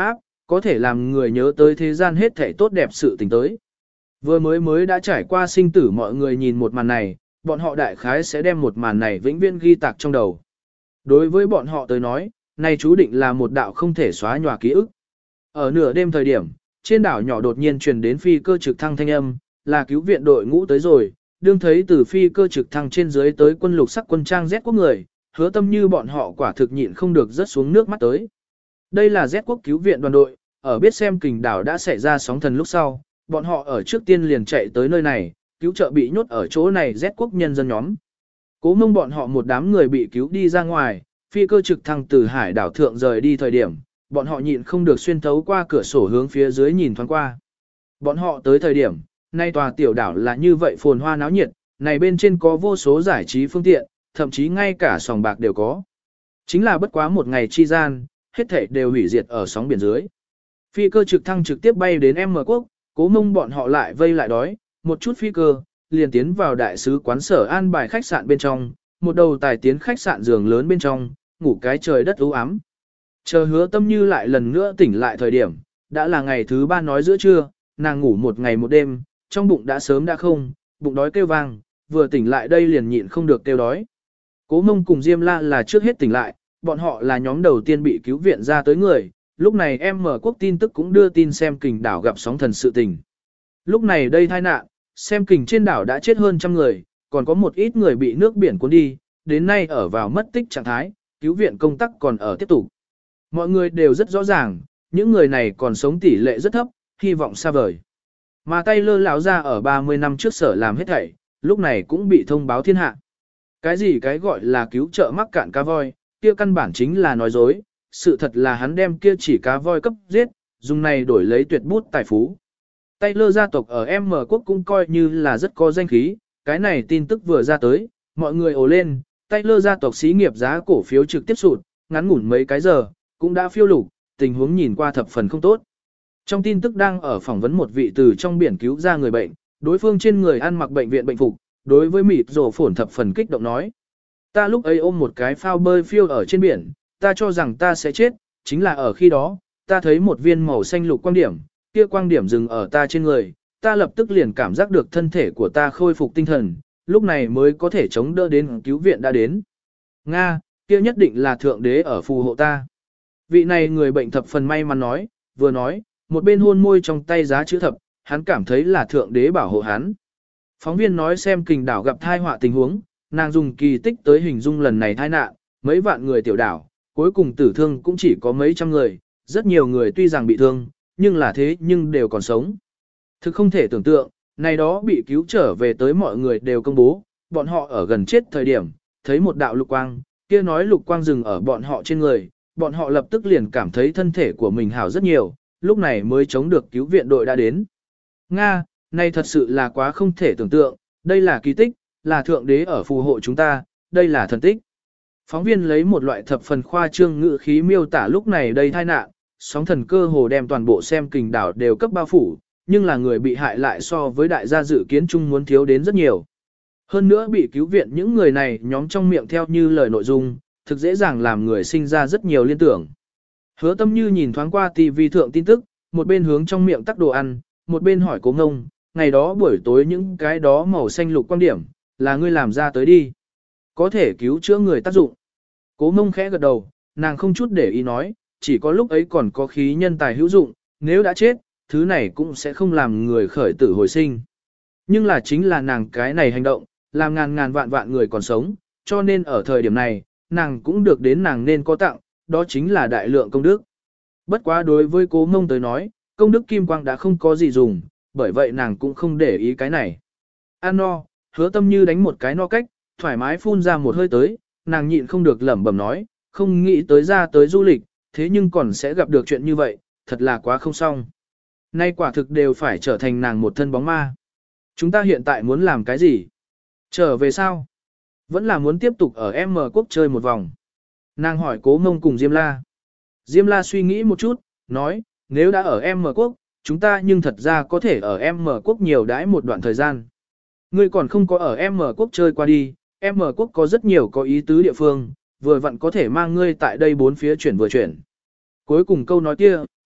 có thể làm người nhớ tới thế gian hết thảy tốt đẹp sự tình tới. Vừa mới mới đã trải qua sinh tử mọi người nhìn một màn này, bọn họ đại khái sẽ đem một màn này vĩnh viễn ghi tạc trong đầu. Đối với bọn họ tới nói, này chú định là một đạo không thể xóa nhòa ký ức. Ở nửa đêm thời điểm, trên đảo nhỏ đột nhiên truyền đến phi cơ trực thăng thanh âm, là cứu viện đội ngũ tới rồi, đương thấy từ phi cơ trực thăng trên dưới tới quân lục sắc quân trang Z quốc người, Hứa Tâm Như bọn họ quả thực nhịn không được rớt xuống nước mắt tới. Đây là Z quốc cứu viện đoàn đội, ở biết xem kình đảo đã xảy ra sóng thần lúc sau, bọn họ ở trước tiên liền chạy tới nơi này, cứu trợ bị nhốt ở chỗ này Z quốc nhân dân nhóm. Cố Mông bọn họ một đám người bị cứu đi ra ngoài, phi cơ trực thăng từ hải đảo thượng rời đi thời điểm, bọn họ nhịn không được xuyên thấu qua cửa sổ hướng phía dưới nhìn thoáng qua. Bọn họ tới thời điểm, nay tòa tiểu đảo là như vậy phồn hoa náo nhiệt, này bên trên có vô số giải trí phương tiện, thậm chí ngay cả sòng bạc đều có. Chính là bất quá một ngày chi gian, hết thảy đều hủy diệt ở sóng biển dưới. Phi cơ trực thăng trực tiếp bay đến M quốc, Cố Mông bọn họ lại vây lại đói, một chút phi cơ, liền tiến vào đại sứ quán sở an bài khách sạn bên trong, một đầu tài tiến khách sạn giường lớn bên trong, ngủ cái trời đất u ám. Chờ Hứa Tâm Như lại lần nữa tỉnh lại thời điểm, đã là ngày thứ ba nói giữa trưa, nàng ngủ một ngày một đêm, trong bụng đã sớm đã không, bụng đói kêu vang, vừa tỉnh lại đây liền nhịn không được kêu đói. Cố Mông cùng Diêm La là trước hết tỉnh lại, bọn họ là nhóm đầu tiên bị cứu viện ra tới người, lúc này em mở quốc tin tức cũng đưa tin xem kình đảo gặp sóng thần sự tình. Lúc này đây tai nạn, xem kình trên đảo đã chết hơn trăm người, còn có một ít người bị nước biển cuốn đi, đến nay ở vào mất tích trạng thái, cứu viện công tác còn ở tiếp tục. Mọi người đều rất rõ ràng, những người này còn sống tỷ lệ rất thấp, hy vọng xa vời. Mà Taylor lão ra ở ba mươi năm trước sở làm hết thảy, lúc này cũng bị thông báo thiên hạ. Cái gì cái gọi là cứu trợ mắc cạn cá voi, kia căn bản chính là nói dối, sự thật là hắn đem kia chỉ cá voi cấp giết, dùng này đổi lấy tuyệt bút tài phú. Taylor gia tộc ở M quốc cũng coi như là rất có danh khí, cái này tin tức vừa ra tới, mọi người ồ lên, Taylor gia tộc xí nghiệp giá cổ phiếu trực tiếp sụt, ngắn ngủn mấy cái giờ, cũng đã phiêu lục, tình huống nhìn qua thập phần không tốt. Trong tin tức đang ở phỏng vấn một vị từ trong biển cứu ra người bệnh, đối phương trên người ăn mặc bệnh viện bệnh phục, đối với mịt rổ phổn thập phần kích động nói. Ta lúc ấy ôm một cái phao bơi phiêu ở trên biển, ta cho rằng ta sẽ chết, chính là ở khi đó, ta thấy một viên màu xanh lục quang điểm, kia quang điểm dừng ở ta trên người, ta lập tức liền cảm giác được thân thể của ta khôi phục tinh thần, lúc này mới có thể chống đỡ đến cứu viện đã đến. Nga, kia nhất định là thượng đế ở phù hộ ta. Vị này người bệnh thập phần may mắn nói, vừa nói, một bên hôn môi trong tay giá chữ thập, hắn cảm thấy là thượng đế bảo hộ hắn. Phóng viên nói xem kình đảo gặp thai họa tình huống, nàng dùng kỳ tích tới hình dung lần này tai nạn, mấy vạn người tiểu đảo, cuối cùng tử thương cũng chỉ có mấy trăm người, rất nhiều người tuy rằng bị thương, nhưng là thế nhưng đều còn sống. Thực không thể tưởng tượng, này đó bị cứu trở về tới mọi người đều công bố, bọn họ ở gần chết thời điểm, thấy một đạo lục quang, kia nói lục quang dừng ở bọn họ trên người, bọn họ lập tức liền cảm thấy thân thể của mình hảo rất nhiều, lúc này mới chống được cứu viện đội đã đến. Nga, này thật sự là quá không thể tưởng tượng, đây là kỳ tích, là thượng đế ở phù hộ chúng ta, đây là thần tích. Phóng viên lấy một loại thập phần khoa trương ngữ khí miêu tả lúc này đây tai nạn, sóng thần cơ hồ đem toàn bộ xem kình đảo đều cấp bao phủ, nhưng là người bị hại lại so với đại gia dự kiến chung muốn thiếu đến rất nhiều. Hơn nữa bị cứu viện những người này nhóm trong miệng theo như lời nội dung, thực dễ dàng làm người sinh ra rất nhiều liên tưởng. Hứa Tâm Như nhìn thoáng qua ti vi thượng tin tức, một bên hướng trong miệng tắc đồ ăn, một bên hỏi Cố Ngông, ngày đó buổi tối những cái đó màu xanh lục quan điểm, là ngươi làm ra tới đi. Có thể cứu chữa người tác dụng. Cố Ngông khẽ gật đầu, nàng không chút để ý nói, chỉ có lúc ấy còn có khí nhân tài hữu dụng, nếu đã chết, thứ này cũng sẽ không làm người khởi tử hồi sinh. Nhưng là chính là nàng cái này hành động, làm ngàn ngàn vạn vạn người còn sống, cho nên ở thời điểm này, nàng cũng được đến nàng nên có tặng, đó chính là đại lượng công đức. Bất quá đối với Cố Ngông tới nói, công đức kim quang đã không có gì dùng, bởi vậy nàng cũng không để ý cái này. Ăn no, Hứa Tâm Như đánh một cái no cách, thoải mái phun ra một hơi tới, nàng nhịn không được lẩm bẩm nói, không nghĩ tới ra tới du lịch, thế nhưng còn sẽ gặp được chuyện như vậy, thật là quá không xong. Nay quả thực đều phải trở thành nàng một thân bóng ma. Chúng ta hiện tại muốn làm cái gì? Trở về sao? Vẫn là muốn tiếp tục ở M quốc chơi một vòng. Nàng hỏi Cố Ngông cùng Diêm La. Diêm La suy nghĩ một chút, nói, nếu đã ở M quốc, chúng ta nhưng thật ra có thể ở M quốc nhiều đãi một đoạn thời gian. Ngươi còn không có ở M quốc chơi qua đi, M quốc có rất nhiều có ý tứ địa phương, vừa vặn có thể mang ngươi tại đây bốn phía chuyển vừa chuyển. Cuối cùng câu nói kia,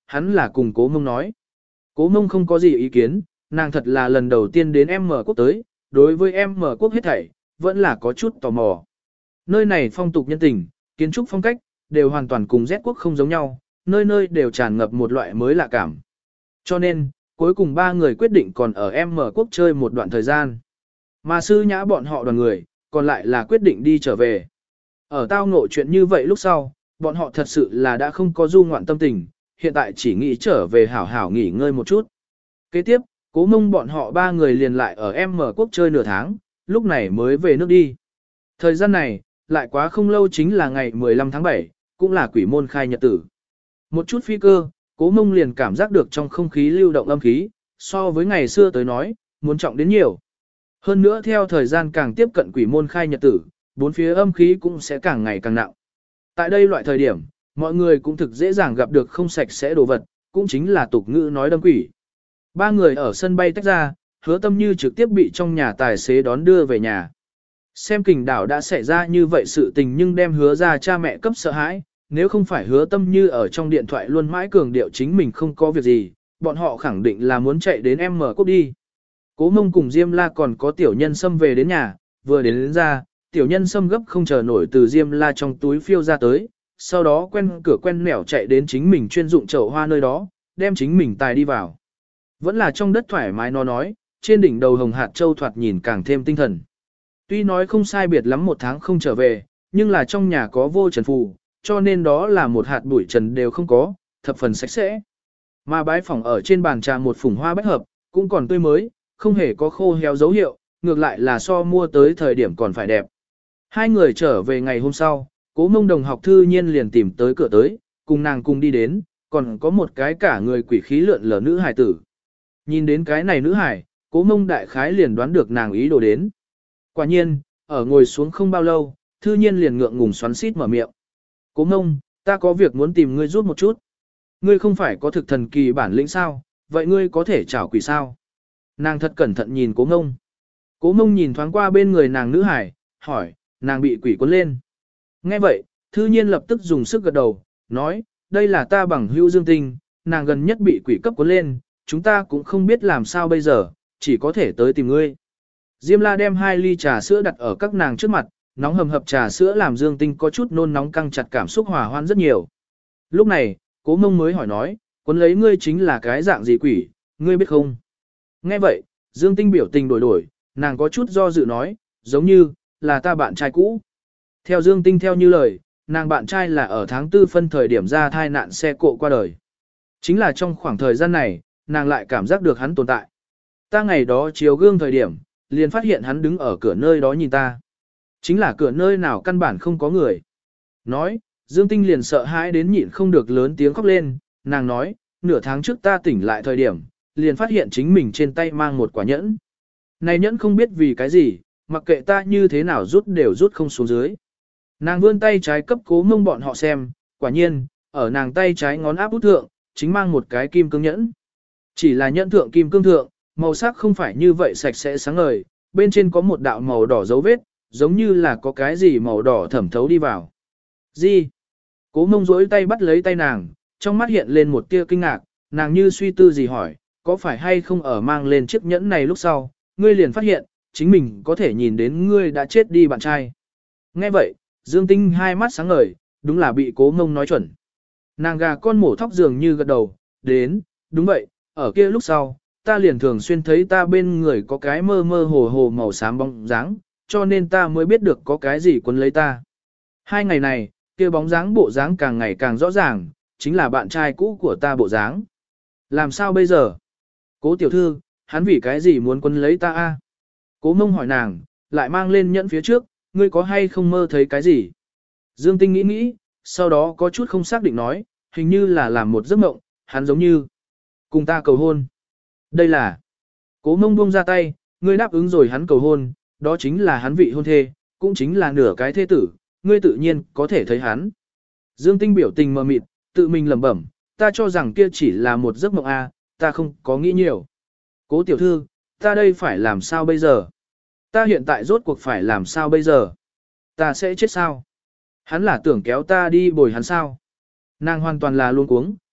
hắn là cùng cố mông nói. Cố mông không có gì ý kiến, nàng thật là lần đầu tiên đến em mở quốc tới, đối với em mở quốc hết thảy, vẫn là có chút tò mò. Nơi này phong tục nhân tình, kiến trúc phong cách, đều hoàn toàn cùng Z quốc không giống nhau, nơi nơi đều tràn ngập một loại mới lạ cảm. Cho nên, cuối cùng ba người quyết định còn ở em mở quốc chơi một đoạn thời gian. Mà sư nhã bọn họ đoàn người, còn lại là quyết định đi trở về. Ở tao ngộ chuyện như vậy lúc sau, bọn họ thật sự là đã không có du ngoạn tâm tình, hiện tại chỉ nghĩ trở về hảo hảo nghỉ ngơi một chút. Kế tiếp, cố mông bọn họ ba người liền lại ở em mở quốc chơi nửa tháng, lúc này mới về nước đi. Thời gian này, lại quá không lâu chính là ngày mười lăm tháng bảy, cũng là quỷ môn khai nhật tử. Một chút phi cơ, cố mông liền cảm giác được trong không khí lưu động âm khí, so với ngày xưa tới nói, muốn trọng đến nhiều. Hơn nữa theo thời gian càng tiếp cận quỷ môn khai nhật tử, bốn phía âm khí cũng sẽ càng ngày càng nặng. Tại đây loại thời điểm, mọi người cũng thực dễ dàng gặp được không sạch sẽ đồ vật, cũng chính là tục ngữ nói đâm quỷ. Ba người ở sân bay tách ra, Hứa Tâm Như trực tiếp bị trong nhà tài xế đón đưa về nhà. Xem Kình Đảo đã xảy ra như vậy sự tình nhưng đem Hứa ra cha mẹ cấp sợ hãi, nếu không phải Hứa Tâm Như ở trong điện thoại luôn mãi cường điệu chính mình không có việc gì, bọn họ khẳng định là muốn chạy đến em mở quốc đi. Cố Mông cùng Diêm La còn có tiểu nhân Sâm về đến nhà, vừa đến, đến ra, tiểu nhân Sâm gấp không chờ nổi từ Diêm La trong túi phiêu ra tới, sau đó quen cửa quen nẻo chạy đến chính mình chuyên dụng chậu hoa nơi đó, đem chính mình tài đi vào. Vẫn là trong đất thoải mái nó nói, trên đỉnh đầu hồng hạt châu thoạt nhìn càng thêm tinh thần. Tuy nói không sai biệt lắm một tháng không trở về, nhưng là trong nhà có vô trần phù, cho nên đó là một hạt bụi trần đều không có, thập phần sạch sẽ. Mà bái phỏng ở trên bàn trà một phùng hoa bách hợp, cũng còn tươi mới, không hề có khô héo dấu hiệu, ngược lại là so mua tới thời điểm còn phải đẹp. Hai người trở về ngày hôm sau, Cố Mông đồng học thư nhiên liền tìm tới cửa tới, cùng nàng cùng đi đến, còn có một cái cả người quỷ khí lượn lờ nữ hài tử. Nhìn đến cái này nữ hài, Cố Mông đại khái liền đoán được nàng ý đồ đến. Quả nhiên, ở ngồi xuống không bao lâu, thư nhiên liền ngượng ngùng xoắn xít mở miệng. Cố Mông, ta có việc muốn tìm ngươi giúp một chút. Ngươi không phải có thực thần kỳ bản lĩnh sao, vậy ngươi có thể chảo quỷ sao? Nàng thật cẩn thận nhìn Cố Mông. Cố Mông nhìn thoáng qua bên người nàng nữ hải, hỏi, nàng bị quỷ cuốn lên. Nghe vậy, thư nhiên lập tức dùng sức gật đầu, nói, đây là ta bằng hữu Dương Tinh, nàng gần nhất bị quỷ cấp cuốn lên, chúng ta cũng không biết làm sao bây giờ, chỉ có thể tới tìm ngươi. Diêm La đem hai ly trà sữa đặt ở các nàng trước mặt, nóng hầm hập trà sữa làm Dương Tinh có chút nôn nóng căng chặt, cảm xúc hòa hoãn rất nhiều. Lúc này, Cố Mông mới hỏi nói, cuốn lấy ngươi chính là cái dạng gì quỷ, ngươi biết không? Nghe vậy, Dương Tinh biểu tình đổi đổi, nàng có chút do dự nói, giống như, là ta bạn trai cũ. Theo Dương Tinh theo như lời, nàng bạn trai là ở tháng tư phân thời điểm ra thai nạn xe cộ qua đời. Chính là trong khoảng thời gian này, nàng lại cảm giác được hắn tồn tại. Ta ngày đó chiếu gương thời điểm, liền phát hiện hắn đứng ở cửa nơi đó nhìn ta. Chính là cửa nơi nào căn bản không có người. Nói, Dương Tinh liền sợ hãi đến nhịn không được lớn tiếng khóc lên, nàng nói, nửa tháng trước ta tỉnh lại thời điểm, liền phát hiện chính mình trên tay mang một quả nhẫn. Này nhẫn không biết vì cái gì, mặc kệ ta như thế nào rút đều rút không xuống dưới. Nàng vươn tay trái cấp Cố Mông bọn họ xem, quả nhiên, ở nàng tay trái ngón áp út thượng, chính mang một cái kim cương nhẫn. Chỉ là nhẫn thượng kim cương thượng, màu sắc không phải như vậy sạch sẽ sáng ngời, bên trên có một đạo màu đỏ dấu vết, giống như là có cái gì màu đỏ thẩm thấu đi vào. Gì? Cố Mông rỗi tay bắt lấy tay nàng, trong mắt hiện lên một tia kinh ngạc, nàng như suy tư gì hỏi, có phải hay không ở mang lên chiếc nhẫn này lúc sau, ngươi liền phát hiện, chính mình có thể nhìn đến ngươi đã chết đi bạn trai. Nghe vậy, Dương Tinh hai mắt sáng ngời, đúng là bị Cố Mông nói chuẩn. Nàng gà con mổ thóc dường như gật đầu, đến, đúng vậy, ở kia lúc sau, ta liền thường xuyên thấy ta bên người có cái mơ mơ hồ hồ màu xám bóng dáng, cho nên ta mới biết được có cái gì quấn lấy ta. Hai ngày này, kia bóng dáng bộ dáng càng ngày càng rõ ràng, chính là bạn trai cũ của ta bộ dáng. Làm sao bây giờ? Cố tiểu thư, hắn vì cái gì muốn quấn lấy ta a? Cố Mông hỏi nàng, lại mang lên nhẫn phía trước, ngươi có hay không mơ thấy cái gì? Dương Tinh nghĩ nghĩ, sau đó có chút không xác định nói, hình như là làm một giấc mộng, hắn giống như cùng ta cầu hôn. Đây là Cố Mông buông ra tay, ngươi đáp ứng rồi hắn cầu hôn, đó chính là hắn vị hôn thê, cũng chính là nửa cái thê tử, ngươi tự nhiên có thể thấy hắn. Dương Tinh biểu tình mờ mịt, tự mình lẩm bẩm, ta cho rằng kia chỉ là một giấc mộng a, ta không có nghĩ nhiều. Cố tiểu thư, ta đây phải làm sao bây giờ? Ta hiện tại rốt cuộc phải làm sao bây giờ? Ta sẽ chết sao? Hắn là tưởng kéo ta đi bồi hắn sao? Nàng hoàn toàn là luống cuống,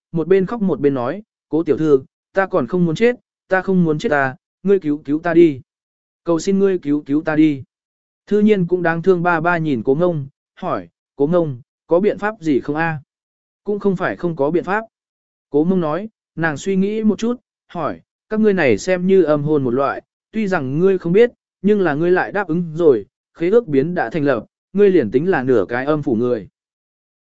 một bên khóc một bên nói, cố tiểu thư, ta còn không muốn chết, ta không muốn chết ta, ngươi cứu cứu ta đi. Cầu xin ngươi cứu cứu ta đi. Thư nhiên cũng đáng thương ba ba nhìn cố ngông, hỏi, cố ngông, có biện pháp gì không a? Cũng không phải không có biện pháp. Cố ngông nói, nàng suy nghĩ một chút, hỏi, các ngươi này xem như âm hồn một loại, tuy rằng ngươi không biết, nhưng là ngươi lại đáp ứng rồi, khế ước biến đã thành lập, ngươi liền tính là nửa cái âm phủ người.